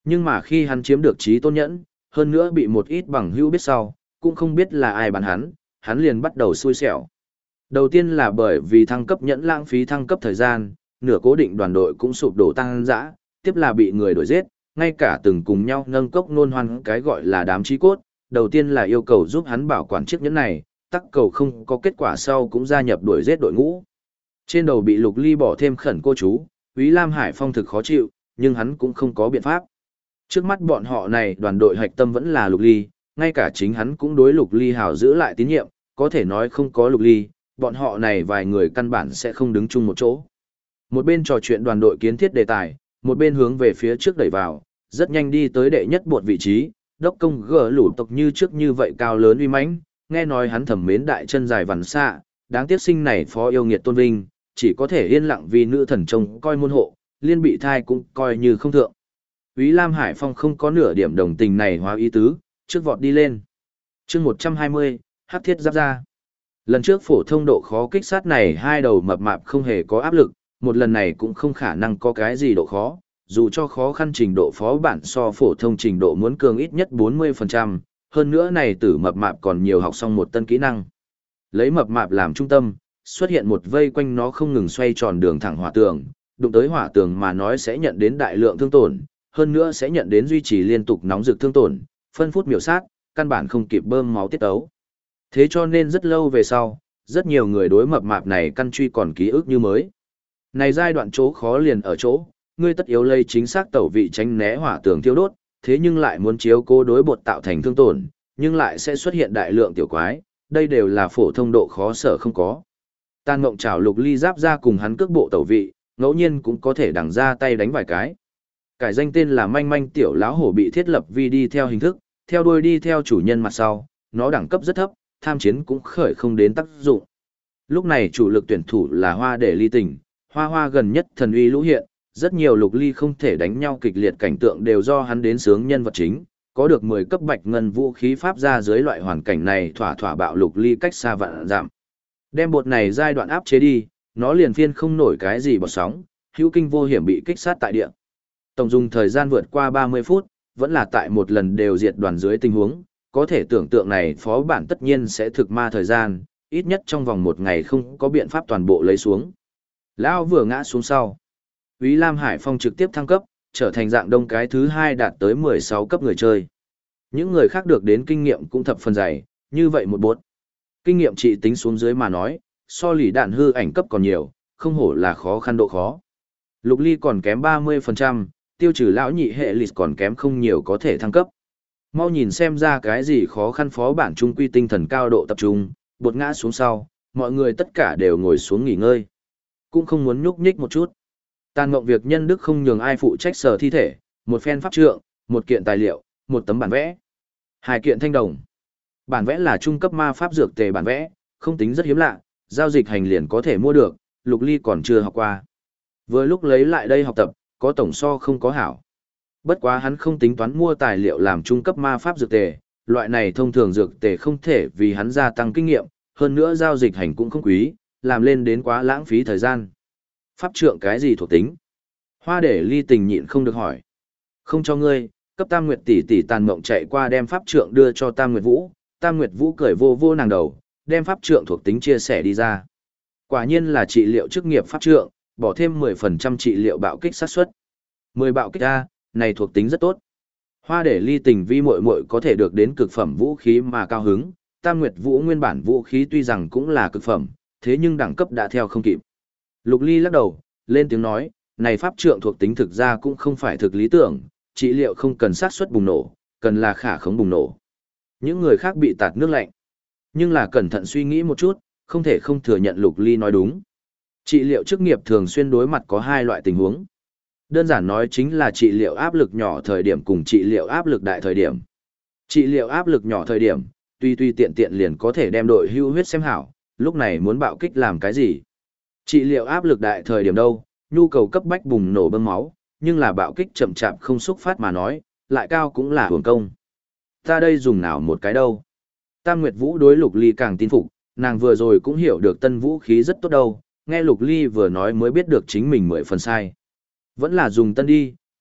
Nhưng mà khi hắn chiếm được trí tôn nhẫn, hơn nữa bị một ít bằng hữu biết sau, cũng không biết là ai bán hắn liền bắt đầu xui xẻo. Đầu tiên là bởi vì thăng cấp nhẫn lãng phí thăng cấp thời gian, nửa cố định đoàn đội cũng sụp đổ tăng dã, tiếp là bị người đuổi giết, ngay cả từng cùng nhau nâng cốc nôn hoan cái gọi là đám chí cốt, đầu tiên là yêu cầu giúp hắn bảo quản chiếc nhẫn này, tắc cầu không có kết quả sau cũng gia nhập đuổi giết đội ngũ. Trên đầu bị Lục Ly bỏ thêm khẩn cô chú, Úy Lam Hải Phong thực khó chịu, nhưng hắn cũng không có biện pháp. Trước mắt bọn họ này đoàn đội hạch tâm vẫn là Lục Ly, ngay cả chính hắn cũng đối Lục Ly hào giữ lại tín nhiệm, có thể nói không có Lục Ly, bọn họ này vài người căn bản sẽ không đứng chung một chỗ. Một bên trò chuyện đoàn đội kiến thiết đề tài, một bên hướng về phía trước đẩy vào, rất nhanh đi tới đệ nhất bột vị trí, đốc công gỡ lũ tộc như trước như vậy cao lớn uy mãnh, nghe nói hắn thẩm mến đại chân dài vằn xạ, đáng tiếc sinh này phó yêu nghiệt tôn vinh, chỉ có thể yên lặng vì nữ thần trông coi môn hộ, liên bị thai cũng coi như không thượng. Úy Lam Hải Phong không có nửa điểm đồng tình này hóa ý tứ, trước vọt đi lên. chương 120, hắc thiết giáp ra. Lần trước phổ thông độ khó kích sát này hai đầu mập mạp không hề có áp lực, một lần này cũng không khả năng có cái gì độ khó, dù cho khó khăn trình độ phó bản so phổ thông trình độ muốn cường ít nhất 40%, hơn nữa này tử mập mạp còn nhiều học xong một tân kỹ năng. Lấy mập mạp làm trung tâm, xuất hiện một vây quanh nó không ngừng xoay tròn đường thẳng hỏa tường, đụng tới hỏa tường mà nói sẽ nhận đến đại lượng thương tổn, hơn nữa sẽ nhận đến duy trì liên tục nóng rực thương tổn, phân phút miểu sát, căn bản không kịp bơm máu tiết ấu. Thế cho nên rất lâu về sau, rất nhiều người đối mập mạp này căn truy còn ký ức như mới. Này giai đoạn chỗ khó liền ở chỗ, ngươi tất yếu lây chính xác tẩu vị tránh né hỏa tường thiêu đốt, thế nhưng lại muốn chiếu cố đối bột tạo thành thương tổn, nhưng lại sẽ xuất hiện đại lượng tiểu quái, đây đều là phổ thông độ khó sở không có. Tàn Ngộng Trảo Lục Ly giáp ra cùng hắn cước bộ tẩu vị, ngẫu nhiên cũng có thể đằng ra tay đánh vài cái. Cải danh tên là manh manh tiểu lão hổ bị thiết lập vi đi theo hình thức, theo đuôi đi theo chủ nhân mặt sau, nó đẳng cấp rất thấp, tham chiến cũng khởi không đến tác dụng. Lúc này chủ lực tuyển thủ là Hoa Để Ly Tình, Hoa Hoa gần nhất thần uy lũ hiện, rất nhiều Lục Ly không thể đánh nhau kịch liệt cảnh tượng đều do hắn đến sướng nhân vật chính, có được 10 cấp bạch ngân vũ khí pháp ra dưới loại hoàn cảnh này thỏa thỏa bạo Lục Ly cách xa vạn giảm. Đem bột này giai đoạn áp chế đi, nó liền phiên không nổi cái gì bọt sóng, hữu kinh vô hiểm bị kích sát tại địa. Tổng dùng thời gian vượt qua 30 phút, vẫn là tại một lần đều diệt đoàn dưới tình huống, có thể tưởng tượng này phó bản tất nhiên sẽ thực ma thời gian, ít nhất trong vòng một ngày không có biện pháp toàn bộ lấy xuống. Lão vừa ngã xuống sau. Úy Lam Hải Phong trực tiếp thăng cấp, trở thành dạng đông cái thứ 2 đạt tới 16 cấp người chơi. Những người khác được đến kinh nghiệm cũng thập phần dày, như vậy một bột. Kinh nghiệm trị tính xuống dưới mà nói, so lì đạn hư ảnh cấp còn nhiều, không hổ là khó khăn độ khó. Lục Ly còn kém 30%, tiêu trừ lão nhị hệ lịch còn kém không nhiều có thể thăng cấp. Mau nhìn xem ra cái gì khó khăn phó bản trung quy tinh thần cao độ tập trung, bột ngã xuống sau, mọi người tất cả đều ngồi xuống nghỉ ngơi. Cũng không muốn nhúc nhích một chút. Tàn Ngộng việc nhân đức không nhường ai phụ trách sờ thi thể, một phen pháp trượng, một kiện tài liệu, một tấm bản vẽ, 2 kiện thanh đồng. Bản vẽ là trung cấp ma pháp dược tề bản vẽ, không tính rất hiếm lạ, giao dịch hành liền có thể mua được, Lục Ly còn chưa học qua. Vừa lúc lấy lại đây học tập, có tổng so không có hảo. Bất quá hắn không tính toán mua tài liệu làm trung cấp ma pháp dược tề, loại này thông thường dược tề không thể vì hắn gia tăng kinh nghiệm, hơn nữa giao dịch hành cũng không quý, làm lên đến quá lãng phí thời gian. Pháp trượng cái gì thuộc tính? Hoa Để Ly Tình nhịn không được hỏi. Không cho ngươi, cấp Tam Nguyệt tỷ tỷ Tàn Mộng chạy qua đem pháp trượng đưa cho Tam Nguyệt Vũ, Tam Nguyệt Vũ cười vô vô nàng đầu, đem pháp trượng thuộc tính chia sẻ đi ra. Quả nhiên là trị liệu chức nghiệp pháp trượng, bỏ thêm 10% trị liệu bạo kích xác suất. 10 bạo kích A, này thuộc tính rất tốt. Hoa Để Ly Tình vi muội muội có thể được đến cực phẩm vũ khí mà cao hứng, Tam Nguyệt Vũ nguyên bản vũ khí tuy rằng cũng là cực phẩm, thế nhưng đẳng cấp đã theo không kịp. Lục Ly lắc đầu, lên tiếng nói, này pháp trượng thuộc tính thực ra cũng không phải thực lý tưởng, trị liệu không cần xác suất bùng nổ, cần là khả khống bùng nổ. Những người khác bị tạt nước lạnh. Nhưng là cẩn thận suy nghĩ một chút, không thể không thừa nhận Lục Ly nói đúng. Trị liệu chức nghiệp thường xuyên đối mặt có 2 loại tình huống. Đơn giản nói chính là trị liệu áp lực nhỏ thời điểm cùng trị liệu áp lực đại thời điểm. Trị liệu áp lực nhỏ thời điểm, tuy tiện tiện liền có thể đem đội hưu huyết xem hảo, lúc này muốn bạo kích làm cái gì. Trị liệu áp lực đại thời điểm đâu, nhu cầu cấp bách bùng nổ bơm máu, nhưng là bạo kích chậm chạp không xúc phát mà nói, lại cao cũng là hưởng công. Ta đây dùng nào một cái đâu. Tam Nguyệt Vũ đối Lục Ly càng tin phục, nàng vừa rồi cũng hiểu được tân vũ khí rất tốt đâu, nghe Lục Ly vừa nói mới biết được chính mình 10 phần sai. Vẫn là dùng tân đi,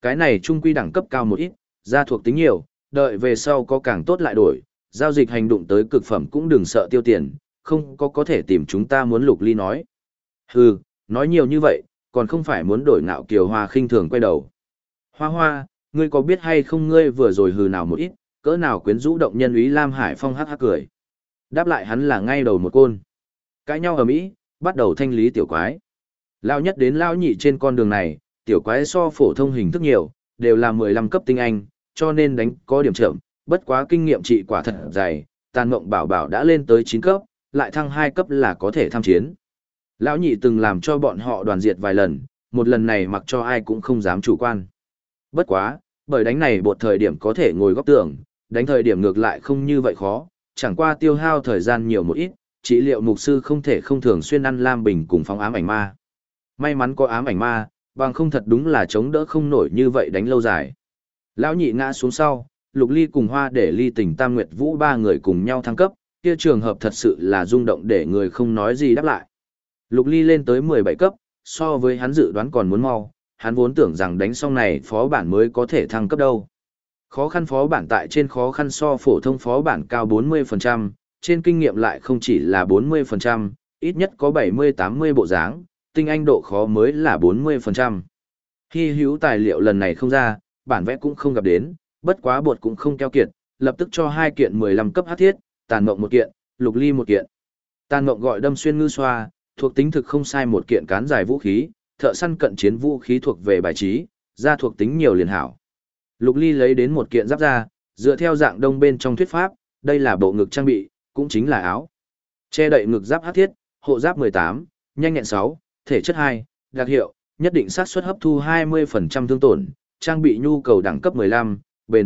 Cái này trung quy đẳng cấp cao một ít, ra thuộc tính nhiều, đợi về sau có càng tốt lại đổi, giao dịch hành động tới cực phẩm cũng đừng sợ tiêu tiền, không có thể tìm chúng ta muốn. Lục Ly nói. Hừ, nói nhiều như vậy, còn không phải muốn đổi Ngạo Kiều Hoa khinh thường quay đầu. Hoa Hoa, ngươi có biết hay không ngươi vừa rồi hừ nào một ít, cỡ nào quyến rũ động nhân Úy Lam Hải Phong hắc hắc cười. Đáp lại hắn là ngay đầu một côn. Cãi nhau ở mỹ, bắt đầu thanh lý tiểu quái. Lao nhất đến lao nhị trên con đường này, tiểu quái so phổ thông hình thức nhiều, đều là 15 cấp tinh anh, cho nên đánh có điểm chậm, bất quá kinh nghiệm trị quả thật dày, Tàn Mộng Bảo Bảo đã lên tới 9 cấp, lại thăng 2 cấp là có thể tham chiến. Lão nhị từng làm cho bọn họ đoàn diệt vài lần, một lần này mặc cho ai cũng không dám chủ quan. Bất quá, bởi đánh này bột thời điểm có thể ngồi góc tường, đánh thời điểm ngược lại không như vậy khó, chẳng qua tiêu hao thời gian nhiều một ít, trị liệu mục sư không thể không thường xuyên ăn lam bình cùng phóng ám ảnh ma. May mắn có ám ảnh ma, bằng không thật đúng là chống đỡ không nổi như vậy đánh lâu dài. Lão nhị ngã xuống sau, Lục Ly cùng Hoa để Ly Tình Tam Nguyệt Vũ ba người cùng nhau thăng cấp, kia trường hợp thật sự là rung động để người không nói gì đáp lại. Lục Ly lên tới 17 cấp, so với hắn dự đoán còn muốn mau, hắn vốn tưởng rằng đánh xong này phó bản mới có thể thăng cấp đâu. Khó khăn phó bản tại trên khó khăn so phổ thông phó bản cao 40%, trên kinh nghiệm lại không chỉ là 40%, ít nhất có 70-80 bộ dáng, tinh anh độ khó mới là 40%. Hy hữu tài liệu lần này không ra, bản vẽ cũng không gặp đến, bất quá bột cũng không keo kiệt, lập tức cho 2 kiện 15 cấp hắc thiết, Tàn Mộng 1 kiện, Lục Ly 1 kiện. Tàn Mộng gọi đâm xuyên ngư xoa, thuộc tính thực không sai 1 kiện cán dài vũ khí, thợ săn cận chiến vũ khí thuộc về bài trí, ra thuộc tính nhiều liền hảo. Lục Ly lấy đến 1 kiện giáp ra, dựa theo dạng đông bên trong thuyết pháp, đây là bộ ngực trang bị, cũng chính là áo. Che đậy ngực giáp hắc thiết, hộ giáp 18, nhanh nhẹn 6, thể chất 2, đặc hiệu, nhất định xác suất hấp thu 20% thương tổn, trang bị nhu cầu đẳng cấp 15, bền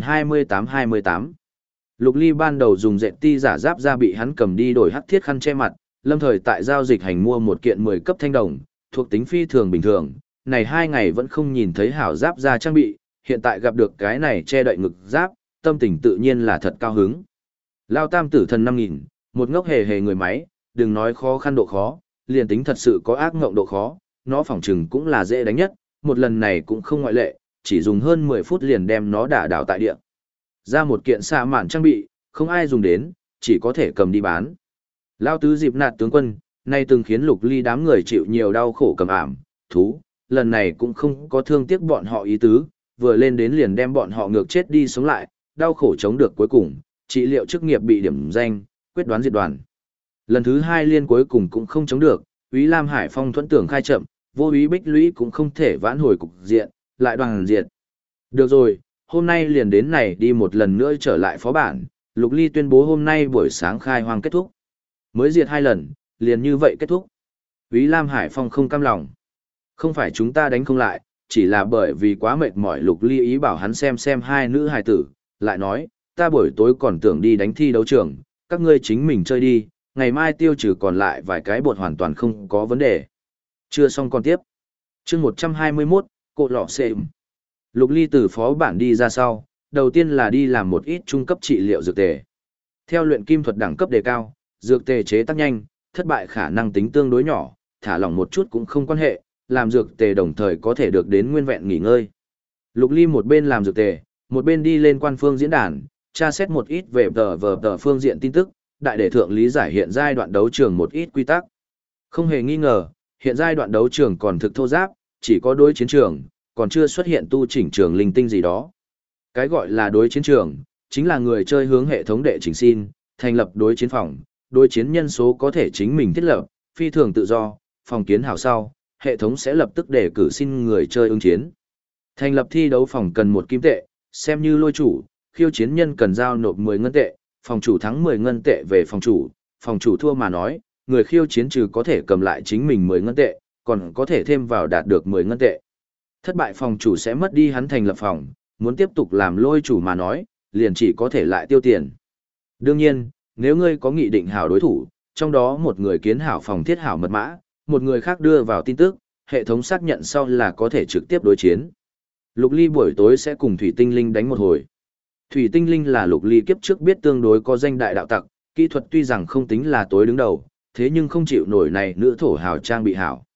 28-28. Lục Ly ban đầu dùng dệt ti giả giáp ra bị hắn cầm đi đổi hắc thiết khăn che mặt, lâm thời tại giao dịch hành mua 1 kiện 10 cấp thanh đồng, thuộc tính phi thường bình thường, này 2 ngày vẫn không nhìn thấy hảo giáp ra trang bị, hiện tại gặp được cái này che đậy ngực giáp, tâm tình tự nhiên là thật cao hứng. Lao Tam Tử Thần 5000, một ngốc hề hề người máy, đừng nói khó khăn độ khó, liền tính thật sự có ác ngộng độ khó, nó phỏng chừng cũng là dễ đánh nhất, một lần này cũng không ngoại lệ, chỉ dùng hơn 10 phút liền đem nó đả đảo tại địa. Ra 1 kiện xạ mạn trang bị, không ai dùng đến, chỉ có thể cầm đi bán. Lao Tứ Dịp Nạt tướng quân, nay từng khiến Lục Ly đám người chịu nhiều đau khổ cầm ảm, thú, lần này cũng không có thương tiếc bọn họ ý tứ, vừa lên đến liền đem bọn họ ngược chết đi sống lại, đau khổ chống được cuối cùng, trị liệu chức nghiệp bị điểm danh, quyết đoán diệt đoàn. Lần thứ 2 liên cuối cùng cũng không chống được, Úy Lam Hải Phong thuẫn tưởng khai chậm, vô úy Bích Lũy cũng không thể vãn hồi cục diện, lại đoàn diệt. Được rồi, hôm nay liền đến này đi một lần nữa trở lại phó bản, Lục Ly tuyên bố hôm nay buổi sáng khai hoang kết thúc. Mới diệt 2 lần, liền như vậy kết thúc. Úy Lam Hải Phong không cam lòng. Không phải chúng ta đánh không lại, chỉ là bởi vì quá mệt mỏi. Lục Ly ý bảo hắn xem 2 nữ hài tử, lại nói, ta buổi tối còn tưởng đi đánh thi đấu trường, các ngươi chính mình chơi đi, ngày mai tiêu trừ còn lại vài cái bột hoàn toàn không có vấn đề. Chưa xong còn tiếp. Chương 121, cộ lọ xệm. Lục Ly từ phó bản đi ra sau, đầu tiên là đi làm một ít trung cấp trị liệu dược tề. Theo luyện kim thuật đẳng cấp đề cao, dược tề chế tác nhanh, thất bại khả năng tính tương đối nhỏ, thả lỏng một chút cũng không quan hệ, làm dược tề đồng thời có thể được đến nguyên vẹn nghỉ ngơi. Lục Ly một bên làm dược tề, một bên đi lên quan phương diễn đàn, tra xét một ít về tờ phương diện tin tức, đại để thượng lý giải hiện giai đoạn đấu trường một ít quy tắc. Không hề nghi ngờ, hiện giai đoạn đấu trường còn thực thô giáp, chỉ có đối chiến trường, còn chưa xuất hiện tu chỉnh trường linh tinh gì đó. Cái gọi là đối chiến trường, chính là người chơi hướng hệ thống đệ chỉnh xin, thành lập đối chiến phòng, đối chiến nhân số có thể chính mình thiết lập, phi thường tự do, phòng kiến hảo sau, hệ thống sẽ lập tức đề cử xin người chơi ứng chiến. Thành lập thi đấu phòng cần 1 kim tệ, xem như lôi chủ, khiêu chiến nhân cần giao nộp 10 ngân tệ, phòng chủ thắng 10 ngân tệ về phòng chủ thua mà nói, người khiêu chiến trừ có thể cầm lại chính mình 10 ngân tệ, còn có thể thêm vào đạt được 10 ngân tệ. Thất bại phòng chủ sẽ mất đi hắn thành lập phòng, muốn tiếp tục làm lôi chủ mà nói, liền chỉ có thể lại tiêu tiền. Đương nhiên, nếu ngươi có nghị định hảo đối thủ, trong đó một người kiến hảo phòng thiết hảo mật mã, một người khác đưa vào tin tức, hệ thống xác nhận sau là có thể trực tiếp đối chiến. Lục Ly buổi tối sẽ cùng Thủy Tinh Linh đánh một hồi. Thủy Tinh Linh là Lục Ly kiếp trước biết tương đối có danh đại đạo tặc, kỹ thuật tuy rằng không tính là tối đứng đầu, thế nhưng không chịu nổi này nữ thổ hào trang bị hảo.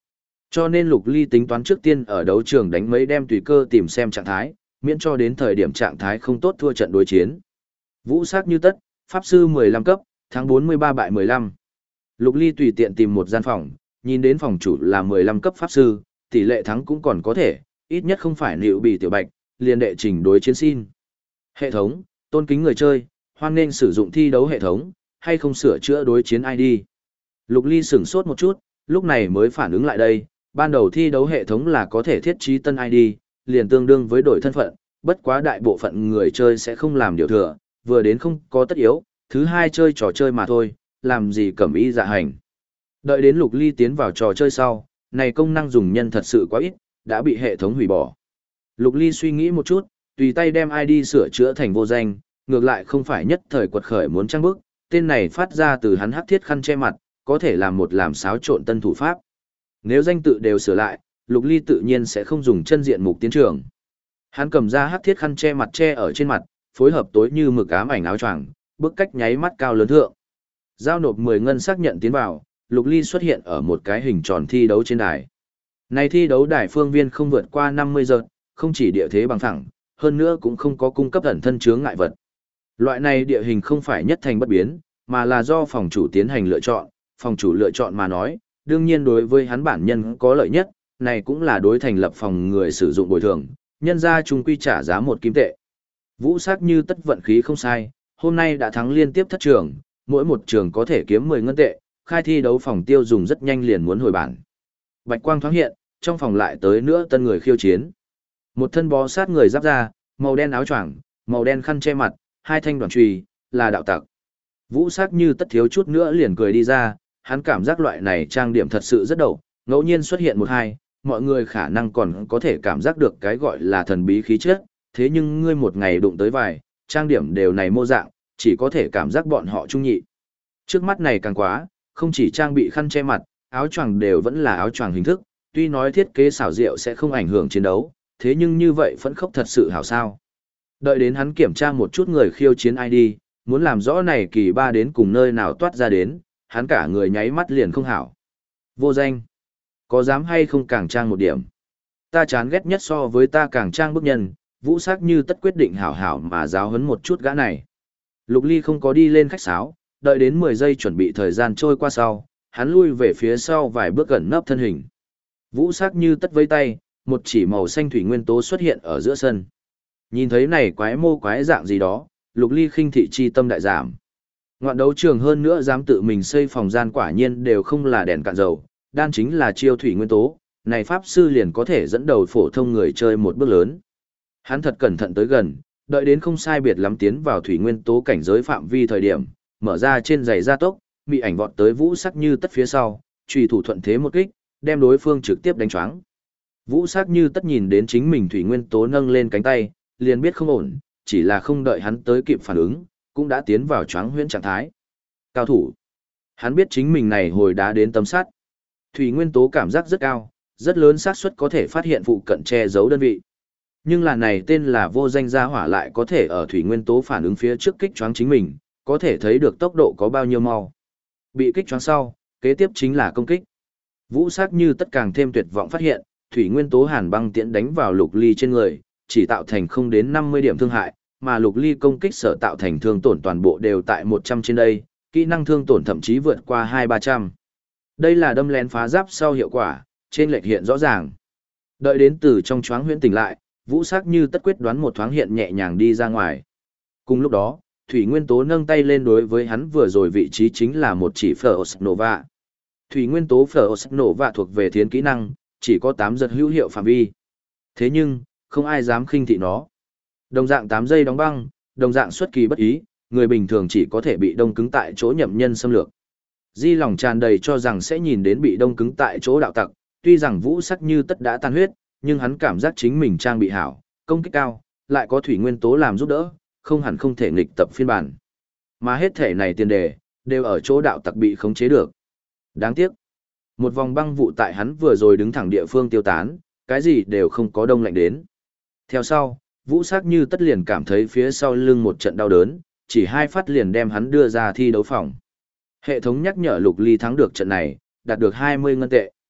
Cho nên Lục Ly tính toán trước tiên ở đấu trường đánh mấy đem tùy cơ tìm xem trạng thái, miễn cho đến thời điểm trạng thái không tốt thua trận đối chiến. Vũ sắc như tất, Pháp sư 15 cấp, tháng 43 bại 15. Lục Ly tùy tiện tìm một gian phòng, nhìn đến phòng chủ là 15 cấp Pháp sư, tỷ lệ thắng cũng còn có thể, ít nhất không phải liệu bị tiểu bạch, liền đệ trình đối chiến xin. Hệ thống, tôn kính người chơi, hoan nên sử dụng thi đấu hệ thống, hay không sửa chữa đối chiến ID. Lục Ly sửng sốt một chút, lúc này mới phản ứng lại đây, ban đầu thi đấu hệ thống là có thể thiết trí tân ID, liền tương đương với đổi thân phận, bất quá đại bộ phận người chơi sẽ không làm điều thừa, vừa đến không có tất yếu, thứ hai chơi trò chơi mà thôi, làm gì cẩm ý dạ hành. Đợi đến Lục Ly tiến vào trò chơi sau, này công năng dùng nhân thật sự quá ít, đã bị hệ thống hủy bỏ. Lục Ly suy nghĩ một chút, tùy tay đem ID sửa chữa thành vô danh, ngược lại không phải nhất thời quật khởi muốn trang bức, tên này phát ra từ hắn hắc thiết khăn che mặt, có thể làm xáo trộn tân thủ pháp. Nếu danh tự đều sửa lại, Lục Ly tự nhiên sẽ không dùng chân diện mục tiến trường. Hắn cầm ra hắc thiết khăn che mặt che ở trên mặt, phối hợp tối như mực ám ảnh áo choàng, bước cách nháy mắt cao lớn thượng. Giao nộp 10 ngân xác nhận tiến vào, Lục Ly xuất hiện ở một cái hình tròn thi đấu trên đài. Này thi đấu đài phương viên không vượt qua 50 giờ, không chỉ địa thế bằng phẳng, hơn nữa cũng không có cung cấp ẩn thân chướng ngại vật. Loại này địa hình không phải nhất thành bất biến, mà là do phòng chủ tiến hành lựa chọn, phòng chủ lựa chọn mà nói, đương nhiên đối với hắn bản nhân có lợi nhất, này cũng là đối thành lập phòng người sử dụng bồi thường, nhân ra chung quy trả giá 1 kim tệ. Vũ sắc như tất vận khí không sai, hôm nay đã thắng liên tiếp thất trường, mỗi một trường có thể kiếm 10 ngân tệ, khai thi đấu phòng tiêu dùng rất nhanh liền muốn hồi bản. Bạch quang thoáng hiện, trong phòng lại tới nữa tân người khiêu chiến. Một thân bó sát người giáp ra, màu đen áo choàng, màu đen khăn che mặt, 2 thanh đoàn chùy, là đạo tặc. Vũ sắc như tất thiếu chút nữa liền cười đi ra, hắn cảm giác loại này trang điểm thật sự rất đầu, ngẫu nhiên xuất hiện một hai, mọi người khả năng còn có thể cảm giác được cái gọi là thần bí khí chất, thế nhưng ngươi một ngày đụng tới vài, trang điểm đều này mô dạng, chỉ có thể cảm giác bọn họ trung nhị. Trước mắt này càng quá, không chỉ trang bị khăn che mặt, áo choàng đều vẫn là áo choàng hình thức, tuy nói thiết kế xảo diệu sẽ không ảnh hưởng chiến đấu, thế nhưng như vậy phẫn khốc thật sự hảo sao. Đợi đến hắn kiểm tra một chút người khiêu chiến ID, muốn làm rõ này kỳ ba đến cùng nơi nào toát ra đến, hắn cả người nháy mắt liền không hảo. Vô danh. Có dám hay không càng trang một điểm. Ta chán ghét nhất so với ta càng trang bức nhân, Vũ sắc như tất quyết định hảo hảo mà giáo huấn một chút gã này. Lục Ly không có đi lên khách sáo, đợi đến 10 giây chuẩn bị thời gian trôi qua sau, hắn lui về phía sau vài bước gần nấp thân hình. Vũ sắc như tất vây tay, một chỉ màu xanh thủy nguyên tố xuất hiện ở giữa sân. Nhìn thấy này quái mô quái dạng gì đó, Lục Ly khinh thị chi tâm đại giảm. Ngoạn đấu trường hơn nữa dám tự mình xây phòng gian quả nhiên đều không là đèn cạn dầu, đan chính là chiêu thủy nguyên tố, này pháp sư liền có thể dẫn đầu phổ thông người chơi một bước lớn. Hắn thật cẩn thận tới gần, đợi đến không sai biệt lắm tiến vào thủy nguyên tố cảnh giới phạm vi thời điểm, mở ra trên giày gia tốc, bị ảnh vọt tới Vũ sắc như tất phía sau, chùy thủ thuận thế một kích, đem đối phương trực tiếp đánh choáng. Vũ sắc như tất nhìn đến chính mình thủy nguyên tố nâng lên cánh tay, liền biết không ổn, chỉ là không đợi hắn tới kịp phản ứng, cũng đã tiến vào choáng huyễn trạng thái. Cao thủ. Hắn biết chính mình này hồi đá đến tấm sắt. Thủy nguyên tố cảm giác rất cao, rất lớn xác suất có thể phát hiện phụ cận che giấu đơn vị. Nhưng là này tên là vô danh gia hỏa lại có thể ở thủy nguyên tố phản ứng phía trước kích choáng chính mình, có thể thấy được tốc độ có bao nhiêu mau. Bị kích choáng sau, kế tiếp chính là công kích. Vũ sắc như tất càng thêm tuyệt vọng phát hiện, thủy nguyên tố hàn băng tiễn đánh vào Lục Ly trên người, chỉ tạo thành không đến 50 điểm thương hại, mà Lục Ly công kích sở tạo thành thương tổn toàn bộ đều tại 100 trên đây, kỹ năng thương tổn thậm chí vượt qua 200-300. Đây là đâm lén phá giáp sau hiệu quả, trên lệch hiện rõ ràng. Đợi đến từ trong choáng huyễn tỉnh lại, Vũ sắc như tất quyết đoán một thoáng hiện nhẹ nhàng đi ra ngoài. Cùng lúc đó, thủy nguyên tố nâng tay lên đối với hắn vừa rồi vị trí chính là một chỉ Frost Nova. Thủy nguyên tố Frost Nova thuộc về thiến kỹ năng, chỉ có 8 giật hữu hiệu phạm vi. Thế nhưng, không ai dám khinh thị nó. Đồng dạng 8 giây đóng băng, đồng dạng xuất kỳ bất ý, người bình thường chỉ có thể bị đông cứng tại chỗ nhậm nhân xâm lược. Di lòng tràn đầy cho rằng sẽ nhìn đến bị đông cứng tại chỗ đạo tặc, tuy rằng Vũ sắc như tất đã tan huyết, nhưng hắn cảm giác chính mình trang bị hảo, công kích cao, lại có thủy nguyên tố làm giúp đỡ, không hẳn không thể nghịch tập phiên bản. Mà hết thể này tiền đề, đều ở chỗ đạo tặc bị khống chế được. Đáng tiếc, một vòng băng vụ tại hắn vừa rồi đứng thẳng địa phương tiêu tán, cái gì đều không có đông lạnh đến. Theo sau, Vũ sắc như tất liền cảm thấy phía sau lưng một trận đau đớn, chỉ 2 phát liền đem hắn đưa ra thi đấu phòng. Hệ thống nhắc nhở Lục Ly thắng được trận này, đạt được 20 ngân tệ.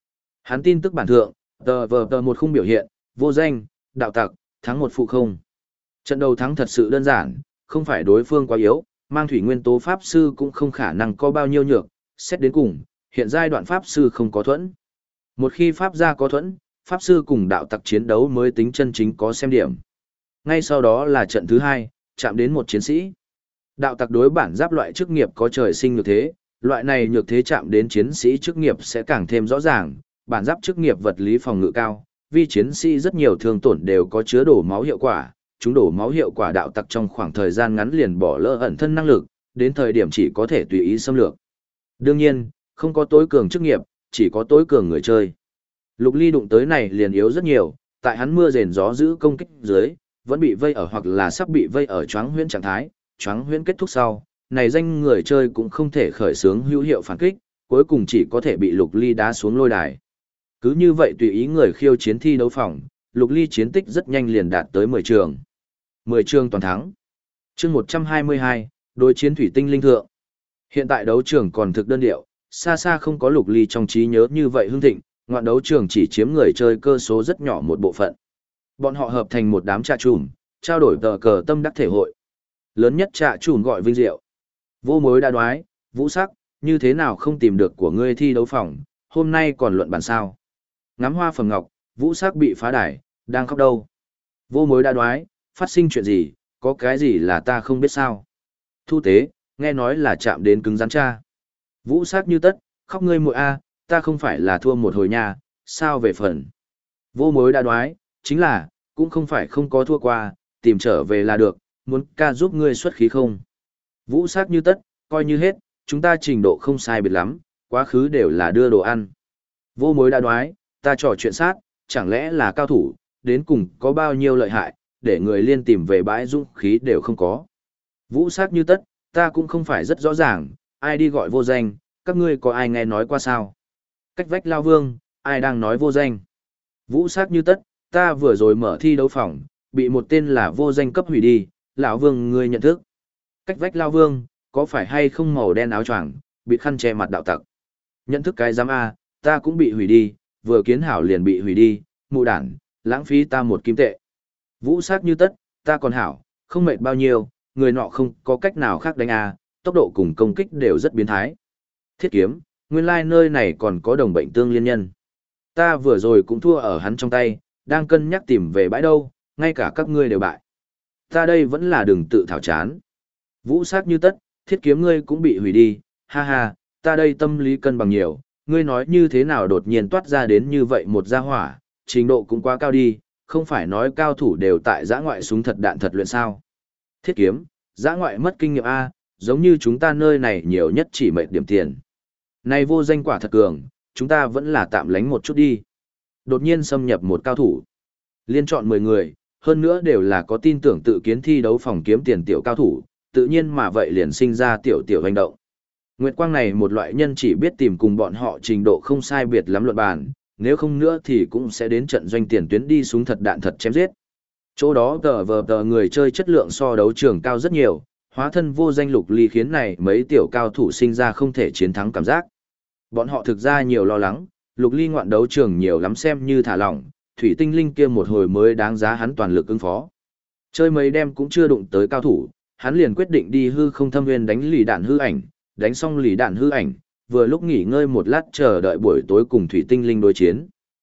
Hắn tin tức bản thượng, tờ một khung biểu hiện, vô danh, đạo tặc, thắng một phụ không. Trận đầu thắng thật sự đơn giản, không phải đối phương quá yếu, mang thủy nguyên tố pháp sư cũng không khả năng có bao nhiêu nhược, xét đến cùng, hiện giai đoạn pháp sư không có thuẫn. Một khi pháp gia có thuẫn, pháp sư cùng đạo tặc chiến đấu mới tính chân chính có xem điểm. Ngay sau đó là trận thứ hai, chạm đến một chiến sĩ. Đạo tặc đối bản giáp loại chức nghiệp có trời sinh nhược thế, loại này nhược thế chạm đến chiến sĩ chức nghiệp sẽ càng thêm rõ ràng, bản giáp chức nghiệp vật lý phòng ngự cao, vì chiến sĩ rất nhiều thương tổn đều có chứa đổ máu hiệu quả, chúng đổ máu hiệu quả đạo tặc trong khoảng thời gian ngắn liền bỏ lỡ ẩn thân năng lực, đến thời điểm chỉ có thể tùy ý xâm lược. Đương nhiên, không có tối cường chức nghiệp, chỉ có tối cường người chơi. Lục Ly đụng tới này liền yếu rất nhiều, tại hắn mưa rền gió giữ công kích dưới, vẫn bị vây ở hoặc là sắp bị vây ở choáng huyễn trạng thái, choáng huyễn kết thúc sau, này danh người chơi cũng không thể khởi xướng hữu hiệu phản kích, cuối cùng chỉ có thể bị Lục Ly đá xuống lôi đài. Cứ như vậy tùy ý người khiêu chiến thi đấu phòng, Lục Ly chiến tích rất nhanh liền đạt tới 10 trường. 10 trường toàn thắng. Chương 122, đối chiến thủy tinh linh thượng. Hiện tại đấu trường còn thực đơn điệu, xa xa không có Lục Ly trong trí nhớ như vậy hưng thịnh, ngoạn đấu trường chỉ chiếm người chơi cơ số rất nhỏ một bộ phận. Bọn họ hợp thành một đám trà trùm, trao đổi tờ cờ tâm đắc thể hội. Lớn nhất trà trùm gọi vinh diệu. Vô mối đã đoái, Vũ Sắc, như thế nào không tìm được của ngươi thi đấu phòng, hôm nay còn luận bàn sao. Ngắm hoa phẩm ngọc, Vũ Sắc bị phá đài, đang khóc đâu. Vô mối đã đoái, phát sinh chuyện gì, có cái gì là ta không biết sao. Thu tế, nghe nói là chạm đến cứng rắn cha. Vũ Sắc như tất, khóc ngươi muội a, ta không phải là thua một hồi nha, sao về phần. Vô mối đã đoái, chính là, cũng không phải không có thua qua, tìm trở về là được, muốn ca giúp ngươi xuất khí không. Vũ Sắc như tất, coi như hết, chúng ta trình độ không sai biệt lắm, quá khứ đều là đưa đồ ăn. Vô mối đã đoái, ta trò chuyện sát, chẳng lẽ là cao thủ, đến cùng có bao nhiêu lợi hại, để người liên tìm về bãi dũng khí đều không có. Vũ Sắc như tất, ta cũng không phải rất rõ ràng, ai đi gọi vô danh, các ngươi có ai nghe nói qua sao? Cách vách lao vương, ai đang nói vô danh? Vũ Sắc như tất, ta vừa rồi mở thi đấu phòng, bị một tên là vô danh cấp hủy đi, lão vương ngươi nhận thức. Cách vách lao vương, có phải hay không màu đen áo choàng, bị khăn che mặt đạo tặc? Nhận thức cái giám A, ta cũng bị hủy đi, vừa kiến hảo liền bị hủy đi, mụ đản, lãng phí ta một kim tệ. Vũ Sắc như tất, ta còn hảo, không mệt bao nhiêu, người nọ không có cách nào khác đánh A, tốc độ cùng công kích đều rất biến thái. Thiết kiếm, nguyên lai nơi này còn có đồng bệnh tương liên nhân. Ta vừa rồi cũng thua ở hắn trong tay, đang cân nhắc tìm về bãi đâu, ngay cả các ngươi đều bại. Ta đây vẫn là đừng tự thảo chán. Vũ Sắc như tất, thiết kiếm ngươi cũng bị hủy đi, ha ha, ta đây tâm lý cân bằng nhiều, ngươi nói như thế nào đột nhiên toát ra đến như vậy một gia hỏa, trình độ cũng quá cao đi, không phải nói cao thủ đều tại giã ngoại súng thật đạn thật luyện sao. Thiết kiếm, giã ngoại mất kinh nghiệm A, giống như chúng ta nơi này nhiều nhất chỉ mệt điểm tiền. Này vô danh quả thật cường, chúng ta vẫn là tạm lánh một chút đi. Đột nhiên xâm nhập một cao thủ. Liên chọn 10 người, hơn nữa đều là có tin tưởng tự kiến thi đấu phòng kiếm tiền tiểu cao thủ, tự nhiên mà vậy liền sinh ra tiểu tiểu hành động. Nguyệt Quang này một loại nhân chỉ biết tìm cùng bọn họ trình độ không sai biệt lắm luận bàn, nếu không nữa thì cũng sẽ đến trận doanh tiền tuyến đi súng thật đạn thật chém giết. Chỗ đó tờ người chơi chất lượng so đấu trường cao rất nhiều, hóa thân vô danh Lục Ly khiến này mấy tiểu cao thủ sinh ra không thể chiến thắng cảm giác. Bọn họ thực ra nhiều lo lắng, Lục Ly ngoạn đấu trường nhiều lắm xem như thả lỏng, thủy tinh linh kia một hồi mới đáng giá hắn toàn lực ứng phó. Chơi mấy đêm cũng chưa đụng tới cao thủ, hắn liền quyết định đi hư không thâm nguyên đánh lì đạn hư ảnh, đánh xong lì đạn hư ảnh, vừa lúc nghỉ ngơi một lát chờ đợi buổi tối cùng thủy tinh linh đối chiến.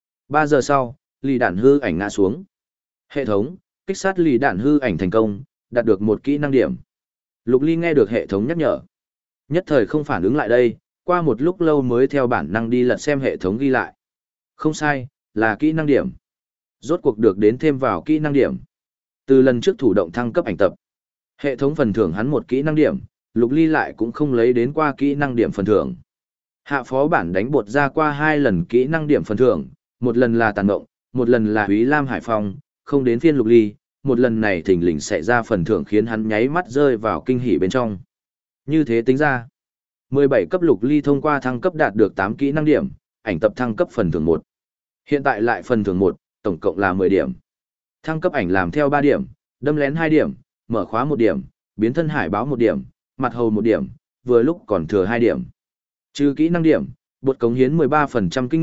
3 giờ sau, lì đạn hư ảnh ngã xuống. Hệ thống, kích sát lì đạn hư ảnh thành công, đạt được một kỹ năng điểm. Lục Ly nghe được hệ thống nhắc nhở. Nhất thời không phản ứng lại đây, qua một lúc lâu mới theo bản năng đi lật xem hệ thống ghi lại. Không sai, là kỹ năng điểm. Rốt cuộc được đến thêm vào kỹ năng điểm. Từ lần trước thủ động thăng cấp ảnh tập, hệ thống phần thưởng hắn một kỹ năng điểm, Lục Ly lại cũng không lấy đến qua kỹ năng điểm phần thưởng. Hạ phó bản đánh bột ra qua 2 lần kỹ năng điểm phần thưởng, một lần là Tàn Mộng, một lần là Úy Lam Hải Phong, không đến phiên Lục Ly, một lần này thình lình xảy ra phần thưởng khiến hắn nháy mắt rơi vào kinh hỉ bên trong. Như thế tính ra, 17 cấp Lục Ly thông qua thăng cấp đạt được 8 kỹ năng điểm, ảnh tập thăng cấp phần thưởng 1. Hiện tại lại phần thưởng 1, tổng cộng là 10 điểm. Thăng cấp ảnh làm theo 3 điểm, đâm lén 2 điểm, mở khóa 1 điểm, biến thân hải báo 1 điểm, mặt hầu 1 điểm, vừa lúc còn thừa 2 điểm. Trừ kỹ năng điểm, bột cống hiến 13% kinh nghiệm,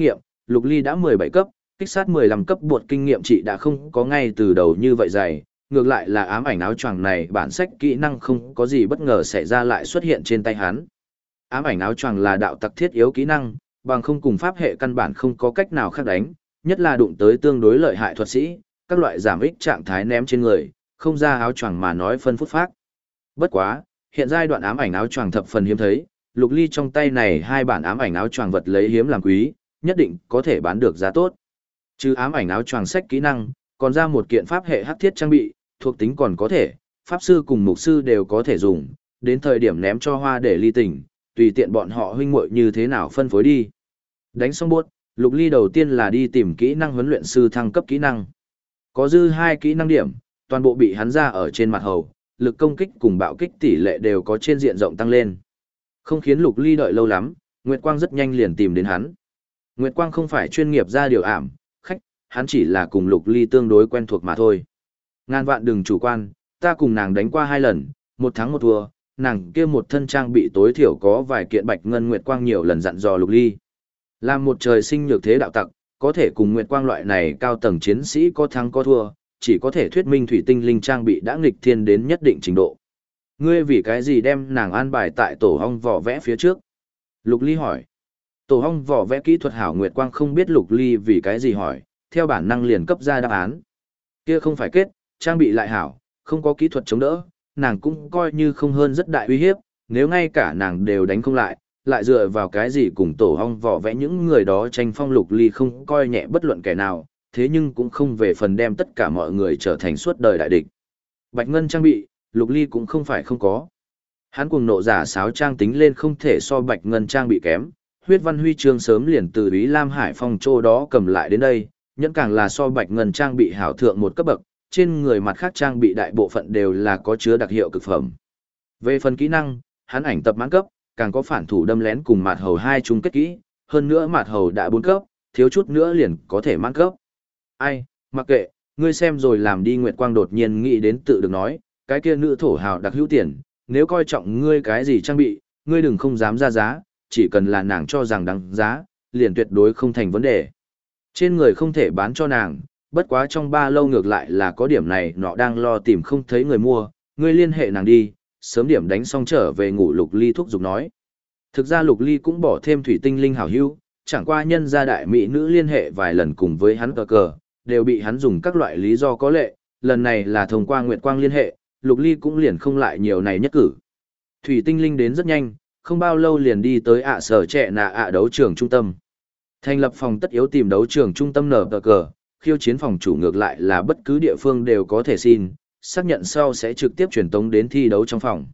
Lục Ly đã 17 cấp, kích sát 15 cấp bột kinh nghiệm trị đã không có ngay từ đầu như vậy dày, ngược lại là ám ảnh áo choàng này bản sách kỹ năng không có gì bất ngờ xảy ra lại xuất hiện trên tay hắn. Ám ảnh áo choàng là đạo tặc thiết yếu kỹ năng, bằng không cùng pháp hệ căn bản không có cách nào khác đánh, nhất là đụng tới tương đối lợi hại thuật sĩ, các loại giảm ích trạng thái ném trên người, không ra áo choàng mà nói phân phút phát. Bất quá, hiện giai đoạn ám ảnh áo choàng thập phần hiếm thấy, Lục Ly trong tay này hai bản ám ảnh áo choàng vật lấy hiếm làm quý, nhất định có thể bán được giá tốt. Trừ ám ảnh áo choàng sách kỹ năng, còn ra một kiện pháp hệ hắc thiết trang bị, thuộc tính còn có thể, pháp sư cùng mục sư đều có thể dùng, đến thời điểm ném cho Hoa để ly tình, tùy tiện bọn họ huynh muội như thế nào phân phối đi. Đánh xong bốt, Lục Ly đầu tiên là đi tìm kỹ năng huấn luyện sư thăng cấp kỹ năng. Có dư 2 kỹ năng điểm, toàn bộ bị hắn ra ở trên mặt hầu, lực công kích cùng bạo kích tỷ lệ đều có trên diện rộng tăng lên. Không khiến Lục Ly đợi lâu lắm, Nguyệt Quang rất nhanh liền tìm đến hắn. Nguyệt Quang không phải chuyên nghiệp ra điều ảm, khách, hắn chỉ là cùng Lục Ly tương đối quen thuộc mà thôi. Ngàn vạn đừng chủ quan, ta cùng nàng đánh qua 2 lần, 1 thắng 1 thua, nàng kia một thân trang bị tối thiểu có vài kiện bạch ngân Nguyệt Quang nhiều lần dặn dò Lục Ly. Làm một trời sinh nhược thế đạo tặc, có thể cùng Nguyệt Quang loại này cao tầng chiến sĩ có thắng có thua, chỉ có thể thuyết minh thủy tinh linh trang bị đã nghịch thiên đến nhất định trình độ. Ngươi vì cái gì đem nàng an bài tại tổ hong vỏ vẽ phía trước? Lục Ly hỏi. Tổ hong vỏ vẽ kỹ thuật hảo Nguyệt Quang không biết Lục Ly vì cái gì hỏi, theo bản năng liền cấp ra đáp án. Kia không phải kết, trang bị lại hảo, không có kỹ thuật chống đỡ, nàng cũng coi như không hơn rất đại uy hiếp, nếu ngay cả nàng đều đánh không lại, lại dựa vào cái gì cùng tổ hong vỏ vẽ những người đó tranh phong. Lục Ly không coi nhẹ bất luận kẻ nào, thế nhưng cũng không về phần đem tất cả mọi người trở thành suốt đời đại địch. Bạch ngân trang bị, Lục Ly cũng không phải không có. Hắn cuồng nộ giả sáo trang tính lên không thể so bạch ngân trang bị kém, huyết văn huy chương sớm liền từ Ý Lam Hải Phong châu đó cầm lại đến đây, nhẫn càng là so bạch ngân trang bị hảo thượng một cấp bậc, trên người mặt khác trang bị đại bộ phận đều là có chứa đặc hiệu cực phẩm. Về phần kỹ năng, hắn ảnh tập mãn cấp, càng có phản thủ đâm lén cùng mạt hầu 2 chung kết kỹ, hơn nữa mạt hầu đã 4 cấp, thiếu chút nữa liền có thể mãn cấp. Ai, mặc kệ, ngươi xem rồi làm đi. Nguyệt Quang đột nhiên nghĩ đến tự được nói, cái kia nữ thổ hào đặc hữu tiền, nếu coi trọng ngươi cái gì trang bị, ngươi đừng không dám ra giá, chỉ cần là nàng cho rằng đáng giá, liền tuyệt đối không thành vấn đề. Trên người không thể bán cho nàng, bất quá trong ba lâu ngược lại là có điểm này nọ đang lo tìm không thấy người mua, ngươi liên hệ nàng đi, sớm điểm đánh xong trở về ngủ. Lục Ly thúc giục nói. Thực ra Lục Ly cũng bỏ thêm thủy tinh linh hảo hữu, chẳng qua nhân gia đại mỹ nữ liên hệ vài lần cùng với hắn cờ, đều bị hắn dùng các loại lý do có lệ, lần này là thông qua Nguyệt Quang liên hệ, Lục Ly cũng liền không lại nhiều này nhất cử. Thủy tinh linh đến rất nhanh, không bao lâu liền đi tới sở trẻ nạ đấu trường trung tâm. Thành lập phòng tất yếu tìm đấu trường trung tâm nở cờ, khiêu chiến phòng chủ ngược lại là bất cứ địa phương đều có thể xin, xác nhận sau sẽ trực tiếp truyền tống đến thi đấu trong phòng.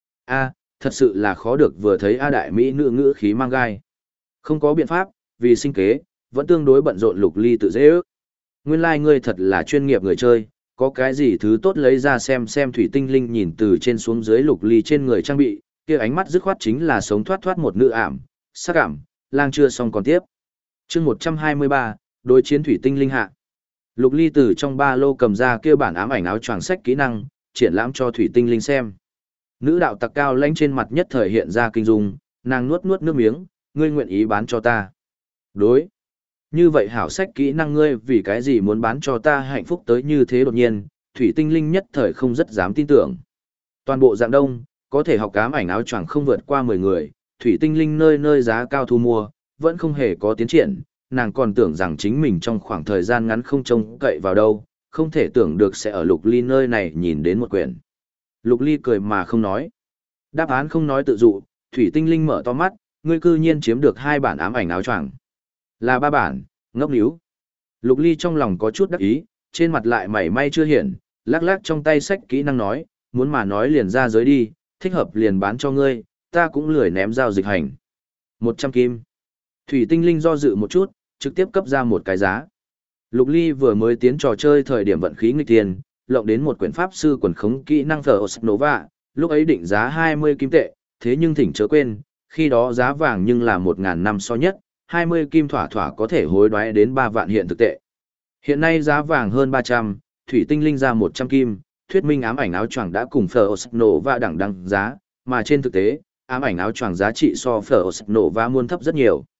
Thật sự là khó được, vừa thấy đại mỹ nữ ngữ khí mang gai. Không có biện pháp, vì sinh kế, vẫn tương đối bận rộn. Lục Ly tự dễ ước. Nguyên lai ngươi thật là chuyên nghiệp người chơi, có cái gì thứ tốt lấy ra xem. Thủy tinh linh nhìn từ trên xuống dưới Lục Ly trên người trang bị, kia ánh mắt dứt khoát chính là sống thoát thoát một nữ ảm, sắc ảm, lang chưa xong còn tiếp. Chương 123, đối chiến thủy tinh linh hạ. Lục Ly từ trong ba lô cầm ra kia bản ám ảnh áo choàng sách kỹ năng, triển lãm cho thủy tinh linh xem. Nữ đạo tặc cao lãnh trên mặt nhất thời hiện ra kinh dung, nàng nuốt nuốt nước miếng, ngươi nguyện ý bán cho ta? Đối. Như vậy hảo sách kỹ năng ngươi vì cái gì muốn bán cho ta? Hạnh phúc tới như thế đột nhiên, thủy tinh linh nhất thời không rất dám tin tưởng. Toàn bộ dạng đông, có thể học ám ảnh áo choàng không vượt qua 10 người, thủy tinh linh nơi nơi giá cao thu mua, vẫn không hề có tiến triển, nàng còn tưởng rằng chính mình trong khoảng thời gian ngắn không trông cậy vào đâu, không thể tưởng được sẽ ở Lục Ly nơi này nhìn đến một quyển. Lục Ly cười mà không nói. Đáp án không nói tự dụ, thủy tinh linh mở to mắt, ngươi cư nhiên chiếm được 2 bản ám ảnh áo choàng. Là 3 bản, ngốc níu. Lục Ly trong lòng có chút đắc ý, trên mặt lại mảy may chưa hiện, lắc lắc trong tay sách kỹ năng nói, muốn mà nói liền ra giới đi, thích hợp liền bán cho ngươi, ta cũng lười ném giao dịch hành. 100 kim. Thủy tinh linh do dự một chút, trực tiếp cấp ra một cái giá. Lục Ly vừa mới tiến trò chơi thời điểm vận khí nghịch tiền, lộng đến một quyển pháp sư quần khống kỹ năng Nova, lúc ấy định giá 20 kim tệ, thế nhưng thỉnh chớ quên, khi đó giá vàng nhưng là 1.000 năm so nhất, 20 kim thỏa thỏa có thể hối đoái đến 3 vạn hiện thực tệ. Hiện nay giá vàng hơn 300, thủy tinh linh ra 100 kim, thuyết minh ám ảnh áo choàng đã cùng Nova đẳng đăng giá, mà trên thực tế, ám ảnh áo choàng giá trị so Nova muôn thấp rất nhiều.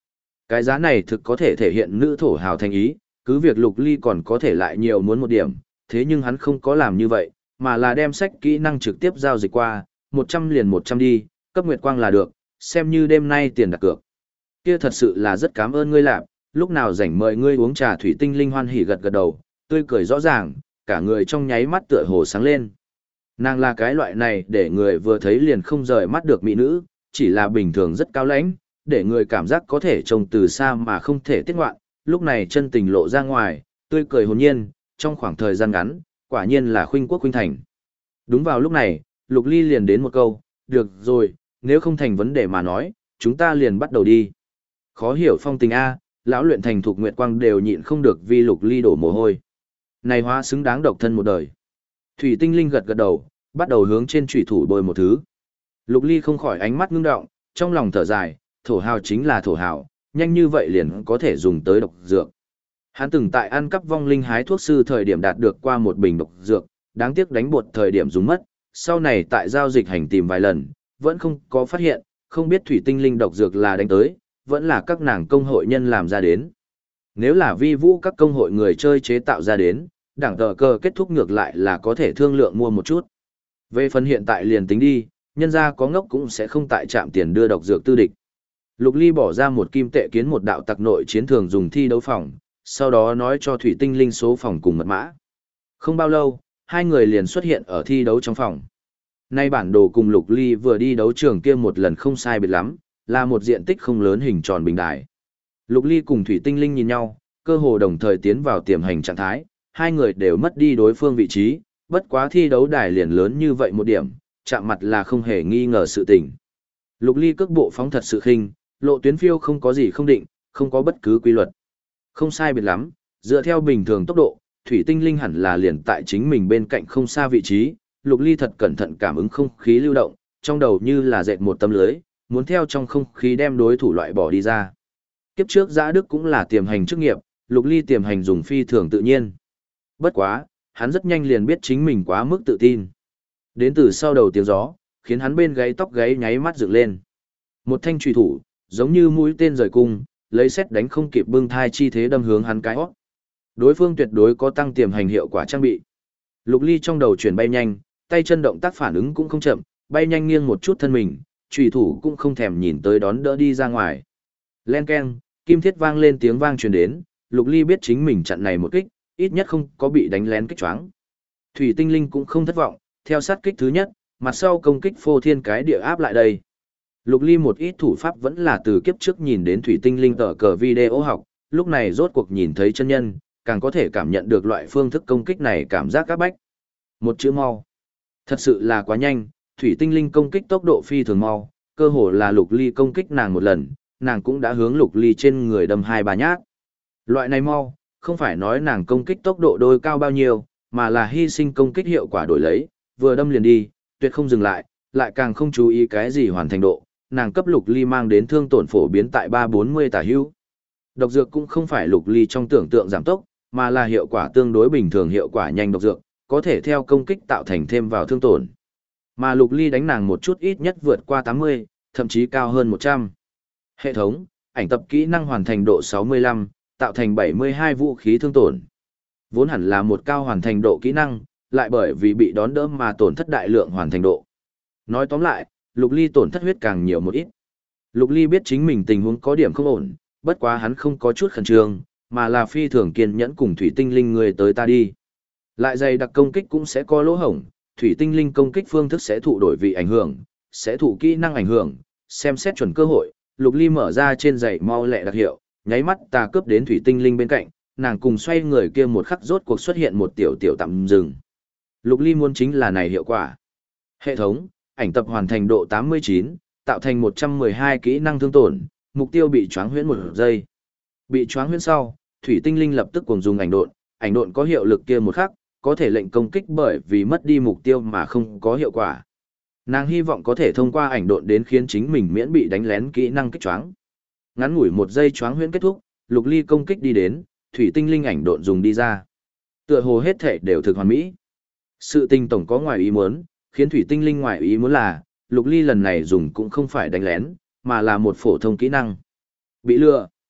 Cái giá này thực có thể thể hiện nữ thổ hào thành ý, cứ việc Lục Ly còn có thể lại nhiều muốn một điểm, thế nhưng hắn không có làm như vậy, mà là đem sách kỹ năng trực tiếp giao dịch qua, 100 liền 100 đi, cấp Nguyệt Quang là được, xem như đêm nay tiền đặt cược. Kia thật sự là rất cảm ơn ngươi lạp, lúc nào rảnh mời ngươi uống trà. Thủy Tinh Linh hoan hỉ gật gật đầu, tươi cười rõ ràng, cả người trong nháy mắt tựa hồ sáng lên. Nàng là cái loại này để người vừa thấy liền không rời mắt được mỹ nữ, chỉ là bình thường rất cao lãnh, để người cảm giác có thể trông từ xa mà không thể tiết ngoạn, lúc này chân tình lộ ra ngoài, tươi cười hồn nhiên, trong khoảng thời gian ngắn, quả nhiên là khuynh quốc khuynh thành. Đúng vào lúc này, Lục Ly liền đến một câu, được rồi, nếu không thành vấn đề mà nói, chúng ta liền bắt đầu đi. Khó hiểu phong tình A, lão luyện thành thuộc Nguyệt Quang đều nhịn không được vì Lục Ly đổ mồ hôi. Này hóa xứng đáng độc thân một đời. Thủy Tinh Linh gật gật đầu, bắt đầu hướng trên chủy thủ bôi một thứ. Lục Ly không khỏi ánh mắt ngưng động, trong lòng thở dài, thổ hào chính là thổ hào, nhanh như vậy liền có thể dùng tới độc dược. Hắn từng tại ăn cắp vong linh hái thuốc sư thời điểm đạt được qua một bình độc dược, đáng tiếc đánh bột thời điểm dùng mất, sau này tại giao dịch hành tìm vài lần, vẫn không có phát hiện, không biết Thủy Tinh Linh độc dược là đánh tới, vẫn là các nàng công hội nhân làm ra đến. Nếu là vi vũ các công hội người chơi chế tạo ra đến, đảng tờ cờ kết thúc ngược lại là có thể thương lượng mua một chút. Về phần hiện tại liền tính đi, nhân gia có ngốc cũng sẽ không tại trạm tiền đưa độc dược tư địch. Lục Ly bỏ ra một kim tệ kiến một đạo tặc nội chiến thường dùng thi đấu phòng, sau đó nói cho Thủy Tinh Linh số phòng cùng mật mã. Không bao lâu, hai người liền xuất hiện ở thi đấu trong phòng. Nay bản đồ cùng Lục Ly vừa đi đấu trường kia một lần không sai biệt lắm, là một diện tích không lớn hình tròn bình đài. Lục Ly cùng Thủy Tinh Linh nhìn nhau, cơ hồ đồng thời tiến vào tiềm hành trạng thái, hai người đều mất đi đối phương vị trí, bất quá thi đấu đài liền lớn như vậy một điểm, chạm mặt là không hề nghi ngờ sự tình. Lục Ly cước bộ phóng thật sự khinh, lộ tuyến phiêu không có gì không định, không có bất cứ quy luật. Không sai biệt lắm, dựa theo bình thường tốc độ, Thủy Tinh Linh hẳn là liền tại chính mình bên cạnh không xa vị trí, Lục Ly thật cẩn thận cảm ứng không khí lưu động, trong đầu như là dệt một tấm lưới, muốn theo trong không khí đem đối thủ loại bỏ đi ra. Kiếp trước Giã Đức cũng là tiềm hành chức nghiệp, Lục Ly tiềm hành dùng phi thường tự nhiên. Bất quá, hắn rất nhanh liền biết chính mình quá mức tự tin. Đến từ sau đầu tiếng gió, khiến hắn bên gáy tóc gáy nháy mắt dựng lên. Một thanh chùy thủ, giống như mũi tên rời cung, lấy xét đánh không kịp bưng thai chi thế đâm hướng hắn cái hót. Đối phương tuyệt đối có tăng tiềm hành hiệu quả trang bị. Lục Ly trong đầu chuyển bay nhanh, tay chân động tác phản ứng cũng không chậm, bay nhanh nghiêng một chút thân mình, chùy thủ cũng không thèm nhìn tới đón đỡ đi ra ngoài. Len keng, kim thiết vang lên tiếng vang truyền đến, Lục Ly biết chính mình chặn này một kích, ít nhất không có bị đánh lén kích choáng. Thủy Tinh Linh cũng không thất vọng, theo sát kích thứ nhất, mặt sau công kích phô thiên cái địa áp lại đây. Lục Ly một ít thủ pháp vẫn là từ kiếp trước nhìn đến Thủy Tinh Linh tờ cờ video học, lúc này rốt cuộc nhìn thấy chân nhân, càng có thể cảm nhận được loại phương thức công kích này cảm giác các bách. Một chữ mau. Thật sự là quá nhanh, Thủy Tinh Linh công kích tốc độ phi thường mau, cơ hồ là Lục Ly công kích nàng một lần, nàng cũng đã hướng Lục Ly trên người đâm 2-3 nhát. Loại này mau, không phải nói nàng công kích tốc độ đôi cao bao nhiêu, mà là hy sinh công kích hiệu quả đổi lấy, vừa đâm liền đi, tuyệt không dừng lại, lại càng không chú ý cái gì hoàn thành độ, nàng cấp Lục Ly mang đến thương tổn phổ biến tại 340 tả hữu. Độc dược cũng không phải Lục Ly trong tưởng tượng giảm tốc, mà là hiệu quả tương đối bình thường, hiệu quả nhanh độc dược, có thể theo công kích tạo thành thêm vào thương tổn. Mà Lục Ly đánh nàng một chút ít nhất vượt qua 80, thậm chí cao hơn 100. Hệ thống, ảnh tập kỹ năng hoàn thành độ 65, tạo thành 72 vũ khí thương tổn. Vốn hẳn là một cao hoàn thành độ kỹ năng, lại bởi vì bị đón đỡ mà tổn thất đại lượng hoàn thành độ. Nói tóm lại, Lục Ly tổn thất huyết càng nhiều một ít. Lục Ly biết chính mình tình huống có điểm không ổn, bất quá hắn không có chút khẩn trương, mà là phi thường kiên nhẫn cùng Thủy Tinh Linh người tới ta đi. Lại dày đặc công kích cũng sẽ có lỗ hổng, Thủy Tinh Linh công kích phương thức sẽ thụ đổi vị ảnh hưởng, sẽ thụ kỹ năng ảnh hưởng, xem xét chuẩn cơ hội, Lục Ly mở ra trên giày mau lẹ đặc hiệu, nháy mắt tà cướp đến Thủy Tinh Linh bên cạnh, nàng cùng xoay người kia một khắc rốt cuộc xuất hiện một tiểu tạm dừng. Lục Ly muốn chính là này hiệu quả. Hệ thống, ảnh tập hoàn thành độ 89, tạo thành 112 kỹ năng thương tổn, mục tiêu bị choáng huyễn 1 giây. Bị choáng huyễn sau, Thủy Tinh Linh lập tức cùng dùng ảnh độn có hiệu lực kia một khắc, có thể lệnh công kích bởi vì mất đi mục tiêu mà không có hiệu quả. Nàng hy vọng có thể thông qua ảnh độn đến khiến chính mình miễn bị đánh lén kỹ năng kích choáng. Ngắn ngủi 1 giây choáng huyễn kết thúc, Lục Ly công kích đi đến, Thủy Tinh Linh ảnh độn dùng đi ra. Tựa hồ hết thể đều thực hoàn mỹ. Sự tình tổng có ngoài ý muốn, khiến Thủy Tinh Linh ngoài ý muốn là, Lục Ly lần này dùng cũng không phải đánh lén, mà là một phổ thông kỹ năng. Bị lừa.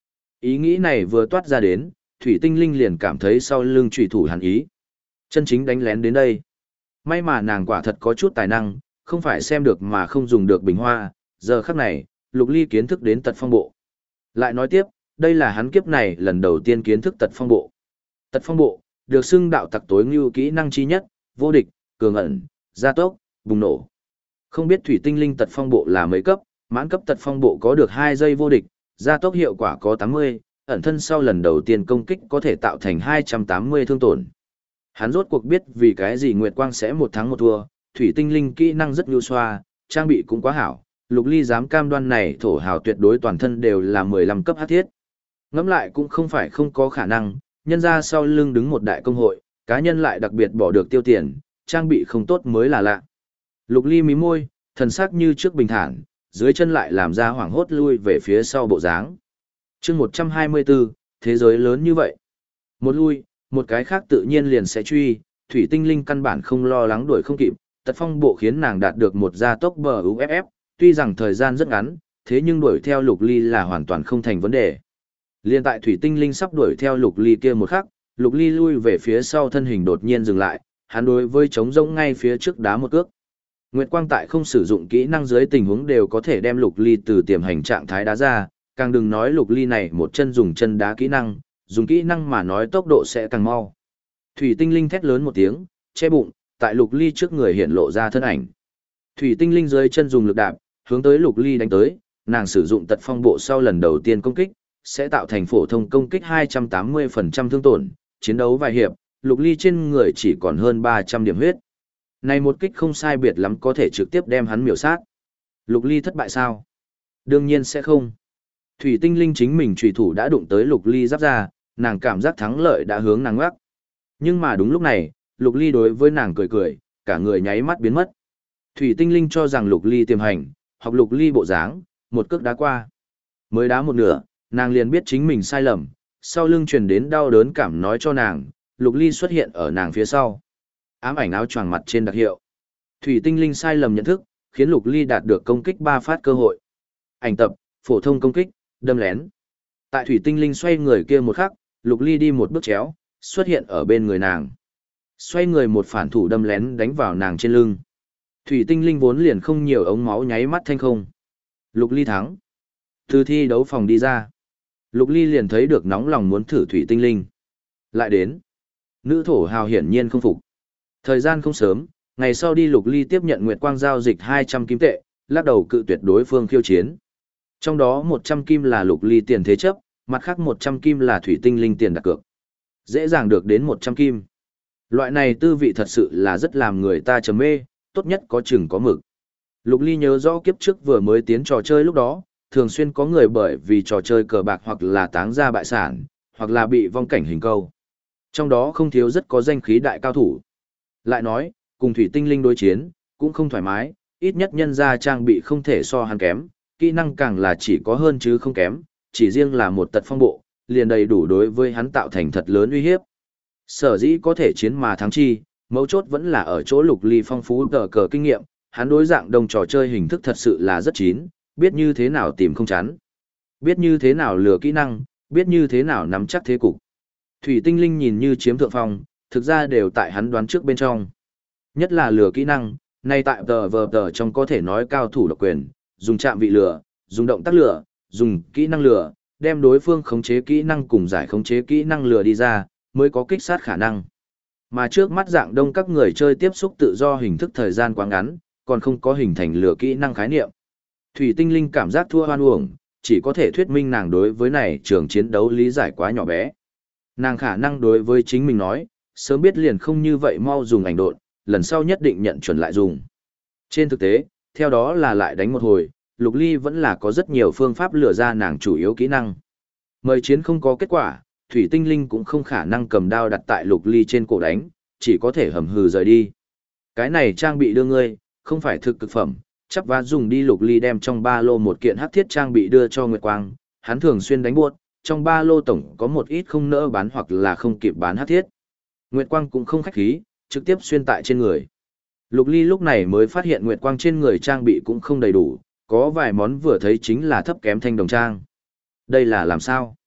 Ý nghĩ này vừa toát ra đến, Thủy Tinh Linh liền cảm thấy sau lưng chủy thủ hàn ý. Chân chính đánh lén đến đây. May mà nàng quả thật có chút tài năng, không phải xem được mà không dùng được bình hoa, giờ khắc này, Lục Ly kiến thức đến tật phong bộ. Lại nói tiếp, đây là hắn kiếp này lần đầu tiên kiến thức tật phong bộ. Tật phong bộ, được xưng đạo tặc tối ngưu kỹ năng chi nhất, vô địch, cường ẩn, gia tốc, bùng nổ. Không biết Thủy Tinh Linh tật phong bộ là mấy cấp, mãn cấp tật phong bộ có được 2 giây vô địch, gia tốc hiệu quả có 80, ẩn thân sau lần đầu tiên công kích có thể tạo thành 280 thương tổn. Hắn rốt cuộc biết vì cái gì Nguyệt Quang sẽ một thắng một thua, Thủy Tinh Linh kỹ năng rất nhu xoa, trang bị cũng quá hảo, Lục Ly dám cam đoan này thổ hào tuyệt đối toàn thân đều là 15 cấp hắc thiết. Ngẫm lại cũng không phải không có khả năng, nhân ra sau lưng đứng một đại công hội, cá nhân lại đặc biệt bỏ được tiêu tiền, trang bị không tốt mới là lạ. Lục Ly mí môi, thần sắc như trước bình thản, dưới chân lại làm ra hoảng hốt lui về phía sau bộ dáng. Chương 124, thế giới lớn như vậy. Một lui, một cái khác tự nhiên liền sẽ truy, Thủy Tinh Linh căn bản không lo lắng đuổi không kịp, tật phong bộ khiến nàng đạt được một gia tốc bờ UFF, tuy rằng thời gian rất ngắn, thế nhưng đuổi theo Lục Ly là hoàn toàn không thành vấn đề. Liên tại Thủy Tinh Linh sắp đuổi theo Lục Ly kia một khắc, Lục Ly lui về phía sau thân hình đột nhiên dừng lại, hắn đối với trống rỗng ngay phía trước đá một cước. Nguyệt Quang tại không sử dụng kỹ năng dưới tình huống đều có thể đem Lục Ly từ tiềm hành trạng thái đá ra, càng đừng nói Lục Ly này một chân dùng chân đá kỹ năng, dùng kỹ năng mà nói tốc độ sẽ càng mau. Thủy Tinh Linh thét lớn một tiếng, che bụng, tại Lục Ly trước người hiện lộ ra thân ảnh. Thủy Tinh Linh dưới chân dùng lực đạp, hướng tới Lục Ly đánh tới, nàng sử dụng tật phong bộ sau lần đầu tiên công kích, sẽ tạo thành phổ thông công kích 280% thương tổn, chiến đấu vài hiệp, Lục Ly trên người chỉ còn hơn 300 điểm huyết. Này một kích không sai biệt lắm có thể trực tiếp đem hắn miểu sát. Lục Ly thất bại sao? Đương nhiên sẽ không. Thủy Tinh Linh chính mình chủy thủ đã đụng tới Lục Ly giáp ra, nàng cảm giác thắng lợi đã hướng nàng ngoắc. Nhưng mà đúng lúc này, Lục Ly đối với nàng cười cười, cả người nháy mắt biến mất. Thủy Tinh Linh cho rằng Lục Ly tiềm hành, học Lục Ly bộ dáng, một cước đá qua. Mới đá một nửa, nàng liền biết chính mình sai lầm, sau lưng truyền đến đau đớn cảm nói cho nàng, Lục Ly xuất hiện ở nàng phía sau. Ám ảnh áo choàng mặt trên đặc hiệu. Thủy Tinh Linh sai lầm nhận thức, khiến Lục Ly đạt được công kích 3 phát cơ hội. Ảnh tập, phổ thông công kích, đâm lén. Tại Thủy Tinh Linh xoay người kia một khắc, Lục Ly đi một bước chéo, xuất hiện ở bên người nàng. Xoay người một phản thủ đâm lén đánh vào nàng trên lưng. Thủy Tinh Linh vốn liền không nhiều ống máu nháy mắt thanh không. Lục Ly thắng. Từ thi đấu phòng đi ra. Lục Ly liền thấy được nóng lòng muốn thử Thủy Tinh Linh. Lại đến. Nữ thổ hào hiển nhiên không phục. Thời gian không sớm, ngày sau đi Lục Ly tiếp nhận Nguyệt Quang giao dịch 200 kim tệ, lắc đầu cự tuyệt đối phương khiêu chiến. Trong đó 100 kim là Lục Ly tiền thế chấp, mặt khác 100 kim là Thủy Tinh Linh tiền đặt cược. Dễ dàng được đến 100 kim. Loại này tư vị thật sự là rất làm người ta trầm mê, tốt nhất có chừng có mực. Lục Ly nhớ rõ kiếp trước vừa mới tiến trò chơi lúc đó, thường xuyên có người bởi vì trò chơi cờ bạc hoặc là táng ra bại sản, hoặc là bị vong cảnh hình câu. Trong đó không thiếu rất có danh khí đại cao thủ. Lại nói, cùng Thủy Tinh Linh đối chiến, cũng không thoải mái, ít nhất nhân ra trang bị không thể so hắn kém, kỹ năng càng là chỉ có hơn chứ không kém, chỉ riêng là một tật phong bộ, liền đầy đủ đối với hắn tạo thành thật lớn uy hiếp. Sở dĩ có thể chiến mà thắng chi, mấu chốt vẫn là ở chỗ Lục Ly phong phú tờ cờ kinh nghiệm, hắn đối dạng đồng trò chơi hình thức thật sự là rất chín, biết như thế nào tìm không chắn, biết như thế nào lừa kỹ năng, biết như thế nào nắm chắc thế cục. Thủy Tinh Linh nhìn như chiếm thượng phong, thực ra đều tại hắn đoán trước bên trong. Nhất là lừa kỹ năng, nay tại tờ trong có thể nói cao thủ độc quyền, dùng chạm vị lừa, dùng động tác lừa, dùng kỹ năng lừa, đem đối phương khống chế kỹ năng cùng giải khống chế kỹ năng lừa đi ra, mới có kích sát khả năng. Mà trước mắt dạng đông các người chơi tiếp xúc tự do hình thức thời gian quá ngắn, còn không có hình thành lừa kỹ năng khái niệm. Thủy Tinh Linh cảm giác thua hoan uổng, chỉ có thể thuyết minh nàng đối với này trường chiến đấu lý giải quá nhỏ bé. Nàng khả năng đối với chính mình nói, sớm biết liền không như vậy mau dùng ảnh độn, lần sau nhất định nhận chuẩn lại dùng. Trên thực tế, theo đó là lại đánh một hồi, Lục Ly vẫn là có rất nhiều phương pháp lừa ra nàng chủ yếu kỹ năng. Mời chiến không có kết quả, Thủy Tinh Linh cũng không khả năng cầm đao đặt tại Lục Ly trên cổ đánh, chỉ có thể hầm hừ rời đi. Cái này trang bị đưa ngươi, không phải thực cực phẩm, chắc và dùng đi. Lục Ly đem trong ba lô một kiện hắc thiết trang bị đưa cho Nguyệt Quang, hắn thường xuyên đánh buốt, trong ba lô tổng có một ít không nỡ bán hoặc là không kịp bán hắc thiết. Nguyệt Quang cũng không khách khí, trực tiếp xuyên tại trên người. Lục Ly lúc này mới phát hiện Nguyệt Quang trên người trang bị cũng không đầy đủ, có vài món vừa thấy chính là thấp kém thanh đồng trang. Đây là làm sao?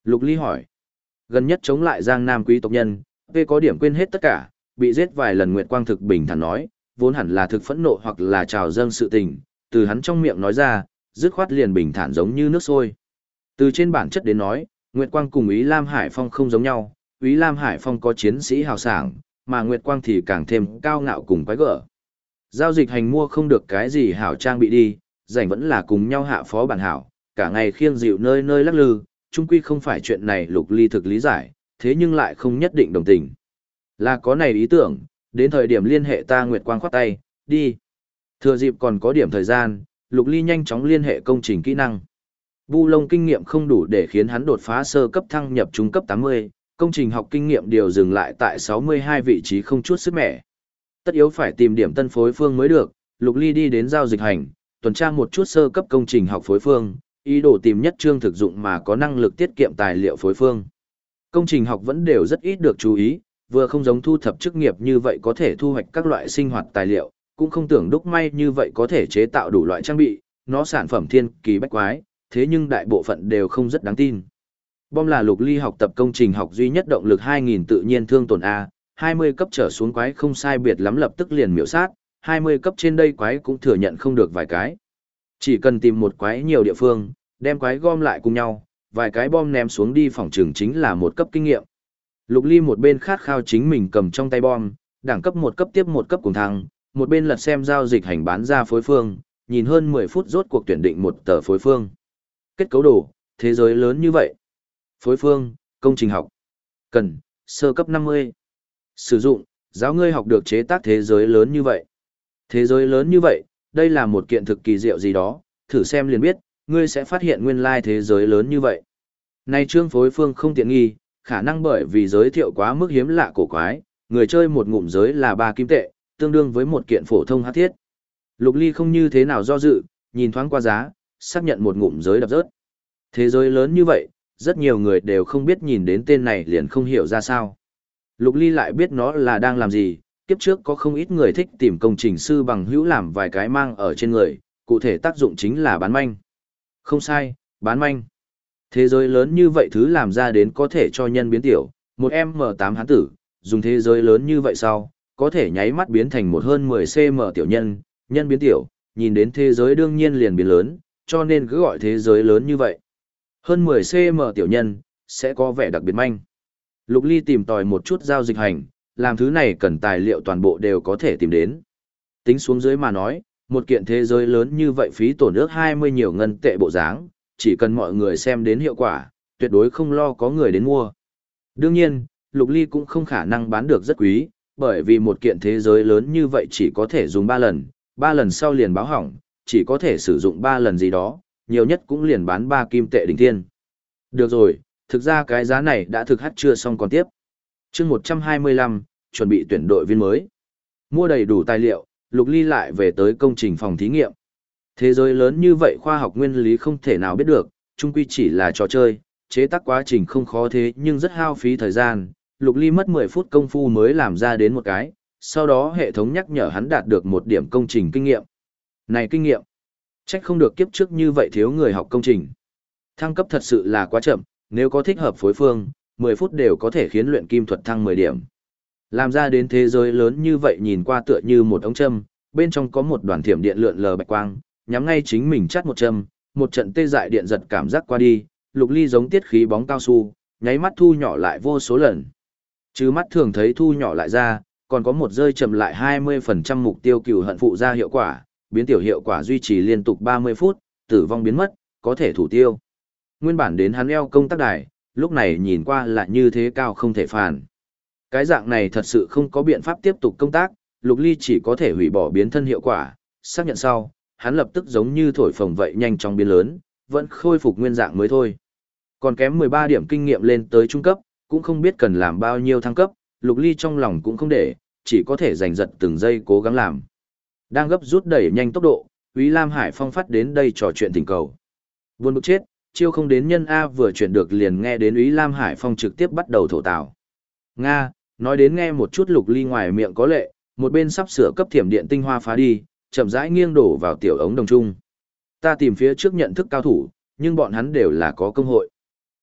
Lục Ly hỏi. Gần nhất chống lại Giang Nam quý tộc nhân, V có điểm quên hết tất cả, bị giết vài lần Nguyệt Quang thực bình thản nói, vốn hẳn là thực phẫn nộ hoặc là trào dâng sự tình, từ hắn trong miệng nói ra, dứt khoát liền bình thản giống như nước sôi. Từ trên bản chất đến nói, Nguyệt Quang cùng Ý Lam Hải Phong không giống nhau, Ý Lam Hải Phong có chiến sĩ hào sảng, mà Nguyệt Quang thì càng thêm cao ngạo cùng quái gở. Giao dịch hành mua không được cái gì hảo trang bị đi, rảnh vẫn là cùng nhau hạ phó bản hảo, cả ngày khiêng dịu nơi nơi lắc lư, chung quy không phải chuyện này Lục Ly thực lý giải, thế nhưng lại không nhất định đồng tình. Là có này ý tưởng, đến thời điểm liên hệ ta Nguyệt Quang khoát tay, đi. Thừa dịp còn có điểm thời gian, Lục Ly nhanh chóng liên hệ công trình kỹ năng. Bu Lông kinh nghiệm không đủ để khiến hắn đột phá sơ cấp thăng nhập trung cấp 80, công trình học kinh nghiệm điều dừng lại tại 62 vị trí không chút sức mẻ. Tất yếu phải tìm điểm tân phối phương mới được, Lục Ly đi đến giao dịch hành, tuần tra một chút sơ cấp công trình học phối phương, ý đồ tìm nhất chương thực dụng mà có năng lực tiết kiệm tài liệu phối phương. Công trình học vẫn đều rất ít được chú ý, vừa không giống thu thập chức nghiệp như vậy có thể thu hoạch các loại sinh hoạt tài liệu, cũng không tưởng đúc may như vậy có thể chế tạo đủ loại trang bị, nó sản phẩm thiên kỳ bách quái, thế nhưng đại bộ phận đều không rất đáng tin. Bom là Lục Ly học tập công trình học duy nhất động lực 2000 tự nhiên thương tổn A, 20 cấp trở xuống quái không sai biệt lắm lập tức liền miểu sát, 20 cấp trên đây quái cũng thừa nhận không được vài cái. Chỉ cần tìm một quái nhiều địa phương, đem quái gom lại cùng nhau, vài cái bom ném xuống đi phòng trường chính là một cấp kinh nghiệm. Lục Ly một bên khát khao chính mình cầm trong tay bom, đẳng cấp một cấp tiếp một cấp cùng thăng, một bên lật xem giao dịch hành bán ra phối phương, nhìn hơn 10 phút rốt cuộc tuyển định một tờ phối phương. Kết cấu đồ, thế giới lớn như vậy. Phối phương, công trình học. Cần, sơ cấp 50. Sử dụng, giáo ngươi học được chế tác thế giới lớn như vậy. Thế giới lớn như vậy, đây là một kiện thực kỳ diệu gì đó, thử xem liền biết, ngươi sẽ phát hiện nguyên lai thế giới lớn như vậy. Này chương phối phương không tiện nghi, khả năng bởi vì giới thiệu quá mức hiếm lạ cổ quái, người chơi một ngụm giới là 3 kim tệ, tương đương với một kiện phổ thông hắc thiết. Lục Ly không như thế nào do dự, nhìn thoáng qua giá, xác nhận một ngụm giới đập rớt. Thế giới lớn như vậy, rất nhiều người đều không biết nhìn đến tên này liền không hiểu ra sao. Lục Ly lại biết nó là đang làm gì, kiếp trước có không ít người thích tìm công trình sư bằng hữu làm vài cái mang ở trên người, cụ thể tác dụng chính là bán manh. Không sai, bán manh. Thế giới lớn như vậy thứ làm ra đến có thể cho nhân biến tiểu, một M8 hán tử, dùng thế giới lớn như vậy sau, có thể nháy mắt biến thành một hơn 10cm tiểu nhân, nhân biến tiểu, nhìn đến thế giới đương nhiên liền biến lớn, cho nên cứ gọi thế giới lớn như vậy. Hơn 10cm tiểu nhân, sẽ có vẻ đặc biệt manh. Lục Ly tìm tòi một chút giao dịch hành, làm thứ này cần tài liệu toàn bộ đều có thể tìm đến. Tính xuống dưới mà nói, một kiện thế giới lớn như vậy phí tổn ước 20 nhiều ngân tệ bộ dáng, chỉ cần mọi người xem đến hiệu quả, tuyệt đối không lo có người đến mua. Đương nhiên, Lục Ly cũng không khả năng bán được rất quý, bởi vì một kiện thế giới lớn như vậy chỉ có thể dùng 3 lần, 3 lần sau liền báo hỏng, chỉ có thể sử dụng 3 lần gì đó, nhiều nhất cũng liền bán 3 kim tệ đỉnh thiên. Được rồi, thực ra cái giá này đã thực hát chưa xong còn tiếp. Chương 125, chuẩn bị tuyển đội viên mới. Mua đầy đủ tài liệu, Lục Ly lại về tới công trình phòng thí nghiệm. Thế giới lớn như vậy khoa học nguyên lý không thể nào biết được, chung quy chỉ là trò chơi, chế tác quá trình không khó thế nhưng rất hao phí thời gian. Lục Ly mất 10 phút công phu mới làm ra đến một cái, sau đó hệ thống nhắc nhở hắn đạt được một điểm công trình kinh nghiệm. Này kinh nghiệm, trách không được kiếp trước như vậy thiếu người học công trình. Thăng cấp thật sự là quá chậm, nếu có thích hợp phối phương, 10 phút đều có thể khiến luyện kim thuật thăng 10 điểm. Làm ra đến thế giới lớn như vậy nhìn qua tựa như một ống châm, bên trong có một đoàn thiểm điện lượn lờ bạch quang, nhắm ngay chính mình chắt một châm, một trận tê dại điện giật cảm giác qua đi, Lục Ly giống tiết khí bóng cao su, nháy mắt thu nhỏ lại vô số lần. Chứ mắt thường thấy thu nhỏ lại ra, còn có một rơi chậm lại 20% mục tiêu cừu hận phụ ra hiệu quả, biến tiểu hiệu quả duy trì liên tục 30 phút, tử vong biến mất, có thể thủ tiêu. Nguyên bản đến hắn eo công tác đài, lúc này nhìn qua là như thế cao không thể phản. Cái dạng này thật sự không có biện pháp tiếp tục công tác, Lục Ly chỉ có thể hủy bỏ biến thân hiệu quả, xác nhận sau, hắn lập tức giống như thổi phồng vậy nhanh chóng biến lớn, vẫn khôi phục nguyên dạng mới thôi. Còn kém 13 điểm kinh nghiệm lên tới trung cấp, cũng không biết cần làm bao nhiêu thăng cấp, Lục Ly trong lòng cũng không để, chỉ có thể giành giật từng giây cố gắng làm. Đang gấp rút đẩy nhanh tốc độ, Úy Lam Hải Phong phát đến đây trò chuyện tình cầu. Buồn bực chết, chiêu không đến nhân A vừa chuyển được liền nghe đến Úy Lam Hải Phong trực tiếp bắt đầu thổ tào. Nga, nói đến nghe một chút Lục Ly ngoài miệng có lệ, một bên sắp sửa cấp thiểm điện tinh hoa phá đi, chậm rãi nghiêng đổ vào tiểu ống đồng trung. Ta tìm phía trước nhận thức cao thủ, nhưng bọn hắn đều là có công hội.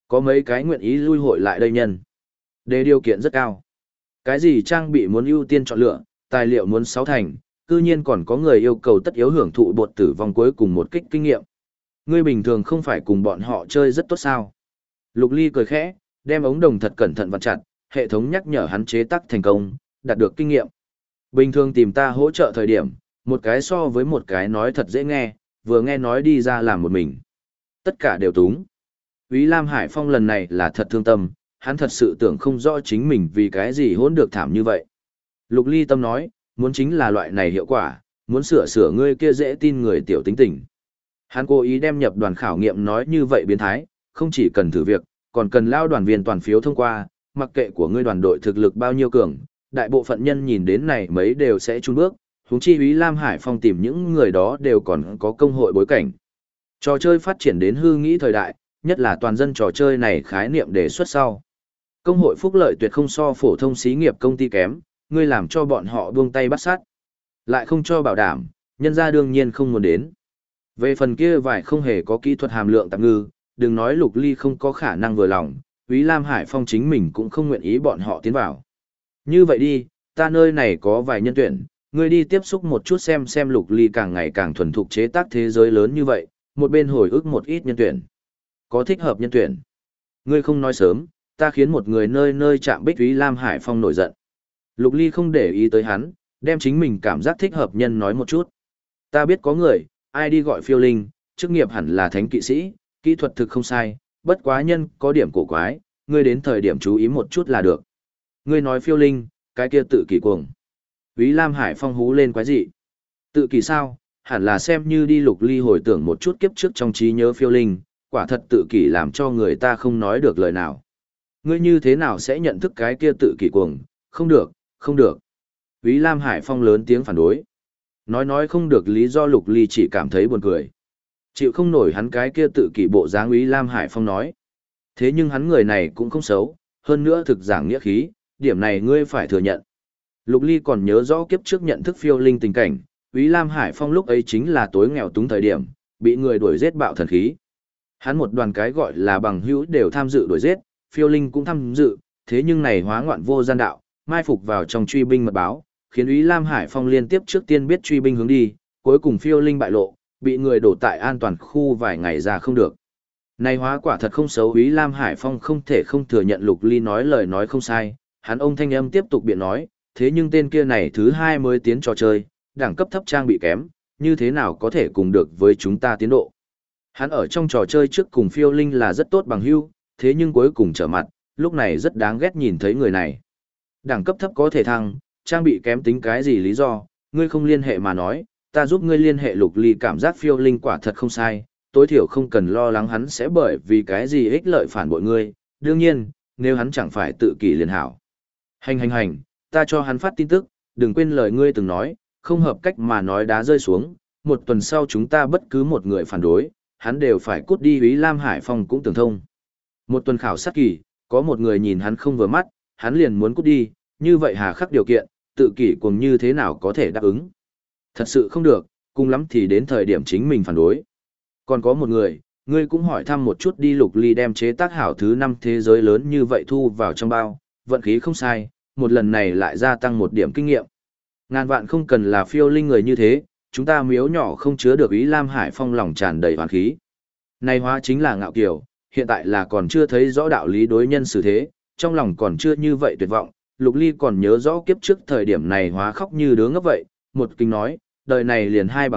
Có mấy cái nguyện ý lui hội lại đây nhân. Đề điều kiện rất cao. Cái gì trang bị muốn ưu tiên chọn lựa, tài liệu muốn 6 thành, cư nhiên còn có người yêu cầu tất yếu hưởng thụ bột tử vong cuối cùng một kích kinh nghiệm. Ngươi bình thường không phải cùng bọn họ chơi rất tốt sao? Lục Ly cười khẽ, đem ống đồng thật cẩn thận vặn chặt, hệ thống nhắc nhở hắn chế tác thành công, đạt được kinh nghiệm. Bình thường tìm ta hỗ trợ thời điểm, một cái so với một cái nói thật dễ nghe, vừa nghe nói đi ra làm một mình. Tất cả đều túng. Úy Lam Hải Phong lần này là thật thương tâm, hắn thật sự tưởng không rõ chính mình vì cái gì hỗn được thảm như vậy. Lục Ly Tâm nói, muốn chính là loại này hiệu quả, muốn sửa sửa ngươi kia dễ tin người tiểu tính tình. Hắn cố ý đem nhập đoàn khảo nghiệm nói như vậy biến thái, không chỉ cần thử việc, còn cần lao đoàn viên toàn phiếu thông qua, mặc kệ của ngươi đoàn đội thực lực bao nhiêu cường, đại bộ phận nhân nhìn đến này mấy đều sẽ chun bước, huống chi Úy Lam Hải Phong tìm những người đó đều còn có công hội bối cảnh. Trò chơi phát triển đến hư nghĩ thời đại, nhất là toàn dân trò chơi này khái niệm đề xuất sau. Công hội phúc lợi tuyệt không so phổ thông xí nghiệp công ty kém, ngươi làm cho bọn họ buông tay bắt sát. Lại không cho bảo đảm, nhân ra đương nhiên không muốn đến. Về phần kia vài không hề có kỹ thuật hàm lượng tạm ngư, đừng nói Lục Ly không có khả năng vừa lòng, Úy Lam Hải Phong chính mình cũng không nguyện ý bọn họ tiến vào. Như vậy đi, ta nơi này có vài nhân tuyển, ngươi đi tiếp xúc một chút xem Lục Ly càng ngày càng thuần thục chế tác thế giới lớn như vậy, một bên hồi ức một ít nhân tuyển. Có thích hợp nhân tuyển. Ngươi không nói sớm, ta khiến một người nơi nơi chạm bích Úy Lam Hải Phong nổi giận. Lục Ly không để ý tới hắn, đem chính mình cảm giác thích hợp nhân nói một chút. Ta biết có người, ai đi gọi phiêu linh, chức nghiệp hẳn là thánh kỵ sĩ, kỹ thuật thực không sai, bất quá nhân có điểm cổ quái, ngươi đến thời điểm chú ý một chút là được. Ngươi nói phiêu linh, cái kia tự kỷ cuồng. Úy Lam Hải Phong hú lên quái dị. Tự kỷ sao, hẳn là xem như đi. Lục Ly hồi tưởng một chút kiếp trước trong trí nhớ phiêu linh, quả thật tự kỷ làm cho người ta không nói được lời nào. Ngươi như thế nào sẽ nhận thức cái kia tự kỷ cuồng, không được, không được. Úy Lam Hải Phong lớn tiếng phản đối. Nói không được lý do Lục Ly chỉ cảm thấy buồn cười. Chịu không nổi hắn cái kia tự kỷ bộ dáng Úy Lam Hải Phong nói. Thế nhưng hắn người này cũng không xấu, hơn nữa thực giảng nghĩa khí, điểm này ngươi phải thừa nhận. Lục Ly còn nhớ rõ kiếp trước nhận thức phiêu linh tình cảnh, Úy Lam Hải Phong lúc ấy chính là tối nghèo túng thời điểm, bị người đuổi giết bạo thần khí. Hắn một đoàn cái gọi là bằng hữu đều tham dự đuổi giết, phiêu linh cũng tham dự, thế nhưng này hóa ngoạn vô gian đạo, mai phục vào trong truy binh mật báo, khiến Úy Lam Hải Phong liên tiếp trước tiên biết truy binh hướng đi, cuối cùng phiêu linh bại lộ, bị người đổ tại an toàn khu vài ngày ra không được. Này hóa quả thật không xấu. Úy Lam Hải Phong không thể không thừa nhận Lục Ly nói lời nói không sai, hắn ông thanh âm tiếp tục biện nói, thế nhưng tên kia này thứ hai mới tiến trò chơi, đẳng cấp thấp trang bị kém, như thế nào có thể cùng được với chúng ta tiến độ. Hắn ở trong trò chơi trước cùng phiêu linh là rất tốt bằng hữu, thế nhưng cuối cùng trở mặt, lúc này rất đáng ghét nhìn thấy người này. Đẳng cấp thấp có thể thăng, trang bị kém tính cái gì lý do, ngươi không liên hệ mà nói, ta giúp ngươi liên hệ. Lục Ly cảm giác phiêu linh quả thật không sai, tối thiểu không cần lo lắng hắn sẽ bởi vì cái gì ích lợi phản bội ngươi, đương nhiên, nếu hắn chẳng phải tự kỷ liền hảo. Hành, ta cho hắn phát tin tức, đừng quên lời ngươi từng nói, không hợp cách mà nói đá rơi xuống, một tuần sau chúng ta bất cứ một người phản đối, hắn đều phải cút đi. Úy Lam Hải Phong cũng tưởng thông. Một tuần khảo sát kỳ, có một người nhìn hắn không vừa mắt, hắn liền muốn cút đi, như vậy hà khắc điều kiện, tự kỷ cuồng như thế nào có thể đáp ứng. Thật sự không được, cùng lắm thì đến thời điểm chính mình phản đối. Còn có một người, ngươi cũng hỏi thăm một chút đi. Lục Ly đem chế tác hảo thứ 5 thế giới lớn như vậy thu vào trong bao, vận khí không sai, một lần này lại gia tăng một điểm kinh nghiệm. Ngàn vạn không cần là phiêu linh người như thế, chúng ta miếu nhỏ không chứa được. Úy Lam Hải Phong lòng tràn đầy hoàn khí. Này hóa chính là ngạo kiều, hiện tại là còn chưa thấy rõ đạo lý đối nhân xử thế, trong lòng còn chưa như vậy tuyệt vọng. Lục Ly còn nhớ rõ kiếp trước thời điểm này hóa khóc như đứa ngốc vậy, một kinh nói, đời này liền hai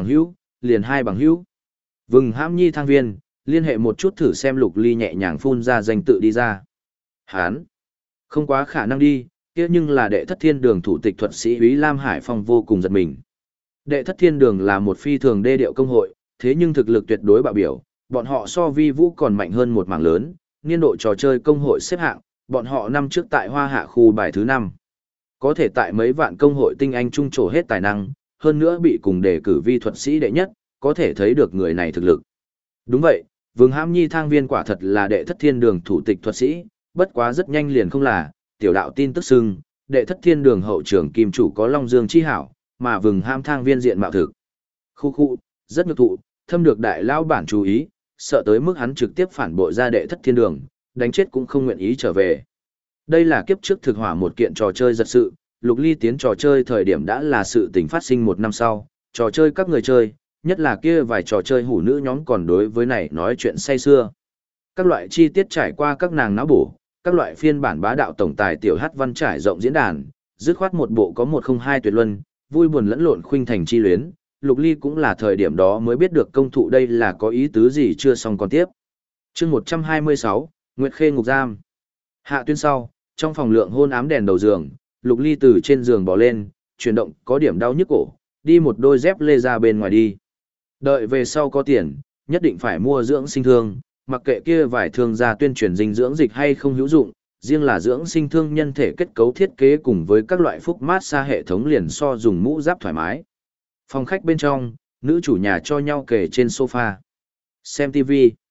bằng hữu. Vừng hãm nhi thang viên, liên hệ một chút thử xem. Lục Ly nhẹ nhàng phun ra danh tự đi ra. Hán, không quá khả năng đi, kia nhưng là đệ thất thiên đường thủ tịch thuật sĩ. Úy Lam Hải Phong vô cùng giật mình. Đệ thất thiên đường là một phi thường đê điệu công hội, thế nhưng thực lực tuyệt đối bạo biểu, bọn họ so vi vũ còn mạnh hơn một mảng lớn, niên độ trò chơi công hội xếp hạng, bọn họ năm trước tại Hoa Hạ khu bài thứ 5. Có thể tại mấy vạn công hội tinh anh trung trổ hết tài năng, hơn nữa bị cùng đề cử vi thuật sĩ đệ nhất, có thể thấy được người này thực lực. Đúng vậy, Vương Hãm Nhi thang viên quả thật là đệ thất thiên đường thủ tịch thuật sĩ, bất quá rất nhanh liền không là, tiểu đạo tin tức xưng, đệ thất thiên đường hậu trưởng kim chủ có Long Dương chi hảo, mà Vương Hãm thang viên diện mạo thực. Khu, rất nhược thụ, thâm được đại lão bản chú ý, sợ tới mức hắn trực tiếp phản bội ra đệ thất thiên đường, đánh chết cũng không nguyện ý trở về. Đây là kiếp trước thực hỏa một kiện trò chơi giật sự, Lục Ly tiến trò chơi thời điểm đã là sự tình phát sinh một năm sau, trò chơi các người chơi, nhất là kia vài trò chơi hủ nữ nhóm còn đối với này nói chuyện say xưa. Các loại chi tiết trải qua các nàng não bổ, các loại phiên bản bá đạo tổng tài tiểu hát văn trải rộng diễn đàn, dứt khoát một bộ có 102 tuyệt luân, vui buồn lẫn lộn khuynh thành chi luyến, Lục Ly cũng là thời điểm đó mới biết được công thụ đây là có ý tứ gì chưa xong còn tiếp. Chương 126, Nguyệt Khê ngục giam. Hạ tuyên sau, trong phòng lượng hôn ám đèn đầu giường, Lục Ly từ trên giường bò lên, chuyển động có điểm đau nhức cổ, đi một đôi dép lê ra bên ngoài đi. Đợi về sau có tiền, nhất định phải mua dưỡng sinh thương, mặc kệ kia vài thương gia tuyên truyền dinh dưỡng dịch hay không hữu dụng, riêng là dưỡng sinh thương nhân thể kết cấu thiết kế cùng với các loại phúc mát xa hệ thống liền so dùng mũ giáp thoải mái. Phòng khách bên trong, nữ chủ nhà cho nhau kề trên sofa. Xem TV.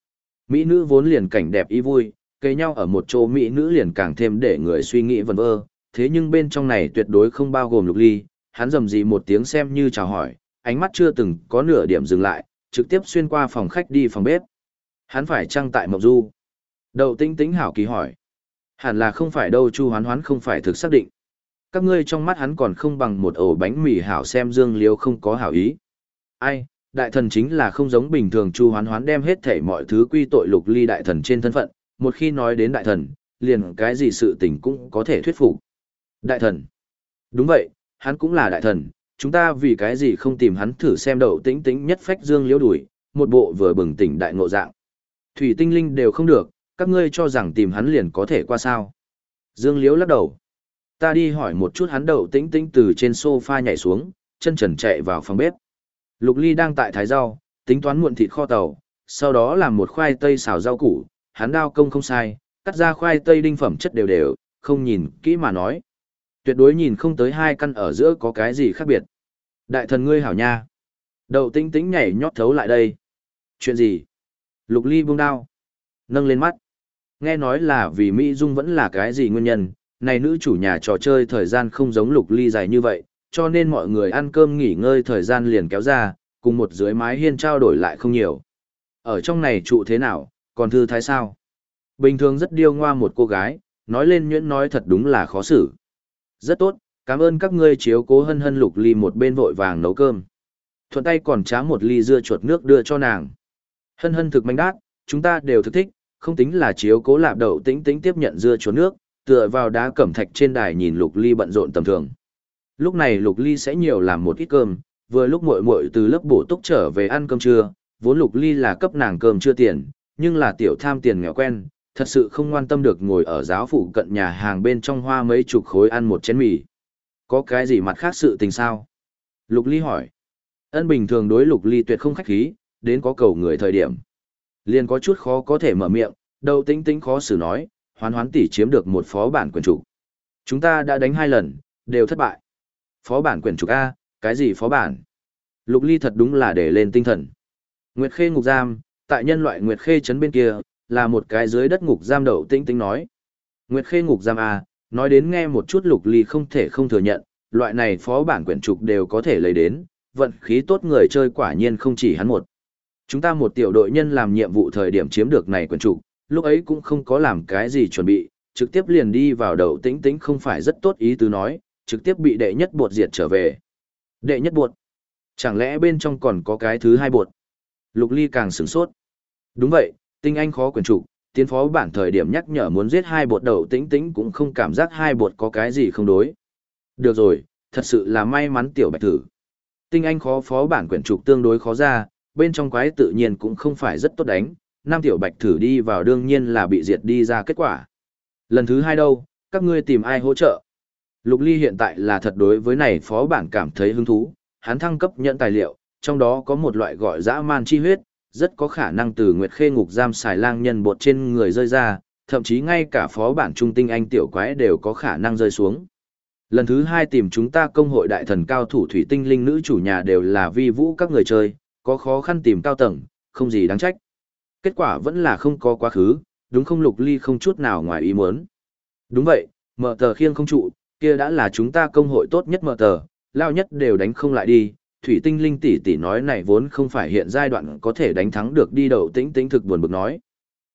Mỹ nữ vốn liền cảnh đẹp ý vui, kề nhau ở một chỗ mỹ nữ liền càng thêm để người suy nghĩ vẩn vơ, thế nhưng bên trong này tuyệt đối không bao gồm Lục Ly, hắn rầm rì một tiếng xem như chào hỏi, ánh mắt chưa từng có nửa điểm dừng lại, trực tiếp xuyên qua phòng khách đi phòng bếp. Hắn phải chăng tại Mộng Du? Đậu Tĩnh Tĩnh hảo kỳ hỏi. Hẳn là không phải đâu, Chu Hoán Hoán không phải thực xác định. Các ngươi trong mắt hắn còn không bằng một ổ bánh mì hảo, xem Dương Liếu không có hảo ý. Ai, đại thần chính là không giống bình thường, Chu Hoán Hoán đem hết thảy mọi thứ quy tội Lục Ly đại thần trên thân phận, một khi nói đến đại thần, liền cái gì sự tình cũng có thể thuyết phục. Đại thần? Đúng vậy, hắn cũng là đại thần, chúng ta vì cái gì không tìm hắn thử xem. Đậu Tĩnh Tĩnh nhất phách Dương Liếu đuổi, một bộ vừa bừng tỉnh đại ngộ dạng. Thủy tinh linh đều không được, các ngươi cho rằng tìm hắn liền có thể qua sao? Dương Liếu lắc đầu. Ta đi hỏi một chút hắn. Đậu Tĩnh Tĩnh từ trên sofa nhảy xuống, chân trần chạy vào phòng bếp. Lục Ly đang tại thái rau, tính toán muộn thịt kho tàu, sau đó làm một khoai tây xào rau củ, hắn đao công không sai, cắt ra khoai tây đinh phẩm chất đều đều, không nhìn kỹ mà nói. Tuyệt đối nhìn không tới hai căn ở giữa có cái gì khác biệt. Đại thần ngươi hảo nha. Đậu Tĩnh Tĩnh nhảy nhót thấu lại đây. Chuyện gì? Lục Ly buông đao, nâng lên mắt. Nghe nói là vì Mỹ Dung vẫn là cái gì nguyên nhân, này nữ chủ nhà trò chơi thời gian không giống Lục Ly dài như vậy, cho nên mọi người ăn cơm nghỉ ngơi thời gian liền kéo ra, cùng một dưới mái hiên trao đổi lại không nhiều. Ở trong này trụ thế nào, còn thư thái sao? Bình thường rất điêu ngoa một cô gái, nói lên nhuyễn nói thật đúng là khó xử. Rất tốt, cảm ơn các ngươi chiếu cố. Hân Hân Lục Ly một bên vội vàng nấu cơm, thuận tay còn trá một ly dưa chuột nước đưa cho nàng. Hân Hân thực manh đát, chúng ta đều thực thích, không tính là chiếu cố. Lạp Đậu Tĩnh Tĩnh tiếp nhận dưa chuột nước, tựa vào đá cẩm thạch trên đài nhìn Lục Ly bận rộn tầm thường. Lúc này Lục Ly sẽ nhiều làm một ít cơm, vừa lúc muội muội từ lớp bổ túc trở về ăn cơm trưa, vốn Lục Ly là cấp nàng cơm trưa tiền, nhưng là tiểu tham tiền nghèo quen, thật sự không ngoan tâm được ngồi ở giáo phụ cận nhà hàng bên trong hoa mấy chục khối ăn một chén mì. Có cái gì mặt khác sự tình sao? Lục Ly hỏi. Ân bình thường đối Lục Ly tuyệt không khách khí, đến có cầu người thời điểm. Liền có chút khó có thể mở miệng, Đậu Tĩnh Tĩnh khó xử nói, Hoán Hoán tỷ chiếm được một phó bản quyền trục. Chúng ta đã đánh 2 lần, đều thất bại. Phó bản quyền trục A, cái gì phó bản? Lục Ly thật đúng là để lên tinh thần. Nguyệt Khê ngục giam, tại nhân loại Nguyệt Khê trấn bên kia, là một cái dưới đất ngục giam. Đậu Tĩnh Tĩnh nói. Nguyệt Khê ngục giam A, nói đến nghe một chút Lục Ly không thể không thừa nhận, loại này phó bản quyển trục đều có thể lấy đến, vận khí tốt người chơi quả nhiên không chỉ hắn một. Chúng ta một tiểu đội nhân làm nhiệm vụ thời điểm chiếm được này quyển trục, lúc ấy cũng không có làm cái gì chuẩn bị, trực tiếp liền đi vào. Đậu Tĩnh Tĩnh không phải rất tốt ý tứ nói, trực tiếp bị đệ nhất bột diệt trở về. Đệ nhất bột? Chẳng lẽ bên trong còn có cái thứ hai bột? Lục Ly càng sửng sốt. Đúng vậy, tinh anh khó quyển trục, tiến phó bản thời điểm nhắc nhở muốn giết 2 bột. Đậu Tĩnh Tĩnh cũng không cảm giác 2 bột có cái gì không đối. Được rồi, thật sự là may mắn tiểu bạch thử. Tinh anh khó phó bản quyển trục tương đối khó ra, bên trong quái tự nhiên cũng không phải rất tốt đánh, 5 tiểu bạch thử đi vào đương nhiên là bị diệt đi ra kết quả. Lần thứ 2 đâu, các ngươi tìm ai hỗ trợ? Lục Ly hiện tại là thật đối với này phó bản cảm thấy hứng thú, hắn thăng cấp nhận tài liệu, trong đó có một loại gọi dã man chi huyết, rất có khả năng từ Nguyệt Khê ngục giam xài lang nhân bột trên người rơi ra, thậm chí ngay cả phó bản trung tinh anh tiểu quái đều có khả năng rơi xuống. Lần thứ 2 tìm chúng ta công hội đại thần cao thủ thủy tinh linh nữ chủ nhà đều là vi vũ các người chơi, có khó khăn tìm cao tầng, không gì đáng trách. Kết quả vẫn là không có quá khứ, đúng không? Lục Ly không chút nào ngoài ý muốn. Đúng vậy, mở tờ khiêng không trụ, kia đã là chúng ta công hội tốt nhất mở tờ, lao nhất đều đánh không lại đi. Thủy tinh linh tỷ tỷ nói này vốn không phải hiện giai đoạn có thể đánh thắng được đi. Đậu Tĩnh Tĩnh thực buồn bực nói.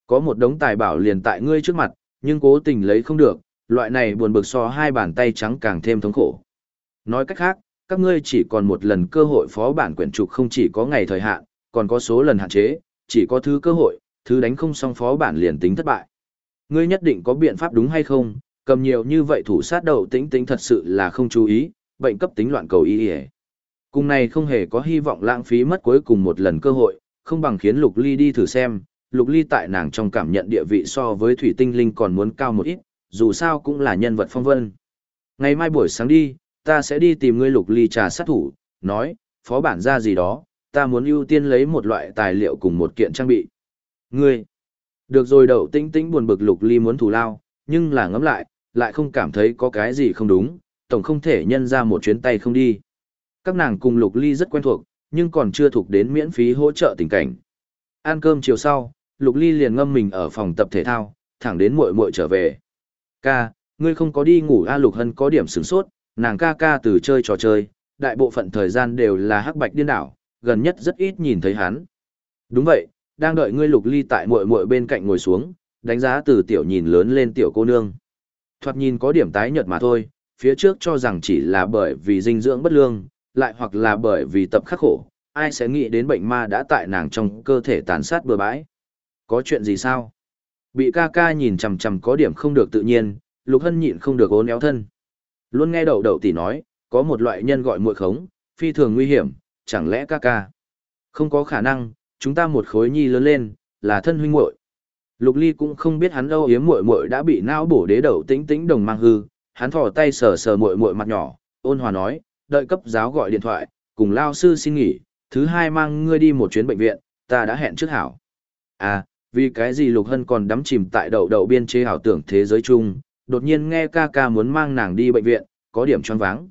Có một đống tài bảo liền tại ngươi trước mặt, nhưng cố tình lấy không được, loại này buồn bực so hai bàn tay trắng càng thêm thống khổ. Nói cách khác, các ngươi chỉ còn một lần cơ hội phó bản quyển trục không chỉ có ngày thời hạn, còn có số lần hạn chế, chỉ có thứ cơ hội, thứ đánh không xong phó bản liền tính thất bại. Ngươi nhất định có biện pháp đúng hay không, cầm nhiều như vậy thủ sát Đậu Tĩnh Tĩnh thật sự là không chú ý, bệnh cấp tính loạn cầu y. Cùng này không hề có hy vọng lãng phí mất cuối cùng một lần cơ hội, không bằng khiến Lục Ly đi thử xem, Lục Ly tại nàng trong cảm nhận địa vị so với Thủy Tinh Linh còn muốn cao một ít, dù sao cũng là nhân vật phong vân. Ngày mai buổi sáng đi, ta sẽ đi tìm ngươi. Lục Ly trà sát thủ, nói, phó bản ra gì đó, ta muốn ưu tiên lấy một loại tài liệu cùng một kiện trang bị. Ngươi, được rồi. Đậu Tĩnh Tĩnh buồn bực Lục Ly muốn thù lao, nhưng là ngẫm lại không cảm thấy có cái gì không đúng, tổng không thể nhân ra một chuyến tay không đi. Các nàng cùng Lục Ly rất quen thuộc, nhưng còn chưa thuộc đến miễn phí hỗ trợ tình cảnh. Ăn cơm chiều sau, Lục Ly liền ngâm mình ở phòng tập thể thao, thẳng đến muội muội trở về. Ca, ngươi không có đi ngủ a? Lục Hân có điểm sửng sốt, nàng ca từ chơi trò chơi, đại bộ phận thời gian đều là hắc bạch điên đảo, gần nhất rất ít nhìn thấy hắn. Đúng vậy, đang đợi ngươi. Lục Ly tại muội muội bên cạnh ngồi xuống, đánh giá từ tiểu nhìn lớn lên tiểu cô nương. Thoạt nhìn có điểm tái nhợt mà thôi, phía trước cho rằng chỉ là bởi vì dinh dưỡng bất lương, lại hoặc là bởi vì tập khắc khổ, ai sẽ nghĩ đến bệnh ma đã tại nàng trong cơ thể tàn sát bừa bãi. Có chuyện gì sao? Bị ca nhìn chằm chằm có điểm không được tự nhiên, Lục Hân nhịn không được ốn éo thân. Luôn nghe Đậu tỷ nói, có một loại nhân gọi muội khống, phi thường nguy hiểm, chẳng lẽ ca? Không có khả năng, chúng ta một khối nhi lớn lên, là thân huynh muội. Lục Ly cũng không biết hắn âu yếm muội muội đã bị não bổ đế Đậu Tĩnh Tĩnh đồng mang hư, hắn thò tay sờ muội muội mặt nhỏ, ôn hòa nói, đợi cấp giáo gọi điện thoại, cùng lao sư xin nghỉ, thứ hai mang ngươi đi một chuyến bệnh viện, ta đã hẹn trước hảo. À, vì cái gì? Lục Hân còn đắm chìm tại Đậu biên chế ảo tưởng thế giới chung, đột nhiên nghe ca muốn mang nàng đi bệnh viện, có điểm choáng váng.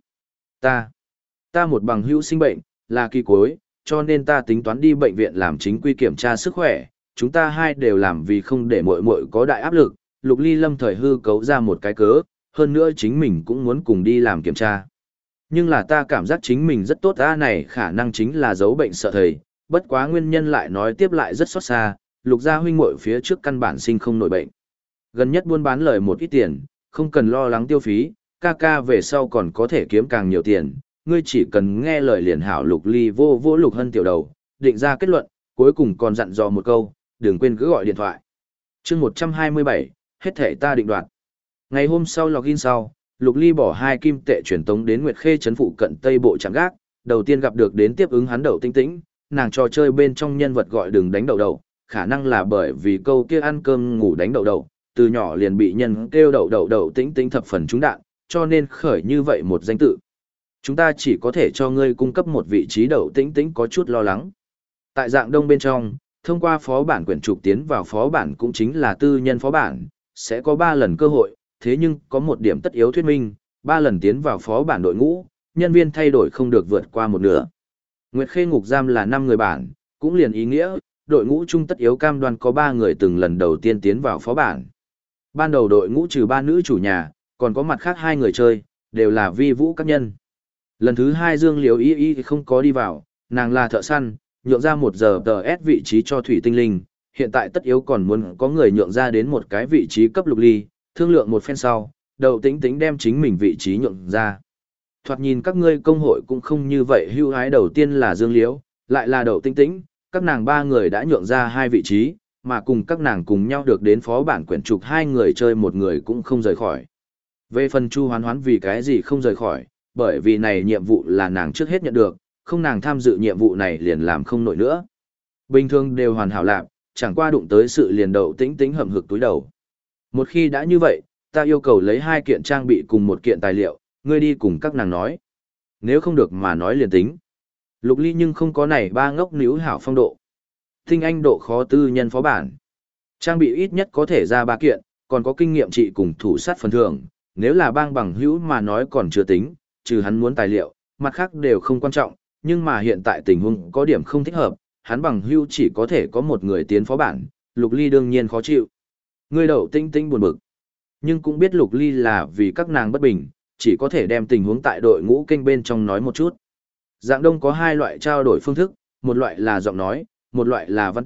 Ta một bằng hữu sinh bệnh, là kỳ cuối, cho nên ta tính toán đi bệnh viện làm chính quy kiểm tra sức khỏe, chúng ta hai đều làm vì không để muội muội có đại áp lực. Lục Ly lâm thời hư cấu ra một cái cớ, hơn nữa chính mình cũng muốn cùng đi làm kiểm tra. Nhưng là ta cảm giác chính mình rất tốt, này khả năng chính là giấu bệnh sợ thầy, bất quá nguyên nhân lại nói tiếp lại rất xót xa, Lục gia huynh muội phía trước căn bản sinh không nổi bệnh. Gần nhất buôn bán lời một ít tiền, không cần lo lắng tiêu phí, ca về sau còn có thể kiếm càng nhiều tiền, ngươi chỉ cần nghe lời liền hảo. Lục Ly vô Lục Hân tiểu đầu, định ra kết luận, cuối cùng còn dặn dò một câu, đừng quên cứ gọi điện thoại. Chương 127, hết thể ta định đoạt. Ngày hôm sau login sau, Lục Ly bỏ 2 kim tệ truyền tống đến Nguyệt Khê trấn phụ cận Tây Bộ trạm gác, đầu tiên gặp được đến tiếp ứng hắn Đậu Tĩnh Tĩnh, nàng trò chơi bên trong nhân vật gọi đừng đánh Đậu, khả năng là bởi vì câu kia ăn cơm ngủ đánh Đậu, từ nhỏ liền bị nhân kêu Đậu Tĩnh Tĩnh thập phần trúng đạn, cho nên khởi như vậy một danh tự. Chúng ta chỉ có thể cho ngươi cung cấp một vị trí. Đậu Tĩnh Tĩnh có chút lo lắng. Tại dạng đông bên trong, thông qua phó bản quyển trục tiến vào phó bản cũng chính là tư nhân phó bản, sẽ có 3 lần cơ hội, thế nhưng có một điểm tất yếu thuyết minh, 3 lần tiến vào phó bản đội ngũ, nhân viên thay đổi không được vượt qua một nửa. Nguyệt Khê ngục giam là 5 người bản, cũng liền ý nghĩa, đội ngũ chung tất yếu cam đoan có 3 người từng lần đầu tiên tiến vào phó bản. Ban đầu đội ngũ trừ 3 nữ chủ nhà, còn có mặt khác 2 người chơi, đều là vi vũ các nhân. Lần thứ 2 Dương Liễu Y không có đi vào, nàng là thợ săn, nhượng ra 1 giờ TS vị trí cho Thủy Tinh Linh, hiện tại tất yếu còn muốn có người nhượng ra đến một cái vị trí cấp Lục Ly, thương lượng một phen sau, Đậu Tĩnh Tĩnh đem chính mình vị trí nhượng ra. Thoạt nhìn các ngươi công hội cũng không như vậy hưu hái, đầu tiên là Dương Liễu, lại là Đậu Tĩnh Tĩnh, các nàng 3 người đã nhượng ra 2 vị trí, mà cùng các nàng cùng nhau được đến phó bản quyển trục 2 người chơi 1 người cũng không rời khỏi. Về phần Chu Hoán Hoán vì cái gì không rời khỏi, bởi vì này nhiệm vụ là nàng trước hết nhận được, không nàng tham dự nhiệm vụ này liền làm không nổi nữa. Bình thường đều hoàn hảo lạc, chẳng qua đụng tới sự liền Đậu Tĩnh Tĩnh hậm hực túi đầu. Một khi đã như vậy, ta yêu cầu lấy 2 kiện trang bị cùng 1 kiện tài liệu, ngươi đi cùng các nàng nói. Nếu không được mà nói liền tính. Lục Ly nhưng không có này 3 ngốc níu hảo phong độ. Tinh anh độ khó tư nhân phó bản. Trang bị ít nhất có thể ra 3 kiện, còn có kinh nghiệm trị cùng thủ sát phần thưởng. Nếu là bang bằng hữu mà nói còn chưa tính, trừ hắn muốn tài liệu, mặt khác đều không quan trọng, nhưng mà hiện tại tình huống có điểm không thích hợp, hắn bằng hữu chỉ có thể có 1 người tiến phó bản, Lục Ly đương nhiên khó chịu. Ngươi Đậu Tĩnh Tĩnh buồn bực, nhưng cũng biết Lục Ly là vì các nàng bất bình, chỉ có thể đem tình huống tại đội ngũ kênh bên trong nói một chút. Dạng đông có 2 loại trao đổi phương thức, một loại là giọng nói, một loại là văn tự,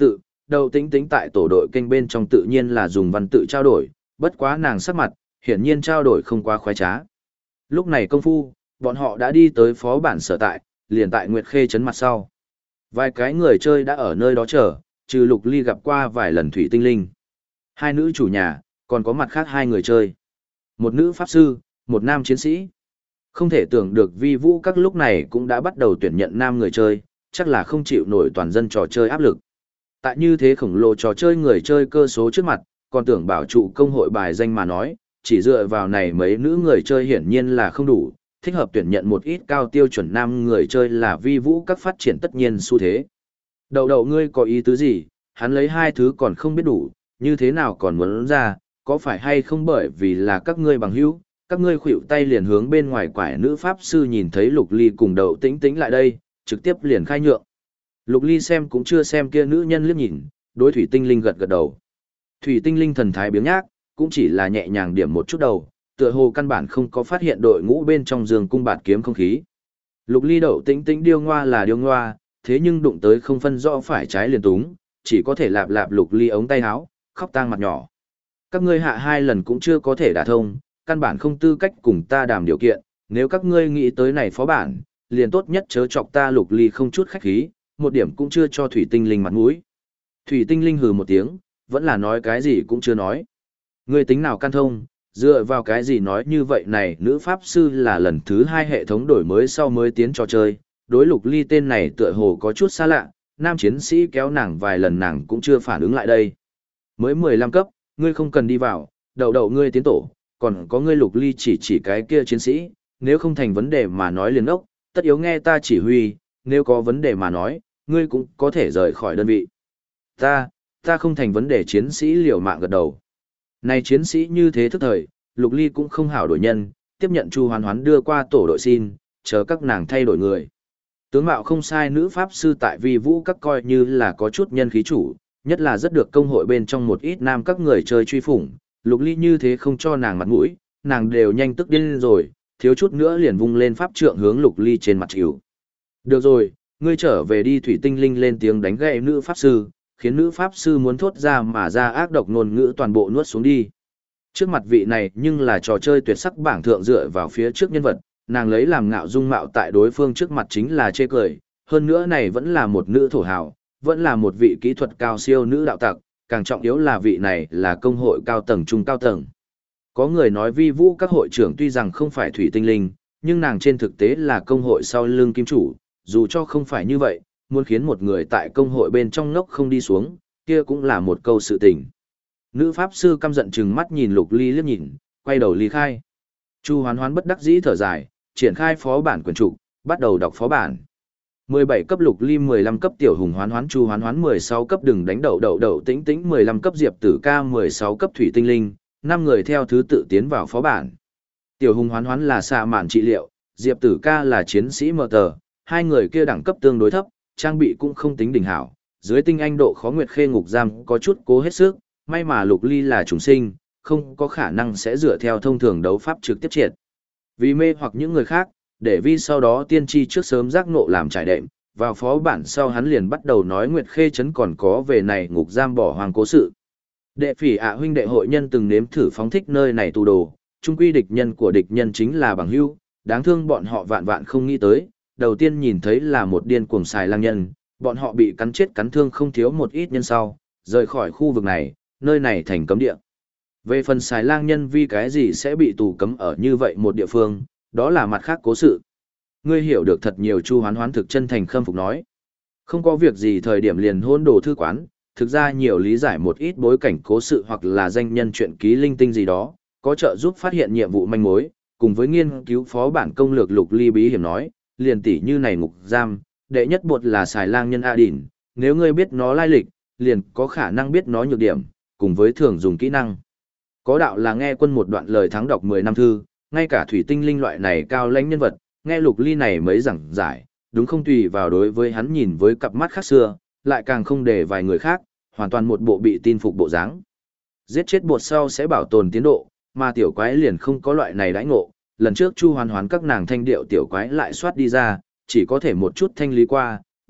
Đậu Tĩnh Tĩnh tại tổ đội kênh bên trong tự nhiên là dùng văn tự trao đổi, bất quá nàng sắc mặt, hiển nhiên trao đổi không quá khoái trá. Lúc này công phu, bọn họ đã đi tới phó bản sở tại, liền tại Nguyệt Khê trấn mặt sau. Vài cái người chơi đã ở nơi đó chờ, trừ Lục Ly gặp qua vài lần Thủy Tinh Linh. Hai nữ chủ nhà, còn có mặt khác hai người chơi. Một nữ pháp sư, một nam chiến sĩ. Không thể tưởng được vi vũ các lúc này cũng đã bắt đầu tuyển nhận nam người chơi, chắc là không chịu nổi toàn dân trò chơi áp lực. Tại như thế khổng lồ trò chơi người chơi cơ số trước mặt, còn tưởng bảo trụ công hội bài danh mà nói, chỉ dựa vào này mấy nữ người chơi hiển nhiên là không đủ, thích hợp tuyển nhận một ít cao tiêu chuẩn nam người chơi là vi vũ các phát triển tất nhiên xu thế. Đậu đậu ngươi có ý tứ gì, hắn lấy hai thứ còn không biết đủ, như thế nào còn muốn ra, có phải hay không bởi vì là các ngươi bằng hữu, các ngươi khuỵu tay liền hướng bên ngoài quải nữ pháp sư nhìn thấy Lục Ly cùng Đậu Tĩnh Tĩnh lại đây, trực tiếp liền khai nhượng. Lục Ly xem cũng chưa xem kia nữ nhân liếc nhìn, đối Thủy Tinh Linh gật gật đầu. Thủy Tinh Linh thần thái biếng nhác, cũng chỉ là nhẹ nhàng điểm một chút đầu, tựa hồ căn bản không có phát hiện đội ngũ bên trong giường cung bạt kiếm không khí. Lục Ly Đậu Tĩnh Tĩnh điêu ngoa là điêu ngoa, thế nhưng đụng tới không phân rõ phải trái liền túng, chỉ có thể lạp lạp Lục Ly ống tay áo, khóc tang mặt nhỏ. Các ngươi hạ hai lần cũng chưa có thể đả thông, căn bản không tư cách cùng ta đàm điều kiện, nếu các ngươi nghĩ tới này phó bản, liền tốt nhất chớ chọc ta Lục Ly không chút khách khí, một điểm cũng chưa cho Thủy Tinh Linh mặt mũi. Thủy Tinh Linh hừ một tiếng, vẫn là nói cái gì cũng chưa nói. Ngươi tính nào can thông, dựa vào cái gì nói như vậy này, nữ pháp sư là lần thứ hai hệ thống đổi mới sau mới tiến trò chơi, đối Lục Ly tên này tựa hồ có chút xa lạ, nam chiến sĩ kéo nàng vài lần nàng cũng chưa phản ứng lại đây. Mới 15 cấp, ngươi không cần đi vào, đậu đậu ngươi tiến tổ, còn có ngươi Lục Ly chỉ cái kia chiến sĩ, nếu không thành vấn đề mà nói liền ốc, tất yếu nghe ta chỉ huy, nếu có vấn đề mà nói, ngươi cũng có thể rời khỏi đơn vị. Ta không thành vấn đề, chiến sĩ liều mạng gật đầu. Này chiến sĩ như thế thức thời, Lục Ly cũng không hảo đổi nhân, tiếp nhận Chu Hoán Hoán đưa qua tổ đội xin, chờ các nàng thay đổi người. Tướng mạo không sai nữ pháp sư tại vi vũ các coi như là có chút nhân khí chủ, nhất là rất được công hội bên trong một ít nam các người chơi truy phủng, Lục Ly như thế không cho nàng mặt mũi, nàng đều nhanh tức điên rồi, thiếu chút nữa liền vung lên pháp trượng hướng Lục Ly trên mặt chịu. Được rồi, ngươi trở về đi. Thủy Tinh Linh lên tiếng đánh gậy nữ pháp sư, khiến nữ pháp sư muốn thốt ra mà ra ác độc ngôn ngữ toàn bộ nuốt xuống đi. Trước mặt vị này nhưng là trò chơi tuyệt sắc bảng thượng dựa vào phía trước nhân vật, nàng lấy làm ngạo dung mạo tại đối phương trước mặt chính là chê cười, hơn nữa này vẫn là một nữ thổ hào, vẫn là một vị kỹ thuật cao siêu nữ đạo tặc, càng trọng yếu là vị này là công hội cao tầng trung cao tầng. Có người nói vi vũ các hội trưởng tuy rằng không phải Thủy Tinh Linh, nhưng nàng trên thực tế là công hội sau lưng kim chủ, dù cho không phải như vậy, muốn khiến một người tại công hội bên trong ngốc không đi xuống, kia cũng là một câu sự tình. Nữ pháp sư căm giận chừng mắt nhìn Lục Ly liếc nhìn, quay đầu ly khai. Chu Hoán Hoán bất đắc dĩ thở dài, triển khai phó bản quyển trục, bắt đầu đọc phó bản. 17 cấp Lục Ly, 15 cấp Tiểu Hùng Hoán Hoán, Chu Hoán Hoán 16 cấp Đừng Đánh Đậu Đậu Đậu Tĩnh Tĩnh, 15 cấp Diệp Tử Ca, 16 cấp Thủy Tinh Linh, 5 người theo thứ tự tiến vào phó bản. Tiểu Hùng Hoán Hoán là xạ mạn trị liệu, Diệp Tử Ca là chiến sĩ mờ tờ, hai người kia đẳng cấp tương đối thấp, trang bị cũng không tính đỉnh hảo, dưới tinh anh độ khó Nguyệt Khê ngục giam có chút cố hết sức, may mà Lục Ly là trùng sinh, không có khả năng sẽ dựa theo thông thường đấu pháp trực tiếp triệt. Vì mê hoặc những người khác, để vi sau đó tiên tri trước sớm giác ngộ làm trải đệm, vào phó bản sau hắn liền bắt đầu nói Nguyệt Khê trấn còn có về này ngục giam bỏ hoang cố sự. Đệ phỉ huynh đệ hội nhân từng nếm thử phóng thích nơi này tù đồ, chung quy địch nhân của địch nhân chính là bằng hữu, đáng thương bọn họ vạn vạn không nghĩ tới, đầu tiên nhìn thấy là một điên cuồng xài lang nhân, bọn họ bị cắn chết cắn thương không thiếu một ít nhân sau, rời khỏi khu vực này, nơi này thành cấm địa. Về phần xài lang nhân vì cái gì sẽ bị tù cấm ở như vậy một địa phương, đó là mặt khác cố sự. Ngươi hiểu được thật nhiều. Chu Hoán Hoán thực chân thành khâm phục nói. Không có việc gì thời điểm liền hôn đồ thư quán, thực ra nhiều lý giải một ít bối cảnh cố sự hoặc là danh nhân truyện ký linh tinh gì đó, có trợ giúp phát hiện nhiệm vụ manh mối, cùng với nghiên cứu phó bản công lược Lục Ly bí hiểm nói, liền tỷ như này ngục giam, đệ nhất bột là xài lang nhân A Đỉn, nếu ngươi biết nó lai lịch, liền có khả năng biết nó nhược điểm, cùng với thường dùng kỹ năng. Có đạo là nghe quân một đoạn lời thắng đọc 10 năm thư, ngay cả Thủy Tinh Linh loại này cao lãnh nhân vật, nghe Lục Ly này mới giảng giải, đúng không tùy vào đối với hắn nhìn với cặp mắt khác xưa, lại càng không để vài người khác, hoàn toàn một bộ bị tin phục bộ dáng. Giết chết bột sau sẽ bảo tồn tiến độ, mà tiểu quái liền không có loại này đãi ngộ. Lần trước Chu Hoán Hoán các nàng thanh điệu tiểu quái lại soát đi ra, chỉ có thể một chút thanh lý qua,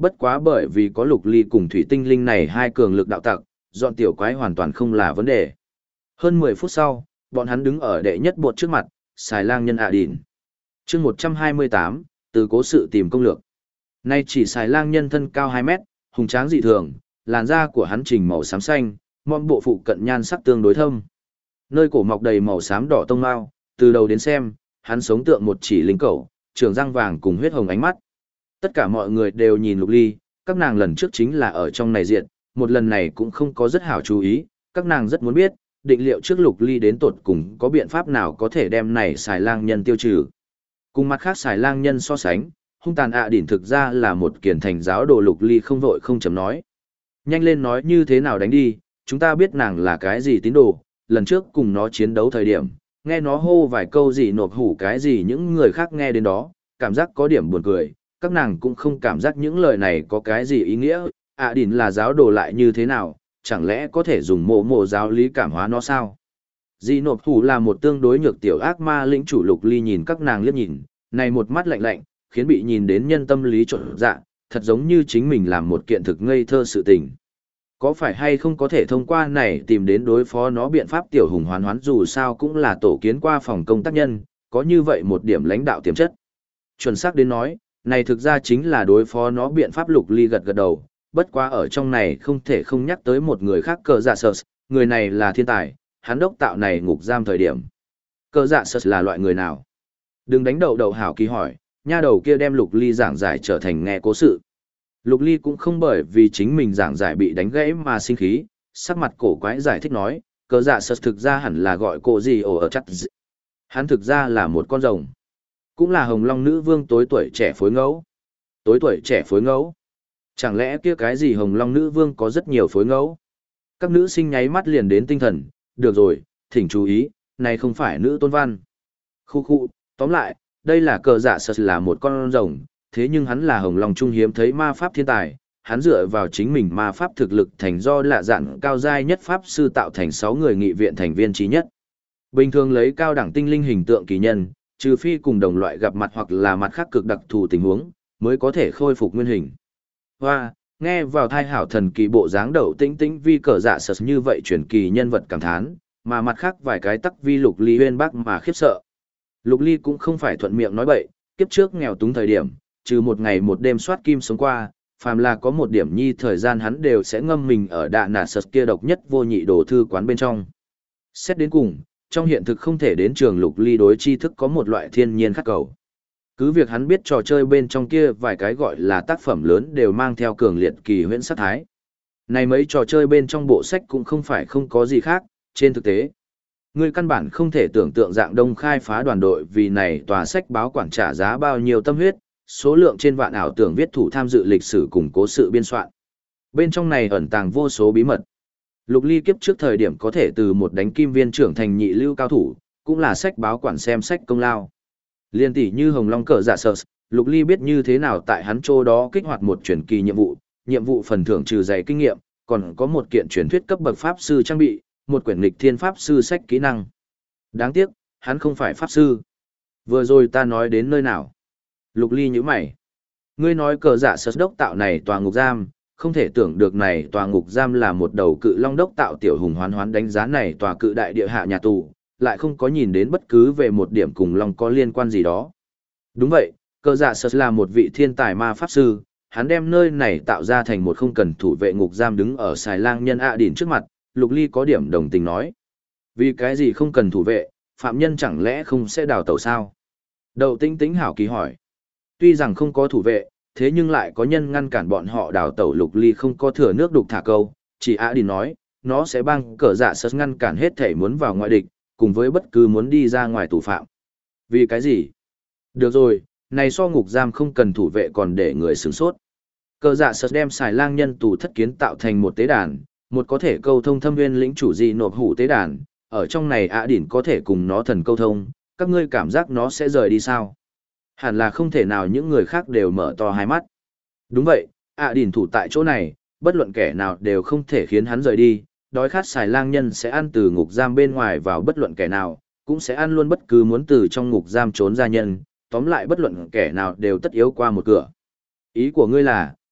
Bất quá bởi vì có lục ly cùng thủy tinh linh này hai cường lực đạo tặc, dọn tiểu quái hoàn toàn không là vấn đề. Hơn 10 phút sau, bọn hắn đứng ở đệ nhất bột trước mặt, xài lang nhân đỉn. Chương 128, từ cố sự tìm công lược. Nay chỉ xài lang nhân thân cao 2 mét, hùng tráng dị thường, làn da của hắn trình màu xám xanh, mọn bộ phụ cận nhan sắc tương đối thâm. Nơi cổ mọc đầy màu xám đỏ tông mao, từ đầu đến xem, hắn sống tượng một chỉ linh cẩu, trường răng vàng cùng huyết hồng ánh mắt. Tất cả mọi người đều nhìn Lục Ly, các nàng lần trước chính là ở trong này diện, một lần này cũng không có rất hảo chú ý, các nàng rất muốn biết, định liệu trước Lục Ly đến tột cùng có biện pháp nào có thể đem này xài lang nhân tiêu trừ. Cùng mặt khác xài lang nhân so sánh, hung tàn đỉn thực ra là một kiển thành giáo đồ. Lục Ly không vội không chấm nói. Nhanh lên nói như thế nào đánh đi, chúng ta biết nàng là cái gì tín đồ, lần trước cùng nó chiến đấu thời điểm, nghe nó hô vài câu gì nộp hủ cái gì những người khác nghe đến đó, cảm giác có điểm buồn cười, các nàng cũng không cảm giác những lời này có cái gì ý nghĩa, đỉn là giáo đồ lại như thế nào, chẳng lẽ có thể dùng mộ giáo lý cảm hóa nó sao? Dì nộp hủ là một tương đối nhược tiểu ác ma lĩnh chủ. Lục Ly nhìn các nàng liếc nhìn, này một mắt lạnh lạnh, khiến bị nhìn đến nhân tâm lý trộn dạ, thật giống như chính mình làm một kiện thực ngây thơ sự tình. Có phải hay không có thể thông qua này tìm đến đối phó nó biện pháp? Tiểu hùng hoán hoán dù sao cũng là tổ kiến qua phòng công tác nhân, có như vậy một điểm lãnh đạo tiềm chất. Chuẩn xác đến nói, này thực ra chính là đối phó nó biện pháp. Lục Ly gật gật đầu, bất quá ở trong này không thể không nhắc tới một người khác. Cờ dạ sơ, người này là thiên tài, hắn đốc tạo này ngục giam thời điểm. Cờ dạ sơ là loại người nào? Đừng đánh đầu đầu hảo kỳ hỏi, nha đầu kia đem Lục Ly giảng giải trở thành nghe cố sự. Lục Ly cũng không bởi vì chính mình giảng giải bị đánh gãy mà sinh khí, sắc mặt cổ quái giải thích nói, cờ dạ sơ thực ra hẳn là gọi cô gì ở chắc. Hắn thực ra là một con rồng, cũng là hồng long nữ vương tối tuổi trẻ phối ngẫu. Tối tuổi trẻ phối ngẫu? Chẳng lẽ kia cái gì hồng long nữ vương có rất nhiều phối ngẫu? Các nữ sinh nháy mắt liền đến tinh thần, được rồi, thỉnh chú ý, này không phải nữ tôn văn. Khu, tóm lại, đây là cờ dạ sơ là một con rồng, thế nhưng hắn là hồng long trung hiếm thấy ma pháp thiên tài, hắn dựa vào chính mình ma pháp thực lực thành do lạ dạn cao giai nhất pháp sư tạo thành 6 người nghị viện thành viên trí nhất. Bình thường lấy cao đẳng tinh linh hình tượng kỳ nhân, trừ phi cùng đồng loại gặp mặt hoặc là mặt khác cực đặc thù tình huống, mới có thể khôi phục nguyên hình. Hoa, nghe vào thai hảo thần kỳ bộ dáng đầu tĩnh tĩnh vi cờ dạ sật như vậy truyền kỳ nhân vật cảm thán, mà mặt khác vài cái tắc vi Lục Ly huyên bác mà khiếp sợ. Lục Ly cũng không phải thuận miệng nói bậy, kiếp trước nghèo túng thời điểm, trừ một ngày một đêm soát kim sống qua, phàm là có một điểm nhi thời gian hắn đều sẽ ngâm mình ở đạ nà sật kia độc nhất vô nhị đồ thư quán bên trong. Xét đến cùng, trong hiện thực không thể đến trường. Lục Ly đối tri thức có một loại thiên nhiên khắc cầu. Cứ việc hắn biết trò chơi bên trong kia vài cái gọi là tác phẩm lớn đều mang theo cường liệt kỳ huyễn sát thái. Này mấy trò chơi bên trong bộ sách cũng không phải không có gì khác, trên thực tế. Người căn bản không thể tưởng tượng dạng đông khai phá đoàn đội vì này tòa sách báo quản trả giá bao nhiêu tâm huyết, số lượng trên vạn ảo tưởng viết thủ tham dự lịch sử củng cố sự biên soạn. Bên trong này ẩn tàng vô số bí mật. Lục Ly kiếp trước thời điểm có thể từ một đánh kim viên trưởng thành nhị lưu cao thủ, cũng là sách báo quản xem sách công lao. Liên tỷ như Hồng Long cờ dạ sờ, Lục Ly biết như thế nào tại hắn chỗ đó kích hoạt một truyền kỳ nhiệm vụ phần thưởng trừ dày kinh nghiệm, còn có một kiện truyền thuyết cấp bậc pháp sư trang bị, một quyển lịch thiên pháp sư sách kỹ năng. Đáng tiếc, hắn không phải pháp sư. Vừa rồi ta nói đến nơi nào? Lục Ly nhíu mày. Ngươi nói cờ dạ sờ đốc tạo này tòa ngục giam, không thể tưởng được này tòa ngục giam là một đầu cự long đốc tạo. Tiểu hùng hoán hoán đánh giá này tòa cự đại địa hạ nhà tù, lại không có nhìn đến bất cứ về một điểm cùng long có liên quan gì đó. Đúng vậy, cờ dạ sờ là một vị thiên tài ma pháp sư, hắn đem nơi này tạo ra thành một không cần thủ vệ ngục giam. Đứng ở xài lang nhân đỉn trước mặt, Lục Ly có điểm đồng tình nói. Vì cái gì không cần thủ vệ, phạm nhân chẳng lẽ không sẽ đào tẩu sao? Đậu Tĩnh Tĩnh hảo kỳ hỏi. Tuy rằng không có thủ vệ, thế nhưng lại có nhân ngăn cản bọn họ đào tẩu. Lục Ly không có thừa nước đục thả câu, chỉ đỉn nói, nó sẽ băng cờ dạ sờ ngăn cản hết thể muốn vào ngoại địch, cùng với bất cứ muốn đi ra ngoài tù phạm. Vì cái gì? Được rồi, này so ngục giam không cần thủ vệ còn để người sửng sốt. Cờ dạ sờ đem xài lang nhân tù thất kiến tạo thành một tế đàn, một có thể câu thông thâm viên lĩnh chủ gì nộp hủ tế đàn, ở trong này đỉn có thể cùng nó thần câu thông, các ngươi cảm giác nó sẽ rời đi sao? Hẳn là không thể nào. Những người khác đều mở to hai mắt. Đúng vậy, đỉn thủ tại chỗ này, bất luận kẻ nào đều không thể khiến hắn rời đi. Đói khát xài lang nhân sẽ ăn từ ngục giam bên ngoài vào bất luận kẻ nào, cũng sẽ ăn luôn bất cứ muốn từ trong ngục giam trốn ra nhân, tóm lại bất luận kẻ nào đều tất yếu qua một cửa. Ý của ngươi là,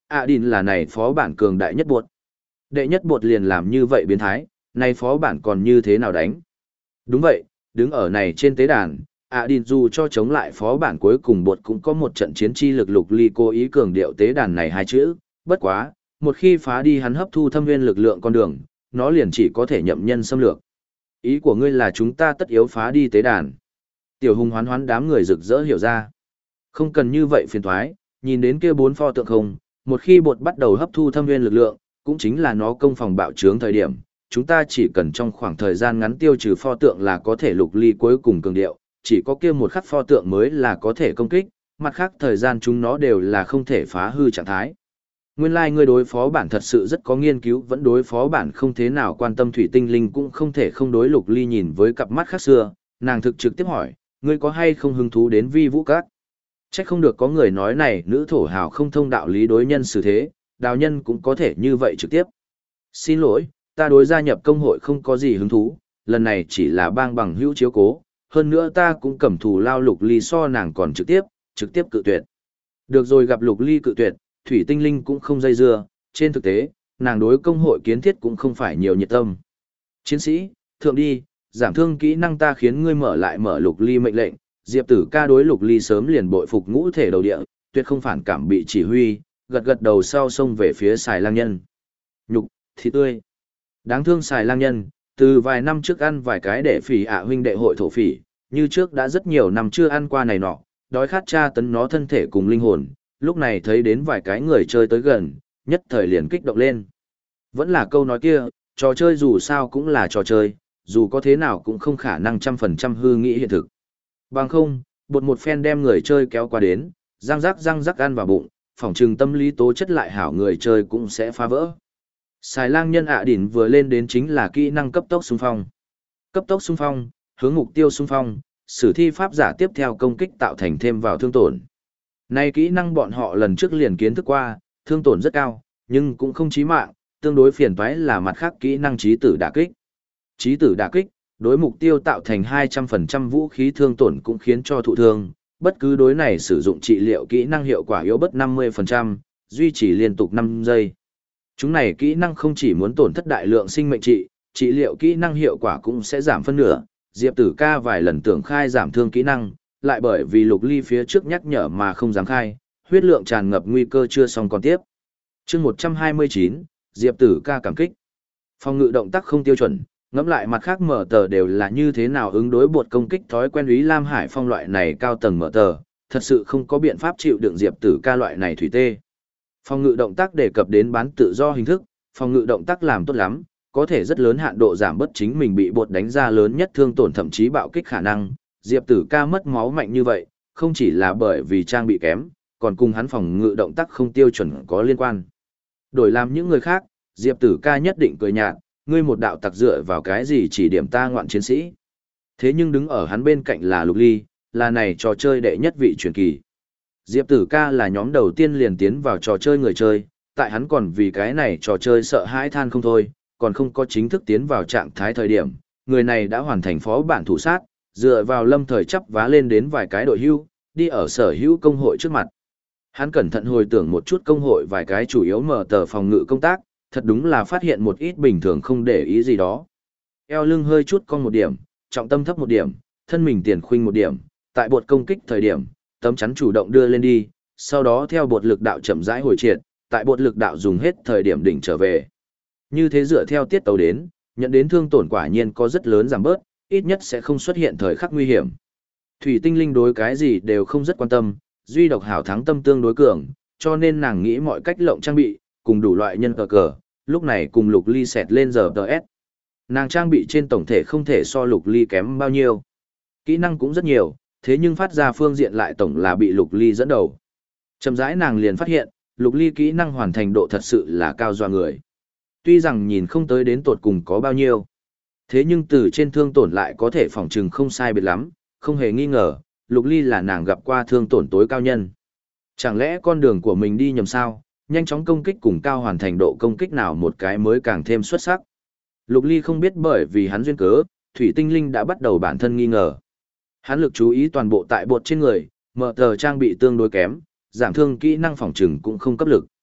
Đìn là này phó bản cường đại nhất bột. Đệ nhất bột liền làm như vậy biến thái, này phó bản còn như thế nào đánh? Đúng vậy, đứng ở này trên tế đàn, Đìn dù cho chống lại phó bản cuối cùng bột cũng có một trận chiến chi lực Lục Ly cố ý cường điệu tế đàn này hai chữ, bất quá, một khi phá đi hắn hấp thu thâm nguyên lực lượng con đường, nó liền chỉ có thể nhậm nhân xâm lược. Ý của ngươi là chúng ta tất yếu phá đi tế đàn. Tiểu Hùng hoán hoán đám người rực rỡ hiểu ra. Không cần như vậy phiền thoái, nhìn đến kia 4 pho tượng không, một khi bột bắt đầu hấp thu thâm nguyên lực lượng, cũng chính là nó công phòng bạo trướng thời điểm, chúng ta chỉ cần trong khoảng thời gian ngắn tiêu trừ pho tượng là có thể Lục Ly cuối cùng cường điệu, chỉ có kia một khắc pho tượng mới là có thể công kích, mặt khác thời gian chúng nó đều là không thể phá hư trạng thái. Nguyên lai ngươi đối phó bản thật sự rất có nghiên cứu, vẫn đối phó bản không thế nào quan tâm thủy tinh linh cũng không thể không đối Lục Ly nhìn với cặp mắt khác xưa, nàng thực trực tiếp hỏi, ngươi có hay không hứng thú đến vi vũ các? Chắc không được có người nói này nữ thổ hào không thông đạo lý đối nhân xử thế, đào nhân cũng có thể như vậy trực tiếp. Xin lỗi, ta đối gia nhập công hội không có gì hứng thú, lần này chỉ là bang bằng hữu chiếu cố, hơn nữa ta cũng cầm thù lao Lục Ly so nàng còn trực tiếp cự tuyệt. Được rồi, gặp Lục Ly cự tuyệt, thủy tinh linh cũng không dây dưa, trên thực tế, nàng đối công hội kiến thiết cũng không phải nhiều nhiệt tâm. Chiến sĩ, thượng đi, giảm thương kỹ năng ta khiến ngươi mở Lục Ly mệnh lệnh, Diệp Tử Ca đối Lục Ly sớm liền bội phục ngũ thể đầu địa, tuyệt không phản cảm bị chỉ huy, gật đầu sau xông về phía xài lang nhân. Nhục, thịt tươi. Đáng thương xài lang nhân, từ vài năm trước ăn vài cái để phỉ huynh đệ hội thổ phỉ, như trước đã rất nhiều năm chưa ăn qua này nọ, đói khát tra tấn nó thân thể cùng linh hồn, lúc này thấy đến vài cái người chơi tới gần, nhất thời liền kích động lên. Vẫn là câu nói kia, trò chơi dù sao cũng là trò chơi, dù có thế nào cũng không khả năng 100% hư nghĩ hiện thực. Bằng không, bột một phen đem người chơi kéo qua đến, răng rắc ăn vào bụng, phỏng trừng tâm lý tố chất lại hảo người chơi cũng sẽ phá vỡ. Xài lang nhân đỉnh vừa lên đến chính là kỹ năng cấp tốc xung phong. Cấp tốc xung phong, hướng mục tiêu xung phong, sử thi pháp giả tiếp theo công kích tạo thành thêm vào thương tổn. Này kỹ năng bọn họ lần trước liền kiến thức qua, thương tổn rất cao, nhưng cũng không chí mạng, tương đối phiền toái là mặt khác kỹ năng chí tử đả kích. Chí tử đả kích, đối mục tiêu tạo thành 200% vũ khí thương tổn cũng khiến cho thụ thương, bất cứ đối này sử dụng trị liệu kỹ năng hiệu quả yếu bất 50%, duy trì liên tục 5 giây. Chúng này kỹ năng không chỉ muốn tổn thất đại lượng sinh mệnh trị liệu kỹ năng hiệu quả cũng sẽ giảm phân nửa. Diệp Tử Ca vài lần tưởng khai giảm thương kỹ năng, lại bởi vì Lục Ly phía trước nhắc nhở mà không dám khai, huyết lượng tràn ngập nguy cơ chưa xong còn tiếp. Chương 129, Diệp Tử Ca cảm kích. Phòng ngự động tác không tiêu chuẩn, ngẫm lại mặt khác mở tờ đều là như thế nào ứng đối bột công kích thói quen Úy Lam Hải Phong loại này cao tầng mở tờ, thật sự không có biện pháp chịu đựng Diệp Tử Ca loại này thủy tê. Phòng ngự động tác đề cập đến bán tự do hình thức, phòng ngự động tác làm tốt lắm, có thể rất lớn hạn độ giảm bớt chính mình bị bột đánh ra lớn nhất thương tổn thậm chí bạo kích khả năng. Diệp Tử Ca mất máu mạnh như vậy, không chỉ là bởi vì trang bị kém, còn cùng hắn phòng ngự động tác không tiêu chuẩn có liên quan. Đổi làm những người khác, Diệp Tử Ca nhất định cười nhạt, ngươi một đạo tặc dựa vào cái gì chỉ điểm ta ngoạn chiến sĩ. Thế nhưng đứng ở hắn bên cạnh là Lục Ly, là này trò chơi đệ nhất vị truyền kỳ. Diệp Tử Ca là nhóm đầu tiên liền tiến vào trò chơi người chơi, tại hắn còn vì cái này trò chơi sợ hãi than không thôi, còn không có chính thức tiến vào trạng thái thời điểm, người này đã hoàn thành phó bản thủ sát, dựa vào lâm thời chắp vá lên đến vài cái đội hưu, đi ở sở hữu công hội trước mặt. Hắn cẩn thận hồi tưởng một chút công hội vài cái chủ yếu mở tờ phòng ngự công tác, thật đúng là phát hiện một ít bình thường không để ý gì đó. Eo lưng hơi chút cong một điểm, trọng tâm thấp một điểm, thân mình tiền khuynh một điểm, tại bột công kích thời điểm, tấm chắn chủ động đưa lên đi, sau đó theo bột lực đạo chậm rãi hồi triệt, tại bột lực đạo dùng hết thời điểm đỉnh trở về. Như thế dựa theo tiết tấu đến, nhận đến thương tổn quả nhiên có rất lớn giảm bớt, ít nhất sẽ không xuất hiện thời khắc nguy hiểm. Thủy tinh linh đối cái gì đều không rất quan tâm, duy độc hảo thắng tâm tương đối cường, cho nên nàng nghĩ mọi cách lộng trang bị, cùng đủ loại nhân cờ, lúc này cùng Lục Ly xẹt lên giờ DS. Nàng trang bị trên tổng thể không thể so Lục Ly kém bao nhiêu. Kỹ năng cũng rất nhiều, thế nhưng phát ra phương diện lại tổng là bị Lục Ly dẫn đầu. Chậm rãi nàng liền phát hiện, Lục Ly kỹ năng hoàn thành độ thật sự là cao doa người. Tuy rằng nhìn không tới đến tột cùng có bao nhiêu, thế nhưng từ trên thương tổn lại có thể phỏng chừng không sai biệt lắm, không hề nghi ngờ, Lục Ly là nàng gặp qua thương tổn tối cao nhân. Chẳng lẽ con đường của mình đi nhầm sao, nhanh chóng công kích cùng cao hoàn thành độ công kích nào một cái mới càng thêm xuất sắc. Lục Ly không biết bởi vì hắn duyên cớ, Thủy Tinh Linh đã bắt đầu bản thân nghi ngờ. Hắn lực chú ý toàn bộ tại bột trên người, mở tờ trang bị tương đối kém, giảm thương kỹ năng phòng trừng cũng không cấp lực.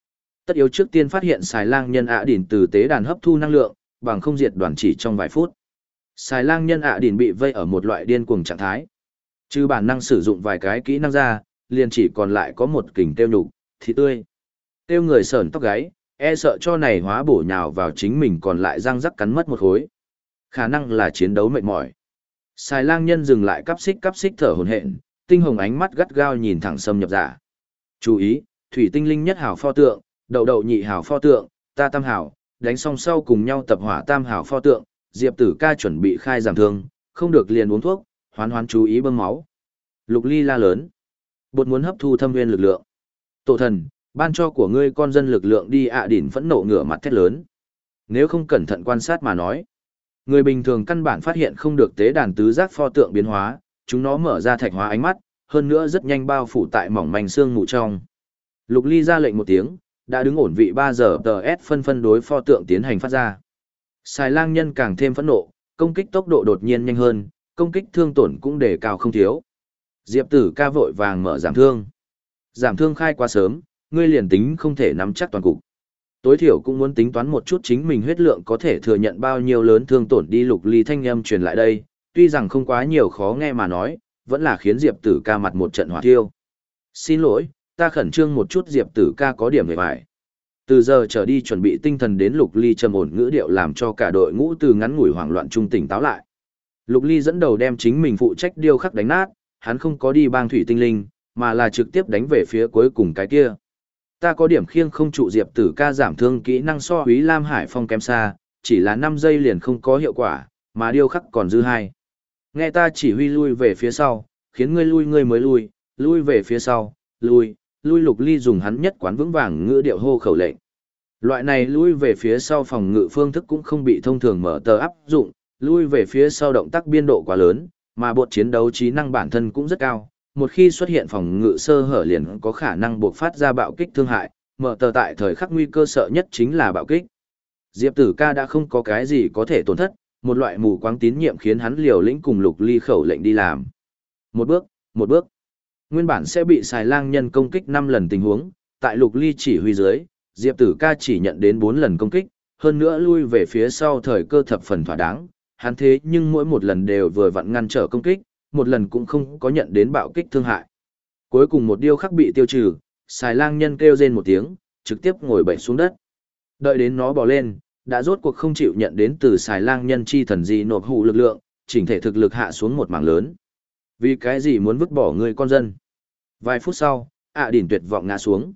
Tất yếu trước tiên phát hiện xài lang nhân ạ đỉn từ tế đàn hấp thu năng lượng, bằng không diệt đoàn chỉ trong vài phút. Xài lang nhân ạ đỉn bị vây ở một loại điên cuồng trạng thái. Trừ bản năng sử dụng vài cái kỹ năng ra, liền chỉ còn lại có một kình tiêu nhục, thịt tươi. Tiêu người sởn tóc gáy, e sợ cho này hóa bổ nhào vào chính mình còn lại răng rắc cắn mất một khối. Khả năng là chiến đấu mệt mỏi. Xài lang nhân dừng lại cắp xích thở hổn hển, tinh hồng ánh mắt gắt gao nhìn thẳng xâm nhập giả. Chú ý, thủy tinh linh nhất hảo pho tượng, đậu đậu nhị hảo pho tượng, ta tam hảo, đánh xong sau cùng nhau tập hỏa tam hảo pho tượng, Diệp Tử Ca chuẩn bị khai giảm thương, không được liền uống thuốc, hoán hoán chú ý bơm máu. Lục Ly la lớn. Bột muốn hấp thu thâm nguyên lực lượng. Tổ thần, ban cho của ngươi con dân lực lượng đi ạ đỉnh phẫn nộ ngửa mặt thét lớn. Nếu không cẩn thận quan sát mà nói, người bình thường căn bản phát hiện không được tế đàn tứ giác pho tượng biến hóa, chúng nó mở ra thạch hóa ánh mắt, hơn nữa rất nhanh bao phủ tại mỏng manh xương mù trong. Lục Ly ra lệnh một tiếng, đã đứng ổn vị 3 giờ TS phân đối pho tượng tiến hành phát ra. Xài lang nhân càng thêm phẫn nộ, công kích tốc độ đột nhiên nhanh hơn, công kích thương tổn cũng đề cao không thiếu. Diệp Tử Ca vội vàng mở giảm thương. Giảm thương khai quá sớm, ngươi liền tính không thể nắm chắc toàn cục. Tối thiểu cũng muốn tính toán một chút chính mình huyết lượng có thể thừa nhận bao nhiêu lớn thương tổn đi. Lục Ly thanh âm truyền lại đây, tuy rằng không quá nhiều khó nghe mà nói, vẫn là khiến Diệp Tử Ca mặt một trận hỏa thiêu. Xin lỗi, ta khẩn trương một chút. Diệp Tử Ca có điểm về phải. Từ giờ trở đi chuẩn bị tinh thần đến. Lục Ly trầm ổn ngữ điệu làm cho cả đội ngũ từ ngắn ngủi hoảng loạn trung tỉnh táo lại. Lục Ly dẫn đầu đem chính mình phụ trách điêu khắc đánh nát, hắn không có đi bang thủy tinh linh, mà là trực tiếp đánh về phía cuối cùng cái kia. Ta có điểm khiêng không trụ. Diệp Tử Ca giảm thương kỹ năng so Úy Lam Hải Phong kém xa, chỉ là 5 giây liền không có hiệu quả, mà điêu khắc còn dư 2. Nghe ta chỉ huy lui về phía sau, khiến ngươi lui ngươi mới lui về phía sau, lui. Lục Ly dùng hắn nhất quán vững vàng ngữ điệu hô khẩu lệnh. Loại này lui về phía sau phòng ngự phương thức cũng không bị thông thường mở tờ áp dụng, lui về phía sau động tác biên độ quá lớn, mà bột chiến đấu trí năng bản thân cũng rất cao. Một khi xuất hiện phòng ngự sơ hở liền có khả năng buộc phát ra bạo kích thương hại, mở tờ tại thời khắc nguy cơ sợ nhất chính là bạo kích. Diệp Tử Ca đã không có cái gì có thể tổn thất, một loại mù quáng tín nhiệm khiến hắn liều lĩnh cùng Lục Ly khẩu lệnh đi làm. Một bước. Nguyên bản sẽ bị xài lang nhân công kích 5 lần tình huống, tại Lục Ly chỉ huy dưới, Diệp Tử Ca chỉ nhận đến 4 lần công kích, hơn nữa lui về phía sau thời cơ thập phần thỏa đáng, hắn thế nhưng mỗi một lần đều vừa vặn ngăn trở công kích, một lần cũng không có nhận đến bạo kích thương hại. Cuối cùng một điêu khắc bị tiêu trừ, xài lang nhân kêu rên một tiếng, trực tiếp ngồi bệnh xuống đất. Đợi đến nó bò lên, đã rốt cuộc không chịu nhận đến từ xài lang nhân chi thần gì nộp hụ lực lượng, chỉnh thể thực lực hạ xuống một mảng lớn. Vì cái gì muốn vứt bỏ người con dân? Vài phút sau, ạ đỉnh tuyệt vọng ngã xuống.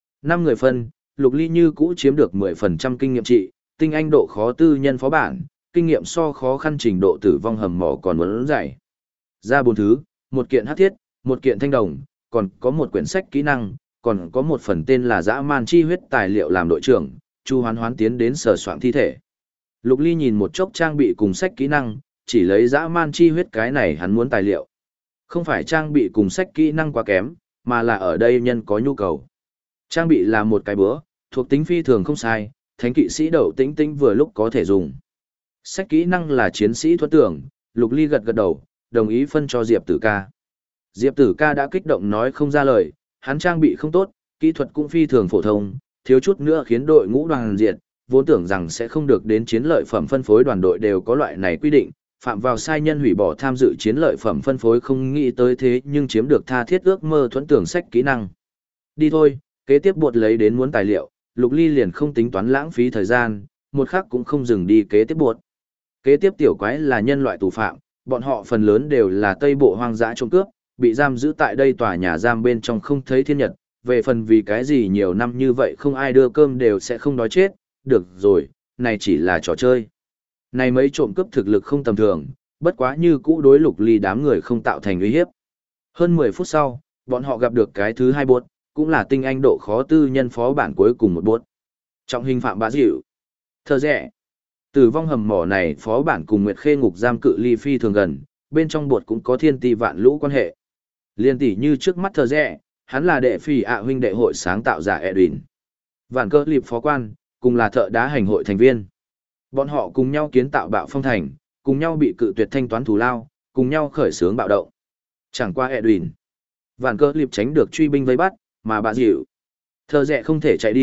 5 người phân, Lục Ly như cũ chiếm được 10% kinh nghiệm trị, tinh anh độ khó tư nhân phó bản, kinh nghiệm so khó khăn trình độ tử vong hầm mỏ còn muốn dày. Ra 4 thứ, một kiện hắc thiết, một kiện thanh đồng, còn có một quyển sách kỹ năng, còn có một phần tên là dã man chi huyết tài liệu làm đội trưởng. Chu Hoán Hoán tiến đến sờ soạn thi thể. Lục Ly nhìn một chốc trang bị cùng sách kỹ năng, chỉ lấy dã man chi huyết cái này hắn muốn tài liệu. Không phải trang bị cùng sách kỹ năng quá kém, mà là ở đây nhân có nhu cầu. Trang bị là một cái búa, thuộc tính phi thường không sai, thánh kỵ sĩ Đậu Tĩnh Tĩnh vừa lúc có thể dùng. Sách kỹ năng là chiến sĩ thuật tưởng, Lục Ly gật gật đầu, đồng ý phân cho Diệp Tử Ca. Diệp Tử Ca đã kích động nói không ra lời, hắn trang bị không tốt, kỹ thuật cũng phi thường phổ thông, thiếu chút nữa khiến đội ngũ đoàn diệt, vốn tưởng rằng sẽ không được đến chiến lợi phẩm phân phối đoàn đội đều có loại này quy định, phạm vào sai nhân hủy bỏ tham dự chiến lợi phẩm phân phối không nghĩ tới thế nhưng chiếm được tha thiết ước mơ thuẫn tưởng sách kỹ năng. Đi thôi, kế tiếp buộc lấy đến muốn tài liệu, Lục Ly liền không tính toán lãng phí thời gian, một khắc cũng không dừng đi kế tiếp buộc. Kế tiếp tiểu quái là nhân loại tù phạm, bọn họ phần lớn đều là Tây Bộ hoang dã trộm cướp, bị giam giữ tại đây tòa nhà giam bên trong không thấy thiên nhật, về phần vì cái gì nhiều năm như vậy không ai đưa cơm đều sẽ không đói chết, được rồi, này chỉ là trò chơi. Này mấy trộm cướp thực lực không tầm thường, bất quá như cũ đối Lục Ly đám người không tạo thành uy hiếp. Hơn 10 phút sau, bọn họ gặp được cái thứ 2 buốt, cũng là tinh anh độ khó tư nhân phó bản cuối cùng một buốt. Trọng hình phạm bá dịu. Thơ rẻ. Tử vong hầm mỏ này phó bản cùng Nguyệt Khê ngục giam cự ly phi thường gần, bên trong buột cũng có thiên ti vạn lũ quan hệ. Liên tỷ như trước mắt thơ rẻ, hắn là đệ phi ạ huynh đệ hội sáng tạo giả Edwin. Vạn cơ liệp phó quan, cùng là thợ đá hành hội thành viên. Bọn họ cùng nhau kiến tạo bạo phong thành, cùng nhau bị cự tuyệt thanh toán thù lao, cùng nhau khởi xướng bạo động. Chẳng qua Edwin. Vạn cơ liệp tránh được truy binh vây bắt, mà bà dịu. Thợ rẻ không thể chạy đi,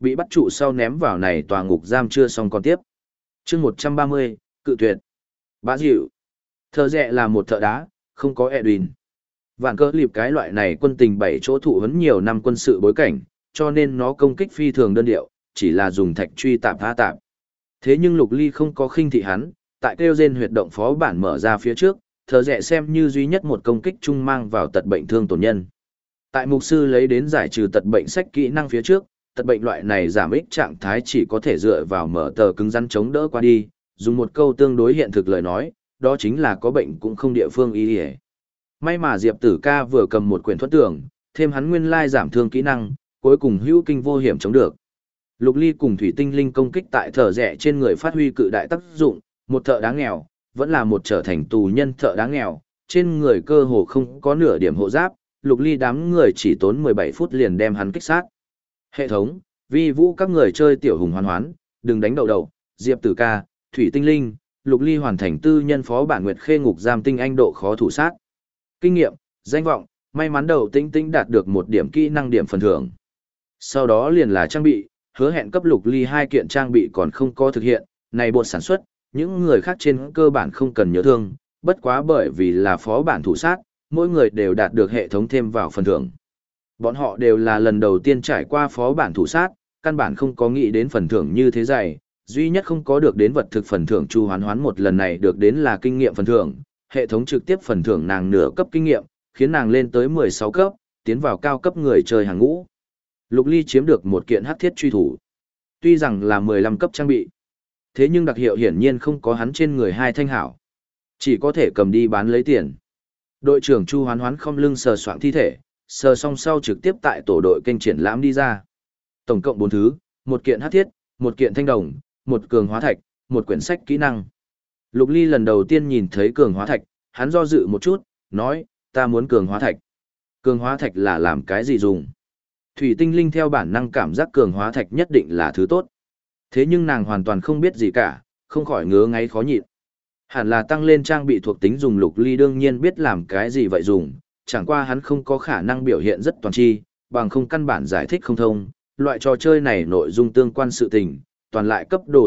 bị bắt trụ sau ném vào này tòa ngục giam chưa xong còn tiếp. Chương 130, cự tuyệt. Bá dịu. Thợ rẹ là một thợ đá, không có Edwin. Vạn cỡ lịp cái loại này quân tình 7 chỗ thụ huấn nhiều năm quân sự bối cảnh, cho nên nó công kích phi thường đơn điệu, chỉ là dùng thạch truy tạp tha tạp. Thế nhưng Lục Ly không có khinh thị hắn, tại kêu rên huyệt động phó bản mở ra phía trước, thợ rẹ xem như duy nhất một công kích chung mang vào tật bệnh thương tổn nhân. Tại mục sư lấy đến giải trừ tật bệnh sách kỹ năng phía trước, tật bệnh loại này giảm ích trạng thái chỉ có thể dựa vào mở tờ cứng rắn chống đỡ qua đi, dùng một câu tương đối hiện thực lời nói, đó chính là có bệnh cũng không địa phương y y. May mà Diệp Tử Ca vừa cầm một quyển thuẫn tưởng, thêm hắn nguyên lai giảm thương kỹ năng, cuối cùng hữu kinh vô hiểm chống được. Lục Ly cùng Thủy Tinh Linh công kích tại thợ rẹ trên người phát huy cự đại tác dụng, một thợ đá nghèo, vẫn là một trở thành tù nhân thợ đá nghèo, trên người cơ hồ không có nửa điểm hộ giáp, Lục Ly đám người chỉ tốn 17 phút liền đem hắn kích sát. Hệ thống, vi vũ các người chơi tiểu hùng hoán hoán, đừng đánh đầu đầu, Diệp Tử Ca, Thủy Tinh Linh, Lục Ly hoàn thành tư nhân phó bản nguyệt khê ngục giam tinh anh độ khó thủ sát. Kinh nghiệm, danh vọng, may mắn đầu tinh tinh đạt được một điểm kỹ năng điểm phần thưởng. Sau đó liền là trang bị, hứa hẹn cấp Lục Ly 2 kiện trang bị còn không có thực hiện, này bộ sản xuất, những người khác trên cơ bản không cần nhớ thương, bất quá bởi vì là phó bản thủ sát, mỗi người đều đạt được hệ thống thêm vào phần thưởng. Bọn họ đều là lần đầu tiên trải qua phó bản thủ sát, căn bản không có nghĩ đến phần thưởng như thế dày, duy nhất không có được đến vật thực phần thưởng Chu Hoán Hoán một lần này được đến là kinh nghiệm phần thưởng, hệ thống trực tiếp phần thưởng nàng nửa cấp kinh nghiệm, khiến nàng lên tới 16 cấp, tiến vào cao cấp người chơi hàng ngũ. Lục Ly chiếm được một kiện hắc thiết truy thủ. Tuy rằng là 15 cấp trang bị, thế nhưng đặc hiệu hiển nhiên không có hắn trên người hai thanh hảo. Chỉ có thể cầm đi bán lấy tiền. Đội trưởng Chu Hoán Hoán không lưng sờ soạng thi thể, sờ xong sau trực tiếp tại tổ đội kênh triển lãm đi ra. Tổng cộng 4 thứ, một kiện hắc thiết, một kiện thanh đồng, một cường hóa thạch, một quyển sách kỹ năng. Lục Ly lần đầu tiên nhìn thấy cường hóa thạch, hắn do dự một chút, nói, ta muốn cường hóa thạch. Cường hóa thạch là làm cái gì dùng? Thủy Tinh Linh theo bản năng cảm giác cường hóa thạch nhất định là thứ tốt. Thế nhưng nàng hoàn toàn không biết gì cả, không khỏi ngứa ngáy khó nhịn. Hẳn là tăng lên trang bị thuộc tính dùng. Lục Ly đương nhiên biết làm cái gì vậy dùng, chẳng qua hắn không có khả năng biểu hiện rất toàn tri, bằng không căn bản giải thích không thông. Loại trò chơi này nội dung tương quan sự tình, toàn lại cấp đồ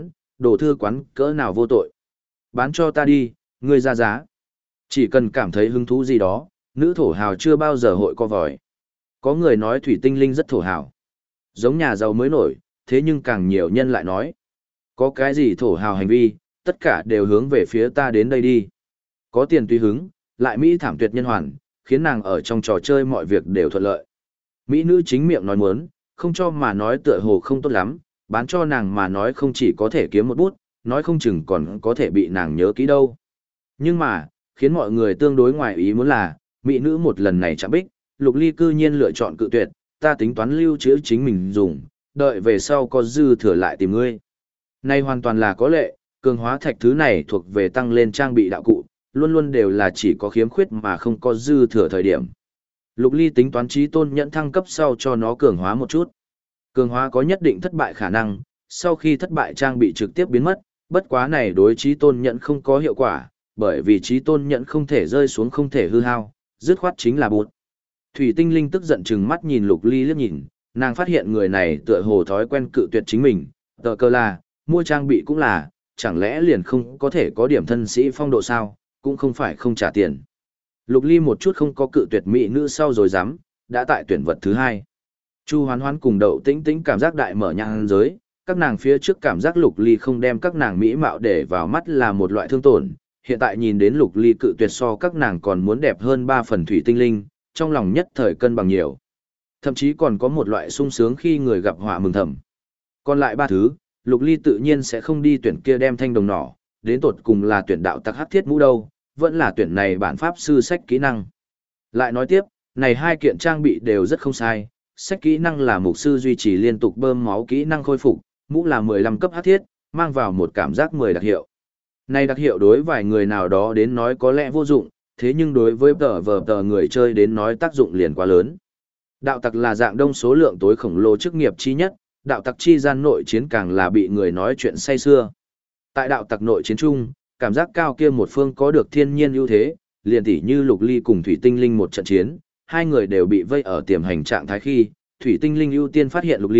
thư quán cỡ nào vô tội. Bán cho ta đi, ngươi ra giá. Chỉ cần cảm thấy hứng thú gì đó, nữ thổ hào chưa bao giờ hội co vòi. Có người nói Thủy Tinh Linh rất thổ hào, giống nhà giàu mới nổi, thế nhưng càng nhiều nhân lại nói, có cái gì thổ hào hành vi, tất cả đều hướng về phía ta đến đây đi. Có tiền tùy hứng, lại Mỹ thảm tuyệt nhân hoàn, khiến nàng ở trong trò chơi mọi việc đều thuận lợi. Mỹ nữ chính miệng nói muốn, không cho mà nói tựa hồ không tốt lắm, bán cho nàng mà nói không chỉ có thể kiếm một bút, nói không chừng còn có thể bị nàng nhớ kỹ đâu. Nhưng mà, khiến mọi người tương đối ngoài ý muốn là, Mỹ nữ một lần này chạm bích, Lục Ly cư nhiên lựa chọn cự tuyệt, ta tính toán lưu trữ chính mình dùng, đợi về sau có dư thừa lại tìm ngươi. Này hoàn toàn là có lệ, cường hóa thạch thứ này thuộc về tăng lên trang bị đạo cụ, luôn luôn đều là chỉ có khiếm khuyết mà không có dư thừa thời điểm. Lục Ly tính toán chí tôn nhẫn thăng cấp sau cho nó cường hóa một chút. Cường hóa có nhất định thất bại khả năng, sau khi thất bại trang bị trực tiếp biến mất, bất quá này đối chí tôn nhẫn không có hiệu quả, bởi vì chí tôn nhẫn không thể rơi xuống không thể hư hao, dứt khoát chính là bụt. Thủy Tinh Linh tức giận chừng mắt nhìn Lục Ly liếc nhìn, nàng phát hiện người này tựa hồ thói quen cự tuyệt chính mình, tờ cơ là, mua trang bị cũng là, chẳng lẽ liền không có thể có điểm thân sĩ phong độ sao, cũng không phải không trả tiền. Lục Ly một chút không có cự tuyệt mỹ nữ sau rồi dám, đã tại tuyển vật thứ 2. Chu Hoán Hoán cùng Đậu Tĩnh Tĩnh cảm giác đại mở nhãn giới, các nàng phía trước cảm giác Lục Ly không đem các nàng mỹ mạo để vào mắt là một loại thương tổn, hiện tại nhìn đến Lục Ly cự tuyệt so các nàng còn muốn đẹp hơn 3 phần. Thủy Tinh Linh, trong lòng nhất thời cân bằng nhiều. Thậm chí còn có một loại sung sướng khi người gặp họa mừng thầm. Còn lại 3 thứ, Lục Ly tự nhiên sẽ không đi tuyển kia đem thanh đồng nỏ, đến tột cùng là tuyển đạo tặc hắc thiết mũ đâu, vẫn là tuyển này bản pháp sư sách kỹ năng. Lại nói tiếp, này 2 kiện trang bị đều rất không sai, sách kỹ năng là mục sư duy trì liên tục bơm máu kỹ năng khôi phục, mũ là 15 cấp hắc thiết, mang vào một cảm giác 10 đặc hiệu. Này đặc hiệu đối vài người nào đó đến nói có lẽ vô dụng, thế nhưng đối với tờ người chơi đến nói tác dụng liền quá lớn. Đạo tặc là dạng đông số lượng tối khổng lồ chức nghiệp chi nhất, đạo tặc chi gian nội chiến càng là bị người nói chuyện say xưa. Tại đạo tặc nội chiến chung, cảm giác cao kia một phương có được thiên nhiên ưu thế, liền tỉ như Lục Ly cùng Thủy Tinh Linh một trận chiến, hai người đều bị vây ở tiềm hành trạng thái khi, Thủy Tinh Linh ưu tiên phát hiện Lục Ly,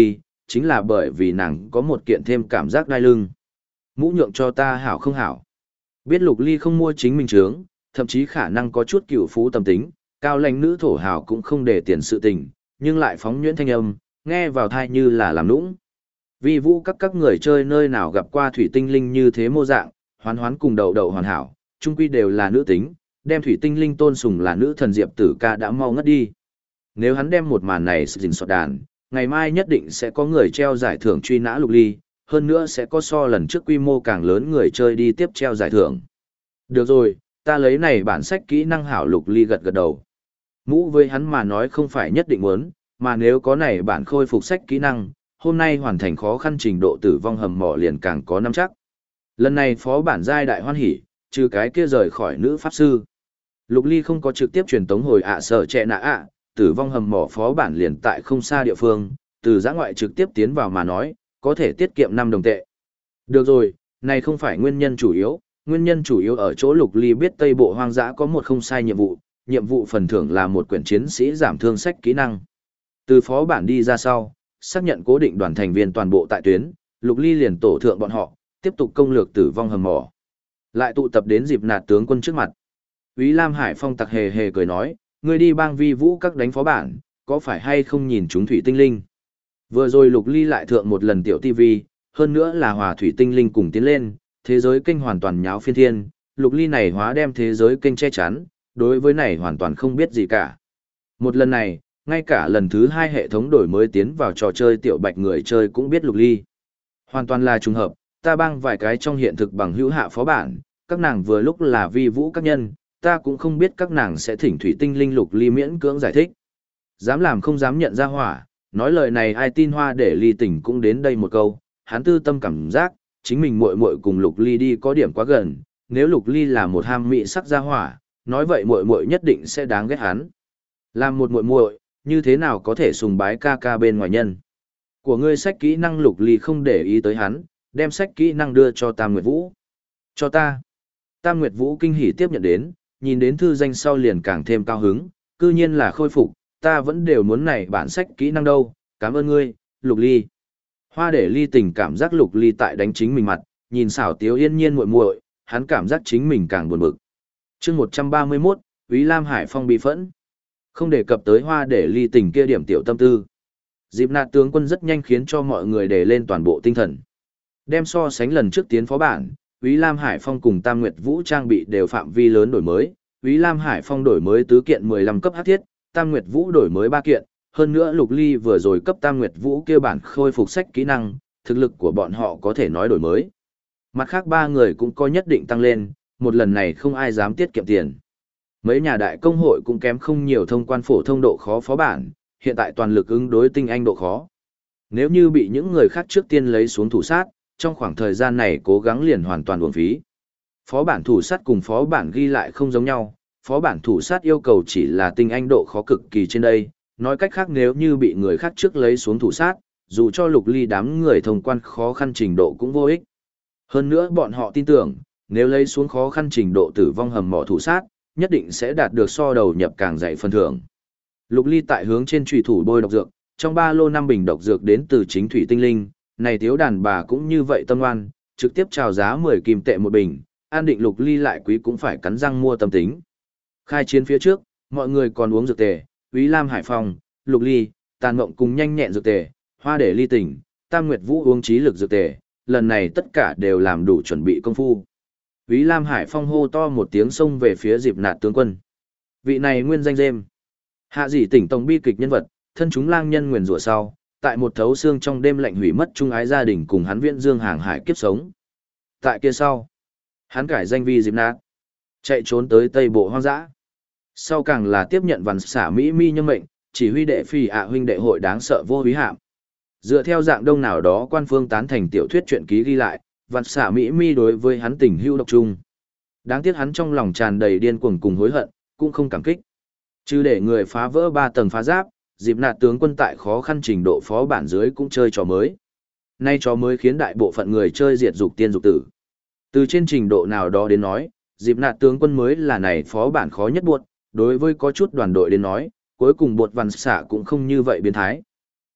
chính là bởi vì nàng có một kiện thêm cảm giác đai lưng. Mũ nhượng cho ta hảo không hảo. Biết Lục Ly không mua chính mình trướng, thậm chí khả năng có chút cựu phú tâm tính, cao lãnh nữ thổ hào cũng không để tiền sự tình, nhưng lại phóng nhuyễn thanh âm, nghe vào thai như là làm nũng. Vi vũ các người chơi nơi nào gặp qua thủy tinh linh như thế mô dạng, hoán hoán cùng đầu đầu hoàn hảo, chung quy đều là nữ tính, đem thủy tinh linh tôn sùng là nữ thần Diệp Tử Ca đã mau ngất đi. Nếu hắn đem một màn này dình soạt đàn, ngày mai nhất định sẽ có người treo giải thưởng truy nã Lục Ly, hơn nữa sẽ có so lần trước quy mô càng lớn người chơi đi tiếp treo giải thưởng. Được rồi, ta lấy này bản sách kỹ năng hảo. Lục Ly gật gật đầu. Mũ với hắn mà nói không phải nhất định muốn, mà nếu có này bản khôi phục sách kỹ năng, hôm nay hoàn thành khó khăn trình độ tử vong hầm mỏ liền càng có nắm chắc. Lần này phó bản giai đại hoan hỉ, trừ cái kia rời khỏi nữ pháp sư. Lục Ly không có trực tiếp truyền tống hồi sở trẻ nạ tử vong hầm mỏ phó bản liền tại không xa địa phương, từ giã ngoại trực tiếp tiến vào mà nói, có thể tiết kiệm 5 đồng tệ. Được rồi, này không phải nguyên nhân chủ yếu, nguyên nhân chủ yếu ở chỗ Lục Ly biết Tây Bộ hoang dã có một không sai nhiệm vụ phần thưởng là một quyển chiến sĩ giảm thương sách kỹ năng. Từ phó bản đi ra sau, xác nhận cố định đoàn thành viên toàn bộ tại tuyến, Lục Ly liền tổ thượng bọn họ, tiếp tục công lược tử vong hầm mỏ. Lại tụ tập đến dịp nạt tướng quân trước mặt. Úy Lam Hải Phong tặc hề hề cười nói, ngươi đi bang vi vũ các đánh phó bản, có phải hay không nhìn chúng thủy tinh linh? Vừa rồi Lục Ly lại thượng một lần tiểu TV, hơn nữa là hòa thủy tinh linh cùng tiến lên, thế giới kênh hoàn toàn nháo phiên thiên, Lục Ly này hóa đem thế giới kênh che chắn, đối với này hoàn toàn không biết gì cả. Một lần này, ngay cả lần thứ 2 hệ thống đổi mới tiến vào trò chơi tiểu bạch người chơi cũng biết Lục Ly. Hoàn toàn là trùng hợp, ta bang vài cái trong hiện thực bằng hữu hạ phó bản, các nàng vừa lúc là vi vũ các nhân, ta cũng không biết các nàng sẽ thỉnh thủy tinh linh. Lục Ly miễn cưỡng giải thích. Dám làm không dám nhận ra hỏa, nói lời này ai tin. Hoa để ly tỉnh cũng đến đây một câu, hắn tư tâm cảm giác, chính mình muội muội cùng Lục Ly đi có điểm quá gần, nếu Lục Ly là một ham mị sắc gia hỏa, nói vậy muội muội nhất định sẽ đáng ghét hắn. Làm một muội muội, như thế nào có thể sùng bái ca ca bên ngoài nhân? Của ngươi sách kỹ năng. Lục Ly không để ý tới hắn, đem sách kỹ năng đưa cho Tam Nguyệt Vũ. Cho ta. Tam Nguyệt Vũ kinh hỉ tiếp nhận đến, nhìn đến thư danh sau liền càng thêm cao hứng, cư nhiên là khôi phục, ta vẫn đều muốn này bản sách kỹ năng đâu, cảm ơn ngươi, Lục Ly. Hoa để ly tình cảm giác Lục Ly tại đánh chính mình mặt, nhìn xảo tiếu yên nhiên muội muội, hắn cảm giác chính mình càng buồn bực. Chương 131, Úy Lam Hải Phong bị phẫn. Không đề cập tới hoa để ly tình kia điểm tiểu tâm tư. Dịp nạt tướng quân rất nhanh khiến cho mọi người để lên toàn bộ tinh thần. Đem so sánh lần trước tiến phó bản, Úy Lam Hải Phong cùng Tam Nguyệt Vũ trang bị đều phạm vi lớn đổi mới. Úy Lam Hải Phong đổi mới tứ kiện 15 cấp hắc thiết, Tam Nguyệt Vũ đổi mới 3 kiện, hơn nữa Lục Ly vừa rồi cấp Tam Nguyệt Vũ kia bản khôi phục sách kỹ năng, thực lực của bọn họ có thể nói đổi mới. Mặt khác 3 người cũng có nhất định tăng lên, một lần này không ai dám tiết kiệm tiền. Mấy nhà đại công hội cũng kém không nhiều thông quan phổ thông độ khó phó bản, hiện tại toàn lực ứng đối tinh anh độ khó. Nếu như bị những người khác trước tiên lấy xuống thủ sát, trong khoảng thời gian này cố gắng liền hoàn toàn uổng phí. Phó bản thủ sát cùng phó bản ghi lại không giống nhau, phó bản thủ sát yêu cầu chỉ là tinh anh độ khó cực kỳ trên đây, nói cách khác nếu như bị người khác trước lấy xuống thủ sát, dù cho Lục Ly đám người thông quan khó khăn trình độ cũng vô ích. Hơn nữa bọn họ tin tưởng, nếu lấy xuống khó khăn trình độ tử vong hầm mỏ thủ sát, nhất định sẽ đạt được so đầu nhập càng dạy phần thưởng. Lục Ly tại hướng trên trùy thủ bôi độc dược, trong ba lô 5 bình độc dược đến từ chính thủy tinh linh, này thiếu đàn bà cũng như vậy tâm oan, trực tiếp chào giá 10 kim tệ một bình, an định Lục Ly lại quý cũng phải cắn răng mua tâm tính. Khai chiến phía trước, mọi người còn uống dược tề, Úy Lam Hải Phong, Lục Ly, Tàn Mộng cùng nhanh nhẹn dược tề, Hoa để ly tỉnh, Tam Nguyệt Vũ uống trí lực dược tề, lần này tất cả đều làm đủ chuẩn bị công phu. Úy Lam Hải Phong hô to một tiếng xông về phía Dịp Nạt tướng quân. Vị này nguyên danh Dêm. Hạ Dĩ Tỉnh tổng bi kịch nhân vật, thân chúng lang nhân nguyền rủa sau, tại một thấu xương trong đêm lạnh hủy mất trung ái gia đình cùng hắn viễn dương hàng hải kiếp sống. Tại kia sau, hắn cải danh vi Dịp Nạt, chạy trốn tới Tây Bộ hoang dã. Sau càng là tiếp nhận văn xả Mỹ mi nhân mệnh, chỉ huy đệ phi huynh đệ hội đáng sợ vô úy hạm. Dựa theo dạng đông nào đó quan phương tán thành tiểu thuyết truyện ký ghi lại, văn xả Mỹ mi đối với hắn tình hữu độc trung. Đáng tiếc hắn trong lòng tràn đầy điên cuồng cùng hối hận, cũng không cảm kích. Chứ để người phá vỡ 3 tầng phá giáp, Dịp Nạt tướng quân tại khó khăn trình độ phó bản dưới cũng chơi trò mới. Nay trò mới khiến đại bộ phận người chơi diệt dục tiên dục tử. Từ trên trình độ nào đó đến nói, Dịp Nạt tướng quân mới là này phó bản khó nhất buộc, đối với có chút đoàn đội đến nói, cuối cùng bột văn xạ cũng không như vậy biến thái.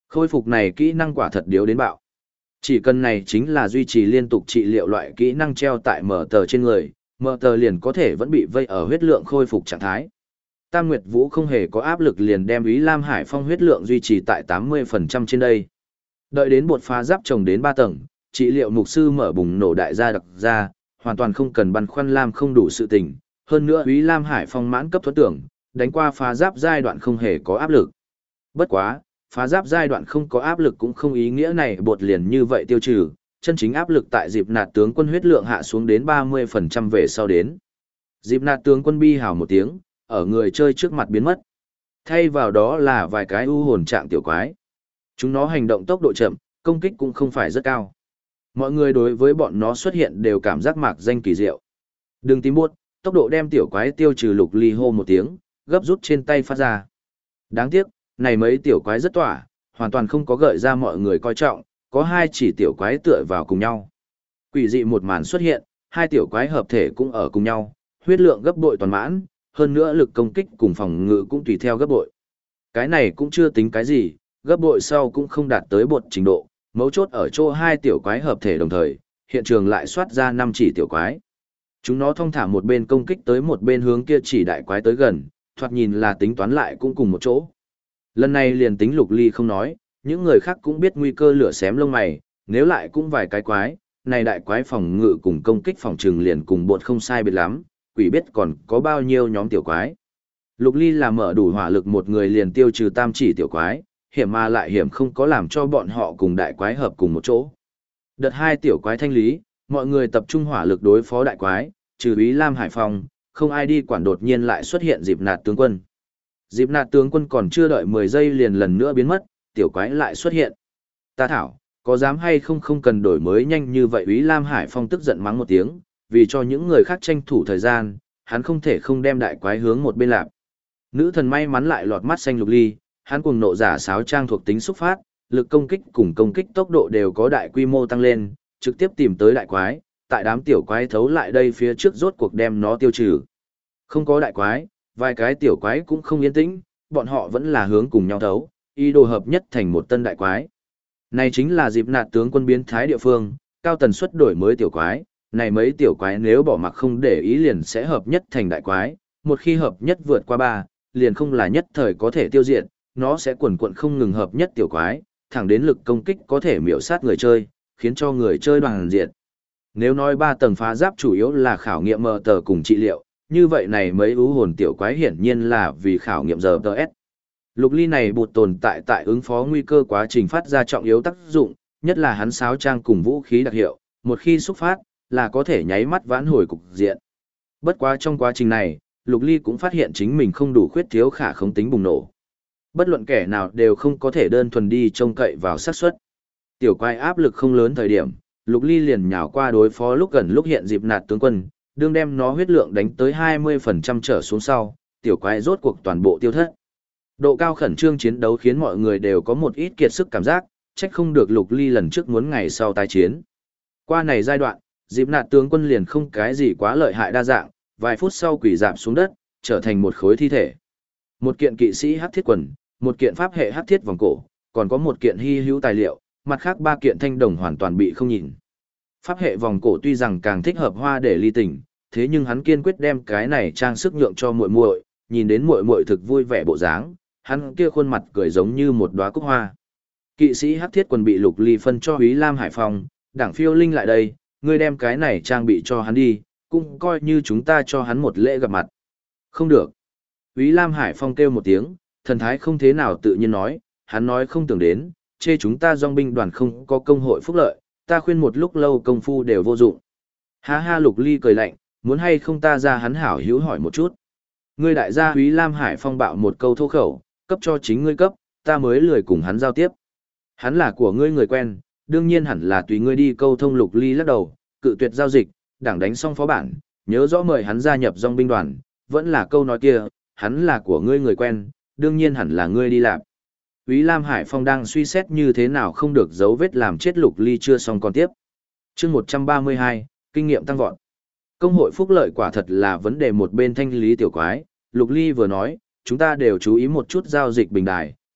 Khôi phục này kỹ năng quả thật điếu đến bạo. Chỉ cần này chính là duy trì liên tục trị liệu loại kỹ năng treo tại mở tờ trên người, mở tờ liền có thể vẫn bị vây ở huyết lượng khôi phục trạng thái. Tam Nguyệt Vũ không hề có áp lực liền đem Úy Lam Hải Phong huyết lượng duy trì tại 80% trên đây. Đợi đến bột phá giáp trồng đến 3 tầng, trị liệu mục sư mở bùng nổ đại gia đặc ra, hoàn toàn không cần băn khoăn Lam không đủ sự tình. Hơn nữa Úy Lam Hải Phong mãn cấp thuẫn tưởng, đánh qua phá giáp giai đoạn không hề có áp lực. Bất quá, phá giáp giai đoạn không có áp lực cũng không ý nghĩa này bột liền như vậy tiêu trừ, chân chính áp lực tại dịp nạt tướng quân huyết lượng hạ xuống đến 30% về sau đến. Dịp nạt tướng quân bi hào một tiếng, ở người chơi trước mặt biến mất. Thay vào đó là vài cái u hồn trạng tiểu quái. Chúng nó hành động tốc độ chậm, công kích cũng không phải rất cao. Mọi người đối với bọn nó xuất hiện đều cảm giác mạc danh kỳ diệu. Đừng tím buốt, tốc độ đem tiểu quái tiêu trừ Lục Ly hô một tiếng, gấp rút trên tay phát ra. Đáng tiếc, này mấy tiểu quái rất tỏa, hoàn toàn không có gợi ra mọi người coi trọng, có hai chỉ tiểu quái tựa vào cùng nhau. Quỷ dị một màn xuất hiện, hai tiểu quái hợp thể cũng ở cùng nhau, huyết lượng gấp bội toàn mãn, hơn nữa lực công kích cùng phòng ngự cũng tùy theo gấp bội. Cái này cũng chưa tính cái gì, gấp bội sau cũng không đạt tới bột trình độ, mấu chốt ở chỗ hai tiểu quái hợp thể đồng thời, hiện trường lại soát ra 5 chỉ tiểu quái. Chúng nó thong thả một bên công kích tới một bên hướng kia chỉ đại quái tới gần, thoạt nhìn là tính toán lại cũng cùng một chỗ. Lần này liền tính Lục Ly không nói, những người khác cũng biết nguy cơ lửa xém lông mày, nếu lại cũng vài cái quái, này đại quái phòng ngự cùng công kích phòng trừng liền cùng bột không sai biệt lắm, quỷ biết còn có bao nhiêu nhóm tiểu quái. Lục Ly là mở đủ hỏa lực một người liền tiêu trừ tam chỉ tiểu quái, hiểm mà lại hiểm không có làm cho bọn họ cùng đại quái hợp cùng một chỗ. Đợt 2 tiểu quái thanh lý, mọi người tập trung hỏa lực đối phó đại quái, trừ Úy Lam Hải Phong, không ai đi quản đột nhiên lại xuất hiện dịp nạt tướng quân. Dịp nạt tướng quân còn chưa đợi 10 giây liền lần nữa biến mất, tiểu quái lại xuất hiện. Ta thảo, có dám hay không không cần đổi mới nhanh như vậy. Úy Lam Hải Phong tức giận mắng một tiếng, vì cho những người khác tranh thủ thời gian, hắn không thể không đem đại quái hướng một bên lạp. Nữ thần may mắn lại lọt mắt xanh Lục Ly, hắn cùng nộ giả sáo trang thuộc tính xúc phát, lực công kích cùng công kích tốc độ đều có đại quy mô tăng lên, trực tiếp tìm tới đại quái, tại đám tiểu quái thấu lại đây phía trước rốt cuộc đem nó tiêu trừ. Không có đại quái, vài cái tiểu quái cũng không yên tĩnh, bọn họ vẫn là hướng cùng nhau thấu, ý đồ hợp nhất thành một tân đại quái. Này chính là dịp nạt tướng quân biến thái địa phương, cao tần suất đổi mới tiểu quái, này mấy tiểu quái nếu bỏ mặc không để ý liền sẽ hợp nhất thành đại quái, một khi hợp nhất vượt qua 3, liền không là nhất thời có thể tiêu diệt, nó sẽ quần quận không ngừng hợp nhất tiểu quái, thẳng đến lực công kích có thể miểu sát người chơi, khiến cho người chơi đoàn diệt. Nếu nói 3 tầng phá giáp chủ yếu là khảo nghiệm mờ tờ cùng trị liệu, như vậy này mấy ưu hồn tiểu quái hiển nhiên là vì khảo nghiệm giờ TS. Lục Ly này bụt tồn tại ứng phó nguy cơ quá trình phát ra trọng yếu tác dụng, nhất là hắn sáo trang cùng vũ khí đặc hiệu, một khi xúc phát, là có thể nháy mắt vãn hồi cục diện. Bất quá trong quá trình này, Lục Ly cũng phát hiện chính mình không đủ khuyết thiếu khả không tính bùng nổ. Bất luận kẻ nào đều không có thể đơn thuần đi trông cậy vào xác suất. Tiểu quái áp lực không lớn thời điểm, Lục Ly liền nhào qua đối phó lúc gần lúc hiện dịp nạt tướng quân, đương đem nó huyết lượng đánh tới 20% trở xuống sau, tiểu quái rốt cuộc toàn bộ tiêu thất. Độ cao khẩn trương chiến đấu khiến mọi người đều có một ít kiệt sức cảm giác, trách không được Lục Ly lần trước muốn ngày sau tái chiến. Qua này giai đoạn, dịp nạt tướng quân liền không cái gì quá lợi hại đa dạng, vài phút sau quỷ rạp xuống đất, trở thành một khối thi thể. Một kiện kỵ sĩ hắc thiết quần, một kiện pháp hệ hắc thiết vòng cổ, còn có một kiện hy hữu tài liệu, mặt khác 3 kiện thanh đồng hoàn toàn bị không nhìn. Pháp hệ vòng cổ tuy rằng càng thích hợp hoa để ly tình, thế nhưng hắn kiên quyết đem cái này trang sức nhượng cho muội muội, nhìn đến muội muội thực vui vẻ bộ dáng, hắn kia khuôn mặt cười giống như một đóa cúc hoa. Kỵ sĩ hắc thiết quần bị Lục Ly phân cho Úy Lam Hải Phong, đảng phiêu linh lại đây, ngươi đem cái này trang bị cho hắn đi, cũng coi như chúng ta cho hắn một lễ gặp mặt. Không được. Úy Lam Hải Phong kêu một tiếng, thần thái không thế nào tự nhiên nói, hắn nói không tưởng đến, chê chúng ta dòng binh đoàn không có công hội phúc lợi, ta khuyên một lúc lâu công phu đều vô dụng. Ha ha. Lục Ly cười lạnh, muốn hay không ta ra hắn hảo hữu hỏi một chút. Ngươi đại gia Úy Lam Hải Phong bạo một câu thô khẩu, cấp cho chính ngươi cấp, ta mới lười cùng hắn giao tiếp. Hắn là của ngươi người quen, đương nhiên hẳn là tùy ngươi đi câu thông. Lục Ly lắc đầu, cự tuyệt giao dịch, đảng đánh xong phó bản, nhớ rõ mời hắn gia nhập dòng binh đoàn, vẫn là câu nói kia, hắn là của ngươi người quen, đương nhiên hẳn là ngươi đi làm. Úy Lam Hải Phong đang suy xét như thế nào không được dấu vết làm chết Lục Ly chưa xong còn tiếp. Chương 132, kinh nghiệm tăng vọt. Công hội phúc lợi quả thật là vấn đề một bên thanh lý tiểu quái, Lục Ly vừa nói, chúng ta đều chú ý một chút giao dịch bình đài,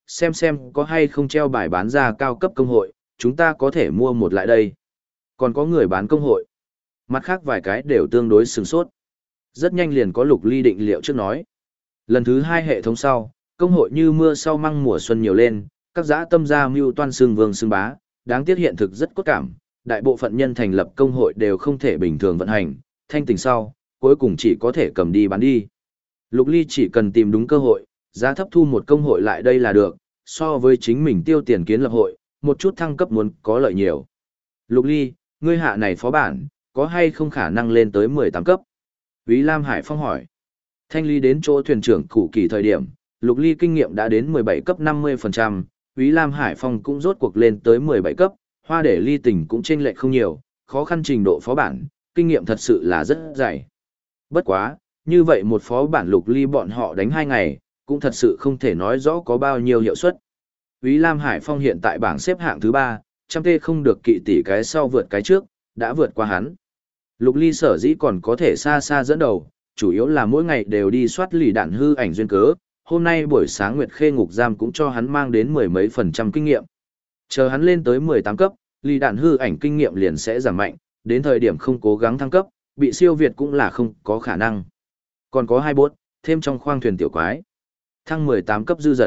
xem có hay không treo bài bán ra cao cấp công hội, chúng ta có thể mua một lại đây. Còn có người bán công hội. Mặt khác vài cái đều tương đối sừng sốt. Rất nhanh liền có Lục Ly định liệu trước nói. Lần thứ 2 hệ thống sau, công hội như mưa sau măng mùa xuân nhiều lên, các dã tâm gia mưu toan xương vương xương bá, đáng tiếc hiện thực rất cốt cảm, đại bộ phận nhân thành lập công hội đều không thể bình thường vận hành, thanh tỉnh sau, cuối cùng chỉ có thể cầm đi bán đi. Lục Ly chỉ cần tìm đúng cơ hội, giá thấp thu một công hội lại đây là được, so với chính mình tiêu tiền kiến lập hội, một chút thăng cấp muốn có lợi nhiều. Lục Ly, ngươi hạ này phó bản, có hay không khả năng lên tới 18 cấp? Úy Lam Hải Phong hỏi. Thanh lý đến chỗ thuyền trưởng cụ kỳ thời điểm, Lục Ly kinh nghiệm đã đến 17 cấp 50%, Úy Lam Hải Phong cũng rốt cuộc lên tới 17 cấp, Hoa Để Ly Tình cũng chênh lệch không nhiều, khó khăn trình độ phó bản, kinh nghiệm thật sự là rất dày. Bất quá, như vậy một phó bản Lục Ly bọn họ đánh 2 ngày, cũng thật sự không thể nói rõ có bao nhiêu hiệu suất. Úy Lam Hải Phong hiện tại bảng xếp hạng thứ 3, trăm tê không được kỵ tỷ cái sau vượt cái trước, đã vượt qua hắn. Lục Ly sở dĩ còn có thể xa xa dẫn đầu, chủ yếu là mỗi ngày đều đi soát lì đạn hư ảnh duyên cớ, hôm nay buổi sáng Nguyệt Khê ngục giam cũng cho hắn mang đến 10 mấy % kinh nghiệm. Chờ hắn lên tới 18 cấp, lì đạn hư ảnh kinh nghiệm liền sẽ giảm mạnh, đến thời điểm không cố gắng thăng cấp, bị siêu việt cũng là không có khả năng. Còn có 2 bốt, thêm trong khoang thuyền tiểu quái. Thăng 18 cấp dư dật.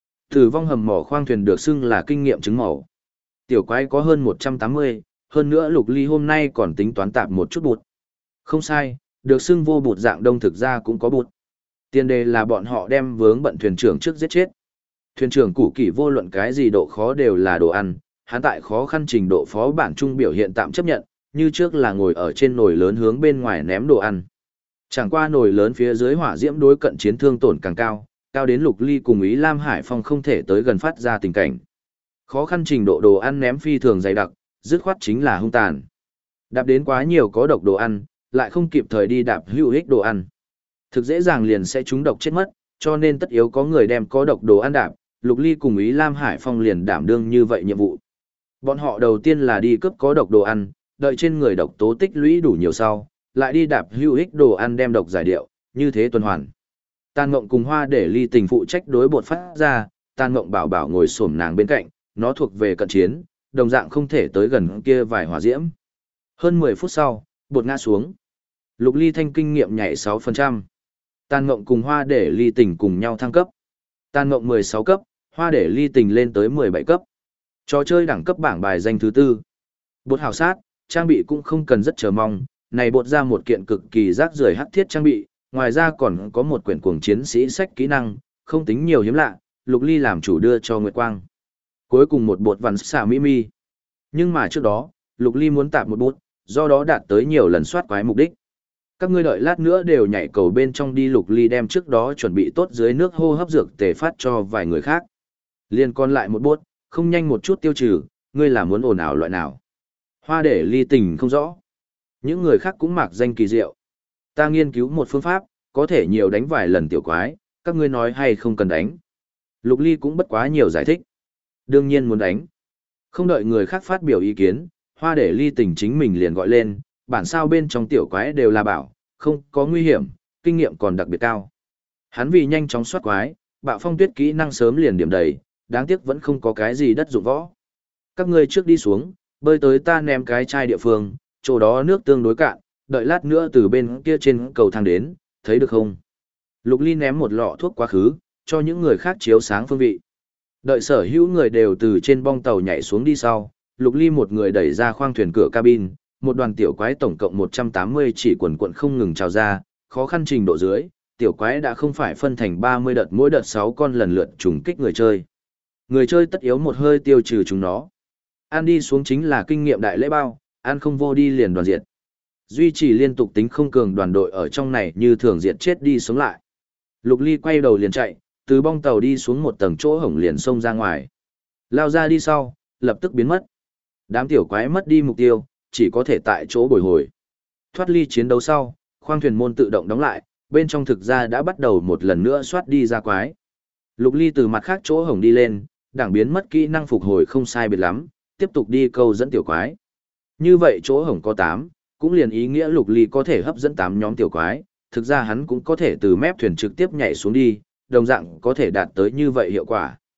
Tử vong hầm mỏ khoang thuyền được xưng là kinh nghiệm trứng màu. Tiểu quái có hơn 180, hơn nữa Lục Ly hôm nay còn tính toán tạp một chút bụt. Không sai, được xưng vô bụt dạng đông thực ra cũng có bụt. Tiền đề là bọn họ đem vướng bận thuyền trưởng trước giết chết. Thuyền trưởng củ kỷ vô luận cái gì độ khó đều là đồ ăn, hắn tại khó khăn trình độ phó bản trung biểu hiện tạm chấp nhận, như trước là ngồi ở trên nồi lớn hướng bên ngoài ném đồ ăn. Chẳng qua nồi lớn phía dưới hỏa diễm đối cận chiến thương tổn càng cao, cao đến Lục Ly cùng Ý Lam Hải Phong không thể tới gần phát ra tình cảnh. Khó khăn trình độ đồ ăn ném phi thường dày đặc, dứt khoát chính là hung tàn. Đạp đến quá nhiều có độc đồ ăn, lại không kịp thời đi đạp hữu ích đồ ăn. Thực dễ dàng liền sẽ trúng độc chết mất, cho nên tất yếu có người đem có độc đồ ăn đạp, Lục Ly cùng Ý Lam Hải Phong liền đảm đương như vậy nhiệm vụ. Bọn họ đầu tiên là đi cướp có độc đồ ăn, đợi trên người độc tố tích lũy đủ nhiều sau, lại đi đạp hữu ích đồ ăn đem độc giải điệu, như thế tuần hoàn. Tàn Ngộng cùng Hoa Để Ly Tình phụ trách đối bột phát ra, Tàn Ngộng bảo bảo ngồi xổm nàng bên cạnh, nó thuộc về cận chiến, đồng dạng không thể tới gần kia vài hỏa diễm. Hơn 10 phút sau, bột ngã xuống. Lục Ly thanh kinh nghiệm nhảy 6%. Tàn Ngộng cùng Hoa Để Ly Tình cùng nhau thăng cấp. Tàn Ngộng 16 cấp, Hoa Để Ly Tình lên tới 17 cấp. Trò chơi đẳng cấp bảng bài danh thứ 4. Bột hảo sát, trang bị cũng không cần rất chờ mong, này bột ra một kiện cực kỳ rác rưởi hắc thiết trang bị, ngoài ra còn có một quyển cuồng chiến sĩ sách kỹ năng, không tính nhiều hiếm lạ, Lục Ly làm chủ đưa cho Nguyệt Quang. Cuối cùng một bột vằn xả mỹ mi. Nhưng mà trước đó, Lục Ly muốn tạp một bút, do đó đạt tới nhiều lần soát quái mục đích. Các ngươi đợi lát nữa đều nhảy cầu bên trong đi. Lục Ly đem trước đó chuẩn bị tốt dưới nước hô hấp dược tề phát cho vài người khác. Liên còn lại một bút, không nhanh một chút tiêu trừ, ngươi là muốn ồn ào loại nào. Hoa Để Ly Tình không rõ. Những người khác cũng mặc danh kỳ diệu. Ta nghiên cứu một phương pháp, có thể nhiều đánh vài lần tiểu quái, các ngươi nói hay không cần đánh. Lục Ly cũng bất quá nhiều giải thích. Đương nhiên muốn đánh. Không đợi người khác phát biểu ý kiến, Hoa Để Ly Tình chính mình liền gọi lên, bản sao bên trong tiểu quái đều là bảo, không có nguy hiểm, kinh nghiệm còn đặc biệt cao. Hắn vì nhanh chóng soát quái, Bạo Phong Tuyết kỹ năng sớm liền điểm đầy, đáng tiếc vẫn không có cái gì đất dụng võ. Các ngươi trước đi xuống, bơi tới ta ném cái chai địa phương, chỗ đó nước tương đối cạn, đợi lát nữa từ bên kia trên cầu thang đến, thấy được không? Lục Ly ném một lọ thuốc quá khứ, cho những người khác chiếu sáng phương vị. Đợi sở hữu người đều từ trên bong tàu nhảy xuống đi sau, Lục Ly một người đẩy ra khoang thuyền cửa cabin, một đoàn tiểu quái tổng cộng 180 chỉ quần quận không ngừng trào ra, khó khăn trình độ dưới, tiểu quái đã không phải phân thành 30 đợt, mỗi đợt 6 con lần lượt trùng kích người chơi. Người chơi tất yếu một hơi tiêu trừ chúng nó. Ăn đi xuống chính là kinh nghiệm đại lễ bao, ăn không vô đi liền đoàn diệt. Duy trì liên tục tính không cường đoàn đội ở trong này như thường diệt chết đi sống lại. Lục Ly quay đầu liền chạy, từ bong tàu đi xuống một tầng chỗ hổng liền xông ra ngoài. Lao ra đi sau, lập tức biến mất. Đám tiểu quái mất đi mục tiêu, chỉ có thể tại chỗ bồi hồi. Thoát ly chiến đấu sau, khoang thuyền môn tự động đóng lại, bên trong thực ra đã bắt đầu một lần nữa soát đi ra quái. Lục Ly từ mặt khác chỗ hổng đi lên, đảng biến mất kỹ năng phục hồi không sai biệt lắm, tiếp tục đi câu dẫn tiểu quái. Như vậy chỗ hổng có 8, cũng liền ý nghĩa Lục Ly có thể hấp dẫn 8 nhóm tiểu quái, thực ra hắn cũng có thể từ mép thuyền trực tiếp nhảy xuống đi, đồng dạng có thể đạt tới như vậy hiệu quả.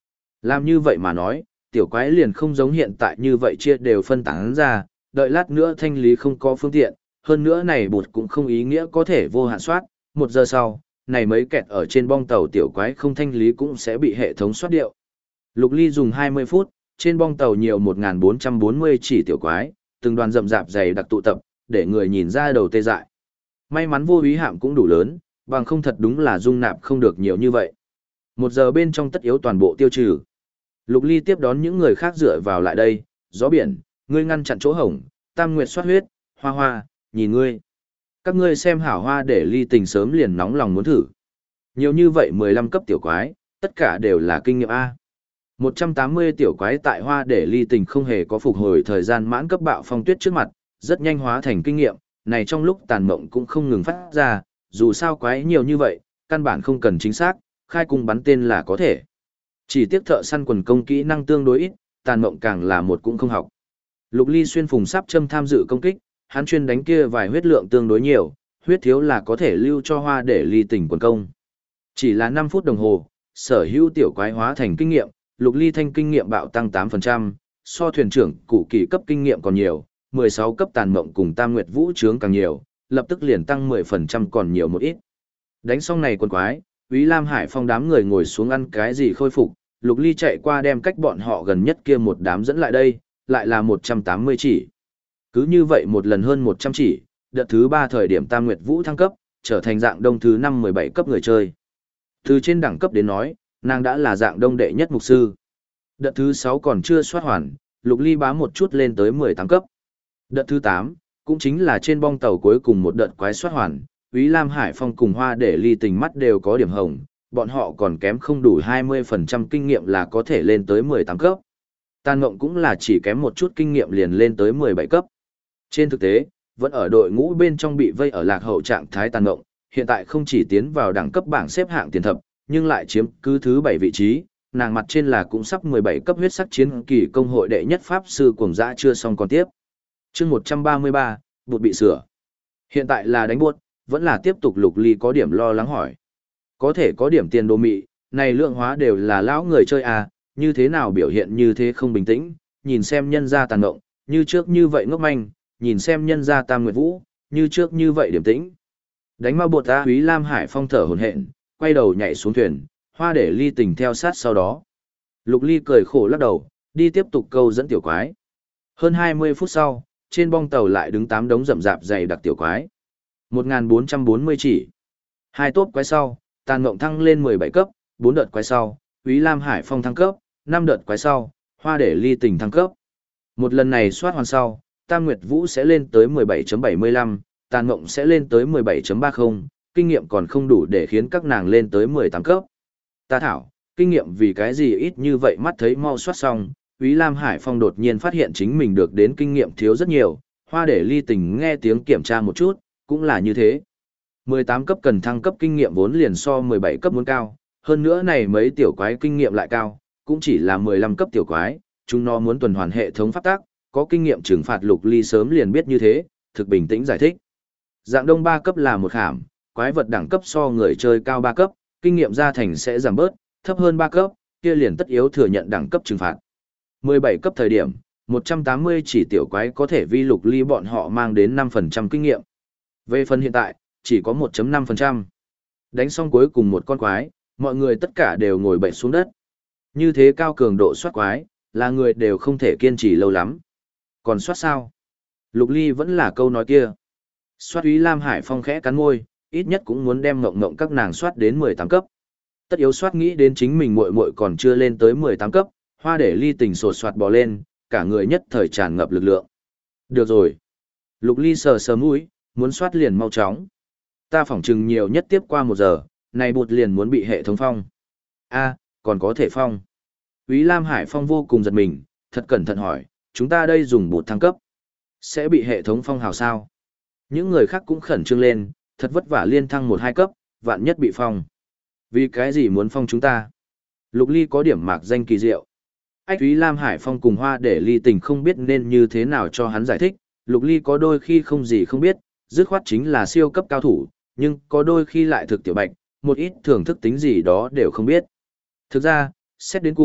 Làm như vậy mà nói, tiểu quái liền không giống hiện tại như vậy chia đều phân tán ra, đợi lát nữa thanh lý không có phương tiện, hơn nữa này bụt cũng không ý nghĩa có thể vô hạn soát, 1 giờ sau, này mấy kẹt ở trên bong tàu tiểu quái không thanh lý cũng sẽ bị hệ thống soát điệu. Lục Ly dùng 20 phút, trên bong tàu nhiều 1440 chỉ tiểu quái, từng đoàn rậm rạp dày đặc tụ tập, để người nhìn ra đầu tê dại. May mắn vô úy hạm cũng đủ lớn, bằng không thật đúng là dung nạp không được nhiều như vậy. 1 giờ bên trong tất yếu toàn bộ tiêu trừ. Lục Ly tiếp đón những người khác dựa vào lại đây, gió biển, ngươi ngăn chặn chỗ hổng, Tam Nguyệt soát huyết, Hoa Hoa, nhìn ngươi. Các ngươi xem hảo Hoa để Ly tình sớm liền nóng lòng muốn thử. Nhiều như vậy 15 cấp tiểu quái, tất cả đều là kinh nghiệm A. 180 tiểu quái tại Hoa để Ly tình không hề có phục hồi thời gian mãn cấp bạo phong tuyết trước mặt, rất nhanh hóa thành kinh nghiệm, này trong lúc tàn mộng cũng không ngừng phát ra, dù sao quái nhiều như vậy, căn bản không cần chính xác, khai cung bắn tên là có thể. Chỉ tiếc thợ săn quần công kỹ năng tương đối ít, tàn mộng càng là một cũng không học. Lục Ly xuyên phùng sắp châm tham dự công kích, hắn chuyên đánh kia vài huyết lượng tương đối nhiều, huyết thiếu là có thể lưu cho Hoa để Ly tỉnh quần công. Chỉ là 5 phút đồng hồ, sở hữu tiểu quái hóa thành kinh nghiệm, Lục Ly thanh kinh nghiệm bạo tăng 8%, so thuyền trưởng cụ kỳ cấp kinh nghiệm còn nhiều, 16 cấp tàn mộng cùng Tam Nguyệt Vũ trướng càng nhiều, lập tức liền tăng 10% còn nhiều một ít. Đánh xong này quần quái, Úy Lam Hải Phong đám người ngồi xuống ăn cái gì khôi phục, Lục Ly chạy qua đem cách bọn họ gần nhất kia một đám dẫn lại đây, lại là 180 chỉ. Cứ như vậy một lần hơn 100 chỉ, đợt thứ 3 thời điểm Tam Nguyệt Vũ thăng cấp, trở thành dạng đông thứ 5 17 cấp người chơi. Từ trên đẳng cấp đến nói, nàng đã là dạng đông đệ nhất mục sư. Đợt thứ 6 còn chưa soát hoàn, Lục Ly bá một chút lên tới 18 cấp. Đợt thứ 8, cũng chính là trên bong tàu cuối cùng một đợt quái soát hoàn, Úy Lam Hải Phong cùng Hoa để Ly tình mắt đều có điểm hồng, bọn họ còn kém không đủ 20% kinh nghiệm là có thể lên tới 18 cấp. Tàn Ngộng cũng là chỉ kém một chút kinh nghiệm liền lên tới 17 cấp. Trên thực tế, vẫn ở đội ngũ bên trong bị vây ở lạc hậu trạng thái Tàn Ngộng, hiện tại không chỉ tiến vào đẳng cấp bảng xếp hạng tiền thập, nhưng lại chiếm cứ thứ 7 vị trí, nàng mặt trên là cũng sắp 17 cấp huyết sắc chiến kỳ công hội đệ nhất pháp sư cuồng dã chưa xong còn tiếp. Chương 133, bụt bị sửa. Hiện tại là đánh buốt, vẫn là tiếp tục. Lục Ly có điểm lo lắng hỏi. Có thể có điểm tiền đồ mị, này lượng hóa đều là lão người chơi à, như thế nào biểu hiện như thế không bình tĩnh, nhìn xem nhân gia Tàn Ngộng, như trước như vậy ngốc manh, nhìn xem nhân gia Tam Nguyệt Vũ, như trước như vậy điểm tĩnh. Đánh ma bột ta Úy Lam Hải Phong thở hổn hển, quay đầu nhảy xuống thuyền, Hoa để Ly tình theo sát sau đó. Lục Ly cười khổ lắc đầu, đi tiếp tục câu dẫn tiểu quái. Hơn 20 phút sau, trên bong tàu lại đứng 8 đống rậm rạp dày đặc tiểu quái. 1440 chỉ. 2 tốp quái sau, Tàn Ngộng thăng lên 17 cấp, 4 đợt quái sau, Úy Lam Hải Phong thăng cấp, 5 đợt quái sau, Hoa để Ly tình thăng cấp. Một lần này soát hoàn sau, Tam Nguyệt Vũ sẽ lên tới 17.75, Tàn Ngộng sẽ lên tới 17.30, kinh nghiệm còn không đủ để khiến các nàng lên tới 18 cấp. Ta thảo, kinh nghiệm vì cái gì ít như vậy, mắt thấy mau soát xong, Úy Lam Hải Phong đột nhiên phát hiện chính mình được đến kinh nghiệm thiếu rất nhiều, Hoa để Ly tình nghe tiếng kiểm tra một chút, cũng là như thế. 18 cấp cần thăng cấp kinh nghiệm vốn liền so 17 cấp muốn cao, hơn nữa này mấy tiểu quái kinh nghiệm lại cao, cũng chỉ là 15 cấp tiểu quái, chúng nó muốn tuần hoàn hệ thống pháp tắc, có kinh nghiệm trừng phạt. Lục Ly sớm liền biết như thế, thực bình tĩnh giải thích. Dạng đông 3 cấp là một khảm, quái vật đẳng cấp so người chơi cao 3 cấp, kinh nghiệm gia thành sẽ giảm bớt, thấp hơn 3 cấp, kia liền tất yếu thừa nhận đẳng cấp trừng phạt. 17 cấp thời điểm, 180 chỉ tiểu quái có thể vi Lục Ly bọn họ mang đến 5% kinh nghiệm. Về phần hiện tại, chỉ có 1.5%. Đánh xong cuối cùng một con quái, mọi người tất cả đều ngồi bệnh xuống đất. Như thế cao cường độ soát quái, là người đều không thể kiên trì lâu lắm. Còn soát sao? Lục Ly vẫn là câu nói kia. Soát Úy Lam Hải Phong khẽ cắn môi, ít nhất cũng muốn đem ngộng ngộng các nàng soát đến 18 cấp. Tất yếu soát nghĩ đến chính mình muội muội còn chưa lên tới 18 cấp, Hoa để Ly tình sột soạt bò lên, cả người nhất thời tràn ngập lực lượng. Được rồi. Lục Ly sờ sờ mũi, muốn soát liền mau chóng. Ta phỏng chừng nhiều nhất tiếp qua 1 giờ, này bụt liền muốn bị hệ thống phong. A, còn có thể phong. Úy Lam Hải Phong vô cùng giật mình, thật cẩn thận hỏi, chúng ta đây dùng bụt thăng cấp. Sẽ bị hệ thống phong hào sao? Những người khác cũng khẩn trương lên, thật vất vả liên thăng 1-2 cấp, vạn nhất bị phong. Vì cái gì muốn phong chúng ta? Lục Ly có điểm mạc danh kỳ diệu. Ách Úy Lam Hải Phong cùng Hoa để Ly tình không biết nên như thế nào cho hắn giải thích, Lục Ly có đôi khi không gì không biết, dứt khoát chính là siêu cấp cao thủ, nhưng có đôi khi lại thực tiểu bạch, một ít thưởng thức tính gì đó đều không biết. Thực ra, xét đến cùng,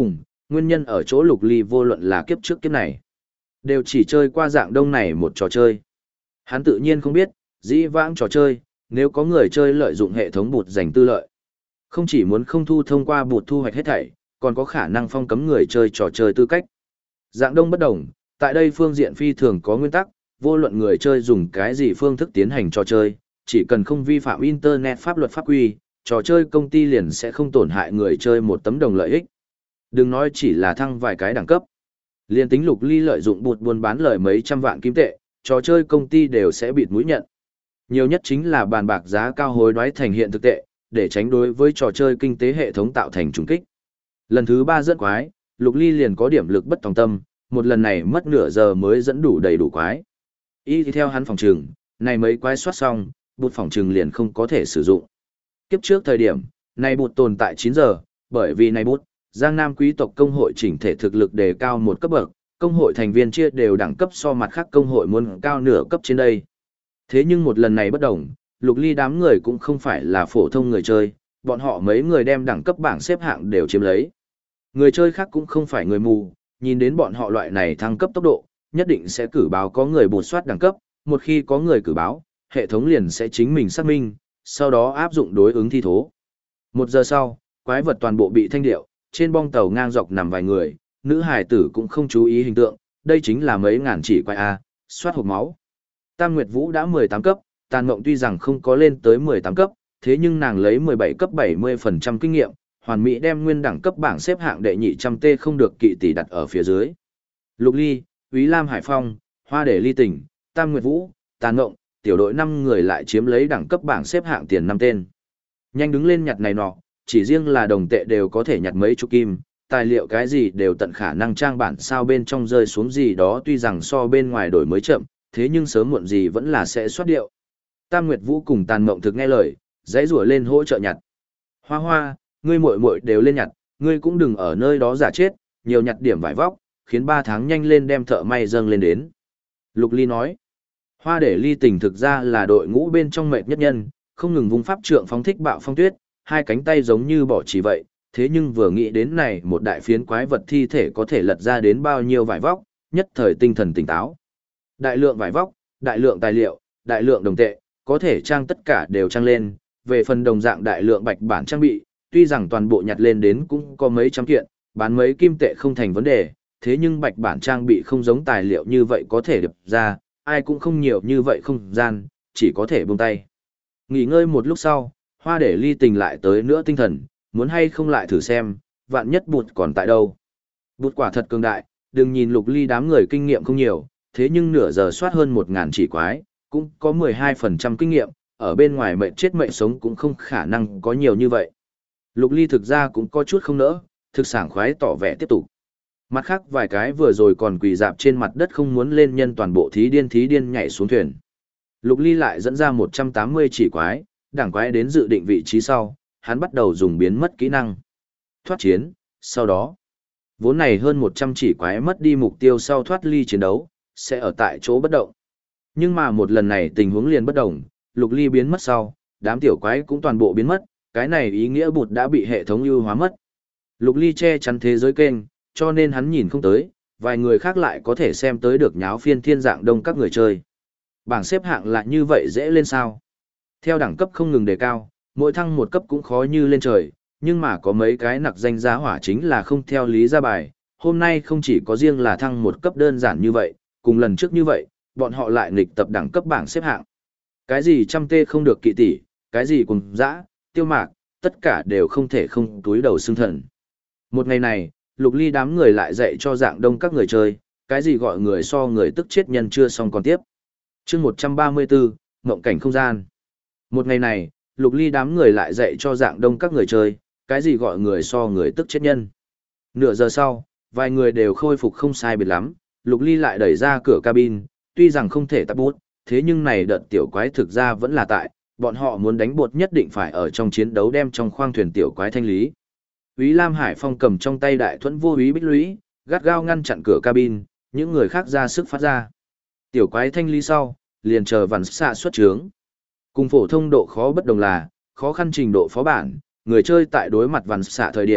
Nguyên nhân ở chỗ Lục Ly vô luận là kiếp trước kiếp này, đều chỉ chơi qua dạng đông này một trò chơi. Hắn tự nhiên không biết, dĩ vãng trò chơi, nếu có người chơi lợi dụng hệ thống bụt giành tư lợi, không chỉ muốn không thu thông qua bụt thu hoạch hết thảy, còn có khả năng phong cấm người chơi trò chơi tư cách. Dạng đông bất đồng, tại đây phương diện phi thường có nguyên tắc, vô luận người chơi dùng cái gì phương thức tiến hành trò chơi, chỉ cần không vi phạm Internet pháp luật pháp quy, trò chơi công ty liền sẽ không tổn hại người chơi một tấm đồng lợi ích. Đừng nói chỉ là thăng vài cái đẳng cấp. Liên tính Lục Ly lợi dụng bụt buôn bán lời mấy trăm vạn kim tệ, trò chơi công ty đều sẽ bịt mũi nhận. Nhiều nhất chính là bàn bạc giá cao hối đoái thành hiện thực tệ, để tránh đối với trò chơi kinh tế hệ thống tạo thành trùng kích. Lần thứ 3 dẫn quái, Lục Ly liền có điểm lực bất tòng tâm, một lần này mất nửa giờ mới dẫn đủ đầy đủ quái. Y theo hắn phòng trừng, này mấy quái soát xong, bụt phòng trừng liền không có thể sử dụng. Kiếp trước thời điểm, này bụt tồn tại 9 giờ, bởi vì này bút, Giang Nam quý tộc công hội chỉnh thể thực lực đề cao một cấp bậc, công hội thành viên chia đều đẳng cấp so mặt khác công hội muốn cao nửa cấp trên đây. Thế nhưng một lần này bất đồng, Lục Ly đám người cũng không phải là phổ thông người chơi, bọn họ mấy người đem đẳng cấp bảng xếp hạng đều chiếm lấy. Người chơi khác cũng không phải người mù, nhìn đến bọn họ loại này thăng cấp tốc độ, nhất định sẽ cử báo có người bột soát đẳng cấp, một khi có người cử báo, hệ thống liền sẽ chính mình xác minh, sau đó áp dụng đối ứng thi thố. 1 giờ sau, quái vật toàn bộ bị thanh điệu, trên bong tàu ngang dọc nằm vài người, nữ hài tử cũng không chú ý hình tượng, đây chính là mấy ngàn chỉ quái A, soát hộp máu. Tam Nguyệt Vũ đã 18 cấp, Tàn Mộng tuy rằng không có lên tới 18 cấp, thế nhưng nàng lấy 17 cấp 70% kinh nghiệm, hoàn mỹ đem nguyên đẳng cấp bảng xếp hạng đệ nhị trăm t không được kỵ tỷ đặt ở phía dưới. Lục Ly, Úy Lam Hải Phong, Hoa Để Ly Tỉnh, Tam Nguyệt Vũ, Tàn Mộng, tiểu đội 5 người lại chiếm lấy đẳng cấp bảng xếp hạng tiền 5 tên. Nhanh đứng lên nhặt này nọ, chỉ riêng là đồng tệ đều có thể nhặt mấy chục kim, tài liệu cái gì đều tận khả năng trang bản sao bên trong rơi xuống gì đó, tuy rằng so bên ngoài đổi mới chậm, thế nhưng sớm muộn gì vẫn là sẽ soát điệu. Tam Nguyệt Vũ cùng Tàn Mộng thực nghe lời, dãy rủa lên hỗ trợ nhặt. Hoa Hoa, ngươi muội muội đều lên nhặt, ngươi cũng đừng ở nơi đó giả chết, nhiều nhặt điểm vải vóc, khiến 3 tháng nhanh lên đem thợ may dâng lên đến. Lục Ly nói, Hoa Để Ly Tình thực ra là đội ngũ bên trong mệt nhất nhân, không ngừng vung pháp trượng phóng thích bạo phong tuyết, hai cánh tay giống như bỏ chỉ vậy, thế nhưng vừa nghĩ đến này một đại phiến quái vật thi thể có thể lật ra đến bao nhiêu vải vóc, nhất thời tinh thần tỉnh táo. Đại lượng vải vóc, đại lượng tài liệu, đại lượng đồng tệ, có thể trang tất cả đều trang lên, về phần đồng dạng đại lượng bạch bản trang bị, tuy rằng toàn bộ nhặt lên đến cũng có mấy trăm kiện, bán mấy kim tệ không thành vấn đề, thế nhưng bạch bản trang bị không giống tài liệu như vậy có thể đập ra, ai cũng không nhiều như vậy không gian, chỉ có thể buông tay. Nghỉ ngơi một lúc sau, Hoa Để Ly Tình lại tới nữa tinh thần, muốn hay không lại thử xem, vạn nhất bụt còn tại đâu. Bụt quả thật cường đại, đừng nhìn Lục Ly đám người kinh nghiệm không nhiều, thế nhưng nửa giờ soát hơn 1000 chỉ quái, cũng có 12% kinh nghiệm, ở bên ngoài mệnh chết mệnh sống cũng không khả năng có nhiều như vậy. Lục Ly thực ra cũng có chút không nỡ, thực sảng khoái tỏ vẻ tiếp tục. Mặt khác vài cái vừa rồi còn quỳ dạp trên mặt đất không muốn lên nhân toàn bộ thí điên nhảy xuống thuyền. Lục Ly lại dẫn ra 180 chỉ quái, đảng quái đến dự định vị trí sau, hắn bắt đầu dùng biến mất kỹ năng. Thoát chiến, sau đó, vốn này hơn 100 chỉ quái mất đi mục tiêu sau thoát ly chiến đấu, sẽ ở tại chỗ bất động. Nhưng mà một lần này tình huống liền bất động, Lục Ly biến mất sau, đám tiểu quái cũng toàn bộ biến mất, cái này ý nghĩa bụt đã bị hệ thống ưu hóa mất. Lục Ly che chắn thế giới kênh, cho nên hắn nhìn không tới, vài người khác lại có thể xem tới được nháo phiên thiên dạng đông các người chơi. Bảng xếp hạng lại như vậy dễ lên sao? Theo đẳng cấp không ngừng đề cao, mỗi thăng một cấp cũng khó như lên trời, nhưng mà có mấy cái nặc danh giá hỏa chính là không theo lý ra bài. Hôm nay không chỉ có riêng là thăng một cấp đơn giản như vậy, cùng lần trước như vậy, bọn họ lại nghịch tập đẳng cấp bảng xếp hạng. Cái gì trăm tê không được kỵ tỷ, cái gì cùng dã, tiêu mạc, tất cả đều không thể không túi đầu xương thần. Một ngày này, Lục Ly đám người lại dạy cho dạng đông các người chơi, cái gì gọi người so người tức chết nhân chưa xong còn tiếp. Chương 134, Mộng cảnh không gian. Một ngày này, Lục Ly đám người lại dạy cho dạng đông các người chơi, cái gì gọi người so người tức chết nhân. Nửa giờ sau, vài người đều khôi phục không sai biệt lắm, Lục Ly lại đẩy ra cửa cabin, tuy rằng không thể tắt bút, thế nhưng này đợt tiểu quái thực ra vẫn là tại, bọn họ muốn đánh bột nhất định phải ở trong chiến đấu đem trong khoang thuyền tiểu quái thanh lý. Úy Lam Hải Phong cầm trong tay đại thuẫn vô úy bích lũy, gắt gao ngăn chặn cửa cabin, những người khác ra sức phát ra. Tiểu quái thanh lý sau, liền chờ vằn xạ xuất trướng. Cùng phổ thông độ khó bất đồng là, khó khăn trình độ phó bản, người chơi tại đối mặt vằn xạ thời điểm,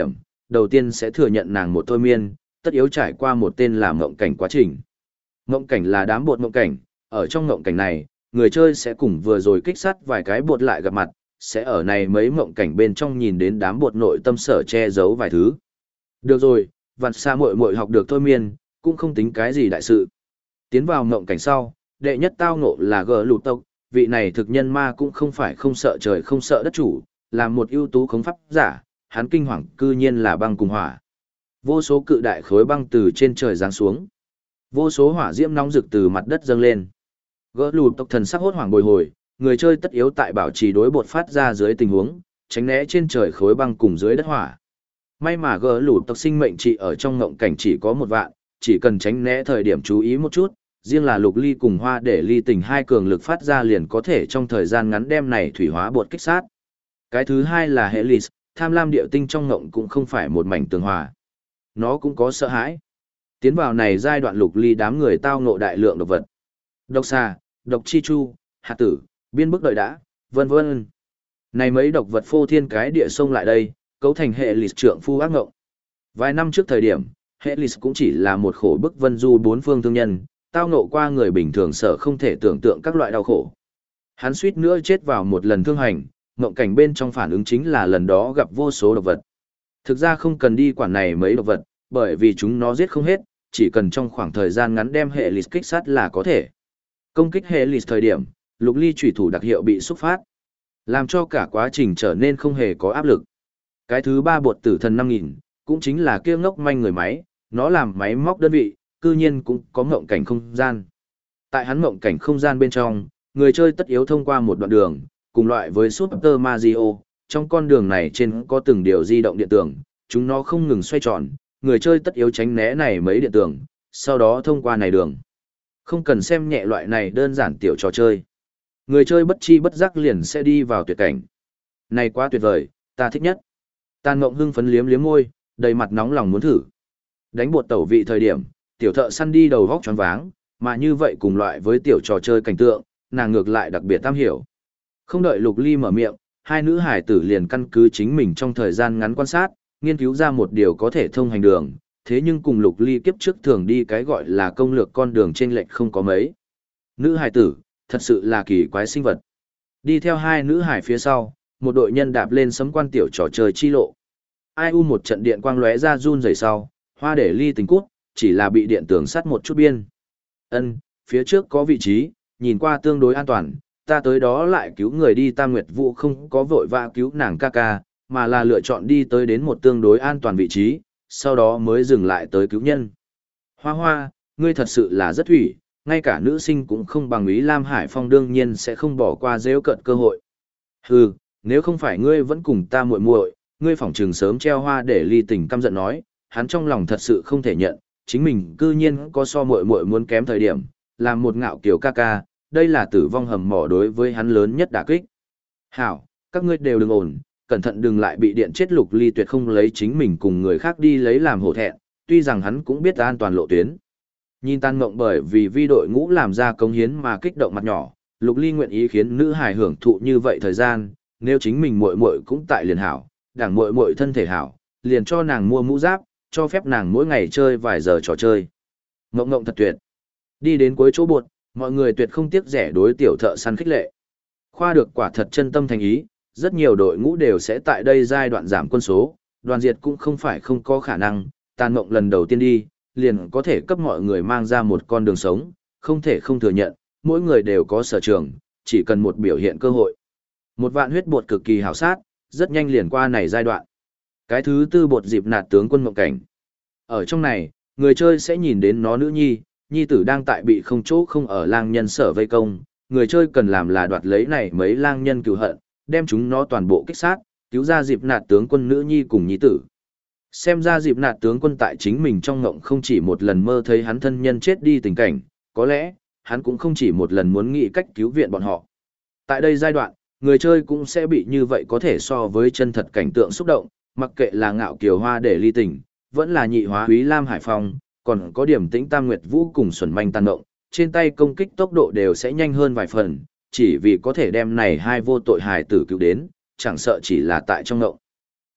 đầu tiên sẽ thừa nhận nàng một thôi miên, tất yếu trải qua một tên là mộng cảnh quá trình. Mộng cảnh là đám bột mộng cảnh, ở trong mộng cảnh này, người chơi sẽ cùng vừa rồi kích sát vài cái bột lại gặp mặt, sẽ ở này mấy mộng cảnh bên trong nhìn đến đám bột nội tâm sở che giấu vài thứ. Được rồi, vạn xa muội muội học được thôi miên, cũng không tính cái gì đại sự. Tiến vào mộng cảnh sau, đệ nhất tao ngộ là gờ lụt tộc, vị này thực nhân ma cũng không phải không sợ trời không sợ đất chủ, là một ưu tú khống pháp giả, hắn kinh hoàng cư nhiên là băng cùng hỏa. Vô số cự đại khối băng từ trên trời giáng xuống. Vô số hỏa diễm nóng rực từ mặt đất dâng lên. Gỡ lụt tộc thần sắc hốt hoảng bồi hồi, người chơi tất yếu tại bảo trì đối bột phát ra dưới tình huống, tránh né trên trời khối băng cùng dưới đất hỏa. May mà gỡ lụt tộc sinh mệnh trị ở trong ngộng cảnh chỉ có 1 vạn, chỉ cần tránh né thời điểm chú ý một chút, riêng là lục ly cùng hoa để ly tình hai cường lực phát ra liền có thể trong thời gian ngắn đem này thủy hóa bột kích sát. Cái thứ hai là Helis, tham lam điệu tinh trong ngộng cũng không phải một mảnh tường hòa. Nó cũng có sợ hãi. Tiến vào này giai đoạn lục ly đám người tao ngộ đại lượng độc vật. Độc xà, độc chi chu, hạt tử, biên bức đợi đã, vân vân. Này mấy độc vật phô thiên cái địa sông lại đây, cấu thành hệ lịch trượng phu ác ngộng. Vài năm trước thời điểm, hệ lịch cũng chỉ là một khổ bức vân du 4 phương thương nhân, tao ngộ qua người bình thường sợ không thể tưởng tượng các loại đau khổ. Hắn suýt nữa chết vào một lần thương hành, ngộng cảnh bên trong phản ứng chính là lần đó gặp vô số độc vật. Thực ra không cần đi quản này mấy độc vật, bởi vì chúng nó giết không hết, chỉ cần trong khoảng thời gian ngắn đem hệ lịch kích sát là có thể. Công kích hệ lịch thời điểm, lục ly chủy thủ đặc hiệu bị xúc phát, làm cho cả quá trình trở nên không hề có áp lực. Cái thứ ba bột tử thần 5000, cũng chính là kia ngốc manh người máy, nó làm máy móc đơn vị, cư nhiên cũng có ngộng cảnh không gian. Tại hắn ngộng cảnh không gian bên trong, người chơi tất yếu thông qua một đoạn đường, cùng loại với Super Mario, trong con đường này trên có từng điều di động điện tường, chúng nó không ngừng xoay tròn, người chơi tất yếu tránh né này mấy điện tường, sau đó thông qua này đường. Không cần xem nhẹ loại này đơn giản tiểu trò chơi. Người chơi bất chi bất giác liền sẽ đi vào tuyệt cảnh. Này quá tuyệt vời, ta thích nhất. Tàn Ngộng hưng phấn liếm liếm môi, đầy mặt nóng lòng muốn thử. Đánh bột tẩu vị thời điểm, tiểu thợ săn đi đầu góc choáng váng, mà như vậy cùng loại với tiểu trò chơi cảnh tượng, nàng ngược lại đặc biệt tam hiểu. Không đợi Lục Ly mở miệng, hai nữ hải tử liền căn cứ chính mình trong thời gian ngắn quan sát, nghiên cứu ra một điều có thể thông hành đường, thế nhưng cùng Lục Ly kiếp trước thường đi cái gọi là công lược con đường trên lệch không có mấy. Nữ hải tử, thật sự là kỳ quái sinh vật. Đi theo hai nữ hải phía sau, một đội nhân đạp lên sấm quan tiểu trò chơi chi lộ. Ai u một trận điện quang lóe ra run rẩy sau, hoa để ly tình cút, chỉ là bị điện tường sắt một chút biên. Ân, phía trước có vị trí, nhìn qua tương đối an toàn, ta tới đó lại cứu người đi. Tam Nguyệt Vũ không có vội vã cứu nàng ca ca, mà là lựa chọn đi tới đến một tương đối an toàn vị trí, sau đó mới dừng lại tới cứu nhân. Hoa hoa, ngươi thật sự là rất thủy, ngay cả nữ sinh cũng không bằng Ý Lam Hải Phong đương nhiên sẽ không bỏ qua rêu cận cơ hội. Hừ, nếu không phải ngươi vẫn cùng ta muội muội, ngươi phỏng trường sớm treo hoa để ly tình căm giận nói, hắn trong lòng thật sự không thể nhận, chính mình cư nhiên có so muội muội muốn kém thời điểm, làm một ngạo kiều ca ca, đây là tử vong hầm mỏ đối với hắn lớn nhất đả kích. Hảo, các ngươi đều đừng ổn, cẩn thận đừng lại bị điện chết. Lục Ly tuyệt không lấy chính mình cùng người khác đi lấy làm hổ thẹn, tuy rằng hắn cũng biết an toàn lộ tuyến. Nhìn Tàn Ngộng bởi vì vi đội ngũ làm ra công hiến mà kích động mặt nhỏ, Lục Ly nguyện ý khiến nữ hài hưởng thụ như vậy thời gian, nếu chính mình muội muội cũng tại liền hảo, đảng muội muội thân thể hảo, liền cho nàng mua mũ giáp, cho phép nàng mỗi ngày chơi vài giờ trò chơi. Ngộng Ngộng thật tuyệt. Đi đến cuối chỗ bột, mọi người tuyệt không tiếc rẻ đối tiểu thợ săn khích lệ. Khoa được quả thật chân tâm thành ý, rất nhiều đội ngũ đều sẽ tại đây giai đoạn giảm quân số, đoàn diệt cũng không phải không có khả năng. Tàn Ngộng lần đầu tiên đi, liền có thể cấp mọi người mang ra một con đường sống, không thể không thừa nhận, mỗi người đều có sở trường, chỉ cần một biểu hiện cơ hội. Một vạn huyết bột cực kỳ hảo sát, rất nhanh liền qua này giai đoạn. Cái thứ tư bột dịp nạt tướng quân mộng cảnh. Ở trong này, người chơi sẽ nhìn đến nó nữ nhi tử đang tại bị không chỗ không ở lang nhân sở vây công, người chơi cần làm là đoạt lấy này mấy lang nhân cừu hận, đem chúng nó toàn bộ kích sát, cứu ra dịp nạt tướng quân nữ nhi cùng nhi tử. Xem ra dịp nạt tướng quân tại chính mình trong ngộng không chỉ một lần mơ thấy hắn thân nhân chết đi tình cảnh, có lẽ, hắn cũng không chỉ một lần muốn nghĩ cách cứu viện bọn họ. Tại đây giai đoạn, người chơi cũng sẽ bị như vậy có thể so với chân thật cảnh tượng xúc động, mặc kệ là ngạo kiều hoa để ly tình, vẫn là nhị hóa Úy Lam Hải Phong, còn có điểm tĩnh Tam Nguyệt Vũ cùng Xuân Manh Tàn Ngộng, trên tay công kích tốc độ đều sẽ nhanh hơn vài phần, chỉ vì có thể đem này hai vô tội hài tử cứu đến, chẳng sợ chỉ là tại trong ngộng.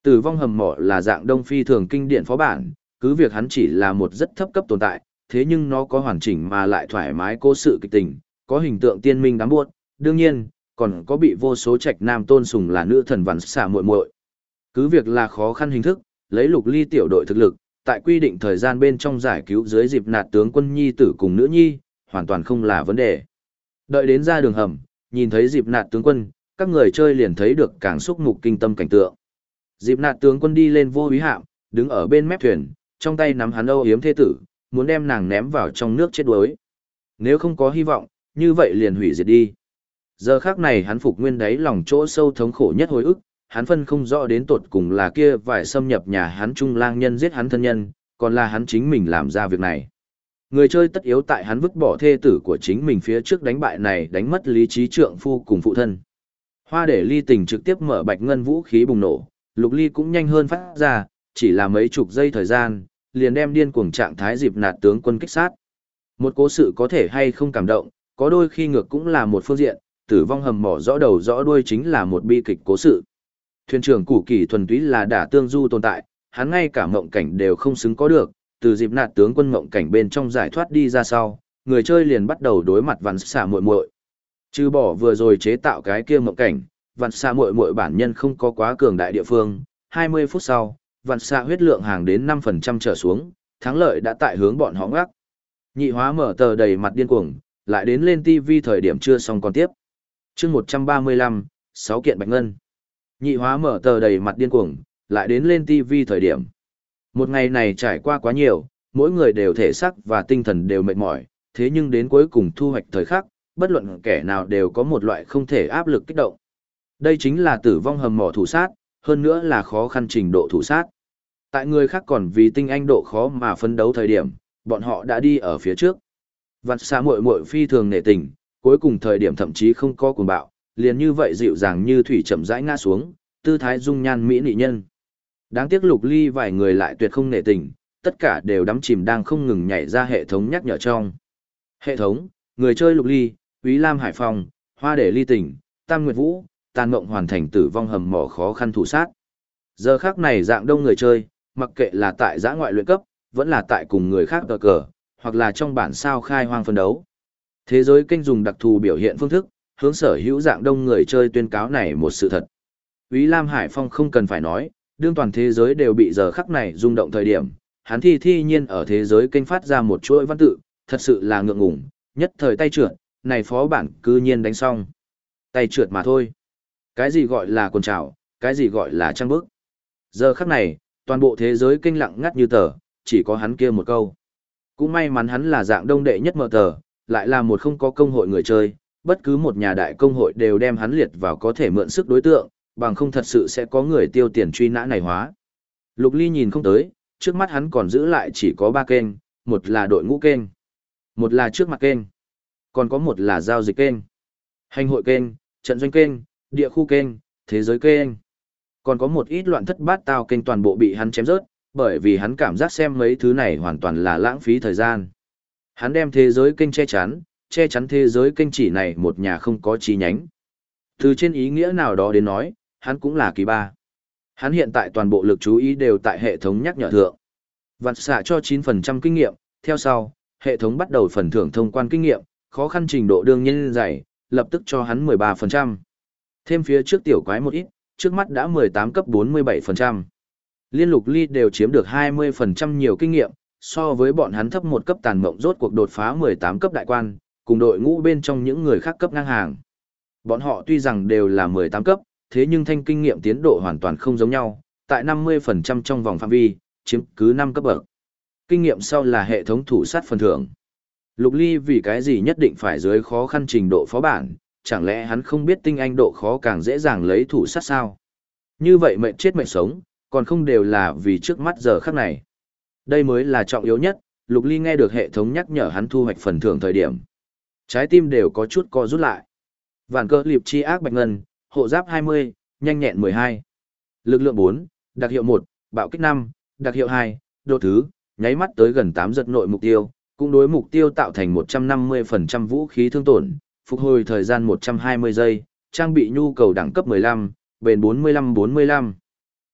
Tử vong hầm mỏ là dạng đông phi thường kinh điển phó bản, cứ việc hắn chỉ là một rất thấp cấp tồn tại, thế nhưng nó có hoàn chỉnh mà lại thoải mái cố sự kịch tình, có hình tượng tiên minh đáng buốt, đương nhiên, còn có bị vô số trạch nam tôn sùng là nữ thần vằn xả muội muội. Cứ việc là khó khăn hình thức, lấy Lục Ly tiểu đội thực lực, tại quy định thời gian bên trong giải cứu dưới dịp nạt tướng quân nhi tử cùng nữ nhi, hoàn toàn không là vấn đề. Đợi đến ra đường hầm, nhìn thấy dịp nạt tướng quân, các người chơi liền thấy được càng xúc mục kinh tâm cảnh tượng. Dịp nạt tướng quân đi lên vô úy hạm, đứng ở bên mép thuyền, trong tay nắm hắn âu yếm thê tử, muốn đem nàng ném vào trong nước chết đuối. Nếu không có hy vọng, như vậy liền hủy diệt đi. Giờ khác này hắn phục nguyên đáy lòng chỗ sâu thống khổ nhất hồi ức, hắn phân không rõ đến tột cùng là kia vài xâm nhập nhà hắn trung lang nhân giết hắn thân nhân, còn là hắn chính mình làm ra việc này. Người chơi tất yếu tại hắn vứt bỏ thê tử của chính mình phía trước đánh bại này đánh mất lý trí trượng phu cùng phụ thân. Hoa để ly tình trực tiếp mở bạch ngân vũ khí bùng nổ, Lục Ly cũng nhanh hơn phát ra, chỉ là mấy chục giây thời gian, liền đem điên cuồng trạng thái dịp nạt tướng quân kích sát. Một cố sự có thể hay không cảm động, có đôi khi ngược cũng là một phương diện, tử vong hầm mỏ rõ đầu rõ đuôi chính là một bi kịch cố sự. Thuyền trưởng Củ Kỳ thuần túy là đả tương du tồn tại, hắn ngay cả mộng cảnh đều không xứng có được, từ dịp nạt tướng quân mộng cảnh bên trong giải thoát đi ra sau, người chơi liền bắt đầu đối mặt vằn xả muội muội. Trừ bỏ vừa rồi chế tạo cái kia mộng cảnh, vằn xả muội muội bản nhân không có quá cường đại địa phương, 20 phút sau, vằn xả huyết lượng hàng đến 5% trở xuống, thắng lợi đã tại hướng bọn họ ngắc. Nhị hóa mở tờ đầy mặt điên cuồng, lại đến lên TV thời điểm chưa xong còn tiếp. Chương 135, 6 kiện bạch ngân. Nhị hóa mở tờ đầy mặt điên cuồng, lại đến lên TV thời điểm. Một ngày này trải qua quá nhiều, mỗi người đều thể xác và tinh thần đều mệt mỏi, thế nhưng đến cuối cùng thu hoạch thời khắc, bất luận kẻ nào đều có một loại không thể áp lực kích động. Đây chính là tử vong hầm mỏ thủ sát, hơn nữa là khó khăn trình độ thủ sát. Tại người khác còn vì tinh anh độ khó mà phấn đấu thời điểm, bọn họ đã đi ở phía trước. Vặt xa muội muội phi thường nể tình, cuối cùng thời điểm thậm chí không có cuồng bạo, liền như vậy dịu dàng như thủy chậm rãi ngã xuống, tư thái dung nhan mỹ nị nhân. Đáng tiếc Lục Ly vài người lại tuyệt không nể tình, tất cả đều đắm chìm đang không ngừng nhảy ra hệ thống nhắc nhở trong. Hệ thống, người chơi Lục Ly, Úy Lam Hải Phòng, Hoa để ly tình, Tam Nguyệt Vũ, Tàn Mộng hoàn thành tử vong hầm mỏ khó khăn thủ sát. Giờ khác này dạng đông người chơi, mặc kệ là tại giã ngoại luyện cấp, vẫn là tại cùng người khác cờ cờ, hoặc là trong bản sao khai hoang phân đấu. Thế giới kênh dùng đặc thù biểu hiện phương thức, hướng sở hữu dạng đông người chơi tuyên cáo này một sự thật. Úy Lam Hải Phong không cần phải nói, đương toàn thế giới đều bị giờ khắc này rung động thời điểm, hắn thi nhiên ở thế giới kênh phát ra một chuỗi văn tự, thật sự là ngượng ngùng, nhất thời tay trượt, này phó bản cư nhiên đánh xong. Tay trượt mà thôi. Cái gì gọi là quần trào, cái gì gọi là trăng bước. Giờ khắc này, toàn bộ thế giới kênh lặng ngắt như tờ, chỉ có hắn kia một câu. Cũng may mắn hắn là dạng đông đệ nhất mở tờ, lại là một không có công hội người chơi, bất cứ một nhà đại công hội đều đem hắn liệt vào có thể mượn sức đối tượng, bằng không thật sự sẽ có người tiêu tiền truy nã này hóa. Lục Ly nhìn không tới, trước mắt hắn còn giữ lại chỉ có 3 kênh, một là đội ngũ kênh, một là trước mặt kênh, còn có một là giao dịch kênh, hành hội kênh, trận doanh kênh, địa khu kênh, thế giới kênh. Còn có một ít loạn thất bát tao kênh toàn bộ bị hắn chém rớt, bởi vì hắn cảm giác xem mấy thứ này hoàn toàn là lãng phí thời gian. Hắn đem thế giới kênh che chắn thế giới kênh chỉ này một nhà không có chi nhánh. Từ trên ý nghĩa nào đó đến nói, hắn cũng là kỳ ba. Hắn hiện tại toàn bộ lực chú ý đều tại hệ thống nhắc nhở thượng. Vặt xạ cho 9% kinh nghiệm, theo sau, hệ thống bắt đầu phần thưởng thông quan kinh nghiệm, khó khăn trình độ đương nhiên dày, lập tức cho hắn 13%. Thêm phía trước tiểu quái một ít, trước mắt đã 18 cấp 47%. Liên Lục Ly đều chiếm được 20% nhiều kinh nghiệm, so với bọn hắn thấp một cấp tàn mộng rốt cuộc đột phá 18 cấp đại quan, cùng đội ngũ bên trong những người khác cấp ngang hàng. Bọn họ tuy rằng đều là 18 cấp, thế nhưng thanh kinh nghiệm tiến độ hoàn toàn không giống nhau, tại 50% trong vòng phạm vi, chiếm cứ 5 cấp bậc. Kinh nghiệm sau là hệ thống thủ sát phần thưởng. Lục Ly vì cái gì nhất định phải dưới khó khăn trình độ phó bản, chẳng lẽ hắn không biết tinh anh độ khó càng dễ dàng lấy thủ sát sao? Như vậy mệnh chết mệnh sống, còn không đều là vì trước mắt giờ khắc này. Đây mới là trọng yếu nhất, Lục Ly nghe được hệ thống nhắc nhở hắn thu hoạch phần thưởng thời điểm. Trái tim đều có chút co rút lại. Vạn cơ liệp chi ác bạch ngân, hộ giáp 20, nhanh nhẹn 12. Lực lượng 4, đặc hiệu 1, bạo kích 5, đặc hiệu 2, độ thứ, nháy mắt tới gần 8 giật nội mục tiêu, cũng đối mục tiêu tạo thành 150% vũ khí thương tổn, phục hồi thời gian 120 giây, trang bị nhu cầu đẳng cấp 15, bền 45-45.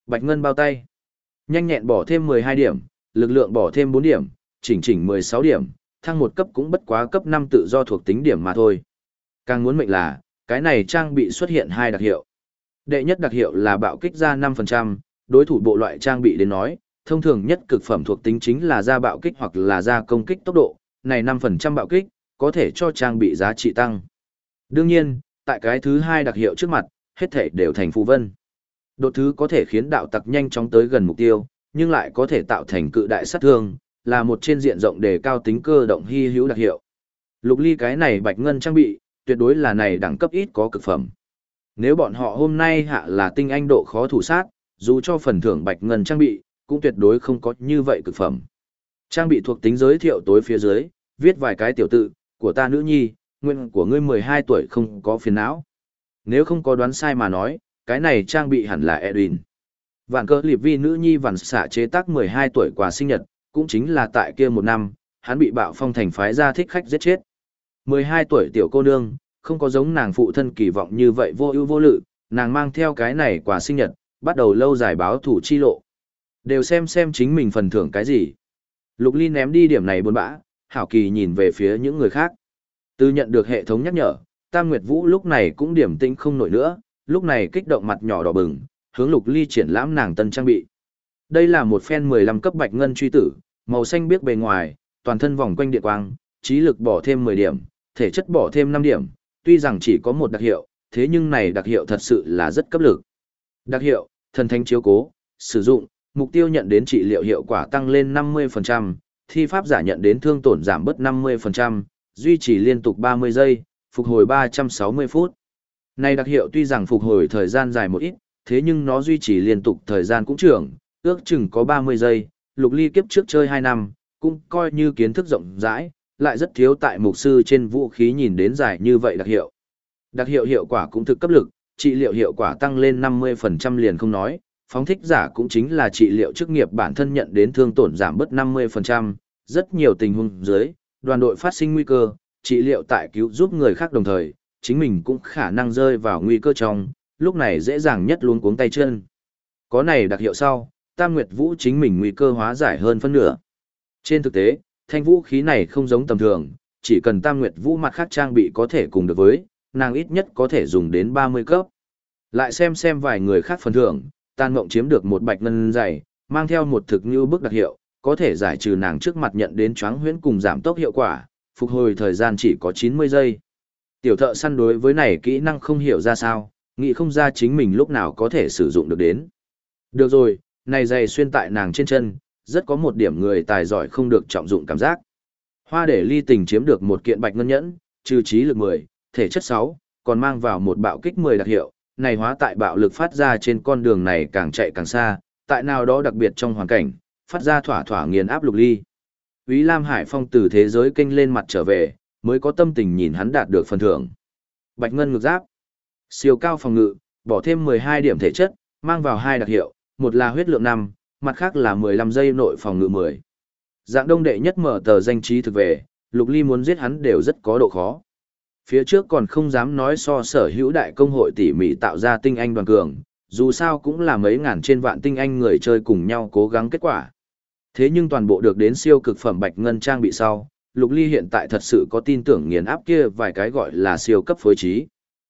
Bạch ngân bao tay. Nhanh nhẹn bỏ thêm 12 điểm, lực lượng bỏ thêm 4 điểm, chỉnh chỉnh 16 điểm, thăng một cấp cũng bất quá cấp 5 tự do thuộc tính điểm mà thôi. Càng muốn mệnh là, cái này trang bị xuất hiện hai đặc hiệu. Đệ nhất đặc hiệu là bạo kích ra 5%, đối thủ bộ loại trang bị đến nói, thông thường nhất cực phẩm thuộc tính chính là ra bạo kích hoặc là ra công kích tốc độ, này 5% bạo kích, có thể cho trang bị giá trị tăng. Đương nhiên, tại cái thứ hai đặc hiệu trước mặt, hết thể đều thành phù vân. Đột thứ có thể khiến đạo tặc nhanh chóng tới gần mục tiêu, nhưng lại có thể tạo thành cự đại sát thương, là một trên diện rộng đề cao tính cơ động hy hữu đặc hiệu. Lục Ly cái này bạch ngân trang bị, tuyệt đối là này đẳng cấp ít có cực phẩm. Nếu bọn họ hôm nay hạ là tinh anh độ khó thủ sát, dù cho phần thưởng bạch ngân trang bị, cũng tuyệt đối không có như vậy cực phẩm. Trang bị thuộc tính giới thiệu tối phía dưới, viết vài cái tiểu tự, của ta nữ nhi, nguyện của ngươi 12 tuổi không có phiền não. Nếu không có đoán sai mà nói, cái này trang bị hẳn là Edwin. Vạn cơ liệp vi nữ nhi vằn xạ chế tác 12 tuổi quà sinh nhật, cũng chính là tại kia một năm, hắn bị bạo phong thành phái ra thích khách giết chết. 12 tuổi tiểu cô nương, không có giống nàng phụ thân kỳ vọng như vậy vô ưu vô lự, nàng mang theo cái này quà sinh nhật, bắt đầu lâu dài báo thủ chi lộ. Đều xem chính mình phần thưởng cái gì. Lục Ly ném đi điểm này buồn bã, hảo kỳ nhìn về phía những người khác. Từ nhận được hệ thống nhắc nhở, Tam Nguyệt Vũ lúc này cũng điểm tĩnh không nổi nữa, lúc này kích động mặt nhỏ đỏ bừng, hướng Lục Ly triển lãm nàng tân trang bị. Đây là một phen 15 cấp bạch ngân truy tử, màu xanh biếc bề ngoài, toàn thân vòng quanh điện quang, trí lực bỏ thêm 10 điểm, thể chất bỏ thêm 5 điểm, tuy rằng chỉ có một đặc hiệu, thế nhưng này đặc hiệu thật sự là rất cấp lực. Đặc hiệu, thần thánh chiếu cố, sử dụng, mục tiêu nhận đến trị liệu hiệu quả tăng lên 50%, thi pháp giả nhận đến thương tổn giảm bớt 50%, duy trì liên tục 30 giây, phục hồi 360 phút. Này đặc hiệu tuy rằng phục hồi thời gian dài một ít, thế nhưng nó duy trì liên tục thời gian cũng trưởng, ước chừng có 30 giây, Lục Ly kiếp trước chơi 2 năm, cũng coi như kiến thức rộng rãi, lại rất thiếu tại mục sư trên vũ khí nhìn đến dài như vậy đặc hiệu. Đặc hiệu hiệu quả cũng thực cấp lực, trị liệu hiệu quả tăng lên 50% liền không nói, phóng thích giả cũng chính là trị liệu chức nghiệp bản thân nhận đến thương tổn giảm bớt 50%, rất nhiều tình huống dưới, đoàn đội phát sinh nguy cơ, trị liệu tại cứu giúp người khác đồng thời, chính mình cũng khả năng rơi vào nguy cơ trong, lúc này dễ dàng nhất luống cuống tay chân. Có này đặc hiệu sau, Tam Nguyệt Vũ chính mình nguy cơ hóa giải hơn phân nửa. Trên thực tế, thanh vũ khí này không giống tầm thường, chỉ cần Tam Nguyệt Vũ mặt khác trang bị có thể cùng được với, nàng ít nhất có thể dùng đến 30 cấp. Lại xem vài người khác phần thưởng, Tàn Mộng chiếm được một bạch ngân dày, mang theo một thực như bức đặc hiệu, có thể giải trừ nàng trước mặt nhận đến choáng huyễn cùng giảm tốc hiệu quả, phục hồi thời gian chỉ có 90 giây. Tiểu thợ săn đối với này kỹ năng không hiểu ra sao, nghĩ không ra chính mình lúc nào có thể sử dụng được đến. Được rồi, này giày xuyên tại nàng trên chân, rất có một điểm người tài giỏi không được trọng dụng cảm giác. Hoa để ly tình chiếm được một kiện bạch ngân nhẫn, trừ trí lực 10, thể chất 6, còn mang vào một bạo kích 10 đặc hiệu, này hóa tại bạo lực phát ra trên con đường này càng chạy càng xa, tại nào đó đặc biệt trong hoàn cảnh, phát ra thỏa thỏa nghiền áp Lục Ly. Úy Lam Hải Phong từ thế giới kênh lên mặt trở về, mới có tâm tình nhìn hắn đạt được phần thưởng. Bạch ngân ngực giáp, siêu cao phòng ngự, bỏ thêm 12 điểm thể chất, mang vào 2 đặc hiệu, một là huyết lượng 5, mặt khác là 15 giây nội phòng ngự 10. Dạng đông đệ nhất mở tờ danh trí thực về, Lục Ly muốn giết hắn đều rất có độ khó. Phía trước còn không dám nói so sở hữu đại công hội tỉ mỉ tạo ra tinh anh đoàn cường, dù sao cũng là mấy ngàn trên vạn tinh anh người chơi cùng nhau cố gắng kết quả. Thế nhưng toàn bộ được đến siêu cực phẩm bạch ngân trang bị sau, Lục Ly hiện tại thật sự có tin tưởng nghiền áp kia vài cái gọi là siêu cấp phối trí.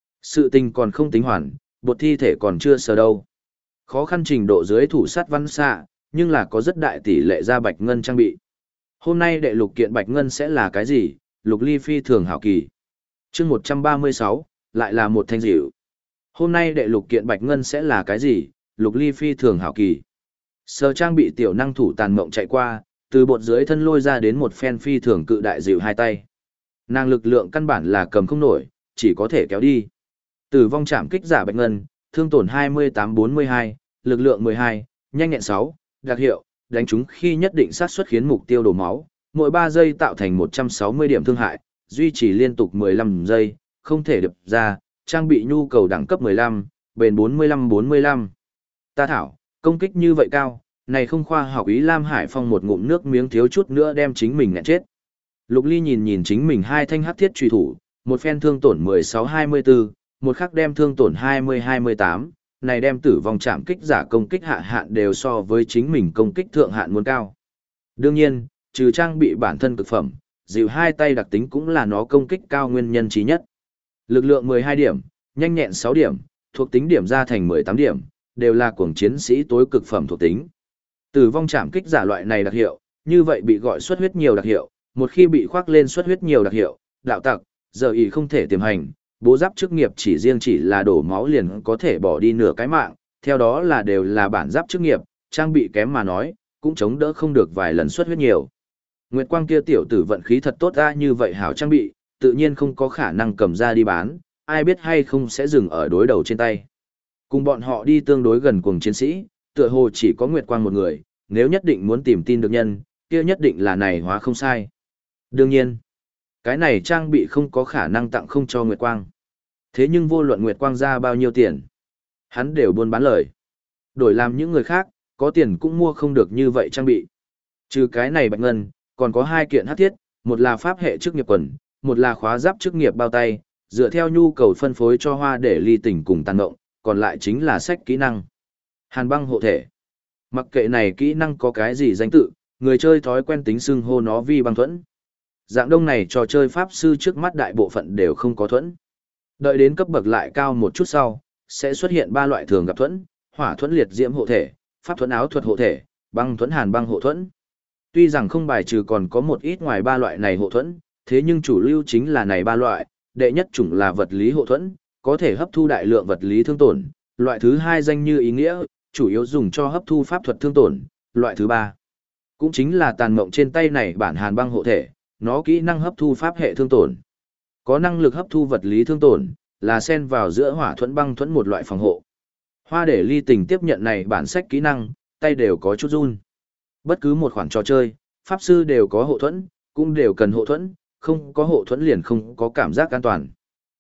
Sự tình còn không tính hoàn, bột thi thể còn chưa sờ đâu. Khó khăn trình độ dưới thủ sát văn xạ, nhưng là có rất đại tỷ lệ ra bạch ngân trang bị. Hôm nay đệ lục kiện bạch ngân sẽ là cái gì? Lục Ly phi thường hảo kỳ. Chương 136, lại là một thanh dịu. Hôm nay đệ lục kiện bạch ngân sẽ là cái gì? Lục Ly phi thường hảo kỳ. Sờ trang bị tiểu năng thủ Tàn Mộng chạy qua, từ bột dưới thân lôi ra đến một phen phi thường cự đại dịu hai tay. Nàng lực lượng căn bản là cầm không nổi, chỉ có thể kéo đi. Tử vong chạm kích giả bạch ngân, thương tổn 28-42, lực lượng 12, nhanh nhẹn 6, đặc hiệu, đánh chúng khi nhất định sát suất khiến mục tiêu đổ máu, mỗi 3 giây tạo thành 160 điểm thương hại, duy trì liên tục 15 giây, không thể đập ra, trang bị nhu cầu đẳng cấp 15, bền 45-45. Ta thảo, công kích như vậy cao, này không khoa học. Ý Lam Hải Phong một ngụm nước miếng thiếu chút nữa đem chính mình nghẹn chết. Lục Ly nhìn chính mình hai thanh hắc thiết truy thủ, một phen thương tổn 16-24, một khắc đem thương tổn 20-28, này đem tử vong chạm kích giả công kích hạ hạn đều so với chính mình công kích thượng hạn muốn cao. Đương nhiên, trừ trang bị bản thân cực phẩm, dịu hai tay đặc tính cũng là nó công kích cao nguyên nhân trí nhất. Lực lượng 12 điểm, nhanh nhẹn 6 điểm, thuộc tính điểm ra thành 18 điểm, đều là cuồng chiến sĩ tối cực phẩm thuộc tính. Tử vong chạm kích giả loại này đặc hiệu, như vậy bị gọi xuất huyết nhiều đặc hiệu, một khi bị khoác lên xuất huyết nhiều đặc hiệu, đạo tặc, giờ ý không thể tiềm hành, bố giáp chức nghiệp chỉ là đổ máu liền có thể bỏ đi nửa cái mạng, theo đó là đều là bản giáp chức nghiệp, trang bị kém mà nói, cũng chống đỡ không được vài lần xuất huyết nhiều. Nguyệt Quang kia tiểu tử vận khí thật tốt ra như vậy hảo trang bị, tự nhiên không có khả năng cầm ra đi bán, ai biết hay không sẽ dừng ở đối đầu trên tay. Cùng bọn họ đi tương đối gần cùng chiến sĩ, tựa hồ chỉ có Nguyệt Quang một người, nếu nhất định muốn tìm tin được nhân, kia nhất định là này hóa không sai. Đương nhiên, cái này trang bị không có khả năng tặng không cho Nguyệt Quang. Thế nhưng vô luận Nguyệt Quang ra bao nhiêu tiền, hắn đều buôn bán lời. Đổi làm những người khác, có tiền cũng mua không được như vậy trang bị. Trừ cái này bạch ngân, còn có 2 kiện hắc thiết, một là pháp hệ chức nghiệp quần, một là khóa giáp chức nghiệp bao tay, dựa theo nhu cầu phân phối cho Hoa để ly tỉnh cùng tàn ngộng, còn lại chính là sách kỹ năng. Hàn băng hộ thể. Mặc kệ này kỹ năng có cái gì danh tự, người chơi thói quen tính xưng hô nó vi băng thuẫn. Dạng đông này trò chơi pháp sư trước mắt đại bộ phận đều không có thuẫn. Đợi đến cấp bậc lại cao một chút sau, sẽ xuất hiện 3 loại thường gặp thuẫn: hỏa thuẫn liệt diễm hộ thể, pháp thuẫn áo thuật hộ thể, băng thuẫn hàn băng hộ thuẫn. Tuy rằng không bài trừ còn có một ít ngoài 3 loại này hộ thuẫn, thế nhưng chủ lưu chính là này 3 loại. Đệ nhất chủng là vật lý hộ thuẫn, có thể hấp thu đại lượng vật lý thương tổn. Loại thứ 2 danh như ý nghĩa, chủ yếu dùng cho hấp thu pháp thuật thương tổn. Loại thứ 3 cũng chính là tàn mộng trên tay này bản hàn băng hộ thể, nó kỹ năng hấp thu pháp hệ thương tổn. Có năng lực hấp thu vật lý thương tổn, là xen vào giữa hỏa thuẫn băng thuẫn một loại phòng hộ. Hoa để ly tình tiếp nhận này bản sách kỹ năng, tay đều có chút run. Bất cứ một khoản trò chơi, pháp sư đều có hộ thuẫn, cũng đều cần hộ thuẫn, không có hộ thuẫn liền không có cảm giác an toàn.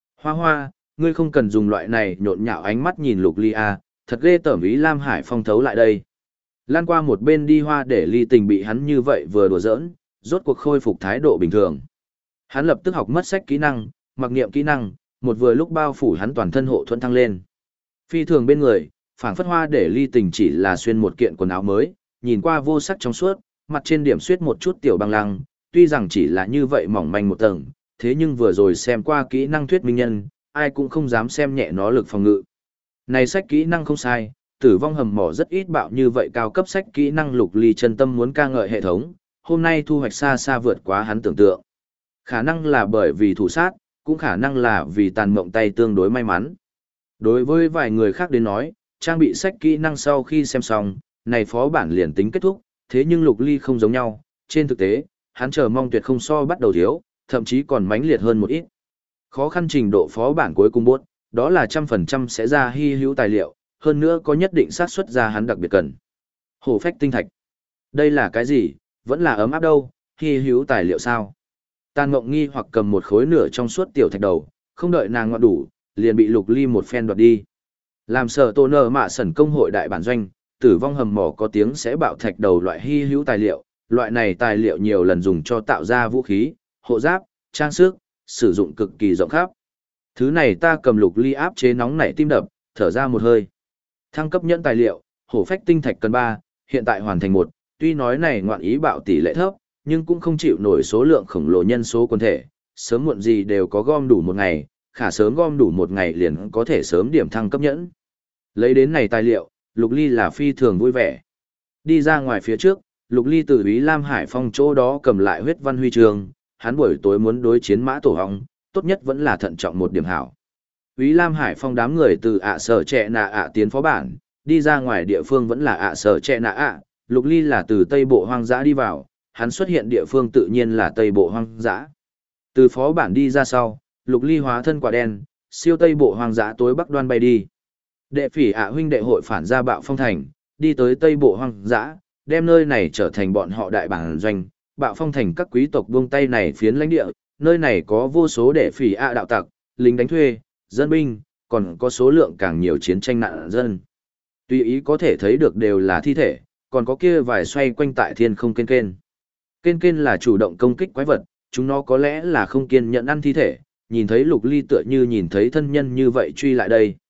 Hoa, ngươi không cần dùng loại này nhộn nhạo ánh mắt nhìn Lục Ly a, thật ghê tởm ý Lam Hải Phong thấu lại đây. Lan qua một bên đi Hoa để ly tình bị hắn như vậy vừa đùa giỡn, rốt cuộc khôi phục thái độ bình thường. Hắn lập tức học mất sách kỹ năng, mặc niệm kỹ năng, một vừa lúc bao phủ hắn toàn thân hộ thuẫn thăng lên. Phi thường bên người, phảng phất Hoa để ly tình chỉ là xuyên một kiện quần áo mới, nhìn qua vô sắc trong suốt, mặt trên điểm xuyết một chút tiểu băng lăng, tuy rằng chỉ là như vậy mỏng manh một tầng, thế nhưng vừa rồi xem qua kỹ năng thuyết minh nhân, ai cũng không dám xem nhẹ nó lực phòng ngự. Này sách kỹ năng không sai, tử vong hầm mỏ rất ít bạo như vậy cao cấp sách kỹ năng Lục Ly chân tâm muốn ca ngợi hệ thống, hôm nay thu hoạch xa xa vượt quá hắn tưởng tượng. Khả năng là bởi vì thủ sát, cũng khả năng là vì tàn mộng tay tương đối may mắn. Đối với vài người khác đến nói, trang bị sách kỹ năng sau khi xem xong, này phó bản liền tính kết thúc, thế nhưng Lục Ly không giống nhau, trên thực tế, hắn chờ mong tuyệt không so bắt đầu thiếu, thậm chí còn mãnh liệt hơn một ít. Khó khăn trình độ phó bản cuối cùng bốt, đó là 100% sẽ ra hy hữu tài liệu, hơn nữa có nhất định xác suất ra hắn đặc biệt cần. Hổ phách tinh thạch. Đây là cái gì, vẫn là ấm áp đâu, hy hữu tài liệu sao? Tàn Mộng nghi hoặc cầm một khối nửa trong suốt tiểu thạch đầu, không đợi nàng ngoạn đủ, liền bị Lục Ly một phen đoạt đi. Làm sở tổ nở mạ sẩn công hội đại bản doanh, tử vong hầm mỏ có tiếng sẽ bạo thạch đầu loại hy hữu tài liệu, loại này tài liệu nhiều lần dùng cho tạo ra vũ khí, hộ giáp, trang sức, sử dụng cực kỳ rộng khắp. Thứ này ta cầm Lục Ly áp chế nóng nảy tim đập, thở ra một hơi. Thăng cấp nhẫn tài liệu, hổ phách tinh thạch cần 3, hiện tại hoàn thành 1, tuy nói này ngoạn ý bạo tỷ lệ thấp, nhưng cũng không chịu nổi số lượng khổng lồ nhân số quân thể, sớm muộn gì đều có gom đủ một ngày, khả sớm gom đủ một ngày liền có thể sớm điểm thăng cấp nhẫn. Lấy đến này tài liệu, Lục Ly là phi thường vui vẻ. Đi ra ngoài phía trước, Lục Ly từ Úy Lam Hải Phong chỗ đó cầm lại huyết văn huy chương, hắn buổi tối muốn đối chiến Mã Tổ Hong, tốt nhất vẫn là thận trọng một điểm hảo. Úy Lam Hải Phong đám người từ sở trẻ nạ tiến phó bản, đi ra ngoài địa phương vẫn là sở trẻ nạ. Lục Ly là từ Tây Bộ hoang dã đi vào, hắn xuất hiện địa phương tự nhiên là Tây Bộ hoang dã. Từ phó bản đi ra sau, Lục Ly hóa thân quả đen, siêu Tây Bộ hoang dã tối bắc đoan bay đi. Đệ phỉ huynh đệ hội phản ra Bạo Phong Thành, đi tới Tây Bộ hoang dã, đem nơi này trở thành bọn họ đại bản doanh. Bạo Phong Thành các quý tộc buông tay này phiến lãnh địa, nơi này có vô số đệ phỉ đạo tặc, lính đánh thuê, dân binh, còn có số lượng càng nhiều chiến tranh nạn dân. Tùy ý có thể thấy được đều là thi thể, còn có kia vài xoay quanh tại thiên không kên kên. Kên kên là chủ động công kích quái vật, chúng nó có lẽ là không kiên nhẫn ăn thi thể, nhìn thấy Lục Ly tựa như nhìn thấy thân nhân như vậy truy lại đây.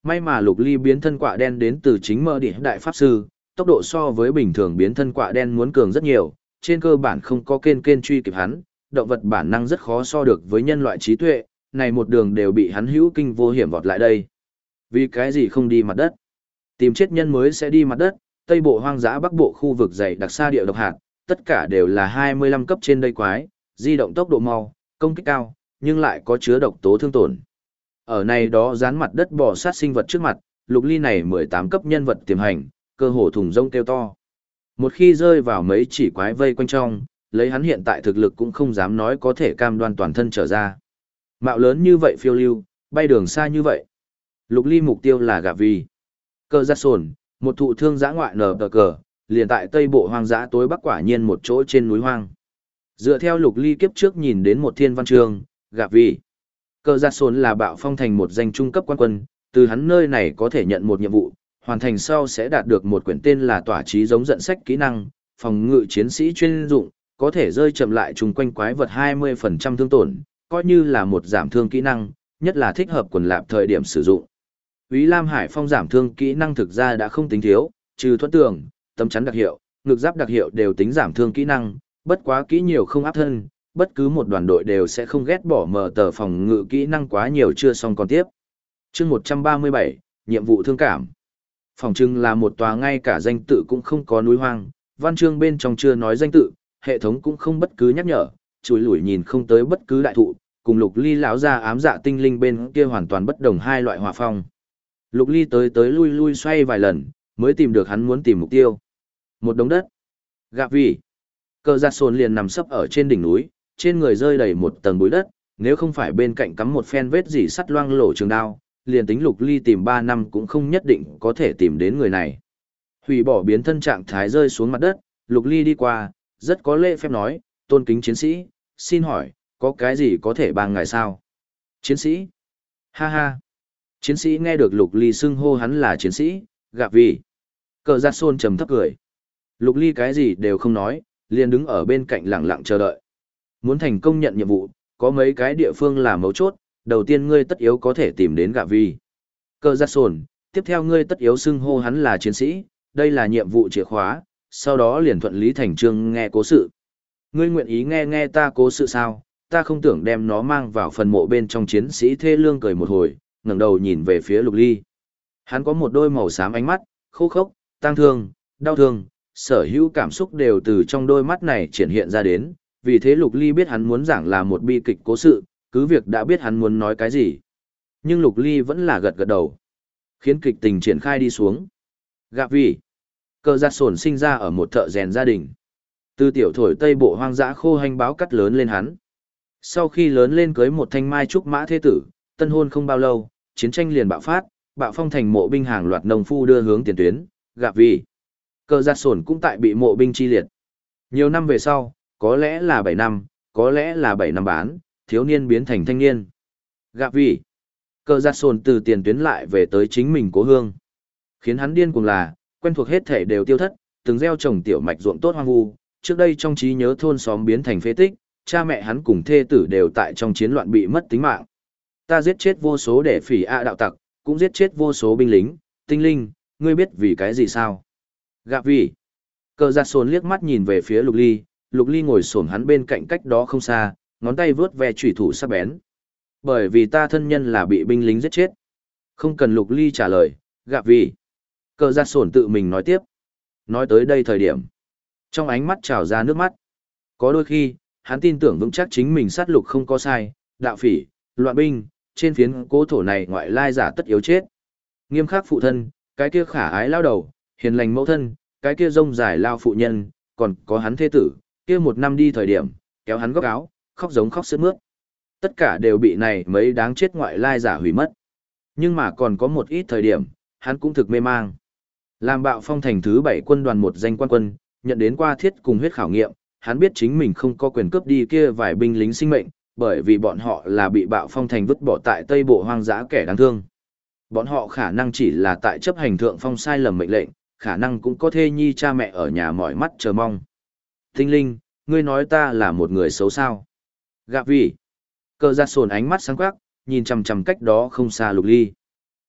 May mà Lục Ly biến thân quạ đen đến từ chính Mơ Địa Đại Pháp Sư, tốc độ so với bình thường biến thân quạ đen muốn cường rất nhiều, trên cơ bản không có kên truy kịp hắn, động vật bản năng rất khó so được với nhân loại trí tuệ, này một đường đều bị hắn hữu kinh vô hiểm vọt lại đây. Vì cái gì không đi mặt đất? Tìm chết nhân mới sẽ đi mặt đất, Tây Bộ hoang dã Bắc Bộ khu vực dày đặc xa địa độc hạt, tất cả đều là 25 cấp trên đây quái, di động tốc độ mau, công kích cao, nhưng lại có chứa độc tố thương tổn. Ở này đó dán mặt đất bò sát sinh vật trước mặt, Lục Ly này 18 cấp nhân vật tiềm hành, cơ hồ thùng rông kêu to. Một khi rơi vào mấy chỉ quái vây quanh trong, lấy hắn hiện tại thực lực cũng không dám nói có thể cam đoan toàn thân trở ra. Mạo lớn như vậy phiêu lưu, bay đường xa như vậy. Lục Ly mục tiêu là gạ vì. Cơ giác sồn, một thụ thương dã ngoại nở tờ cờ, liền tại Tây Bộ hoang dã tối bắc quả nhiên một chỗ trên núi hoang. Dựa theo Lục Ly kiếp trước nhìn đến một thiên văn chương, gạ vì. Cơ giác sồn là bạo phong thành một danh trung cấp quan quân, từ hắn nơi này có thể nhận một nhiệm vụ, hoàn thành sau sẽ đạt được một quyển tên là tỏa trí giống giận sách kỹ năng, phòng ngự chiến sĩ chuyên dụng, có thể rơi chậm lại chung quanh quái vật 20% thương tổn, coi như là một giảm thương kỹ năng, nhất là thích hợp quần lạp thời điểm sử dụng. Úy Lam Hải Phong giảm thương kỹ năng thực ra đã không tính thiếu, trừ thuẫn tường, tấm chắn đặc hiệu, ngực giáp đặc hiệu đều tính giảm thương kỹ năng, bất quá kỹ nhiều không áp thân, bất cứ một đoàn đội đều sẽ không ghét bỏ mở tờ phòng ngự kỹ năng quá nhiều chưa xong còn tiếp. Chương 137, nhiệm vụ thương cảm. Phòng trưng là một tòa ngay cả danh tự cũng không có núi hoang, văn chương bên trong chưa nói danh tự, hệ thống cũng không bất cứ nhắc nhở, chùi lủi nhìn không tới bất cứ đại thụ, cùng Lục Ly lão ra ám dạ tinh linh bên kia hoàn toàn bất đồng hai loại hỏa phong. Lục Ly tới lui lui xoay vài lần, mới tìm được hắn muốn tìm mục tiêu. Một đống đất. Gạ vì. Cờ giặt sồn liền nằm sấp ở trên đỉnh núi, trên người rơi đầy một tầng bụi đất, nếu không phải bên cạnh cắm một phen vết dỉ sắt loang lổ trường đao, liền tính Lục Ly tìm 3 năm cũng không nhất định có thể tìm đến người này. Hủy bỏ biến thân trạng thái rơi xuống mặt đất, Lục Ly đi qua, rất có lễ phép nói, tôn kính chiến sĩ, xin hỏi, có cái gì có thể bằng ngài sao? Chiến sĩ? Ha ha! Chiến sĩ nghe được Lục Ly xưng hô hắn là chiến sĩ, gạ vì. Cờ giặt sồn trầm thấp cười. Lục Ly cái gì đều không nói, liền đứng ở bên cạnh lặng lặng chờ đợi. Muốn thành công nhận nhiệm vụ, có mấy cái địa phương là mấu chốt, đầu tiên ngươi tất yếu có thể tìm đến gạ vì. Cờ giặt sồn, tiếp theo ngươi tất yếu xưng hô hắn là chiến sĩ, đây là nhiệm vụ chìa khóa, sau đó liền thuận lý thành chương nghe cố sự. Ngươi nguyện ý nghe ta cố sự sao, ta không tưởng đem nó mang vào phần mộ bên trong. Chiến sĩ thê lương cười một hồi, ngẩng đầu nhìn về phía Lục Ly. Hắn có một đôi màu xám ánh mắt, khô khốc, tang thương, đau thương, sở hữu cảm xúc đều từ trong đôi mắt này triển hiện ra đến, vì thế Lục Ly biết hắn muốn giảng là một bi kịch cố sự, cứ việc đã biết hắn muốn nói cái gì. Nhưng Lục Ly vẫn là gật gật đầu, khiến kịch tình triển khai đi xuống. Gạ vì. Cờ giặt sồn sinh ra ở một thợ rèn gia đình. Từ tiểu thổi Tây Bộ hoang dã khô hành báo cắt lớn lên hắn. Sau khi lớn lên cưới một thanh mai trúc mã thế tử, tân hôn không bao lâu, chiến tranh liền bạo phát, bạo phong thành mộ binh hàng loạt nông phu đưa hướng tiền tuyến, gạ vì. Cờ giặt sồn cũng tại bị mộ binh chi liệt. Nhiều năm về sau, có lẽ là 7 năm, có lẽ là 7 năm bán, thiếu niên biến thành thanh niên. Gạ vì. Cờ giặt sồn từ tiền tuyến lại về tới chính mình cố hương. Khiến hắn điên cuồng là, quen thuộc hết thể đều tiêu thất, từng gieo trồng tiểu mạch ruộng tốt hoang vu, trước đây trong trí nhớ thôn xóm biến thành phế tích, cha mẹ hắn cùng thê tử đều tại trong chiến loạn bị mất tính mạng. Ta giết chết vô số để phỉ đạo tặc, cũng giết chết vô số binh lính, tinh linh, ngươi biết vì cái gì sao? Gạ vì. Cờ giặt sồn liếc mắt nhìn về phía Lục Ly ngồi xổm hắn bên cạnh cách đó không xa, ngón tay vướt ve chủy thủ sắc bén. Bởi vì ta thân nhân là bị binh lính giết chết. Không cần Lục Ly trả lời, gạ vì. Cờ giặt sồn tự mình nói tiếp. Nói tới đây thời điểm, trong ánh mắt trào ra nước mắt. Có đôi khi, hắn tin tưởng vững chắc chính mình sát lục không có sai, đạo phỉ, loạn binh, trên phiến cố thổ này ngoại lai giả tất yếu chết. Nghiêm khắc phụ thân, cái kia khả ái lao đầu, hiền lành mẫu thân, cái kia rông dài lao phụ nhân, còn có hắn thê tử, kia một năm đi thời điểm, kéo hắn góc áo, khóc giống khóc sướt mướt. Tất cả đều bị này mấy đáng chết ngoại lai giả hủy mất. Nhưng mà còn có một ít thời điểm, hắn cũng thực mê mang. Làm bạo phong thành thứ 7 quân đoàn một danh quan quân, nhận đến qua thiết cùng huyết khảo nghiệm, hắn biết chính mình không có quyền cướp đi kia vài binh lính sinh mệnh, bởi vì bọn họ là bị bạo phong thành vứt bỏ tại Tây Bộ hoang dã kẻ đáng thương. Bọn họ khả năng chỉ là tại chấp hành thượng phong sai lầm mệnh lệnh, khả năng cũng có thê nhi cha mẹ ở nhà mỏi mắt chờ mong. Tinh linh, ngươi nói ta là một người xấu sao? Gạ vì. Cờ giặt sồn ánh mắt sáng quắc, nhìn chằm chằm cách đó không xa Lục Ly.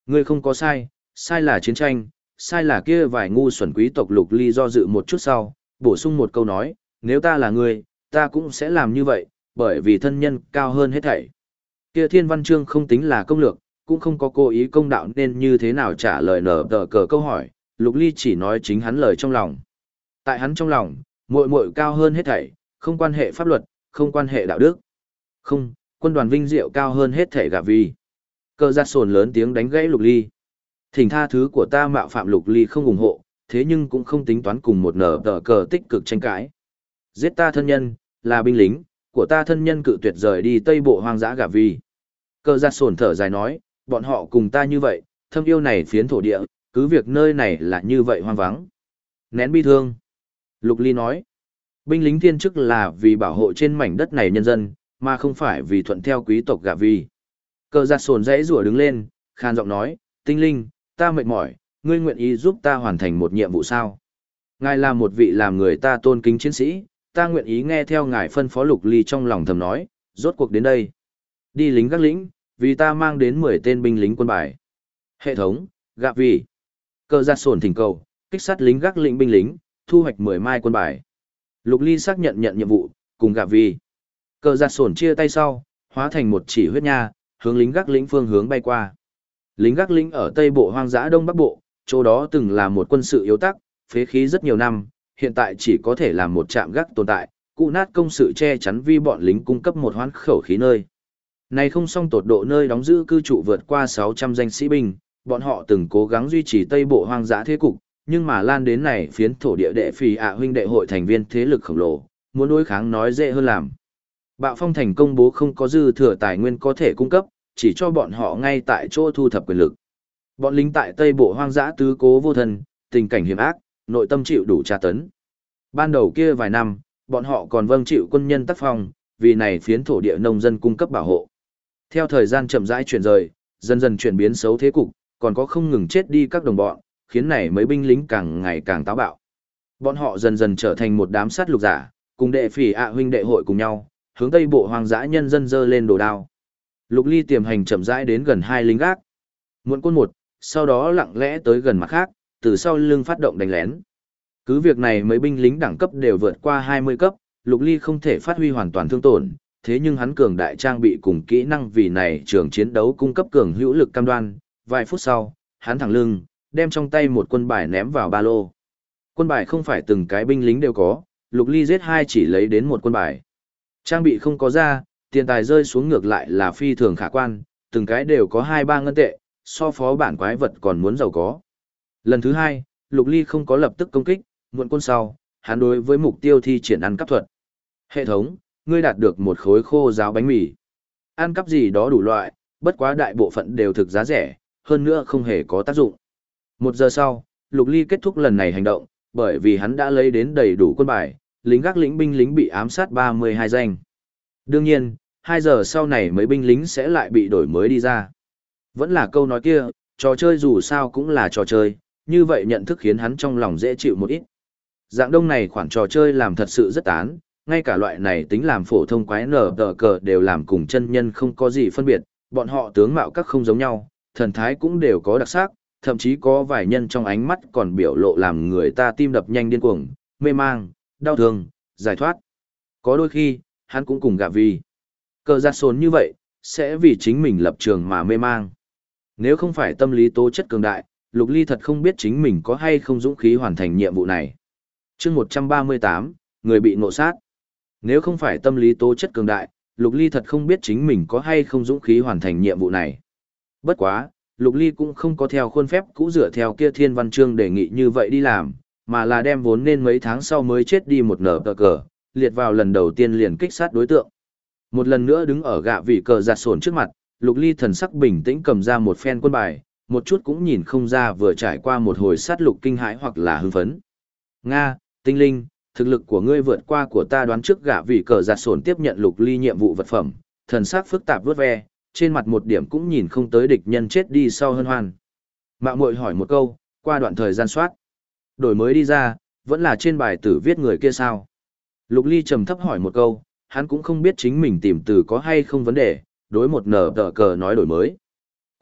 Ngươi không có sai, sai là chiến tranh, sai là kia vài ngu xuẩn quý tộc Lục Ly do dự một chút sau, bổ sung một câu nói, nếu ta là ngươi, ta cũng sẽ làm như vậy, bởi vì thân nhân cao hơn hết thảy. Kia Thiên Văn Chương không tính là công lược, cũng không có cố ý công đạo nên như thế nào trả lời nở tờ cờ câu hỏi, Lục Ly chỉ nói chính hắn lời trong lòng. Tại hắn trong lòng, muội muội cao hơn hết thảy, không quan hệ pháp luật, không quan hệ đạo đức. Không, quân đoàn vinh diệu cao hơn hết thảy gà vì. Cờ giặt sồn lớn tiếng đánh gãy Lục Ly. Thỉnh tha thứ của ta mạo phạm Lục Ly không ủng hộ, thế nhưng cũng không tính toán cùng một nở tờ cờ tích cực tranh cãi. Giết ta thân nhân, là binh lính, của ta thân nhân cự tuyệt rời đi Tây Bộ hoang dã gà vì. Cờ giặt sồn thở dài nói, bọn họ cùng ta như vậy, thâm yêu này phiến thổ địa, cứ việc nơi này là như vậy hoang vắng. Nén bi thương. Lục Ly nói, binh lính thiên chức là vì bảo hộ trên mảnh đất này nhân dân, mà không phải vì thuận theo quý tộc gà vì. Cờ giặt sồn dãy rủa đứng lên, khan giọng nói, tinh linh, ta mệt mỏi, ngươi nguyện ý giúp ta hoàn thành một nhiệm vụ sao? Ngài là một vị làm người ta tôn kính chiến sĩ, ta nguyện ý nghe theo ngài phân phó. Lục Ly trong lòng thầm nói, rốt cuộc đến đây. Đi lính gác lĩnh, vì ta mang đến 10 tên binh lính quân bài. Hệ thống, gạ vì. Cờ giặt sồn thỉnh cầu, kích sát lính gác lĩnh binh lính, thu hoạch 10 mai quân bài. Lục Ly xác nhận nhận nhiệm vụ, cùng gạ vì. Cờ giặt sồn chia tay sau, hóa thành một chỉ huyết nha, hướng lính gác lĩnh phương hướng bay qua. Lính gác lĩnh ở Tây Bộ hoang dã Đông Bắc Bộ, chỗ đó từng là một quân sự yếu tắc, phế khí rất nhiều năm, hiện tại chỉ có thể làm một trạm gác tồn tại, cụ nát công sự che chắn vi bọn lính cung cấp một hoán khẩu khí nơi. Này không song tột độ nơi đóng giữ cư trụ vượt qua 600 danh sĩ binh, bọn họ từng cố gắng duy trì Tây Bộ hoang dã thế cục, nhưng mà lan đến này phiến thổ địa đệ phì huynh đệ hội thành viên thế lực khổng lồ, muốn đối kháng nói dễ hơn làm. Bạo Phong thành công bố không có dư thừa tài nguyên có thể cung cấp, chỉ cho bọn họ ngay tại chỗ thu thập quyền lực. Bọn lính tại Tây Bộ hoang dã tứ cố vô thân, tình cảnh hiểm ác, nội tâm chịu đủ tra tấn. Ban đầu kia vài năm, bọn họ còn vâng chịu quân nhân tác phong, vì này phiến thổ địa nông dân cung cấp bảo hộ. Theo thời gian chậm rãi chuyển rời, dần dần chuyển biến xấu thế cục, còn có không ngừng chết đi các đồng bọn, khiến này mấy binh lính càng ngày càng táo bạo. Bọn họ dần dần trở thành một đám sát lục giả, cùng đệ phỉ huynh đệ hội cùng nhau, hướng Tây Bộ hoang dã nhân dân dơ lên đồ đao. Lục Ly tiềm hành chậm rãi đến gần 2 lính gác. Muộn quân một, sau đó lặng lẽ tới gần mặt khác, từ sau lưng phát động đánh lén. Cứ việc này mấy binh lính đẳng cấp đều vượt qua 20 cấp, Lục Ly không thể phát huy hoàn toàn thương tổn, thế nhưng hắn cường đại trang bị cùng kỹ năng vì này trường chiến đấu cung cấp cường hữu lực cam đoan. Vài phút sau, hắn thẳng lưng, đem trong tay một quân bài ném vào ba lô. Quân bài không phải từng cái binh lính đều có, Lục Ly giết 2 chỉ lấy đến một quân bài. Trang bị không có ra, tiền tài rơi xuống ngược lại là phi thường khả quan, từng cái đều có 2-3 ngân tệ, so phó bản quái vật còn muốn giàu có. Lần thứ 2, Lục Ly không có lập tức công kích, muộn quân sau, hắn đối với mục tiêu thi triển ăn cắp thuật. Hệ thống, ngươi đạt được một khối khô giáo bánh mì. Ăn cắp gì đó đủ loại, bất quá đại bộ phận đều thực giá rẻ, hơn nữa không hề có tác dụng. 1 giờ sau, Lục Ly kết thúc lần này hành động, bởi vì hắn đã lấy đến đầy đủ quân bài, lính gác lĩnh binh lính bị ám sát 32 danh. Đương nhiên, 2 giờ sau này mấy binh lính sẽ lại bị đổi mới đi ra. Vẫn là câu nói kia, trò chơi dù sao cũng là trò chơi, như vậy nhận thức khiến hắn trong lòng dễ chịu một ít. Dạng đông này khoản trò chơi làm thật sự rất tán, ngay cả loại này tính làm phổ thông quái nở tờ cờ đều làm cùng chân nhân không có gì phân biệt, bọn họ tướng mạo các không giống nhau, thần thái cũng đều có đặc sắc, thậm chí có vài nhân trong ánh mắt còn biểu lộ làm người ta tim đập nhanh điên cuồng, mê mang, đau thương, giải thoát. Có đôi khi, hắn cũng cùng gạ vì. Cờ giặt sồn như vậy, sẽ vì chính mình lập trường mà mê mang. Nếu không phải tâm lý tố chất cường đại, Lục Ly thật không biết chính mình có hay không dũng khí hoàn thành nhiệm vụ này. chương 138, người bị ngộ sát. Nếu không phải tâm lý tố chất cường đại, Lục Ly thật không biết chính mình có hay không dũng khí hoàn thành nhiệm vụ này. Bất quá, Lục Ly cũng không có theo khuôn phép cũ dựa theo kia Thiên Văn Chương đề nghị như vậy đi làm, mà là đem vốn nên mấy tháng sau mới chết đi một nở tờ cờ, liệt vào lần đầu tiên liền kích sát đối tượng. Một lần nữa đứng ở gạ vị cờ giặt sồn trước mặt, Lục Ly thần sắc bình tĩnh cầm ra một phen quân bài, một chút cũng nhìn không ra vừa trải qua một hồi sát lục kinh hãi hoặc là hưng phấn. Nga, tinh linh, thực lực của ngươi vượt qua của ta đoán trước. Gạ vị cờ giặt sồn tiếp nhận Lục Ly nhiệm vụ vật phẩm, thần sắc phức tạp vớt ve, trên mặt một điểm cũng nhìn không tới địch nhân chết đi sau hân hoan. Mạo muội hỏi một câu, qua đoạn thời gian soát, đổi mới đi ra, vẫn là trên bài tử viết người kia sao? Lục Ly trầm thấp hỏi một câu, hắn cũng không biết chính mình tìm từ có hay không vấn đề, đối một nở tờ cờ nói đổi mới.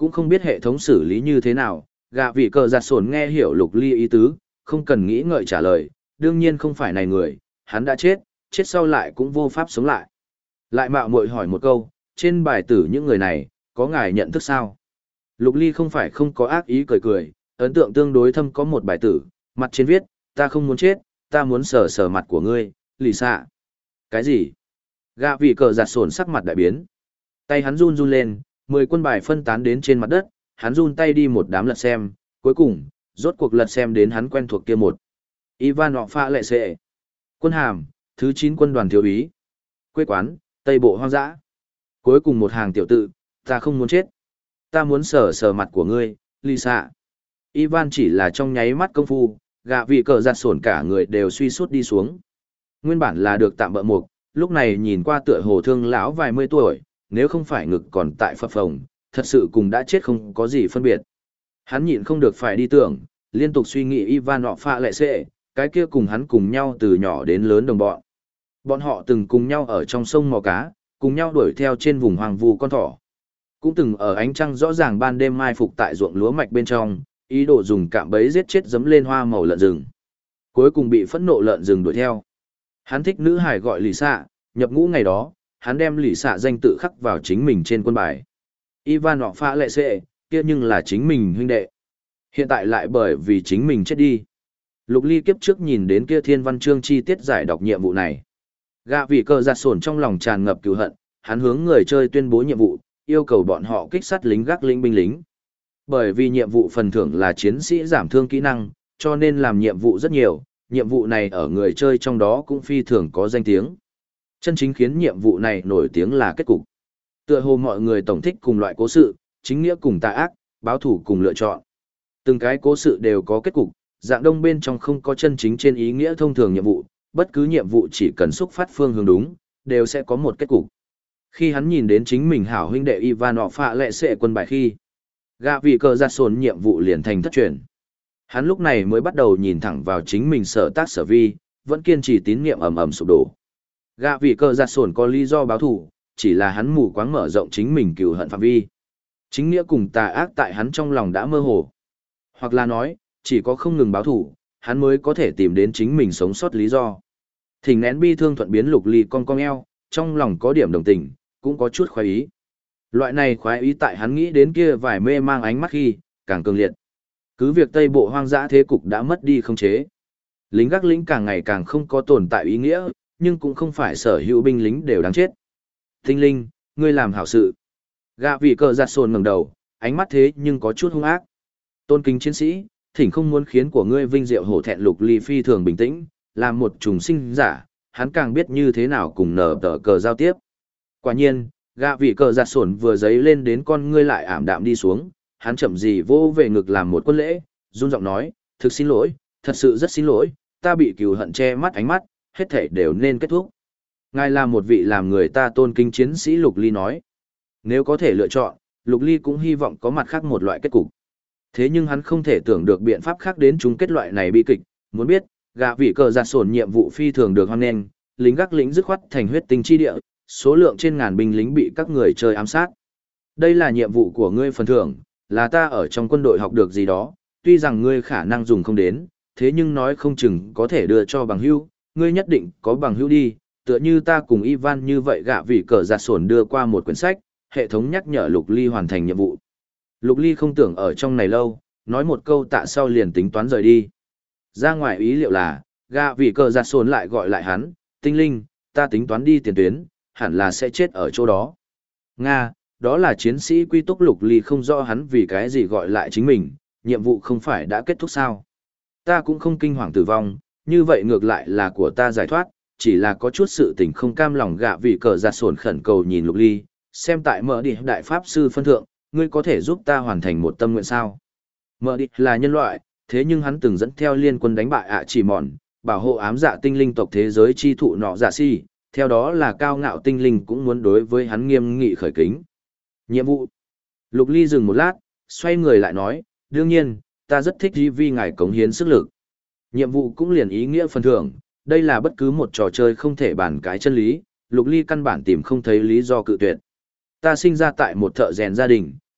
Cũng không biết hệ thống xử lý như thế nào, gạ vị cờ giặt sổn nghe hiểu Lục Ly ý tứ, không cần nghĩ ngợi trả lời, đương nhiên không phải này người, hắn đã chết, chết sau lại cũng vô pháp sống lại. Lại mạo muội hỏi một câu, trên bài tử những người này, có ngài nhận thức sao? Lục Ly không phải không có ác ý cười cười, ấn tượng tương đối thâm có một bài tử, mặt trên viết, ta không muốn chết, ta muốn sờ sờ mặt của ngươi, lì xạ. Cái gì? Gạ vị cờ giặt sổn sắc mặt đại biến. Tay hắn run run lên, 10 quân bài phân tán đến trên mặt đất, hắn run tay đi một đám lật xem, cuối cùng, rốt cuộc lật xem đến hắn quen thuộc kia một. Ivan họ pha lệ xệ. Quân hàm, thứ 9 quân đoàn thiếu úy. Quê quán, Tây Bộ hoang dã. Cuối cùng một hàng tiểu tự, ta không muốn chết. Ta muốn sờ sờ mặt của ngươi, Lisa. Ivan chỉ là trong nháy mắt công phu, gạ vị cờ giặt sổn cả người đều suy sút đi xuống. Nguyên bản là được tạm bỡ mục, lúc này nhìn qua tựa hồ thương lão vài mươi tuổi, nếu không phải ngực còn tại phập phồng, thật sự cùng đã chết không có gì phân biệt. Hắn nhịn không được phải đi tưởng, liên tục suy nghĩ Ivan họ pha lệ xệ, cái kia cùng hắn cùng nhau từ nhỏ đến lớn đồng bọn. Bọn họ từng cùng nhau ở trong sông mò cá, cùng nhau đuổi theo trên vùng hoang vu con thỏ. Cũng từng ở ánh trăng rõ ràng ban đêm mai phục tại ruộng lúa mạch bên trong, ý đồ dùng cạm bẫy giết chết dấm lên hoa màu lợn rừng. Cuối cùng bị phẫn nộ lợn rừng đuổi theo. Hắn thích nữ hải gọi lì xạ, nhập ngũ ngày đó, hắn đem lì xạ danh tự khắc vào chính mình trên quân bài. Ivan họ pha lệ xệ, kia nhưng là chính mình huynh đệ. Hiện tại lại bởi vì chính mình chết đi. Lục Ly kiếp trước nhìn đến kia thiên văn chương chi tiết giải đọc nhiệm vụ này. Gạ vị cờ giặt sổn trong lòng tràn ngập cừu hận, hắn hướng người chơi tuyên bố nhiệm vụ, yêu cầu bọn họ kích sát lính gác lính binh lính. Bởi vì nhiệm vụ phần thưởng là chiến sĩ giảm thương kỹ năng, cho nên làm nhiệm vụ rất nhiều, nhiệm vụ này ở người chơi trong đó cũng phi thường có danh tiếng. Chân chính khiến nhiệm vụ này nổi tiếng là kết cục. Tựa hồ mọi người tổng thích cùng loại cố sự, chính nghĩa cùng tà ác, báo thủ cùng lựa chọn. Từng cái cố sự đều có kết cục, dạng đông bên trong không có chân chính trên ý nghĩa thông thường nhiệm vụ, bất cứ nhiệm vụ chỉ cần xúc phát phương hướng đúng, đều sẽ có một kết cục. Khi hắn nhìn đến chính mình hảo huynh đệ Ivan họ phạ lệ xệ quân bài khi, gạ vị cờ giặt sổn nhiệm vụ liền thành thất truyền. Hắn lúc này mới bắt đầu nhìn thẳng vào chính mình sở tác sở vi, vẫn kiên trì tín niệm ầm ầm sụp đổ. Gạ vị cờ giặt sổn có lý do báo thù, chỉ là hắn mù quáng mở rộng chính mình cừu hận phạm vi. Chính nghĩa cùng tà ác tại hắn trong lòng đã mơ hồ. Hoặc là nói, chỉ có không ngừng báo thù, hắn mới có thể tìm đến chính mình sống sót lý do. Thỉnh nén bi thương thuận biến Lục Ly cong eo, trong lòng có điểm đồng tình, cũng có chút khoái ý. Loại này khoái ý tại hắn nghĩ đến kia vài mê mang ánh mắt khi, càng cường liệt. Cứ việc Tây Bộ hoang dã thế cục đã mất đi không chế. Lính gác lính càng ngày càng không có tồn tại ý nghĩa, nhưng cũng không phải sở hữu binh lính đều đáng chết. Tinh linh, ngươi làm hảo sự. Gạ vị cờ giặt sồn ngẩng đầu, ánh mắt thế nhưng có chút hung ác. Tôn kính chiến sĩ, thỉnh không muốn khiến của ngươi vinh diệu hổ thẹn. Lục Ly phi thường bình tĩnh, làm một trùng sinh giả, hắn càng biết như thế nào cùng nở tờ cờ giao tiếp. Quả nhiên, gạ vị cờ giặt sồn vừa giấy lên đến con ngươi lại ảm đạm đi xuống, hắn chậm gì vô về ngực làm một quân lễ, run giọng nói, thực xin lỗi, thật sự rất xin lỗi, ta bị cừu hận che mắt ánh mắt, hết thảy đều nên kết thúc. Ngài là một vị làm người ta tôn kính chiến sĩ. Lục Ly nói. Nếu có thể lựa chọn, Lục Ly cũng hy vọng có mặt khác một loại kết cục. Thế nhưng hắn không thể tưởng được biện pháp khác đến chung kết loại này bi kịch. Muốn biết, gạ vị cờ giặt sổn nhiệm vụ phi thường được hoan nghênh, lính gác lính dứt khoát thành huyết tinh chi địa, số lượng trên ngàn binh lính bị các người chơi ám sát. Đây là nhiệm vụ của ngươi phần thưởng, là ta ở trong quân đội học được gì đó, tuy rằng ngươi khả năng dùng không đến, thế nhưng nói không chừng có thể đưa cho bằng hữu, ngươi nhất định có bằng hữu đi, tựa như ta cùng Ivan như vậy. Gạ vị cờ giặt sổn đưa qua một quyển sách, hệ thống nhắc nhở Lục Ly hoàn thành nhiệm vụ. Lục Ly không tưởng ở trong này lâu, nói một câu tạ sau liền tính toán rời đi. Ra ngoài ý liệu là, gạ vị cờ giặt sổn lại gọi lại hắn, tinh linh, ta tính toán đi tiền tuyến, hẳn là sẽ chết ở chỗ đó. Nga, đó là chiến sĩ quy túc. Lục Ly không rõ hắn vì cái gì gọi lại chính mình, nhiệm vụ không phải đã kết thúc sao. Ta cũng không kinh hoàng tử vong, như vậy ngược lại là của ta giải thoát, chỉ là có chút sự tình không cam lòng. Gạ vị cờ giặt sổn khẩn cầu nhìn Lục Ly, xem tại mở đi đại pháp sư phân thượng, ngươi có thể giúp ta hoàn thành một tâm nguyện sao. Mở đi là nhân loại, thế nhưng hắn từng dẫn theo liên quân đánh bại ạ chỉ mòn, bảo hộ ám dạ tinh linh tộc thế giới chi thụ nọ dạ si, theo đó là cao ngạo tinh linh cũng muốn đối với hắn nghiêm nghị khởi kính. Nhiệm vụ. Lục Ly dừng một lát, xoay người lại nói, đương nhiên, ta rất thích vì ngài cống hiến sức lực. Nhiệm vụ cũng liền ý nghĩa phần thưởng, đây là bất cứ một trò chơi không thể bàn cái chân lý, Lục Ly căn bản tìm không thấy lý do cự tuyệt. Ta sinh ra tại một thợ rèn gia đình,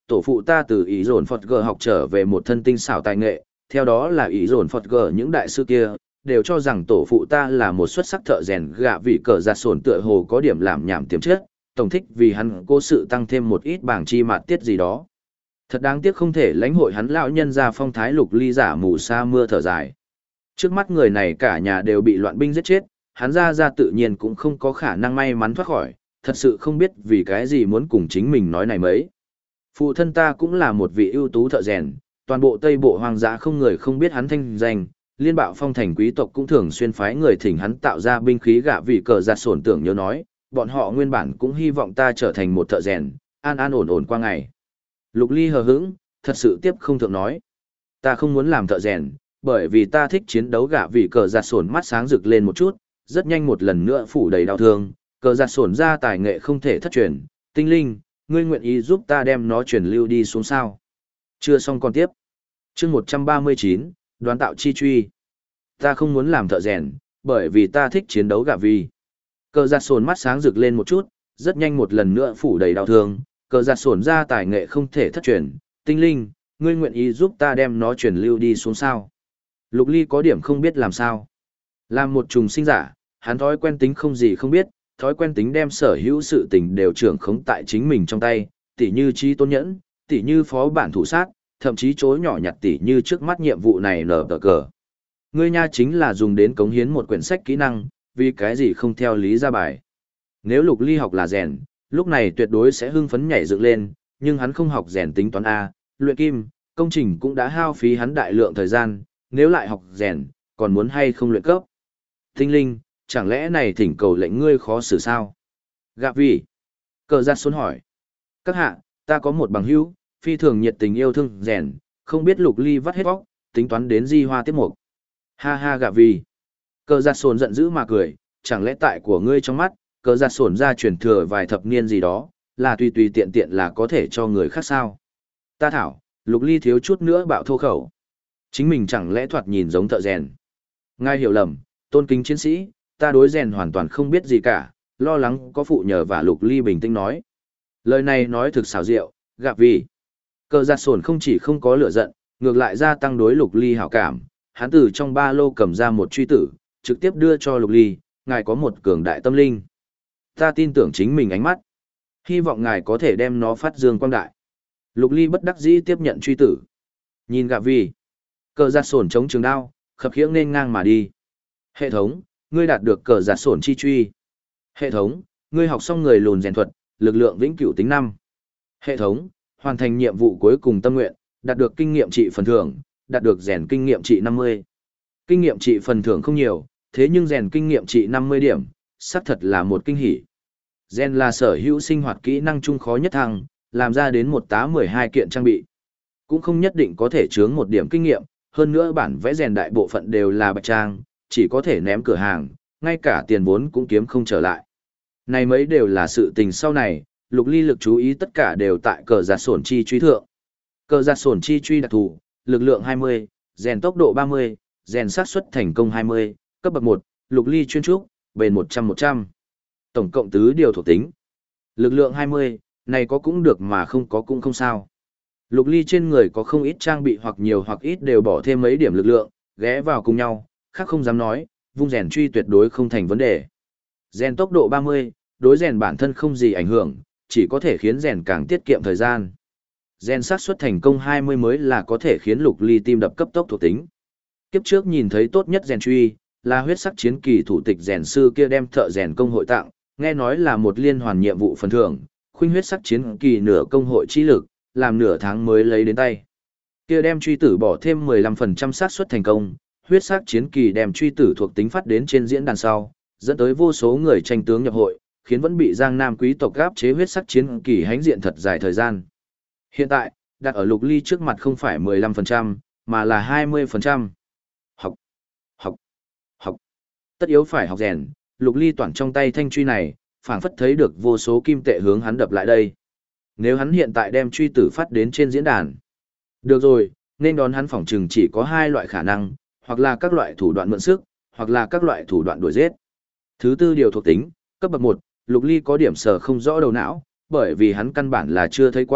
tổ phụ ta từ ý dồn Phật G học trở về một thân tinh xảo tài nghệ, theo đó là ý dồn Phật G những đại sư kia, đều cho rằng tổ phụ ta là một xuất sắc thợ rèn gạ vị cờ giặt sổn tựa hồ có điểm làm nhảm tiềm chất, tổng thích vì hắn cố sự tăng thêm một ít bảng chi mạt tiết gì đó. Thật đáng tiếc không thể lãnh hội hắn lão nhân ra phong thái Lục Ly giả mù sa mưa thở dài. Trước mắt người này cả nhà đều bị loạn binh giết chết, hắn ra tự nhiên cũng không có khả năng may mắn thoát khỏi, thật sự không biết vì cái gì muốn cùng chính mình nói này mấy. Phụ thân ta cũng là một vị ưu tú thợ rèn, toàn bộ Tây Bộ hoang dã không người không biết hắn thanh danh, liên bạo phong thành quý tộc cũng thường xuyên phái người thỉnh hắn tạo ra binh khí gạ vị cờ giặt sổn tưởng nhớ nói, bọn họ nguyên bản cũng hy vọng ta trở thành một thợ rèn, an an ổn ổn qua ngày. Lục Ly hờ hững, thật sự tiếp không thượng nói. Ta không muốn làm thợ rèn, bởi vì ta thích chiến đấu gạ vị cờ giặt sổn mắt sáng rực lên một chút, rất nhanh một lần nữa phủ đầy đau thương, cờ giặt sổn ra tài nghệ không thể thất truyền, tinh linh, ngươi nguyện ý giúp ta đem nó truyền lưu đi xuống sao. Chưa xong còn tiếp. Chương 139, đoán tạo chi truy. Ta không muốn làm thợ rèn, bởi vì ta thích chiến đấu gạ vị. Cờ giặt sổn mắt sáng rực lên một chút, rất nhanh một lần nữa phủ đầy đau thương, cờ giặt sổn ra tài nghệ không thể thất truyền, tinh linh, ngươi nguyện ý giúp ta đem nó truyền lưu đi xuống sao. Lục Ly có điểm không biết làm sao. Làm một trùng sinh giả, hắn thói quen tính không gì không biết, thói quen tính đem sở hữu sự tình đều trưởng khống tại chính mình trong tay, tỉ như trí tôn nhẫn, tỉ như phó bản thủ sát, thậm chí chối nhỏ nhặt tỉ như trước mắt nhiệm vụ này nở tờ cờ. Ngươi nha chính là dùng đến cống hiến một quyển sách kỹ năng, vì cái gì không theo lý ra bài. Nếu Lục Ly học là rèn, lúc này tuyệt đối sẽ hưng phấn nhảy dựng lên, nhưng hắn không học rèn tính toán A, luyện kim, công trình cũng đã hao phí hắn đại lượng thời gian, nếu lại học rèn, còn muốn hay không luyện cấp. Tinh linh, chẳng lẽ này thỉnh cầu lệnh ngươi khó xử sao? Gạ vị. Cờ giặt xuống hỏi. Các hạ, ta có một bằng hữu, phi thường nhiệt tình yêu thương rèn, không biết Lục Ly vắt hết vóc, tính toán đến di hoa tiếp mục. Ha ha gạ vị. Cờ giặt sồn giận dữ mà cười, chẳng lẽ tại của ngươi trong mắt, cờ giặt sồn ra truyền thừa vài thập niên gì đó, là tùy tùy tiện tiện là có thể cho người khác sao? Ta thảo, Lục Ly thiếu chút nữa bạo thô khẩu. Chính mình chẳng lẽ thoạt nhìn giống thợ rèn. Ngài hiểu lầm, tôn kính chiến sĩ, ta đối rèn hoàn toàn không biết gì cả, lo lắng có phụ nhờ và Lục Ly bình tĩnh nói. Lời này nói thực xảo diệu, gạ vì. Cờ giặt sồn không chỉ không có lửa giận, ngược lại gia tăng đối Lục Ly hảo cảm, hắn từ trong ba lô cầm ra một truy tử, trực tiếp đưa cho Lục Ly, ngài có một cường đại tâm linh. Ta tin tưởng chính mình ánh mắt. Hy vọng ngài có thể đem nó phát dương quang đại. Lục Ly bất đắc dĩ tiếp nhận truy tử. Nhìn gạ vì. Cờ giặt sổn chống trường đao, khập khiễng nên ngang mà đi. Hệ thống, ngươi đạt được cờ giặt sổn chi truy. Hệ thống, ngươi học xong người lùn rèn thuật, lực lượng vĩnh cửu tính 5. Hệ thống, hoàn thành nhiệm vụ cuối cùng tâm nguyện, đạt được kinh nghiệm trị phần thưởng, đạt được rèn kinh nghiệm trị 50. Kinh nghiệm trị phần thưởng không nhiều, thế nhưng rèn kinh nghiệm trị 50 điểm, xác thật là một kinh hỉ. Rèn là sở hữu sinh hoạt kỹ năng chung khó nhất thăng, làm ra đến một tá 12 kiện trang bị. Cũng không nhất định có thể chướng một điểm kinh nghiệm, hơn nữa bản vẽ rèn đại bộ phận đều là bạch trang, chỉ có thể ném cửa hàng, ngay cả tiền vốn cũng kiếm không trở lại. Này mấy đều là sự tình sau này, Lục Ly lực chú ý tất cả đều tại cờ giặt sổn chi truy thượng. Cờ giặt sổn chi truy đặc thù, lực lượng 20, rèn tốc độ 30, rèn xác suất thành công 20, cấp bậc 1, Lục Ly chuyên trúc, bền 100-100. Tổng cộng tứ điều thuộc tính. Lực lượng 20, này có cũng được mà không có cũng không sao. Lục Ly trên người có không ít trang bị hoặc nhiều hoặc ít đều bỏ thêm mấy điểm lực lượng, ghé vào cùng nhau, khác không dám nói, vung rèn truy tuyệt đối không thành vấn đề. Rèn tốc độ 30, đối rèn bản thân không gì ảnh hưởng, chỉ có thể khiến rèn càng tiết kiệm thời gian. Rèn xác suất thành công 20 mới là có thể khiến Lục Ly tim đập cấp tốc thuộc tính. Kiếp trước nhìn thấy tốt nhất rèn truy, là huyết sắc chiến kỳ thủ tịch rèn sư kia đem thợ rèn công hội tặng, nghe nói là một liên hoàn nhiệm vụ phần thưởng, khuynh huyết sắc chiến kỳ nửa công hội chi lực, làm nửa tháng mới lấy đến tay. Kia đem truy tử bỏ thêm 15% xác suất thành công, huyết sắc chiến kỳ đem truy tử thuộc tính phát đến trên diễn đàn sau, dẫn tới vô số người tranh tướng nhập hội, khiến vẫn bị Giang Nam quý tộc gáp chế huyết sắc chiến kỳ hãnh diện thật dài thời gian. Hiện tại, đặt ở Lục Ly trước mặt không phải 15%, mà là 20%. Học, học, học. Tất yếu phải học rèn, Lục Ly toàn trong tay thanh truy này, phảng phất thấy được vô số kim tệ hướng hắn đập lại đây. Nếu hắn hiện tại đem truy tử phát đến trên diễn đàn. Được rồi, nên đón hắn phỏng chừng chỉ có hai loại khả năng, hoặc là các loại thủ đoạn mượn sức, hoặc là các loại thủ đoạn đuổi giết. Thứ tư điều thuộc tính, cấp bậc 1, Lục Ly có điểm sở không rõ đầu não, bởi vì hắn căn bản là chưa thấy qua,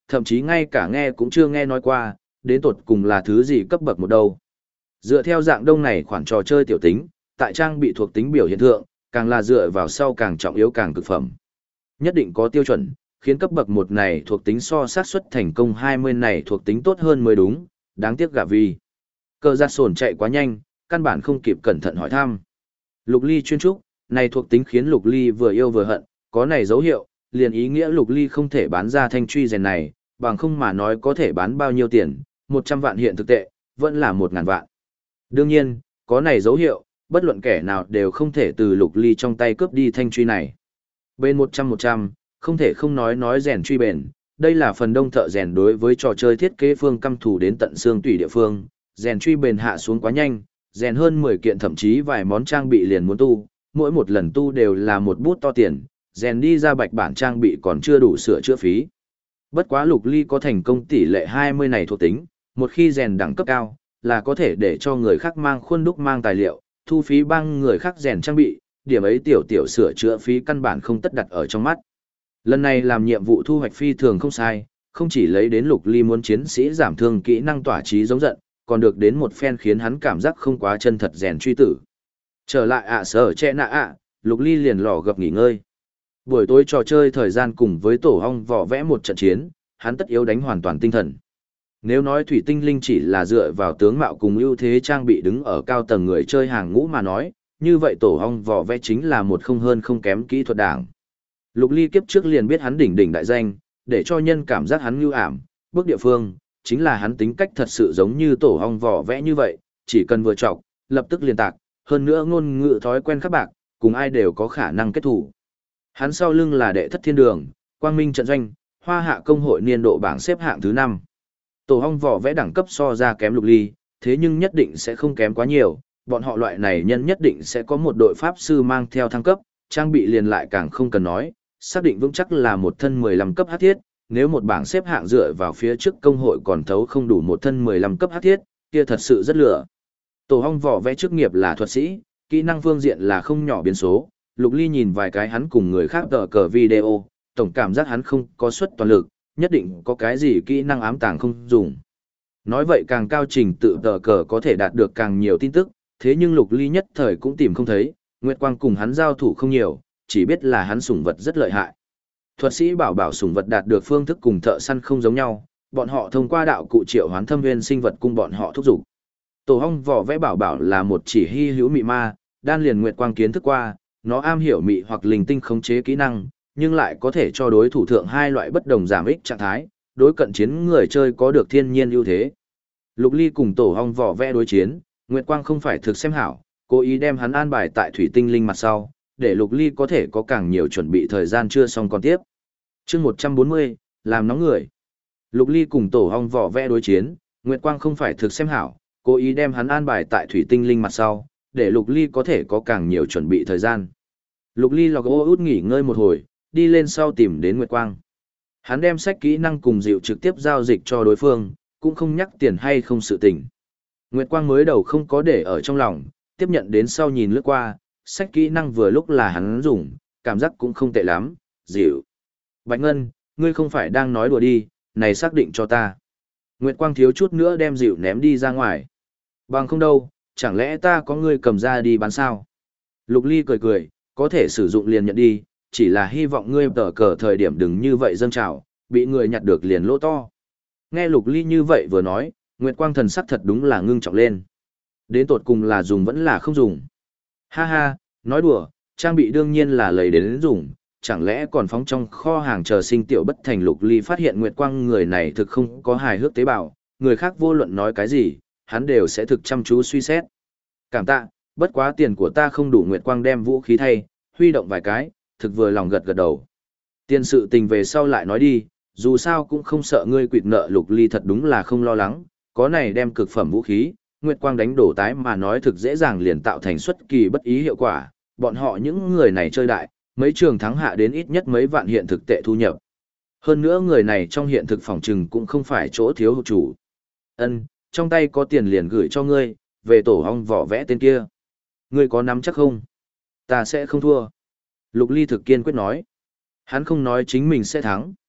thậm chí ngay cả nghe cũng chưa nghe nói qua, đến tột cùng là thứ gì cấp bậc một đâu. Dựa theo dạng đông này khoản trò chơi tiểu tính, tại trang bị thuộc tính biểu hiện thượng, càng là dựa vào sau càng trọng yếu càng cực phẩm. Nhất định có tiêu chuẩn, khiến cấp bậc một này thuộc tính so xác suất thành công 20 này thuộc tính tốt hơn mới đúng, đáng tiếc gạ vì. Cờ giặt sồn chạy quá nhanh, căn bản không kịp cẩn thận hỏi thăm. Lục ly chuyên trúc, này thuộc tính khiến lục ly vừa yêu vừa hận, có này dấu hiệu, liền ý nghĩa lục ly không thể bán ra thanh truy rèn này, bằng không mà nói có thể bán bao nhiêu tiền, 100 vạn hiện thực tệ, vẫn là 1.000 vạn. Đương nhiên, có này dấu hiệu, bất luận kẻ nào đều không thể từ lục ly trong tay cướp đi thanh truy này. Bên 100, không thể không nói rèn truy bền, đây là phần đông thợ rèn đối với trò chơi thiết kế phương căm thù đến tận xương tủy địa phương, rèn truy bền hạ xuống quá nhanh, rèn hơn 10 kiện thậm chí vài món trang bị liền muốn tu, mỗi một lần tu đều là một bút to tiền, rèn đi ra bạch bản trang bị còn chưa đủ sửa chữa phí. Bất quá lục ly có thành công tỷ lệ 20 này thuộc tính, một khi rèn đẳng cấp cao, là có thể để cho người khác mang khuôn đúc mang tài liệu, thu phí băng người khác rèn trang bị, điểm ấy tiểu sửa chữa phí căn bản không tất đặt ở trong mắt. Lần này làm nhiệm vụ thu hoạch phi thường không sai, không chỉ lấy đến lục ly muốn chiến sĩ giảm thương kỹ năng tỏa trí giống giận, còn được đến một phen khiến hắn cảm giác không quá chân thật rèn truy tử. Trở lại sở che nạ lục ly liền lò gập nghỉ ngơi. Buổi tối trò chơi thời gian cùng với tổ hong vỏ vẽ một trận chiến, hắn tất yếu đánh hoàn toàn tinh thần. Nếu nói thủy tinh linh chỉ là dựa vào tướng mạo cùng ưu thế trang bị đứng ở cao tầng người chơi hàng ngũ mà nói, như vậy tổ hong vỏ vẽ chính là một không hơn không kém kỹ thuật đảng. Lục ly kiếp trước liền biết hắn đỉnh đại danh, để cho nhân cảm giác hắn như ảm, bước địa phương, chính là hắn tính cách thật sự giống như tổ hong vỏ vẽ như vậy, chỉ cần vừa chọc, lập tức liền tạc, hơn nữa ngôn ngữ thói quen khắc bạc, cùng ai đều có khả năng kết thủ. Hắn sau lưng là đệ thất thiên đường, quang minh trận doanh, hoa hạ công hội niên độ bảng xếp hạng thứ 5. Tổ hong vỏ vẽ đẳng cấp so ra kém lục ly, thế nhưng nhất định sẽ không kém quá nhiều, bọn họ loại này nhân nhất định sẽ có một đội pháp sư mang theo thăng cấp, trang bị liền lại càng không cần nói, xác định vững chắc là một thân 15 cấp hắc thiết, nếu một bảng xếp hạng dựa vào phía trước công hội còn thấu không đủ một thân 15 cấp hắc thiết, kia thật sự rất lửa. Tổ hong vỏ vẽ chức nghiệp là thuật sĩ, kỹ năng phương diện là không nhỏ biến số, lục ly nhìn vài cái hắn cùng người khác tờ cờ video, tổng cảm giác hắn không có suất toàn lực, nhất định có cái gì kỹ năng ám tàng không dùng. Nói vậy càng cao trình tự tờ cờ có thể đạt được càng nhiều tin tức, thế nhưng lục ly nhất thời cũng tìm không thấy, Nguyệt Quang cùng hắn giao thủ không nhiều, chỉ biết là hắn sủng vật rất lợi hại. Thuật sĩ bảo sủng vật đạt được phương thức cùng thợ săn không giống nhau, bọn họ thông qua đạo cụ triệu hoán thâm nguyên sinh vật cùng bọn họ thúc giục. Tổ hong vỏ vẽ bảo là một chỉ hy hữu mị ma, đan liền Nguyệt Quang kiến thức qua, nó am hiểu mị hoặc linh tinh khống chế kỹ năng, nhưng lại có thể cho đối thủ thượng hai loại bất đồng giảm ích trạng thái, đối cận chiến người chơi có được thiên nhiên ưu thế. Lục ly cùng tổ hong vỏ vẽ đối chiến, Nguyệt Quang không phải thực xem hảo, cố ý đem hắn an bài tại thủy tinh linh mặt sau, để lục ly có thể có càng nhiều chuẩn bị thời gian chưa xong còn tiếp. Chương 140, làm nóng người. Lục ly cùng tổ hong vỏ vẽ đối chiến, Nguyệt Quang không phải thực xem hảo, cố ý đem hắn an bài tại thủy tinh linh mặt sau, để lục ly có thể có càng nhiều chuẩn bị thời gian. Lục ly log út nghỉ ngơi một hồi, đi lên sau tìm đến Nguyệt Quang. Hắn đem sách kỹ năng cùng dịu trực tiếp giao dịch cho đối phương, cũng không nhắc tiền hay không sự tình. Nguyệt Quang mới đầu không có để ở trong lòng, tiếp nhận đến sau nhìn lướt qua, sách kỹ năng vừa lúc là hắn dùng, cảm giác cũng không tệ lắm, dịu. Bạch Ngân, ngươi không phải đang nói đùa đi, này xác định cho ta. Nguyệt Quang thiếu chút nữa đem dịu ném đi ra ngoài. Bằng không đâu, chẳng lẽ ta có ngươi cầm ra đi bán sao? Lục ly cười, có thể sử dụng liền nhận đi, chỉ là hy vọng ngươi tờ cờ thời điểm đừng như vậy dâng trào, bị người nhặt được liền lỗ to. Nghe lục ly như vậy vừa nói, Nguyệt Quang thần sắc thật đúng là ngưng trọng lên. Đến tột cùng là dùng vẫn là không dùng. Ha ha, nói đùa, trang bị đương nhiên là lấy đến dùng, chẳng lẽ còn phóng trong kho hàng chờ sinh tiểu bất thành. Lục ly phát hiện Nguyệt Quang người này thực không có hài hước tế bào, người khác vô luận nói cái gì, hắn đều sẽ thực chăm chú suy xét. Cảm tạ, bất quá tiền của ta không đủ. Nguyệt Quang đem vũ khí thay, huy động vài cái, thực vừa lòng gật đầu. Tiền sự tình về sau lại nói đi, dù sao cũng không sợ ngươi quỵt nợ. Lục ly thật đúng là không lo lắng, có này đem cực phẩm vũ khí, Nguyệt Quang đánh đổ tái mà nói thực dễ dàng liền tạo thành xuất kỳ bất ý hiệu quả, bọn họ những người này chơi đại, mấy trường thắng hạ đến ít nhất mấy vạn hiện thực tệ thu nhập. Hơn nữa người này trong hiện thực phòng trừng cũng không phải chỗ thiếu hụt chủ. Ân, trong tay có tiền liền gửi cho ngươi, về tổ hong vỏ vẽ tên kia. Ngươi có nắm chắc không? Ta sẽ không thua. Lục ly thực kiên quyết nói. Hắn không nói chính mình sẽ thắng.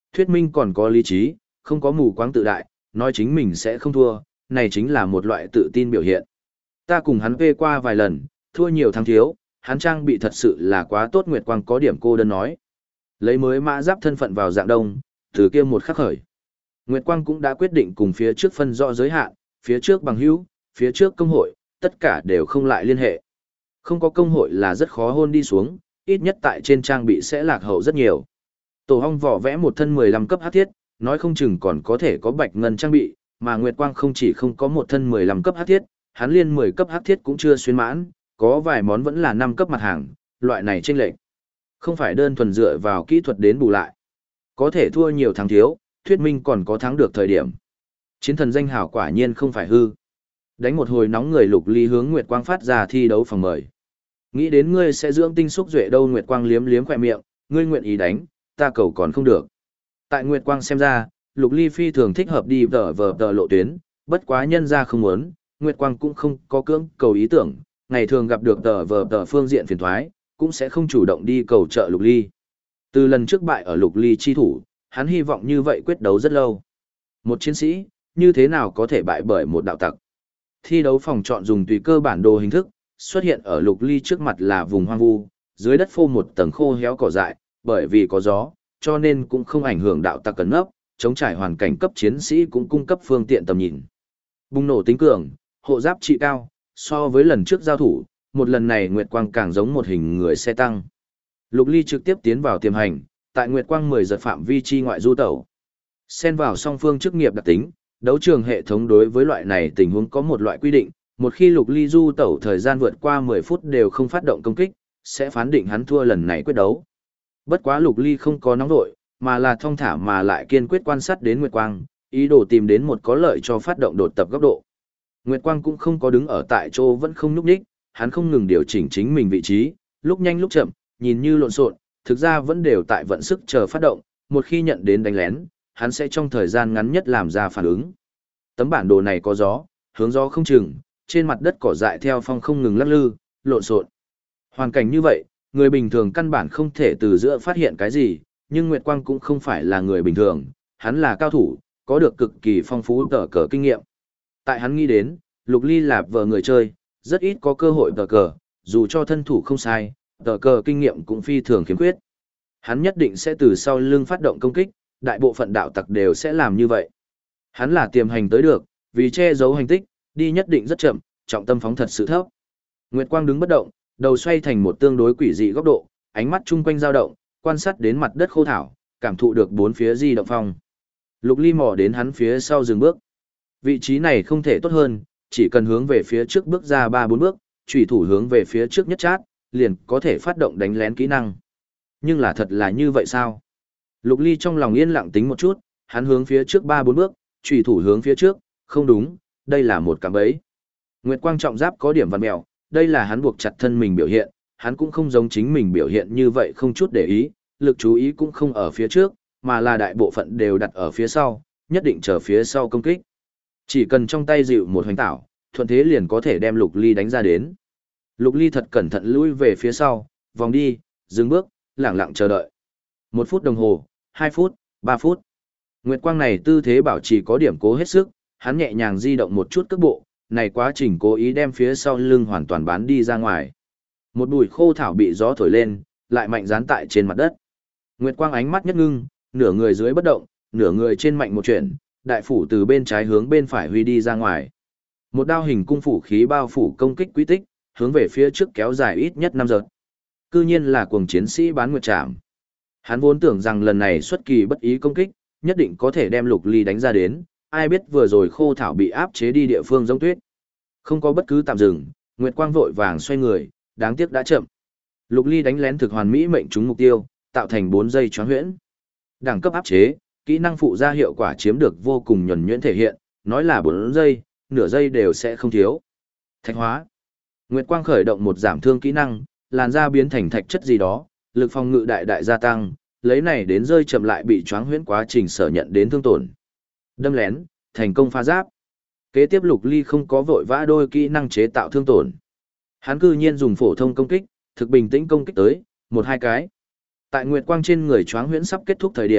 Thuyết minh còn có lý trí, không có mù quáng tự đại, nói chính mình sẽ không thua, này chính là một loại tự tin biểu hiện. Ta cùng hắn vê qua vài lần, thua nhiều thắng thiếu, hắn trang bị thật sự là quá tốt. Nguyệt Quang có điểm cô đơn nói. Lấy mới mã giáp thân phận vào dạng đông, từ kia một khắc khởi. Nguyệt Quang cũng đã quyết định cùng phía trước phân rõ giới hạn, phía trước bằng hữu, phía trước công hội, tất cả đều không lại liên hệ. Không có công hội là rất khó hôn đi xuống, ít nhất tại trên trang bị sẽ lạc hậu rất nhiều. Tổ Hong vỏ vẽ một thân 15 cấp hắc thiết, nói không chừng còn có thể có bạch ngân trang bị, mà Nguyệt Quang không chỉ không có một thân 15 cấp hắc thiết, hắn liên 10 cấp hắc thiết cũng chưa xuyên mãn, có vài món vẫn là 5 cấp mặt hàng, loại này chênh lệch. Không phải đơn thuần dựa vào kỹ thuật đến bù lại. Có thể thua nhiều thắng thiếu, thuyết minh còn có thắng được thời điểm. Chiến thần danh hảo quả nhiên không phải hư. Đánh một hồi nóng người Lục Ly hướng Nguyệt Quang phát ra thi đấu phòng mời. Nghĩ đến ngươi sẽ dưỡng tinh xúc duệ đâu. Nguyệt Quang liếm liếm khỏe miệng, ngươi nguyện ý đánh, ta cầu còn không được. Tại Nguyệt Quang xem ra, Lục Ly phi thường thích hợp đi vở lộ tuyến, bất quá nhân ra không muốn, Nguyệt Quang cũng không có cưỡng cầu ý tưởng, ngày thường gặp được vở phương diện phiền thoái, cũng sẽ không chủ động đi cầu trợ Lục Ly. Từ lần trước bại ở Lục Ly chi thủ, hắn hy vọng như vậy quyết đấu rất lâu. Một chiến sĩ, như thế nào có thể bại bởi một đạo tặc? Thi đấu phòng chọn dùng tùy cơ bản đồ hình thức, xuất hiện ở Lục Ly trước mặt là vùng hoang vu, dưới đất phô một tầng khô héo cỏ dại, bởi vì có gió, cho nên cũng không ảnh hưởng đạo tặc cẩn nấp, chống trải hoàn cảnh cấp chiến sĩ cũng cung cấp phương tiện tầm nhìn. Bùng nổ tính cường, hộ giáp trị cao, so với lần trước giao thủ, một lần này Nguyệt Quang càng giống một hình người xe tăng. Lục Ly trực tiếp tiến vào tiềm hành, tại Nguyệt Quang 10 giật phạm vi chi ngoại du tẩu. Xen vào song phương chức nghiệp đặc tính, đấu trường hệ thống đối với loại này tình huống có một loại quy định, một khi Lục Ly du tẩu thời gian vượt qua 10 phút đều không phát động công kích, sẽ phán định hắn thua lần này quyết đấu. Bất quá Lục Ly không có nóng vội, mà là thong thả mà lại kiên quyết quan sát đến Nguyệt Quang, ý đồ tìm đến một có lợi cho phát động đột tập góc độ. Nguyệt Quang cũng không có đứng ở tại chỗ vẫn không nhúc nhích, hắn không ngừng điều chỉnh chính mình vị trí, lúc nhanh lúc chậm, nhìn như lộn xộn, thực ra vẫn đều tại vận sức chờ phát động, một khi nhận đến đánh lén, hắn sẽ trong thời gian ngắn nhất làm ra phản ứng. Tấm bản đồ này có gió, hướng gió không chừng, trên mặt đất cỏ dại theo phong không ngừng lắc lư, lộn xộn. Hoàn cảnh như vậy, người bình thường căn bản không thể từ giữa phát hiện cái gì, nhưng Nguyệt Quang cũng không phải là người bình thường, hắn là cao thủ, có được cực kỳ phong phú tờ cờ kinh nghiệm. Tại hắn nghĩ đến, Lục Ly là vợ người chơi, rất ít có cơ hội tờ cờ, dù cho thân thủ không sai, tờ cờ kinh nghiệm cũng phi thường khiếm khuyết. Hắn nhất định sẽ từ sau lưng phát động công kích, đại bộ phận đạo tặc đều sẽ làm như vậy. Hắn là tiềm hành tới được, vì che giấu hành tích, đi nhất định rất chậm, trọng tâm phóng thật sự thấp. Nguyệt Quang đứng bất động, đầu xoay thành một tương đối quỷ dị góc độ, ánh mắt chung quanh dao động, quan sát đến mặt đất khô thảo, cảm thụ được bốn phía di động phong. Lục Ly mò đến hắn phía sau dừng bước. Vị trí này không thể tốt hơn, chỉ cần hướng về phía trước bước ra 3-4 bước, chủy thủ hướng về phía trước nhất chát, liền có thể phát động đánh lén kỹ năng. Nhưng là thật là như vậy sao? Lục Ly trong lòng yên lặng tính một chút, hắn hướng phía trước 3-4 bước, chủy thủ hướng phía trước, không đúng, đây là một cạm bẫy. Nguyệt Quang trọng giáp có điểm vằn mèo, đây là hắn buộc chặt thân mình biểu hiện, hắn cũng không giống chính mình biểu hiện như vậy không chút để ý, lực chú ý cũng không ở phía trước, mà là đại bộ phận đều đặt ở phía sau, nhất định chờ phía sau công kích. Chỉ cần trong tay dịu một hoành tảo, thuận thế liền có thể đem Lục Ly đánh ra đến. Lục Ly thật cẩn thận lui về phía sau, vòng đi, dừng bước, lặng lặng chờ đợi. 1 phút đồng hồ, 2 phút, 3 phút. Nguyệt Quang này tư thế bảo trì có điểm cố hết sức, hắn nhẹ nhàng di động một chút cước bộ, này quá trình cố ý đem phía sau lưng hoàn toàn bán đi ra ngoài. Một bụi khô thảo bị gió thổi lên, lại mạnh dán tại trên mặt đất. Nguyệt Quang ánh mắt nhất ngưng, nửa người dưới bất động, nửa người trên mạnh một chuyển, đại phủ từ bên trái hướng bên phải huy đi ra ngoài. Một đao hình cung phủ khí bao phủ công kích quy tích, hướng về phía trước kéo dài ít nhất 5 giờ. Cư nhiên là cuồng chiến sĩ bán nguyệt trảm. Hắn vốn tưởng rằng lần này xuất kỳ bất ý công kích, nhất định có thể đem Lục Ly đánh ra đến, ai biết vừa rồi khô thảo bị áp chế đi địa phương giống tuyết. Không có bất cứ tạm dừng, Nguyệt Quang vội vàng xoay người, đáng tiếc đã chậm. Lục Ly đánh lén thực hoàn mỹ mệnh trúng mục tiêu, tạo thành 4 giây choáng huyễn. Đẳng cấp áp chế, kỹ năng phụ ra hiệu quả chiếm được vô cùng nhuần nhuyễn thể hiện, nói là 4 giây, nửa giây đều sẽ không thiếu. Thạch hóa. Nguyệt Quang khởi động một giảm thương kỹ năng, làn da biến thành thạch chất gì đó, lực phòng ngự đại đại gia tăng, lấy này đến rơi chậm lại bị choáng huyễn quá trình sở nhận đến thương tổn. Đâm lén, thành công phá giáp. Kế tiếp Lục Ly không có vội vã đôi kỹ năng chế tạo thương tổn. Hắn cư nhiên dùng phổ thông công kích, thực bình tĩnh công kích tới, 1-2 cái. Tại Nguyệt Quang trên người choáng huyễn sắp kết thúc thời điểm,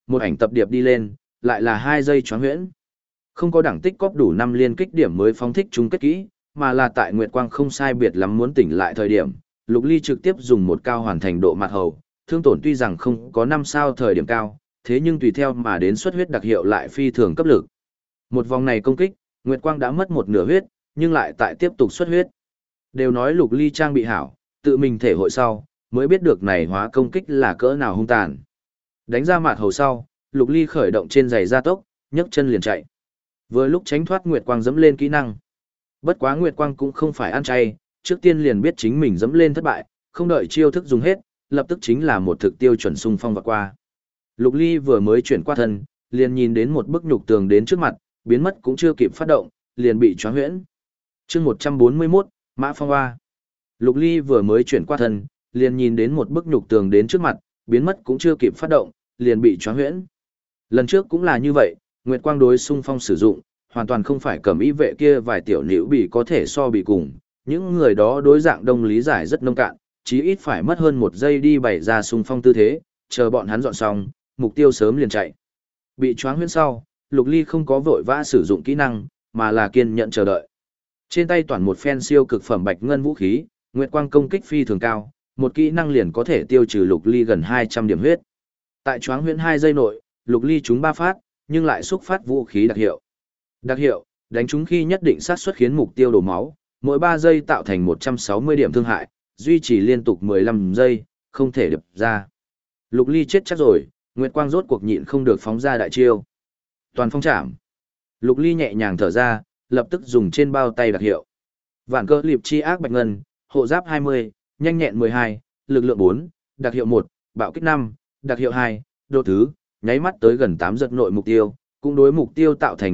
Một ảnh tập điệp đi lên, lại là 2 giây choáng huyễn. Không có đẳng tích cóp đủ 5 liên kích điểm mới phóng thích chúng kết kỹ, mà là tại Nguyệt Quang không sai biệt lắm muốn tỉnh lại thời điểm, Lục Ly trực tiếp dùng một cao hoàn thành độ mặt hầu, thương tổn tuy rằng không có 5 sao thời điểm cao, thế nhưng tùy theo mà đến xuất huyết đặc hiệu lại phi thường cấp lực. Một vòng này công kích, Nguyệt Quang đã mất một nửa huyết, nhưng lại tại tiếp tục xuất huyết. Đều nói Lục Ly trang bị hảo, tự mình thể hội sau, mới biết được này hóa công kích là cỡ nào hung tàn. Đánh ra mặt hầu sau, Lục Ly khởi động trên giày gia tốc, nhấc chân liền chạy. Vừa lúc tránh thoát Nguyệt Quang dẫm lên kỹ năng. Bất quá Nguyệt Quang cũng không phải ăn chay, trước tiên liền biết chính mình dẫm lên thất bại, không đợi chiêu thức dùng hết, lập tức chính là một thực tiêu chuẩn xung phong vọt qua. Lục Ly vừa mới chuyển qua thân, liền nhìn đến một bức nhục tường đến trước mặt, biến mất cũng chưa kịp phát động, liền bị choáng huyễn. Chương 141, Mã Phong Hoa. Lục Ly vừa mới chuyển qua thân, liền nhìn đến một bức nhục tường đến trước mặt, biến mất cũng chưa kịp phát động, liền bị choáng huyễn. Lần trước cũng là như vậy, Nguyệt Quang đối xung phong sử dụng, hoàn toàn không phải cầm ý vệ kia vài tiểu nữ bị có thể so bị cùng, những người đó đối dạng đông lý giải rất nông cạn, chí ít phải mất hơn 1 giây đi bày ra xung phong tư thế, chờ bọn hắn dọn xong, mục tiêu sớm liền chạy. Bị choáng huyễn sau, Lục Ly không có vội vã sử dụng kỹ năng, mà là kiên nhẫn chờ đợi. Trên tay toàn một phen siêu cực phẩm bạch ngân vũ khí, Nguyệt Quang công kích phi thường cao, một kỹ năng liền có thể tiêu trừ Lục Ly gần 200 điểm huyết. Tại choáng huyễn 2 giây nội, Lục Ly trúng 3 phát, nhưng lại xúc phát vũ khí đặc hiệu. Đặc hiệu, đánh trúng khi nhất định sát suất khiến mục tiêu đổ máu, mỗi 3 giây tạo thành 160 điểm thương hại, duy trì liên tục 15 giây, không thể đập ra. Lục Ly chết chắc rồi, Nguyệt Quang rốt cuộc nhịn không được phóng ra đại chiêu. Toàn phong chạm. Lục Ly nhẹ nhàng thở ra, lập tức dùng trên bao tay đặc hiệu. Vạn cơ liệp chi ác bạch ngân, hộ giáp 20, nhanh nhẹn 12, lực lượng 4, đặc hiệu 1, bạo kích 5, đặc hiệu 2, độ thứ, nháy mắt tới gần 8 giật nội mục tiêu, cũng đối mục tiêu tạo thành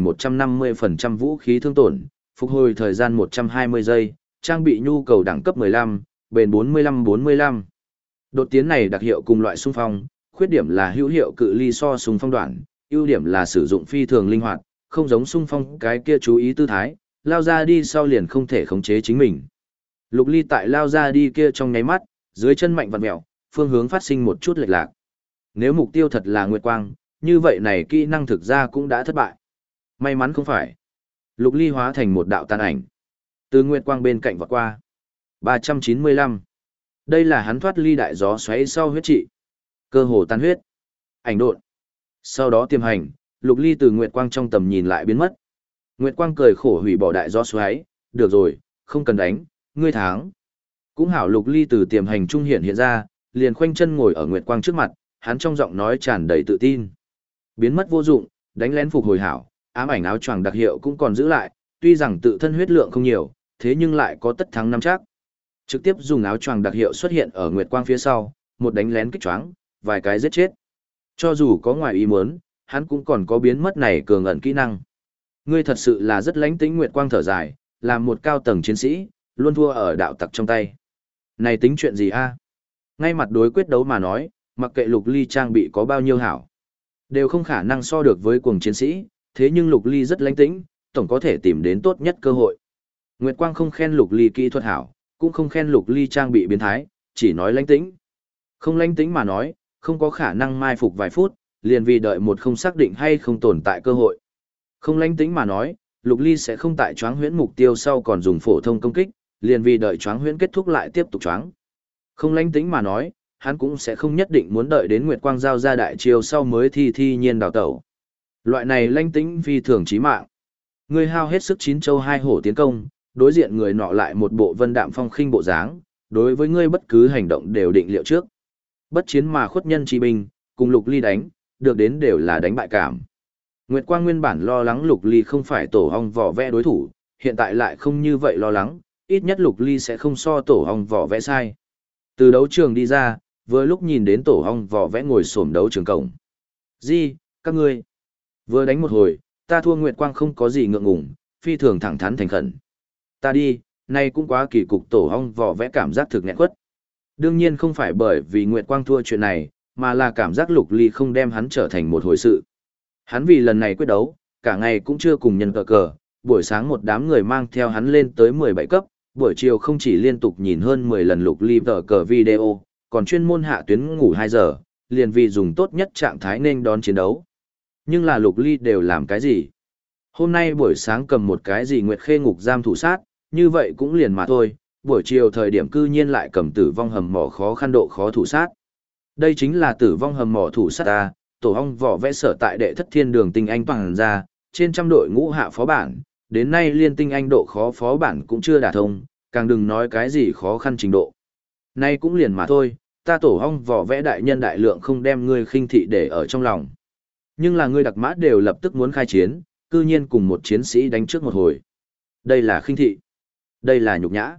150% vũ khí thương tổn, phục hồi thời gian 120 giây, trang bị nhu cầu đẳng cấp 15, bền 45-45. Đột tiến này đặc hiệu cùng loại xung phong, khuyết điểm là hữu hiệu cự ly so xung phong đoạn, ưu điểm là sử dụng phi thường linh hoạt, không giống xung phong cái kia chú ý tư thái, lao ra đi sau liền không thể khống chế chính mình. Lục Ly tại lao ra đi kia trong nháy mắt, dưới chân mạnh vặn mèo, phương hướng phát sinh một chút lệch lạc. Nếu mục tiêu thật là Nguyệt Quang, như vậy này kỹ năng thực ra cũng đã thất bại. May mắn không phải. Lục Ly hóa thành một đạo tàn ảnh. Từ Nguyệt Quang bên cạnh vọt qua. 395. Đây là hắn thoát ly đại gió xoáy sau huyết trị. Cơ hồ tan huyết. Ảnh độn. Sau đó tiềm hành, Lục Ly từ Nguyệt Quang trong tầm nhìn lại biến mất. Nguyệt Quang cười khổ hủy bỏ đại gió xoáy. Được rồi, không cần đánh, ngươi thắng. Cũng hảo. Lục Ly từ tiềm hành trung hiện ra, liền khoanh chân ngồi ở Nguyệt Quang trước mặt, hắn trong giọng nói tràn đầy tự tin. Biến mất vô dụng, đánh lén phục hồi hảo, ám ảnh áo choàng đặc hiệu cũng còn giữ lại, tuy rằng tự thân huyết lượng không nhiều, thế nhưng lại có tất thắng năm chắc. Trực tiếp dùng áo choàng đặc hiệu xuất hiện ở Nguyệt Quang phía sau, một đánh lén kích choáng, vài cái giết chết. Cho dù có ngoài ý muốn, hắn cũng còn có biến mất này cường ẩn kỹ năng. Ngươi thật sự là rất lánh tính. Nguyệt Quang thở dài, làm một cao tầng chiến sĩ, luôn thua ở đạo tặc trong tay. Này tính chuyện gì a? Ngay mặt đối quyết đấu mà nói, mặc kệ Lục Ly trang bị có bao nhiêu hảo, đều không khả năng so được với cuồng chiến sĩ, thế nhưng Lục Ly rất lánh tĩnh, tổng có thể tìm đến tốt nhất cơ hội. Nguyệt Quang không khen Lục Ly kỹ thuật hảo, cũng không khen Lục Ly trang bị biến thái, chỉ nói lánh tĩnh. Không lánh tĩnh mà nói, không có khả năng mai phục vài phút, liền vì đợi một không xác định hay không tồn tại cơ hội. Không lánh tĩnh mà nói, Lục Ly sẽ không tại choáng huyễn mục tiêu sau còn dùng phổ thông công kích, liền vì đợi choáng huyễn kết thúc lại tiếp tục choáng. Không lánh tĩnh mà nói, hắn cũng sẽ không nhất định muốn đợi đến Nguyệt Quang giao ra đại chiêu sau mới thi nhiên đào tẩu. Loại này lanh tĩnh phi thường chí mạng. Ngươi hao hết sức 9 châu 2 hổ tiến công, đối diện người nọ lại một bộ vân đạm phong khinh bộ dáng, đối với ngươi bất cứ hành động đều định liệu trước. Bất chiến mà khuất nhân chi binh, cùng Lục Ly đánh, được đến đều là đánh bại cảm. Nguyệt Quang nguyên bản lo lắng Lục Ly không phải tổ ong vỏ vẽ đối thủ, hiện tại lại không như vậy lo lắng, ít nhất Lục Ly sẽ không so tổ ong vỏ vẽ sai. Từ đấu trường đi ra, vừa lúc nhìn đến tổ ong vỏ vẽ ngồi xổm đấu trường cổng. Gì, các ngươi? Vừa đánh một hồi, ta thua. Nguyệt Quang không có gì ngượng ngùng, phi thường thẳng thắn thành khẩn. Ta đi, nay cũng quá kỳ cục. Tổ ong vỏ vẽ cảm giác thực nghẹn quất. Đương nhiên không phải bởi vì Nguyệt Quang thua chuyện này, mà là cảm giác Lục Ly không đem hắn trở thành một hồi sự. Hắn vì lần này quyết đấu, cả ngày cũng chưa cùng nhân cờ, buổi sáng một đám người mang theo hắn lên tới 17 cấp, buổi chiều không chỉ liên tục nhìn hơn 10 lần Lục Ly cờ video, còn chuyên môn hạ tuyến ngủ 2 giờ, liền vì dùng tốt nhất trạng thái nên đón chiến đấu. Nhưng là Lục Ly đều làm cái gì? Hôm nay buổi sáng cầm một cái gì Nguyệt Khê ngục giam thủ sát, như vậy cũng liền mà thôi, buổi chiều thời điểm cư nhiên lại cầm tử vong hầm mỏ khó khăn độ khó thủ sát. Đây chính là tử vong hầm mỏ thủ sát ta, tổ ong vỏ vẽ sở tại đệ thất thiên đường tinh anh toàn ra, trên trăm đội ngũ hạ phó bản, đến nay liên tinh anh độ khó phó bản cũng chưa đả thông, càng đừng nói cái gì khó khăn trình độ. Nay cũng liền mà thôi, ta tổ ong vỏ vẽ đại nhân đại lượng không đem ngươi khinh thị để ở trong lòng. Nhưng là ngươi đặc mã đều lập tức muốn khai chiến, cư nhiên cùng một chiến sĩ đánh trước một hồi. Đây là khinh thị. Đây là nhục nhã.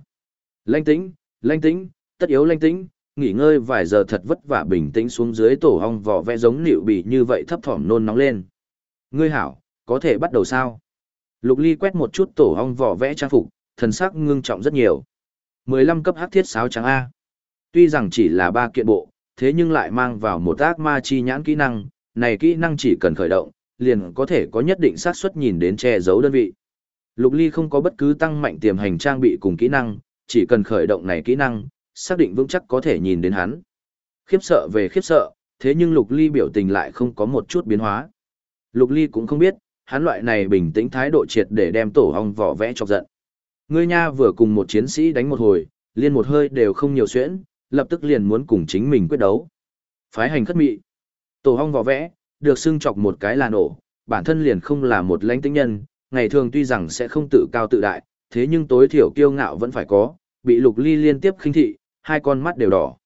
Lanh tĩnh, tất yếu lanh tĩnh, nghỉ ngơi vài giờ thật vất vả bình tĩnh xuống dưới tổ ong vỏ vẽ giống nịu bị như vậy thấp thỏm nôn nóng lên. Ngươi hảo, có thể bắt đầu sao? Lục Ly quét một chút tổ ong vỏ vẽ trang phục, thần sắc ngưng trọng rất nhiều. 15 cấp hắc thiết sáo trắng A. Tuy rằng chỉ là 3 kiện bộ, thế nhưng lại mang vào một ác ma chi nhãn kỹ năng, này kỹ năng chỉ cần khởi động, liền có thể có nhất định xác suất nhìn đến che giấu đơn vị. Lục Ly không có bất cứ tăng mạnh tiềm hành trang bị cùng kỹ năng, chỉ cần khởi động này kỹ năng, xác định vững chắc có thể nhìn đến hắn. Khiếp sợ về khiếp sợ, thế nhưng Lục Ly biểu tình lại không có một chút biến hóa. Lục Ly cũng không biết, hắn loại này bình tĩnh thái độ triệt để đem tổ ong vỏ vẽ chọc giận. Ngươi nha vừa cùng một chiến sĩ đánh một hồi, liên một hơi đều không nhiều xuyễn, lập tức liền muốn cùng chính mình quyết đấu. Phái hành khất mị. Tổ ong vỏ vẽ, được xưng chọc một cái là nổ, bản thân liền không là một lãnh tĩnh nhân, ngày thường tuy rằng sẽ không tự cao tự đại, thế nhưng tối thiểu kiêu ngạo vẫn phải có, bị Lục Ly liên tiếp khinh thị, hai con mắt đều đỏ.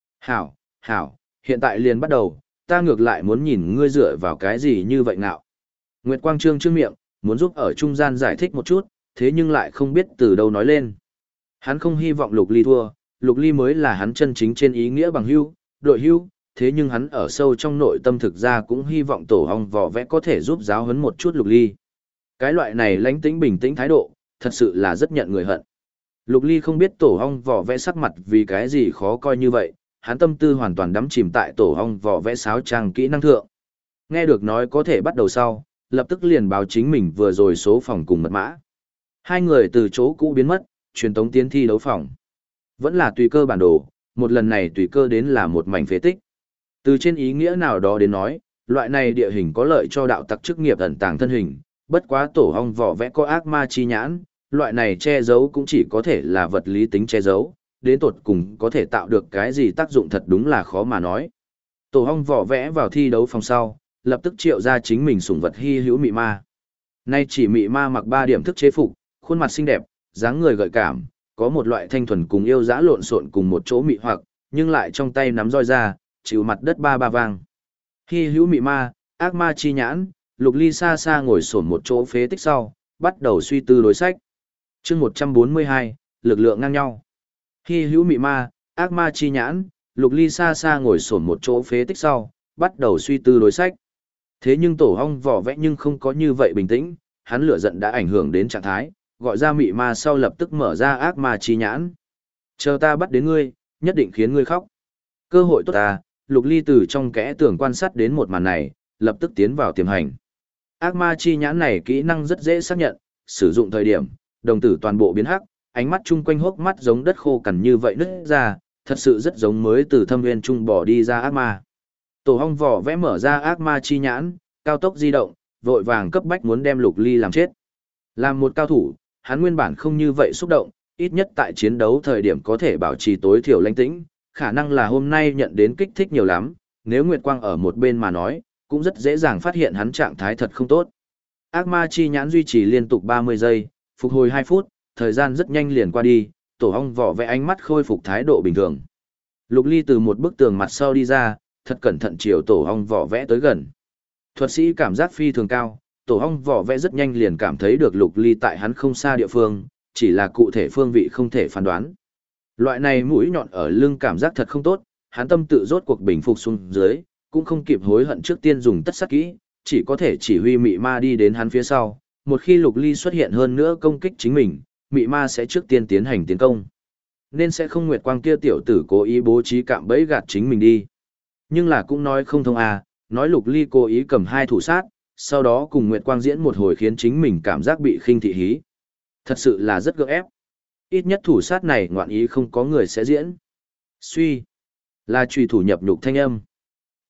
Hảo, hiện tại liền bắt đầu, ta ngược lại muốn nhìn ngươi dựa vào cái gì như vậy ngạo. Nguyệt Quang trương miệng, muốn giúp ở trung gian giải thích một chút, thế nhưng lại không biết từ đâu nói lên. Hắn không hy vọng Lục Ly thua, Lục Ly mới là hắn chân chính trên ý nghĩa bằng hữu, đội hữu, thế nhưng hắn ở sâu trong nội tâm thực ra cũng hy vọng tổ ong vỏ vẽ có thể giúp giáo huấn một chút Lục Ly. Cái loại này lãnh tĩnh bình tĩnh thái độ, thật sự là rất nhận người hận. Lục Ly không biết tổ ong vỏ vẽ sắc mặt vì cái gì khó coi như vậy, hắn tâm tư hoàn toàn đắm chìm tại tổ ong vỏ vẽ sáo trang kỹ năng thượng. Nghe được nói có thể bắt đầu sau, lập tức liền báo chính mình vừa rồi số phòng cùng mật mã. Hai người từ chỗ cũ biến mất, truyền tống tiến thi đấu phòng. Vẫn là tùy cơ bản đồ, một lần này tùy cơ đến là một mảnh phế tích. Từ trên ý nghĩa nào đó đến nói, loại này địa hình có lợi cho đạo tặc chức nghiệp ẩn tàng thân hình, bất quá tổ ong vỏ vẽ có ác ma chi nhãn, loại này che giấu cũng chỉ có thể là vật lý tính che giấu, đến tột cùng có thể tạo được cái gì tác dụng thật đúng là khó mà nói. Tổ ong vỏ vẽ vào thi đấu phòng sau, lập tức triệu ra chính mình sủng vật hy hữu mị ma. Nay chỉ mị ma mặc 3 điểm thức chế phục, khuôn mặt xinh đẹp, dáng người gợi cảm, có một loại thanh thuần cùng yêu dã lộn xộn cùng một chỗ mị hoặc, nhưng lại trong tay nắm roi ra, chịu mặt đất ba vang. Hy hữu mị ma, ác ma chi nhãn, Lục Ly xa xa ngồi xổm một chỗ phế tích sau, bắt đầu suy tư đối sách. Chương 142, lực lượng ngang nhau. Hy hữu mị ma, ác ma chi nhãn, Lục Ly xa xa ngồi xổm một chỗ phế tích sau, bắt đầu suy tư đối sách. Thế nhưng tổ ong vỏ vẽ nhưng không có như vậy bình tĩnh, hắn lửa giận đã ảnh hưởng đến trạng thái, gọi ra mị ma sau lập tức mở ra ác ma chi nhãn. Chờ ta bắt đến ngươi, nhất định khiến ngươi khóc. Cơ hội tốt ta, Lục Ly từ trong kẽ tường quan sát đến một màn này, lập tức tiến vào tiềm hành. Ác ma chi nhãn này kỹ năng rất dễ xác nhận, sử dụng thời điểm, đồng tử toàn bộ biến hắc, ánh mắt chung quanh hốc mắt giống đất khô cằn như vậy nứt ra, thật sự rất giống mới từ thâm nguyên trung bỏ đi ra ác ma. Tổ ong vỏ vẽ mở ra ác ma chi nhãn, cao tốc di động, vội vàng cấp bách muốn đem Lục Ly làm chết. Làm một cao thủ, hắn nguyên bản không như vậy xúc động, ít nhất tại chiến đấu thời điểm có thể bảo trì tối thiểu lãnh tĩnh, khả năng là hôm nay nhận đến kích thích nhiều lắm, nếu Nguyệt Quang ở một bên mà nói, cũng rất dễ dàng phát hiện hắn trạng thái thật không tốt. Ác ma chi nhãn duy trì liên tục 30 giây, phục hồi 2 phút, thời gian rất nhanh liền qua đi, tổ ong vỏ vẽ ánh mắt khôi phục thái độ bình thường. Lục Ly từ một bức tường mặt sau đi ra, thật cẩn thận chiều tổ ong vỏ vẽ tới gần. Thuật sĩ cảm giác phi thường cao, tổ ong vỏ vẽ rất nhanh liền cảm thấy được Lục Ly tại hắn không xa địa phương, chỉ là cụ thể phương vị không thể phán đoán. Loại này mũi nhọn ở lưng cảm giác thật không tốt, hắn tâm tự rốt cuộc bình phục xuống dưới, cũng không kịp hối hận trước tiên dùng tất sát kỹ, chỉ có thể chỉ huy mị ma đi đến hắn phía sau. Một khi Lục Ly xuất hiện hơn nữa công kích chính mình, mị ma sẽ trước tiên tiến hành tiến công. Nên sẽ không Nguyệt Quang kia tiểu tử cố ý bố trí cạm bẫy gạt chính mình đi. Nhưng là cũng nói không thông à, nói Lục Ly cố ý cầm 2 thủ sát, sau đó cùng Nguyệt Quang diễn một hồi khiến chính mình cảm giác bị khinh thị hí. Thật sự là rất gượng ép. Ít nhất thủ sát này ngoạn ý không có người sẽ diễn. Suy. Là truy thủ nhập nhục thanh âm.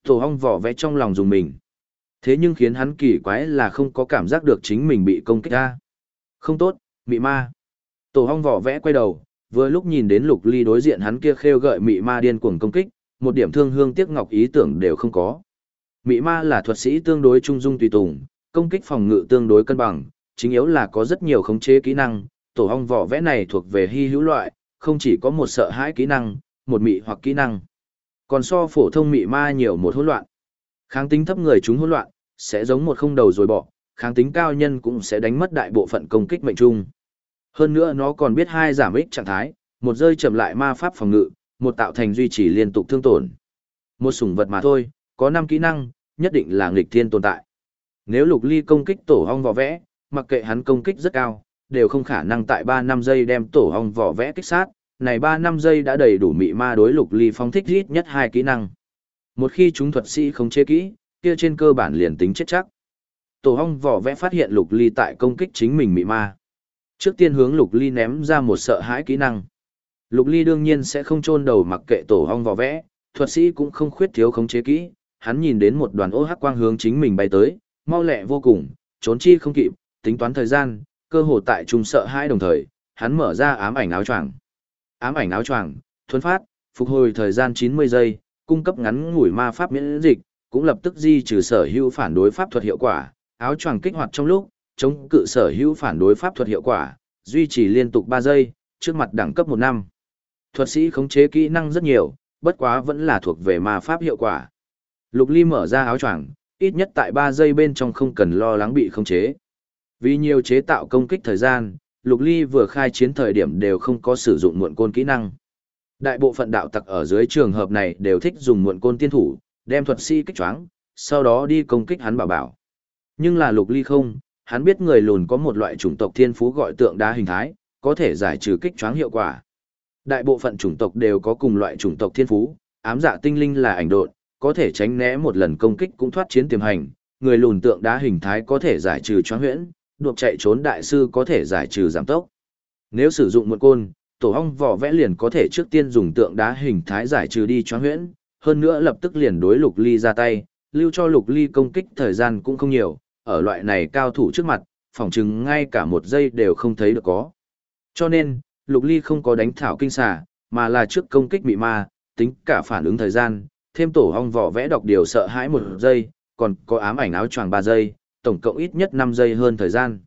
Tổ hong vỏ vẽ trong lòng dùng mình. Thế nhưng khiến hắn kỳ quái là không có cảm giác được chính mình bị công kích ra. Không tốt, mị ma. Tổ hong vỏ vẽ quay đầu, vừa lúc nhìn đến Lục Ly đối diện hắn kia khêu gợi mị ma điên cuồng công kích, một điểm thương hương tiếc ngọc ý tưởng đều không có. Mị ma là thuật sĩ tương đối trung dung tùy tùng, công kích phòng ngự tương đối cân bằng, chính yếu là có rất nhiều khống chế kỹ năng, tổ hong vỏ vẽ này thuộc về hy hữu loại, không chỉ có một sợ hãi kỹ năng, một mị hoặc kỹ năng. Còn so phổ thông mị ma nhiều một hỗn loạn. Kháng tính thấp người chúng hỗn loạn, sẽ giống một không đầu rồi bỏ, kháng tính cao nhân cũng sẽ đánh mất đại bộ phận công kích mệnh trung. Hơn nữa nó còn biết hai giảm ích trạng thái, một rơi chậm lại ma pháp phòng ngự, một tạo thành duy trì liên tục thương tổn. Một sủng vật mà thôi, có 5 kỹ năng, nhất định là nghịch thiên tồn tại. Nếu Lục Ly công kích tổ hong vỏ vẽ, mặc kệ hắn công kích rất cao, đều không khả năng tại 3-5 giây đem tổ hong vỏ vẽ kích sát, này 3-5 giây đã đầy đủ mị ma đối Lục Ly phóng thích ít nhất 2 kỹ năng. Một khi chúng thuật sĩ không chế kỹ, kia trên cơ bản liền tính chết chắc. Tổ hong vỏ vẽ phát hiện Lục Ly tại công kích chính mình mị ma. Trước tiên hướng Lục Ly ném ra một sợ hãi kỹ năng. Lục Ly đương nhiên sẽ không chôn đầu mặc kệ tổ hong vỏ vẽ, thuật sĩ cũng không khuyết thiếu khống chế kỹ, hắn nhìn đến một đoàn ô hắc quang hướng chính mình bay tới, mau lẹ vô cùng, trốn chi không kịp, tính toán thời gian, cơ hồ tại trung sợ hãi đồng thời, hắn mở ra ám ảnh áo choàng. Ám ảnh áo choàng, thuần phát, phục hồi thời gian 90 giây, cung cấp ngắn ngủi ma pháp miễn dịch, cũng lập tức di trừ sở hữu phản đối pháp thuật hiệu quả, áo choàng kích hoạt trong lúc, chống cự sở hữu phản đối pháp thuật hiệu quả, duy trì liên tục 3 giây, trước mặt đẳng cấp 1 năm. Thuật sĩ khống chế kỹ năng rất nhiều, bất quá vẫn là thuộc về ma pháp hiệu quả. Lục Ly mở ra áo choàng, ít nhất tại 3 giây bên trong không cần lo lắng bị khống chế. Vì nhiều chế tạo công kích thời gian, Lục Ly vừa khai chiến thời điểm đều không có sử dụng muộn côn kỹ năng. Đại bộ phận đạo tặc ở dưới trường hợp này đều thích dùng muộn côn tiên thủ, đem thuật sĩ kích choáng, sau đó đi công kích hắn bảo bảo. Nhưng là Lục Ly không, hắn biết người lùn có một loại chủng tộc thiên phú gọi tượng đá hình thái, có thể giải trừ kích choáng hiệu quả. Đại bộ phận chủng tộc đều có cùng loại chủng tộc thiên phú, ám dạ tinh linh là ảnh độn, có thể tránh né một lần công kích cũng thoát chiến tiềm hành, người lùn tượng đá hình thái có thể giải trừ choáng huyễn, đuộc chạy trốn đại sư có thể giải trừ giảm tốc. Nếu sử dụng một côn, tổ hong vỏ vẽ liền có thể trước tiên dùng tượng đá hình thái giải trừ đi choáng huyễn, hơn nữa lập tức liền đối Lục Ly ra tay, lưu cho Lục Ly công kích thời gian cũng không nhiều, ở loại này cao thủ trước mặt, phỏng chừng ngay cả 1 giây đều không thấy được có. Cho nên, Lục Ly không có đánh thảo kinh xà, mà là trước công kích mị ma, tính cả phản ứng thời gian, thêm tổ hong vỏ vẽ đọc điều sợ hãi 1 giây, còn có ám ảnh áo choàng 3 giây, tổng cộng ít nhất 5 giây hơn thời gian.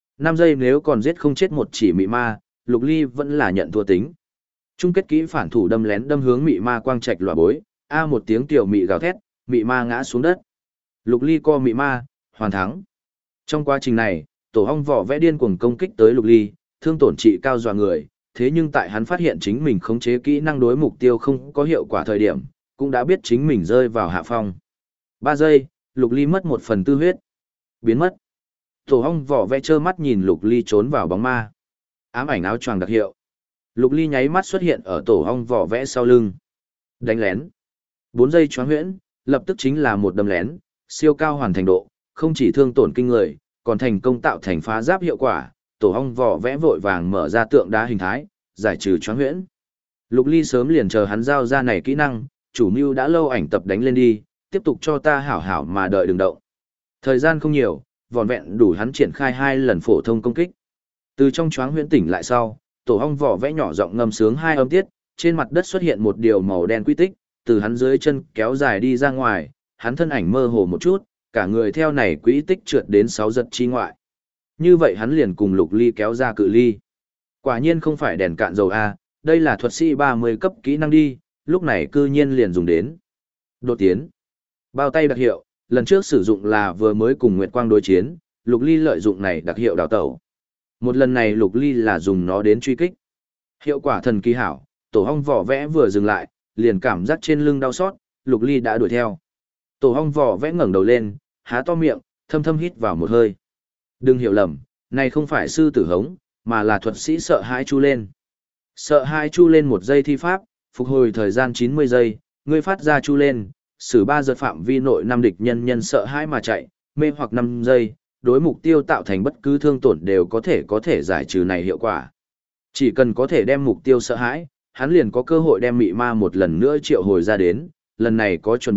5 giây nếu còn giết không chết một chỉ mị ma, Lục Ly vẫn là nhận thua tính. Chung kết kỹ phản thủ đâm lén đâm hướng mị ma quang trạch lòa bối, một tiếng tiểu mị gào thét, mị ma ngã xuống đất. Lục Ly co mị ma, hoàn thắng. Trong quá trình này, tổ hong vỏ vẽ điên cuồng công kích tới Lục Ly, thương tổn trị cao dọa người, thế nhưng tại hắn phát hiện chính mình khống chế kỹ năng đối mục tiêu không có hiệu quả thời điểm, cũng đã biết chính mình rơi vào hạ phong. 3 giây, Lục Ly mất 1/4 huyết. Biến mất. Tổ hong vỏ vẽ trơ mắt nhìn Lục Ly trốn vào bóng ma. Ám ảnh áo choàng đặc hiệu. Lục Ly nháy mắt xuất hiện ở tổ hong vỏ vẽ sau lưng. Đánh lén. 4 giây choáng huyễn, lập tức chính là một đâm lén, siêu cao hoàn thành độ, không chỉ thương tổn kinh người, còn thành công tạo thành phá giáp hiệu quả. Tổ hong vỏ vẽ vội vàng mở ra tượng đá hình thái, giải trừ choáng huyễn. Lục Ly sớm liền chờ hắn giao ra này kỹ năng, chủ mưu đã lâu ảnh tập đánh lên đi, tiếp tục cho ta hảo hảo mà đợi đừng động. Thời gian không nhiều, vỏn vẹn đủ hắn triển khai 2 lần phổ thông công kích. Từ trong choáng huyễn tỉnh lại sau, tổ hong vỏ vẽ nhỏ giọng ngâm sướng 2 âm tiết, trên mặt đất xuất hiện một điều màu đen quy tích, từ hắn dưới chân kéo dài đi ra ngoài, hắn thân ảnh mơ hồ một chút, cả người theo này quỹ tích trượt đến 6 giật chi ngoại. Như vậy hắn liền cùng Lục Ly kéo ra cự ly. Quả nhiên không phải đèn cạn dầu A, đây là thuật sĩ 30 cấp kỹ năng đi, lúc này cư nhiên liền dùng đến. Đột tiến. Bao tay đặc hiệu, lần trước sử dụng là vừa mới cùng Nguyệt Quang đối chiến, Lục Ly lợi dụng này đặc hiệu đào tẩu. Một lần này Lục Ly là dùng nó đến truy kích. Hiệu quả thần kỳ hảo, tổ hong vỏ vẽ vừa dừng lại, liền cảm giác trên lưng đau xót, Lục Ly đã đuổi theo. Tổ hong vỏ vẽ ngẩng đầu lên, há to miệng, thâm thâm hít vào một hơi. Đừng hiểu lầm, này không phải sư tử hống, mà là thuật sĩ sợ hãi chu lên. Sợ hãi chu lên 1 giây thi pháp, phục hồi thời gian 90 giây, ngươi phát ra chu lên, xử 3 giật phạm vi nội 5 địch nhân sợ hãi mà chạy, mê hoặc 5 giây, đối mục tiêu tạo thành bất cứ thương tổn đều có thể giải trừ này hiệu quả. Chỉ cần có thể đem mục tiêu sợ hãi, hắn liền có cơ hội đem mị ma một lần nữa triệu hồi ra đến, lần này có chuẩn bị,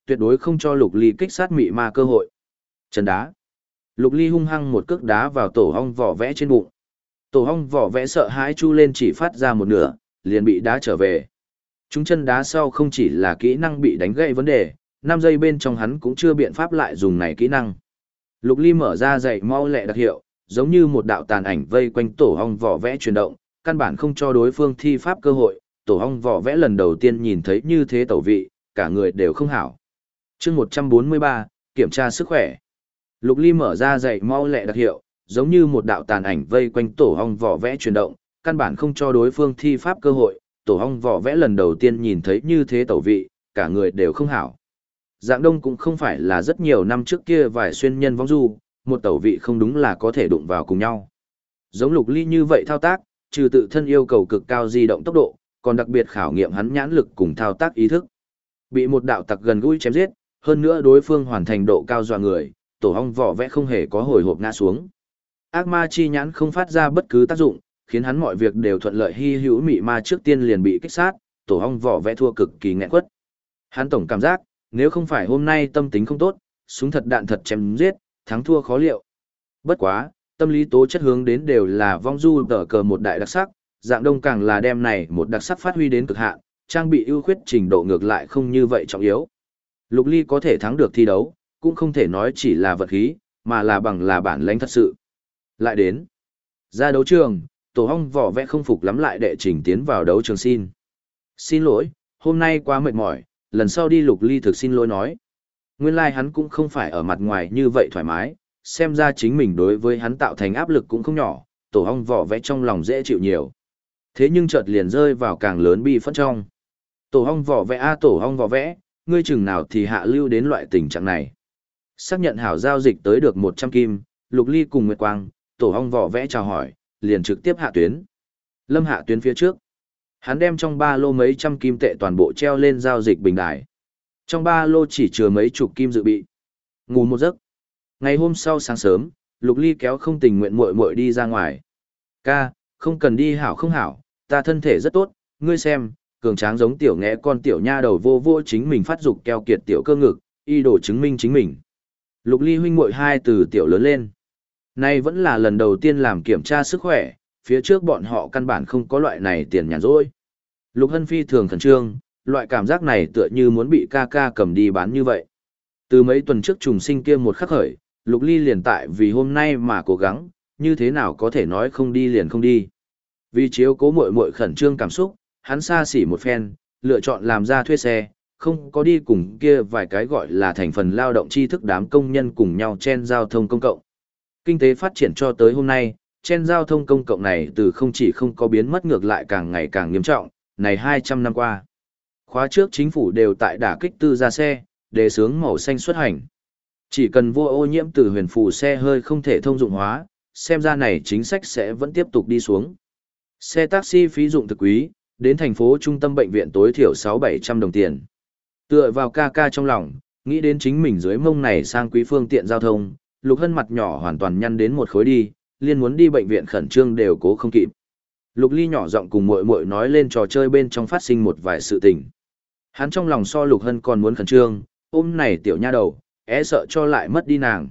tuyệt đối không cho Lục Ly kích sát mị ma cơ hội. Chân đá. Lục Ly hung hăng một cước đá vào tổ ong vỏ vẽ trên bụng. Tổ ong vỏ vẽ sợ hãi chu lên chỉ phát ra một nửa, liền bị đá trở về. Chúng chân đá sau không chỉ là kỹ năng bị đánh gãy vấn đề, 5 giây bên trong hắn cũng chưa biện pháp lại dùng này kỹ năng. Lục Ly mở ra dạy mau lẹ đặc hiệu, giống như một đạo tàn ảnh vây quanh tổ ong vỏ vẽ chuyển động, căn bản không cho đối phương thi pháp cơ hội. Tổ ong vỏ vẽ lần đầu tiên nhìn thấy như thế tẩu vị, cả người đều không hảo. Chương 143, kiểm tra sức khỏe. Lục Ly mở ra dạy mau lẹ đặc hiệu, giống như một đạo tàn ảnh vây quanh tổ ong vỏ vẽ chuyển động, căn bản không cho đối phương thi pháp cơ hội. Tổ ong vỏ vẽ lần đầu tiên nhìn thấy như thế tẩu vị, cả người đều không hảo. Dạng Đông cũng không phải là rất nhiều năm trước kia vài xuyên nhân vong du, một tẩu vị không đúng là có thể đụng vào cùng nhau. Giống Lục Ly như vậy thao tác, trừ tự thân yêu cầu cực cao di động tốc độ, còn đặc biệt khảo nghiệm hắn nhãn lực cùng thao tác ý thức. Bị một đạo tặc gần gũi chém giết, hơn nữa đối phương hoàn thành độ cao dọa người, tổ ong vỏ vẽ không hề có hồi hộp ngã xuống. Ác ma chi nhãn không phát ra bất cứ tác dụng, khiến hắn mọi việc đều thuận lợi, hy hữu mị ma trước tiên liền bị kích sát, tổ ong vỏ vẽ thua cực kỳ nghẹn quất. Hắn tổng cảm giác, nếu không phải hôm nay tâm tính không tốt, súng thật đạn thật chém giết, thắng thua khó liệu. Bất quá, tâm lý tố chất hướng đến đều là vong du tở cờ một đại đặc sắc, Dạng Đông càng là đem này một đặc sắc phát huy đến cực hạn, trang bị ưu khuyết trình độ ngược lại không như vậy trọng yếu. Lục Ly có thể thắng được thi đấu, cũng không thể nói chỉ là vật khí, mà là bằng là bản lĩnh thật sự. Lại đến, ra đấu trường, tổ ong vỏ vẽ không phục lắm lại đệ trình tiến vào đấu trường xin. Xin lỗi, hôm nay quá mệt mỏi, lần sau đi. Lục Ly thực xin lỗi nói. Nguyên lai hắn cũng không phải ở mặt ngoài như vậy thoải mái, xem ra chính mình đối với hắn tạo thành áp lực cũng không nhỏ, tổ ong vỏ vẽ trong lòng dễ chịu nhiều. Thế nhưng chợt liền rơi vào càng lớn bi phẫn trong. Tổ ong vỏ vẽ a tổ ong vỏ vẽ, ngươi chừng nào thì hạ lưu đến loại tình trạng này. Xác nhận hảo giao dịch tới được 100 kim, Lục Ly cùng Nguyệt Quang, tổ ong vỏ vẽ chào hỏi, liền trực tiếp hạ tuyến. Lâm hạ tuyến phía trước. Hắn đem trong ba lô mấy trăm kim tệ toàn bộ treo lên giao dịch bình đài. Trong ba lô chỉ chứa mấy chục kim dự bị. Ngủ một giấc. Ngày hôm sau sáng sớm, Lục Ly kéo không tình nguyện muội muội đi ra ngoài. Ca, không cần đi hảo không hảo, ta thân thể rất tốt, ngươi xem, cường tráng giống tiểu nghẽ con tiểu nha đầu vô vô chính mình phát dục keo kiệt tiểu cơ ngực, y đồ chứng minh chính mình. Lục Ly huynh muội hai từ tiểu lớn lên. Nay vẫn là lần đầu tiên làm kiểm tra sức khỏe, phía trước bọn họ căn bản không có loại này tiền nhàn rỗi. Lục Hân phi thường khẩn trương, loại cảm giác này tựa như muốn bị ca ca cầm đi bán như vậy. Từ mấy tuần trước trùng sinh kia một khắc khởi, Lục Ly liền tại vì hôm nay mà cố gắng, như thế nào có thể nói không đi liền không đi. Vì chiếu cố muội muội khẩn trương cảm xúc, hắn xa xỉ một phen, lựa chọn làm ra thuê xe, không có đi cùng kia vài cái gọi là thành phần lao động tri thức đám công nhân cùng nhau chen giao thông công cộng. Kinh tế phát triển cho tới hôm nay, chen giao thông công cộng này từ không chỉ không có biến mất ngược lại càng ngày càng nghiêm trọng, này 200 năm qua. Khóa trước chính phủ đều tại đả kích tư gia xe, đề xướng màu xanh xuất hành. Chỉ cần vô ô nhiễm từ huyền phù xe hơi không thể thông dụng hóa, xem ra này chính sách sẽ vẫn tiếp tục đi xuống. Xe taxi phí dụng thực quý, đến thành phố trung tâm bệnh viện tối thiểu 600-700 đồng tiền. Tựa vào ca ca trong lòng, nghĩ đến chính mình dưới mông này sang quý phương tiện giao thông, Lục Hân mặt nhỏ hoàn toàn nhăn đến một khối đi, liên muốn đi bệnh viện khẩn trương đều cố không kịp. Lục Ly nhỏ giọng cùng muội muội nói lên trò chơi bên trong phát sinh một vài sự tình. Hắn trong lòng so Lục Hân còn muốn khẩn trương, ôm này tiểu nha đầu, sợ cho lại mất đi nàng.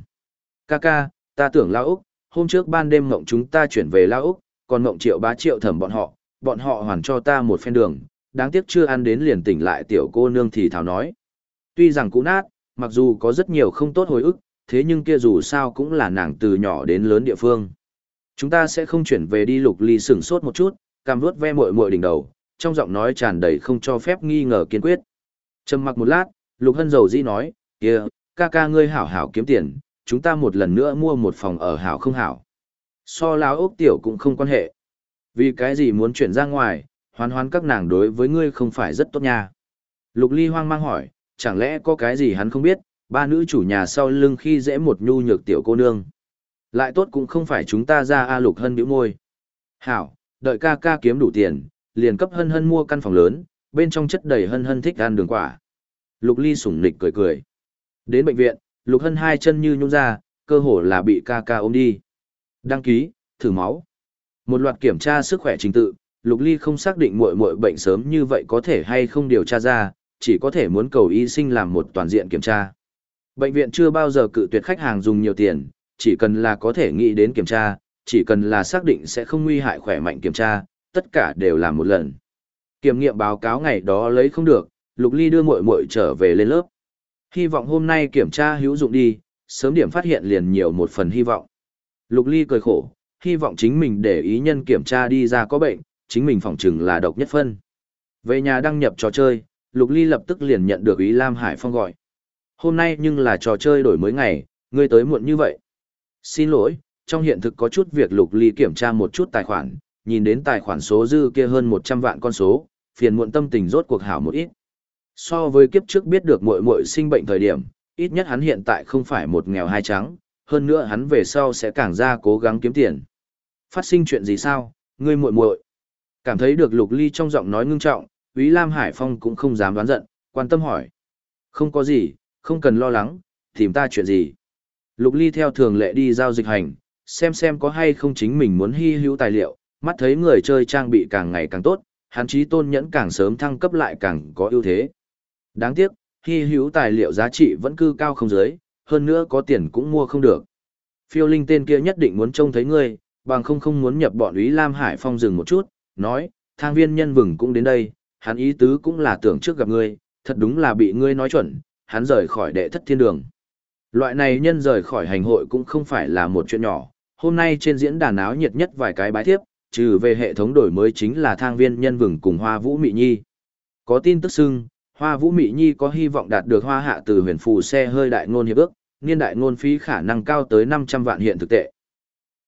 Ca, ta tưởng Lao Úc, hôm trước ban đêm mộng chúng ta chuyển về Lao Úc, còn mộng Triệu Bá Triệu Thẩm bọn họ hoàn cho ta một phen đường, đáng tiếc chưa ăn đến liền tỉnh lại. Tiểu cô nương thì thào nói. Tuy rằng cũ nát, mặc dù có rất nhiều không tốt hồi ức, thế nhưng kia dù sao cũng là nàng từ nhỏ đến lớn địa phương. Chúng ta sẽ không chuyển về đi. Lục Ly sửng sốt một chút, cằm vuốt ve muội muội đỉnh đầu, trong giọng nói tràn đầy không cho phép nghi ngờ kiên quyết. Trầm mặc một lát, Lục Hân dầu dĩ nói, kia, ca ngươi hảo hảo kiếm tiền, chúng ta một lần nữa mua một phòng ở hảo không hảo. So láo ốc tiểu cũng không quan hệ. Vì cái gì muốn chuyển ra ngoài, hoán các nàng đối với ngươi không phải rất tốt nha. Lục Ly hoang mang hỏi, chẳng lẽ có cái gì hắn không biết, ba nữ chủ nhà sau lưng khi dễ một nhu nhược tiểu cô nương. Lại tốt cũng không phải chúng ta ra. Lục Hân bĩu môi. Hảo, đợi ca kiếm đủ tiền, liền cấp Hân mua căn phòng lớn, bên trong chất đầy Hân thích ăn đường quả. Lục Ly sủng nịch cười. Đến bệnh viện, Lục Hân hai chân như nhũn ra, cơ hồ là bị ca ôm đi. Đăng ký, thử máu. Một loạt kiểm tra sức khỏe trình tự, Lục Ly không xác định muội bệnh sớm như vậy có thể hay không điều tra ra, chỉ có thể muốn cầu y sinh làm một toàn diện kiểm tra. Bệnh viện chưa bao giờ cự tuyệt khách hàng dùng nhiều tiền, chỉ cần là có thể nghĩ đến kiểm tra, chỉ cần là xác định sẽ không nguy hại khỏe mạnh kiểm tra, tất cả đều làm một lần. Kiểm nghiệm báo cáo ngày đó lấy không được, Lục Ly đưa muội muội trở về lên lớp. Hy vọng hôm nay kiểm tra hữu dụng đi, sớm điểm phát hiện liền nhiều một phần hy vọng. Lục Ly cười khổ, hy vọng chính mình để ý nhân kiểm tra đi ra có bệnh, chính mình phỏng chừng là độc nhất phân. Về nhà đăng nhập trò chơi, Lục Ly lập tức liền nhận được Ý Lam Hải Phong gọi. Hôm nay nhưng là trò chơi đổi mới ngày, ngươi tới muộn như vậy. Xin lỗi, trong hiện thực có chút việc Lục Ly kiểm tra một chút tài khoản, nhìn đến tài khoản số dư kia hơn 100 vạn con số, phiền muộn tâm tình rốt cuộc hảo một ít. So với kiếp trước biết được muội muội sinh bệnh thời điểm, ít nhất hắn hiện tại không phải một nghèo hai trắng, hơn nữa hắn về sau sẽ càng ra cố gắng kiếm tiền. Phát sinh chuyện gì sao, ngươi muội muội? Cảm thấy được Lục Ly trong giọng nói ngưng trọng, Úy Lam Hải Phong cũng không dám đoán giận, quan tâm hỏi. Không có gì, không cần lo lắng, tìm ta chuyện gì. Lục Ly theo thường lệ đi giao dịch hành, xem có hay không chính mình muốn hy hữu tài liệu, mắt thấy người chơi trang bị càng ngày càng tốt, hắn chí tôn nhẫn càng sớm thăng cấp lại càng có ưu thế. Đáng tiếc, hy hữu tài liệu giá trị vẫn cư cao không giới, hơn nữa có tiền cũng mua không được. Phiêu Linh tên kia nhất định muốn trông thấy ngươi, bằng không muốn nhập bọn Úy Lam Hải Phong dừng một chút, nói, thang viên nhân vừng cũng đến đây, hắn ý tứ cũng là tưởng trước gặp ngươi, thật đúng là bị ngươi nói chuẩn, hắn rời khỏi đệ thất thiên đường. Loại này nhân rời khỏi hành hội cũng không phải là một chuyện nhỏ, hôm nay trên diễn đàn áo nhiệt nhất vài cái bái thiếp, trừ về hệ thống đổi mới chính là thang viên nhân vừng cùng Hoa Vũ Mị Nhi. Có tin tức xưng, Hoa Vũ Mị Nhi có hy vọng đạt được hoa hạ từ huyền phù xe hơi đại ngôn hiệp ước, niên đại ngôn phí khả năng cao tới 500 vạn hiện thực tệ.